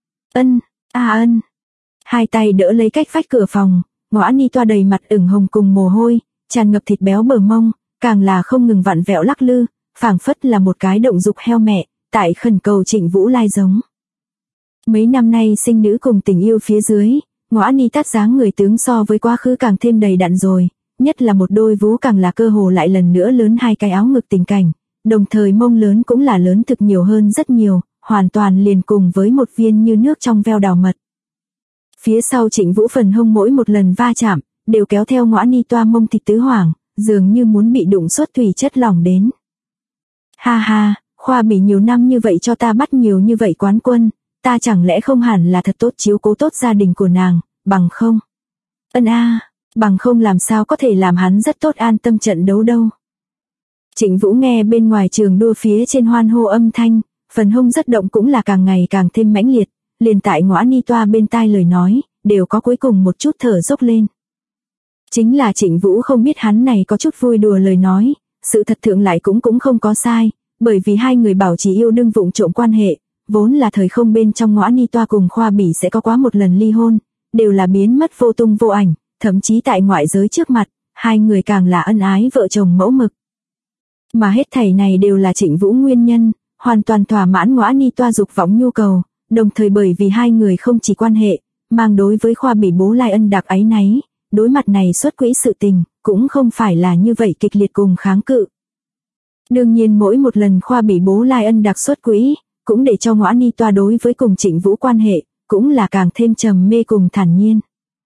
Hai tay đỡ lấy cách vách cửa phòng, Ngõa Ni Toa đầy mặt ửng hồng cùng mồ hôi, tràn ngập thịt béo bờ mông, càng là không ngừng vặn vẹo lắc lư, phảng phất là một cái động dục heo mẹ, tại khẩn cầu Trịnh Vũ lai giống. Mấy năm nay sinh nữ cùng tình yêu phía dưới, Ngõa Ni Tát dáng người tướng so với quá khứ càng thêm đầy đặn rồi, nhất là một đôi vú càng là cơ hồ lại lần nữa lớn hai cái áo ngực tình cảnh, đồng thời mông lớn cũng là lớn thực nhiều hơn rất nhiều, hoàn toàn liền cùng với một viên như nước trong veo đào mật. Phía sau Trịnh Vũ phần hông mỗi một lần va chạm, đều kéo theo Ngõa Ni Toa mông thịt tứ hoàng, dường như muốn bị đụng xuất thủy chất lỏng đến. Ha, khoa bỉ nhiều năm như vậy cho ta bắt nhiều như vậy quán quân, ta chẳng lẽ không hẳn là thật tốt chiếu cố tốt gia đình của nàng, bằng không? Bằng không làm sao có thể làm hắn rất tốt an tâm trận đấu đâu. Trịnh Vũ nghe bên ngoài trường đua phía trên hoan hô âm thanh, phần hông rất động cũng là càng ngày càng thêm mãnh liệt, liền tại Ngõa Ni Toa bên tai lời nói, đều có cuối cùng một chút thở dốc lên. Chính là Trịnh Vũ không biết hắn này có chút vui đùa lời nói, sự thật thượng lại cũng không có sai, bởi vì hai người bảo trì yêu đương vụng trộm quan hệ, vốn là thời không bên trong Ngõa Ni Toa cùng Khoa Bỉ sẽ có quá một lần ly hôn, đều là biến mất vô tung vô ảnh, thậm chí tại ngoại giới trước mặt, hai người càng là ân ái vợ chồng mẫu mực. Mà hết thảy này đều là Trịnh Vũ nguyên nhân, hoàn toàn thỏa mãn Ngõa Ni Toa dục vọng nhu cầu, đồng thời bởi vì hai người không chỉ quan hệ, mang đối với Khoa Bỉ bố Lai Ân đặc áy náy, đối mặt này xuất quỹ sự tình, cũng không phải là như vậy kịch liệt cùng kháng cự. Đương nhiên mỗi một lần Khoa Bỉ bố Lai Ân đặc xuất quỹ, cũng để cho Ngõa Ni Toa đối với cùng Trịnh Vũ quan hệ, cũng là càng thêm trầm mê cùng thản nhiên.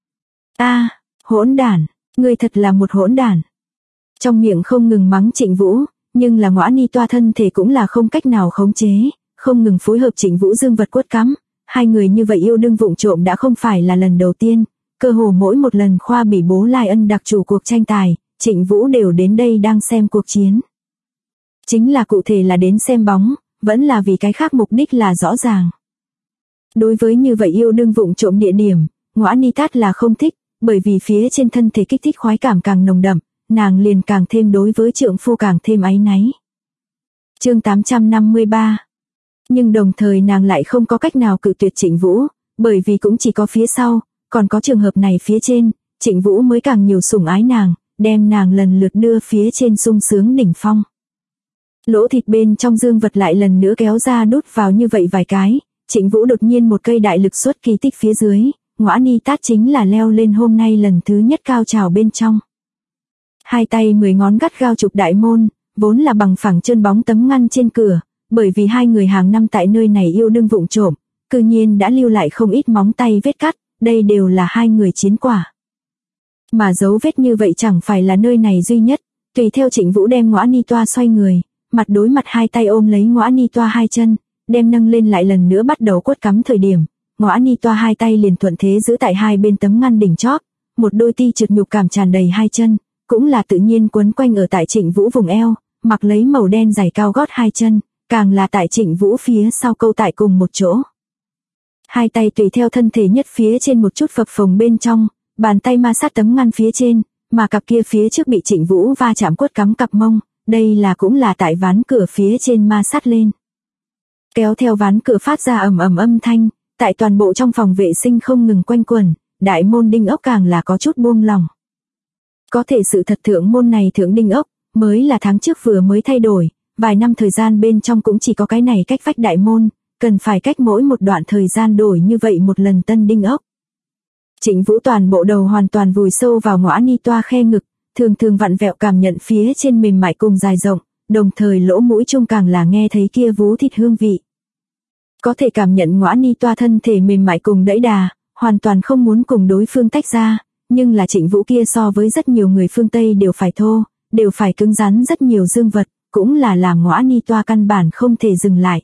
Hỗn đản, ngươi thật là một hỗn đản. Trong miệng không ngừng mắng Trịnh Vũ, nhưng là Ngõa Ni Toa thân thể cũng là không cách nào khống chế, không ngừng phối hợp Trịnh Vũ dương vật quất cắm, hai người như vậy yêu đương vụng trộm đã không phải là lần đầu tiên, cơ hồ mỗi một lần Khoa Bỉ bố Lai Ân đặc chủ cuộc tranh tài, Trịnh Vũ đều đến đây đang xem cuộc chiến. Chính là cụ thể là đến xem bóng, vẫn là vì cái khác mục đích là rõ ràng. Đối với như vậy yêu đương vụng trộm địa điểm, Ngõa Ni Tát là không thích, bởi vì phía trên thân thể kích thích khoái cảm càng nồng đậm, nàng liền càng thêm đối với trượng phu càng thêm áy náy. Chương 853. Nhưng đồng thời nàng lại không có cách nào cự tuyệt Trịnh Vũ, bởi vì cũng chỉ có phía sau, còn có trường hợp này phía trên, Trịnh Vũ mới càng nhiều sủng ái nàng, đem nàng lần lượt đưa phía trên sung sướng đỉnh phong. Lỗ thịt bên trong dương vật lại lần nữa kéo ra đút vào như vậy vài cái, Trịnh Vũ đột nhiên một cây đại lực xuất kỳ tích phía dưới, Ngõa Ni Tát chính là leo lên hôm nay lần thứ nhất cao trào bên trong. Hai tay 10 ngón gắt gao chụp đại môn, vốn là bằng phẳng trơn bóng tấm ngăn trên cửa, bởi vì hai người hàng năm tại nơi này yêu đương vụng trộm, cư nhiên đã lưu lại không ít móng tay vết cắt, đây đều là hai người chiến quả. Mà dấu vết như vậy chẳng phải là nơi này duy nhất, tùy theo Trịnh Vũ đem Ngõa Ni Toa xoay người, mặt đối mặt hai tay ôm lấy Ngõa Ni Toa hai chân, đem nâng lên lại lần nữa bắt đầu quất cắm thời điểm, Ngõa Ni Toa hai tay liền thuận thế giữ tại hai bên tấm ngăn đỉnh chóp, một đôi ti trượt nhục cảm tràn đầy hai chân, cũng là tự nhiên quấn quanh ở tại Trịnh Vũ vùng eo, mặc lấy màu đen giày cao gót hai chân, càng là tại Trịnh Vũ phía sau câu tại cùng một chỗ. Hai tay tùy theo thân thể nhất phía trên một chút phập phồng bên trong, bàn tay ma sát tấm ngăn phía trên, mà cặp kia phía trước bị Trịnh Vũ va chạm quất cắm cặp mông, đây là cũng là tại ván cửa phía trên ma sát lên. Kéo theo ván cửa phát ra ầm ầm âm thanh, tại toàn bộ trong phòng vệ sinh không ngừng quanh quẩn, đại môn đinh ốc càng là có chút buông lỏng. Có thể sự thật thượng môn này thượng đinh ốc, mới là tháng trước vừa mới thay đổi, vài năm thời gian bên trong cũng chỉ có cái này cách vách đại môn, cần phải cách mỗi một đoạn thời gian đổi như vậy một lần tân đinh ốc. Trịnh Vũ toàn bộ đầu hoàn toàn vùi sâu vào Ngõa Ni Toa khe ngực, thường thường vặn vẹo cảm nhận phía trên mềm mại cùng dài rộng, đồng thời lỗ mũi chung càng là nghe thấy kia vú thịt hương vị. Có thể cảm nhận Ngõa Ni Toa thân thể mềm mại cùng đẫy đà, hoàn toàn không muốn cùng đối phương tách ra, nhưng là Trịnh Vũ kia so với rất nhiều người phương Tây đều phải thô, đều phải cứng rắn rất nhiều dương vật, cũng là làm Ngõa Ni Toa căn bản không thể dừng lại.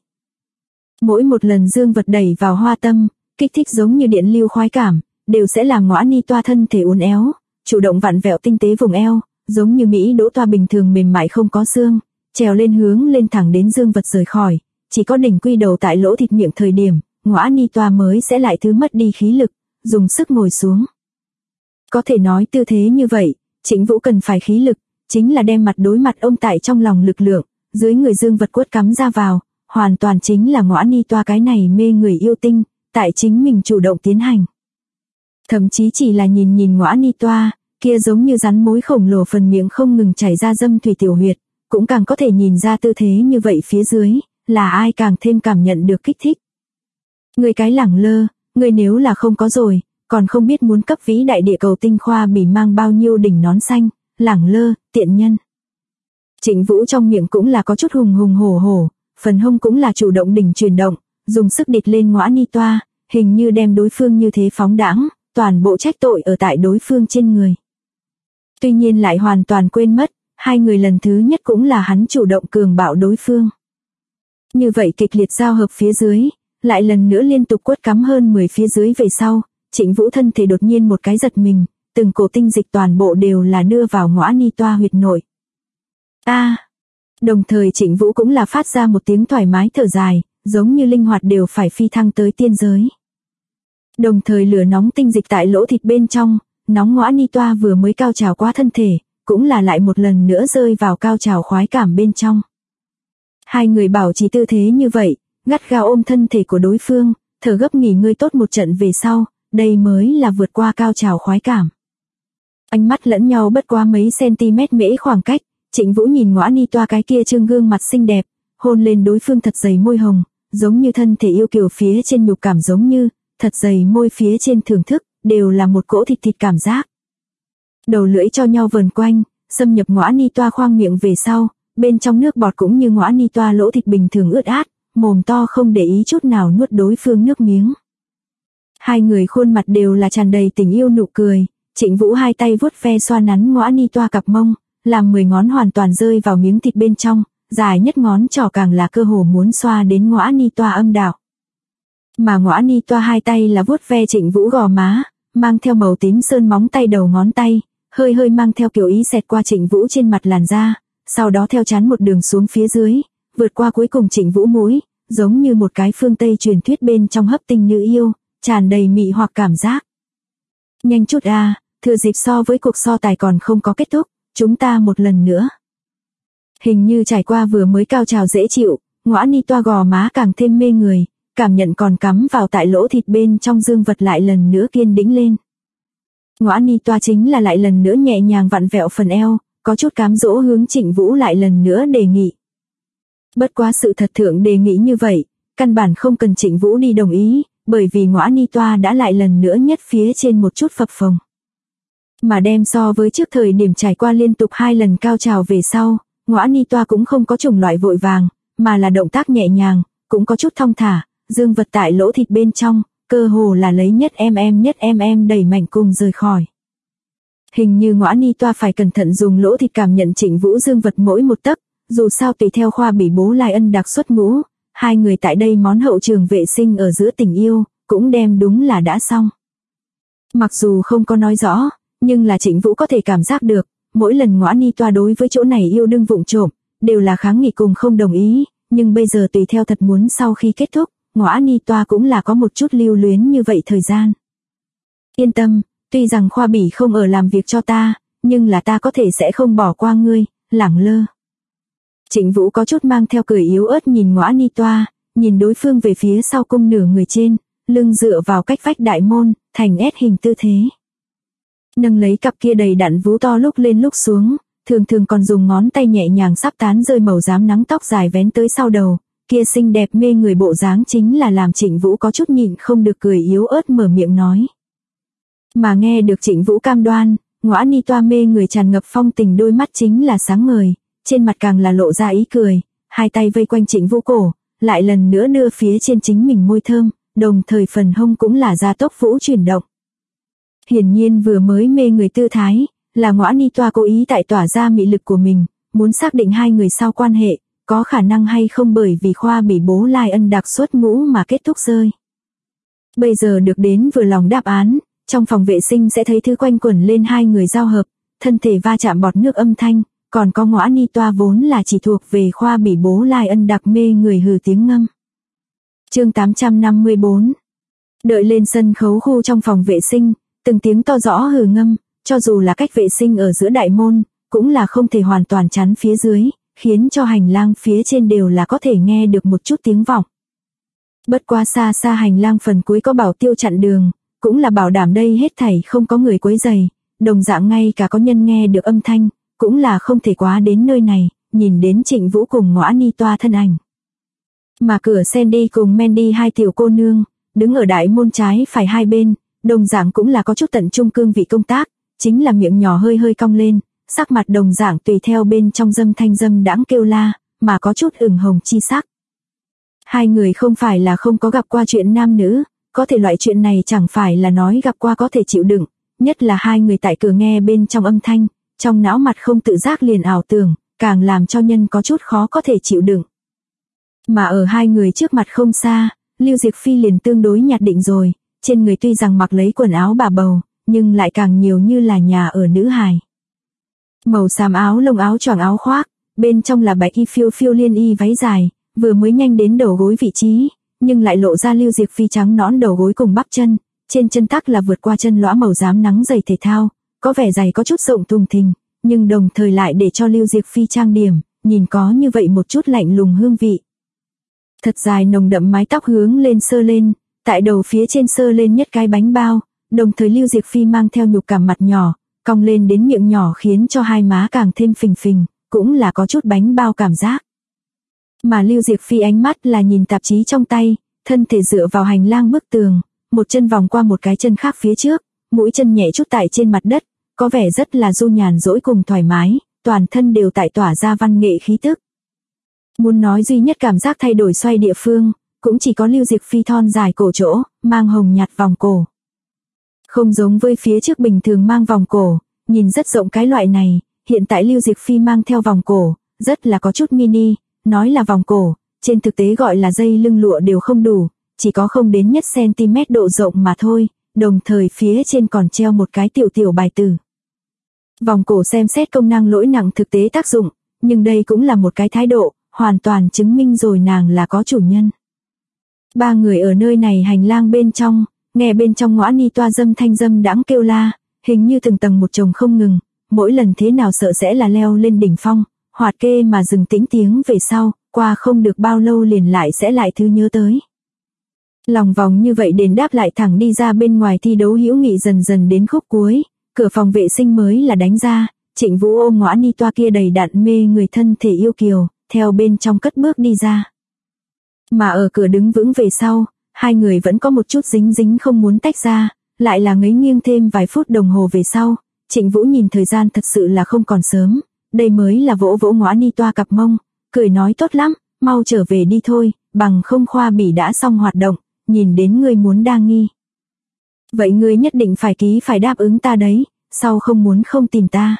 Mỗi một lần dương vật đẩy vào hoa tâm, kích thích giống như điện lưu khoái cảm, đều sẽ làm Ngõa Ni Toa thân thể uốn éo, chủ động vặn vẹo tinh tế vùng eo, giống như Mỹ đỗ toa bình thường mềm mại không có xương, trèo lên hướng lên thẳng đến dương vật rời khỏi, chỉ có đỉnh quy đầu tại lỗ thịt miệng thời điểm, Ngõa Ni Toa mới sẽ lại thứ mất đi khí lực, dùng sức ngồi xuống. Có thể nói tư thế như vậy, Trịnh Vũ cần phải khí lực, chính là đem mặt đối mặt ôm tại trong lòng lực lượng, dưới người dương vật quất cắm ra vào, hoàn toàn chính là Ngõa Ni Toa cái này mê người yêu tinh, tại chính mình chủ động tiến hành. Thậm chí chỉ là nhìn Ngõa Ni Toa, kia giống như rắn mối khổng lồ phần miệng không ngừng chảy ra dâm thủy tiểu huyệt, cũng càng có thể nhìn ra tư thế như vậy phía dưới, là ai càng thêm cảm nhận được kích thích. Người cái lẳng lơ, người nếu là không có rồi, còn không biết muốn cấp vĩ đại địa cầu tinh Khoa Bỉ mang bao nhiêu đỉnh nón xanh, lẳng lơ, tiện nhân. Trịnh Vũ trong miệng cũng là có chút hùng hùng hổ hổ, phần hông cũng là chủ động đỉnh chuyển động, dùng sức địch lên Ngõa Ni Toa, hình như đem đối phương như thế phóng đãng, toàn bộ trách tội ở tại đối phương trên người. Tuy nhiên lại hoàn toàn quên mất, hai người lần thứ nhất cũng là hắn chủ động cường bạo đối phương. Như vậy kịch liệt giao hợp phía dưới, lại lần nữa liên tục quất cắm hơn 10 phía dưới về sau, Trịnh Vũ thân thể đột nhiên một cái giật mình, từng cổ tinh dịch toàn bộ đều là đưa vào Ngõa Ni Toa huyệt nội. Đồng thời Trịnh Vũ cũng là phát ra một tiếng thoải mái thở dài, giống như linh hoạt đều phải phi thăng tới tiên giới. Đồng thời lửa nóng tinh dịch tại lỗ thịt bên trong, nóng Ngõa Ni Toa vừa mới cao trào qua thân thể, cũng là lại một lần nữa rơi vào cao trào khoái cảm bên trong. Hai người bảo trì tư thế như vậy, gắt gao ôm thân thể của đối phương, thở gấp nghỉ ngơi tốt một trận về sau, đây mới là vượt qua cao trào khoái cảm. Ánh mắt lẫn nhau bất quá mấy cm mễ khoảng cách, Trịnh Vũ nhìn Ngõa Ni Toa cái kia trương gương mặt xinh đẹp, hôn lên đối phương thật dày môi hồng, giống như thân thể yêu kiều phía trên nhục cảm, giống như thật dày môi phía trên thưởng thức, đều là một cỗ thịt thịt cảm giác. Đầu lưỡi cho nhau vờn quanh, xâm nhập Ngõa Ni Toa khoang miệng về sau, bên trong nước bọt cũng như Ngõa Ni Toa lỗ thịt bình thường ướt át, mồm to không để ý chút nào nuốt đối phương nước miếng. Hai người khuôn mặt đều là tràn đầy tình yêu nụ cười, Trịnh Vũ hai tay vuốt ve xoa nắn Ngõa Ni Toa cặp mông, làm 10 ngón hoàn toàn rơi vào miếng thịt bên trong, dài nhất ngón trỏ càng là cơ hồ muốn xoa đến Ngõa Ni Toa âm đạo. Mà Ngõa Ni Toa hai tay là vuốt ve Trịnh Vũ gò má, mang theo màu tím sơn móng tay đầu ngón tay, hơi hơi mang theo kiểu ý xẹt qua Trịnh Vũ trên mặt làn da, sau đó theo trán một đường xuống phía dưới, vượt qua cuối cùng Trịnh Vũ mũi, giống như một cái phương Tây truyền thuyết bên trong hấp tinh nữ yêu, tràn đầy mị hoặc cảm giác. Nhanh chút a, thừa dịp so với cuộc so tài còn không có kết thúc, chúng ta một lần nữa. Hình như trải qua vừa mới cao trào dễ chịu, Ngõa Ni Toa gò má càng thêm mê người, cảm nhận còn cắm vào tại lỗ thịt bên trong dương vật lại lần nữa kiên đĩnh lên. Ngõa Ni Toa chính là lại lần nữa nhẹ nhàng vặn vẹo phần eo, có chút cám dỗ hướng Trịnh Vũ lại lần nữa đề nghị. Bất quá sự thật thượng đề nghị như vậy, căn bản không cần Trịnh Vũ đi đồng ý, bởi vì Ngõa Ni Toa đã lại lần nữa nhất phía trên một chút phập phồng. Mà đem so với trước thời điểm trải qua liên tục 2 lần cao trào về sau, Ngõa Ni Toa cũng không có chủng loại vội vàng, mà là động tác nhẹ nhàng, cũng có chút thong thả, dương vật tại lỗ thịt bên trong, cơ hồ là lấy nhất em đẩy mạnh cùng rời khỏi. Hình như Ngõa Ni Toa phải cẩn thận dùng lỗ thịt cảm nhận Trịnh Vũ dương vật mỗi một tấc, dù sao tùy theo khoa bỉ bố lai ân đặc xuất ngũ, hai người tại đây món hậu trường vệ sinh ở giữa tình yêu, cũng đem đúng là đã xong. Mặc dù không có nói rõ, nhưng là Trịnh Vũ có thể cảm giác được, mỗi lần Ngõa Ni Toa đối với chỗ này yêu đương vụng trộm, đều là kháng nghị cùng không đồng ý, nhưng bây giờ tùy theo thật muốn sau khi kết thúc, Ngõa Ni Toa cũng là có một chút lưu luyến như vậy thời gian. Yên tâm, tuy rằng khoa bỉ không ở làm việc cho ta, nhưng là ta có thể sẽ không bỏ qua ngươi, lẳng lơ. Trịnh Vũ có chút mang theo cười yếu ớt nhìn Ngõa Ni Toa, nhìn đối phương về phía sau cung nửa người trên, lưng dựa vào cách vách đại môn, thành S hình tư thế. Nâng lấy cặp kia đầy đặn vú to lúc lên lúc xuống, thường thường còn dùng ngón tay nhẹ nhàng sắp tán rơi màu rám nắng tóc dài vén tới sau đầu, kia xinh đẹp mê người bộ dáng chính là làm Trịnh Vũ có chút nhịn không được cười yếu ớt mở miệng nói. Mà nghe được Trịnh Vũ cam đoan, Ngõa Ni Toa mê người tràn ngập phong tình đôi mắt chính là sáng ngời, trên mặt càng là lộ ra ý cười, hai tay vây quanh Trịnh Vũ cổ, lại lần nữa đưa phía trên chính mình môi thơm, đồng thời phần hông cũng là gia tốc Vũ chuyển động. Hiển nhiên vừa mới mê người tư thái, là Ngõa Ni Toa cố ý tại tỏa ra mị lực của mình, muốn xác định hai người sau quan hệ, có khả năng hay không bởi vì khoa bỉ bố lai ân đặc xuất ngũ mà kết thúc rơi. Bây giờ được đến vừa lòng đáp án, trong phòng vệ sinh sẽ thấy thứ quanh quẩn lên hai người giao hợp, thân thể va chạm bọt nước âm thanh, còn có Ngõa Ni Toa vốn là chỉ thuộc về khoa bỉ bố lai ân đặc mê người hừ tiếng ngâm. Chương 854. Đợi lên sân khấu khu trong phòng vệ sinh, từng tiếng to rõ hừ ngâm, cho dù là cách vệ sinh ở giữa đại môn, cũng là không thể hoàn toàn chắn phía dưới, khiến cho hành lang phía trên đều là có thể nghe được một chút tiếng vọng. Bất quá xa xa hành lang phần cuối có bảo tiêu chặn đường, cũng là bảo đảm đây hết thảy không có người quấy rầy, đồng dạng ngay cả có nhân nghe được âm thanh, cũng là không thể quá đến nơi này, nhìn đến Trịnh Vũ cùng Ngõa Ni Toa thân ảnh. Mà cửa Sandy cùng Mandy hai tiểu cô nương, đứng ở đại môn trái phải hai bên, đồng dạng cũng là có chút tận trung cương vị công tác, chính là miệng nhỏ hơi hơi cong lên, sắc mặt đồng dạng tùy theo bên trong dâm thanh dâm đãng kêu la, mà có chút ửng hồng chi sắc. Hai người không phải là không có gặp qua chuyện nam nữ, có thể loại chuyện này chẳng phải là nói gặp qua có thể chịu đựng, nhất là hai người tại cửa nghe bên trong âm thanh, trong não mặt không tự giác liền ảo tưởng, càng làm cho nhân có chút khó có thể chịu đựng. Mà ở hai người trước mặt không xa, Lưu Diệc Phi liền tương đối nhạt định rồi, trên người tuy rằng mặc lấy quần áo bà bầu, nhưng lại càng nhiều như là nhà ở nữ hài. Màu xám áo lông áo choàng áo khoác, bên trong là bạch y phiêu phiêu liên y váy dài, vừa mới nhanh đến đầu gối vị trí, nhưng lại lộ ra Lưu Diệc Phi trắng nõn đầu gối cùng bắp chân, trên chân tắc là vượt qua chân lõa màu xám nắng giày thể thao, có vẻ giày có chút rộng thùng thình, nhưng đồng thời lại để cho Lưu Diệc Phi trang điểm, nhìn có như vậy một chút lạnh lùng hương vị. Thật dài nồng đậm mái tóc hướng lên sơ lên, tại đầu phía trên sơ lên nhất cái bánh bao, đồng thời Lưu Diệc Phi mang theo nhục cảm mặt nhỏ, cong lên đến miệng nhỏ khiến cho hai má càng thêm phình phình, cũng là có chút bánh bao cảm giác. Mà Lưu Diệc Phi ánh mắt là nhìn tạp chí trong tay, thân thể dựa vào hành lang bức tường, một chân vòng qua một cái chân khác phía trước, mũi chân nhẹ chút tại trên mặt đất, có vẻ rất là du nhàn dỗi cùng thoải mái, toàn thân đều tại tỏa ra văn nghệ khí tức. Muốn nói duy nhất cảm giác thay đổi xoay địa phương, cũng chỉ có Lưu Diệc Phi thon dài cổ chỗ, mang hồng nhạt vòng cổ. Không giống với phía trước bình thường mang vòng cổ, nhìn rất rộng cái loại này, hiện tại Lưu Diệc Phi mang theo vòng cổ, rất là có chút mini, nói là vòng cổ, trên thực tế gọi là dây lưng lụa đều không đủ, chỉ có không đến nhất cm độ rộng mà thôi, đồng thời phía trên còn treo một cái tiểu tiểu bài tử. Vòng cổ xem xét công năng lỗi nặng thực tế tác dụng, nhưng đây cũng là một cái thái độ, hoàn toàn chứng minh rồi nàng là có chủ nhân. Ba người ở nơi này hành lang bên trong, nghe bên trong ngõ ni toa dâm thanh dâm đãng kêu la, hình như từng tầng một chồng không ngừng, mỗi lần thế nào sợ sẽ là leo lên đỉnh phong, hoạt kê mà dừng tĩnh tiếng về sau, qua không được bao lâu liền lại sẽ lại thứ nhớ tới. Lòng vòng như vậy đền đáp lại thẳng đi ra bên ngoài thi đấu hữu nghị dần dần đến khúc cuối, cửa phòng vệ sinh mới là đánh ra, Trịnh Vũ ôm ngõ ni toa kia đầy đặn mê người thân thể yêu kiều, theo bên trong cất bước đi ra. Mà ở cửa đứng vững về sau, hai người vẫn có một chút dính dính không muốn tách ra, lại là ngấy nghiêng thêm vài phút đồng hồ về sau, Trịnh Vũ nhìn thời gian thật sự là không còn sớm, đây mới là vỗ vỗ ngõ ni toa cặp mông, cười nói tốt lắm, mau trở về đi thôi, bằng không khoa bỉ đã xong hoạt động, nhìn đến ngươi muốn đa nghi. Vậy ngươi nhất định phải ký phải đáp ứng ta đấy, sau không muốn không tìm ta.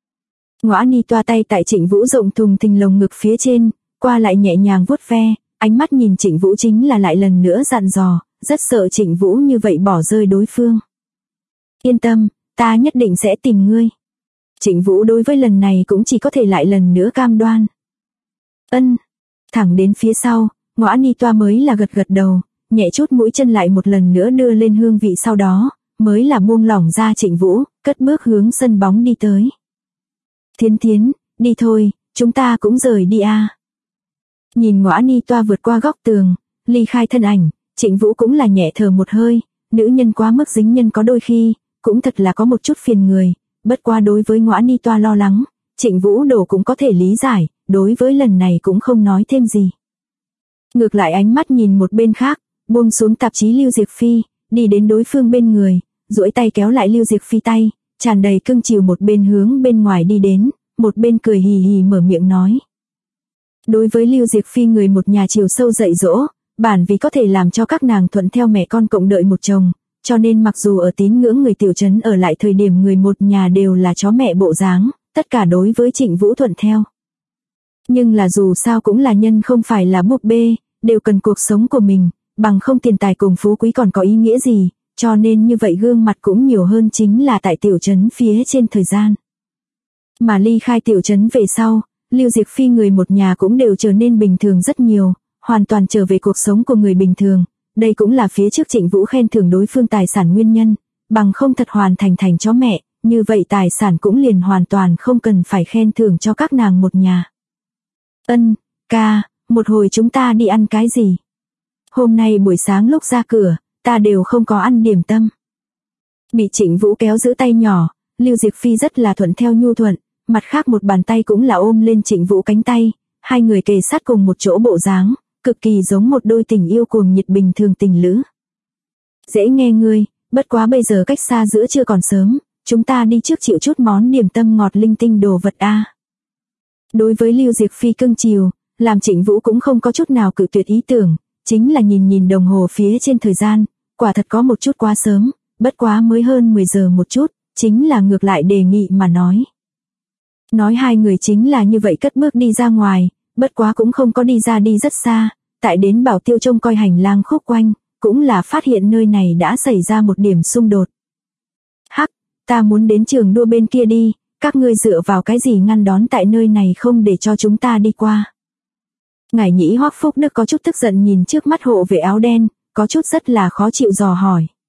Ngõ ni toa tay tại Trịnh Vũ rộng thùng thình lồng ngực phía trên, qua lại nhẹ nhàng vuốt ve, ánh mắt nhìn Trịnh Vũ chính là lại lần nữa dặn dò, rất sợ Trịnh Vũ như vậy bỏ rơi đối phương. Yên tâm, ta nhất định sẽ tìm ngươi. Trịnh Vũ đối với lần này cũng chỉ có thể lại lần nữa cam đoan. Ân. Thẳng đến phía sau, ngõ ni toa mới là gật gật đầu, nhẹ chút mũi chân lại một lần nữa đưa lên hương vị sau đó, mới là buông lỏng ra Trịnh Vũ, cất bước hướng sân bóng đi tới. Thiến Thiến, đi thôi, chúng ta cũng rời đi a. Nhìn ngõ ni toa vượt qua góc tường, ly khai thân ảnh, Trịnh Vũ cũng là nhẹ thở một hơi, nữ nhân quá mức dính nhân có đôi khi, cũng thật là có một chút phiền người, bất qua đối với ngõ ni toa lo lắng, Trịnh Vũ đổ cũng có thể lý giải, đối với lần này cũng không nói thêm gì. Ngược lại ánh mắt nhìn một bên khác, buông xuống tạp chí Lưu Diệc Phi, đi đến đối phương bên người, duỗi tay kéo lại Lưu Diệc Phi tay, tràn đầy cưng chiều một bên hướng bên ngoài đi đến, một bên cười hì hì mở miệng nói. Đối với Lưu Diệc Phi người một nhà chiều sâu dạy dỗ, bản vì có thể làm cho các nàng thuận theo mẹ con cộng đợi một chồng, cho nên mặc dù ở tín ngưỡng người tiểu trấn ở lại thời điểm người một nhà đều là chó mẹ bộ dáng, tất cả đối với Trịnh Vũ thuận theo. Nhưng là dù sao cũng là nhân không phải là búp bê, đều cần cuộc sống của mình, bằng không tiền tài cùng phú quý còn có ý nghĩa gì, cho nên như vậy gương mặt cũng nhiều hơn chính là tại tiểu trấn phía trên thời gian. Mà ly khai tiểu trấn về sau, Lưu Diệc Phi người một nhà cũng đều trở nên bình thường rất nhiều, hoàn toàn trở về cuộc sống của người bình thường, đây cũng là phía trước Trịnh Vũ khen thưởng đối phương tài sản nguyên nhân, bằng không thật hoàn thành chó mẹ, như vậy tài sản cũng liền hoàn toàn không cần phải khen thưởng cho các nàng một nhà. Ân, ca, một hồi chúng ta đi ăn cái gì? Hôm nay buổi sáng lúc ra cửa, ta đều không có ăn điểm tâm. Bị Trịnh Vũ kéo giữ tay nhỏ, Lưu Diệc Phi rất là thuận theo nhu thuận, mặt khác một bàn tay cũng là ôm lên Trịnh Vũ cánh tay, hai người kề sát cùng một chỗ bộ dáng, cực kỳ giống một đôi tình yêu cuồng nhiệt bình thường tình lữ. Dễ nghe ngươi, bất quá bây giờ cách xa giữa chưa còn sớm, chúng ta đi trước chịu chút món điểm tâm ngọt linh tinh đồ vật a. Đối với Lưu Diệc Phi cưng chiều, làm Trịnh Vũ cũng không có chút nào cự tuyệt ý tưởng, chính là nhìn đồng hồ phía trên thời gian, quả thật có một chút quá sớm, bất quá mới hơn 10 giờ một chút, chính là ngược lại đề nghị mà nói. Nói hai người chính là như vậy cất bước đi ra ngoài, bất quá cũng không có đi ra đi rất xa, tại đến Bảo Tiêu trông coi hành lang khúc quanh, cũng là phát hiện nơi này đã xảy ra một điểm xung đột. Hắc, ta muốn đến trường đua bên kia đi, các ngươi dựa vào cái gì ngăn đón tại nơi này không để cho chúng ta đi qua. Ngải nhĩ Hoắc Phúc Đức có chút tức giận nhìn trước mắt hộ vệ áo đen, có chút rất là khó chịu dò hỏi.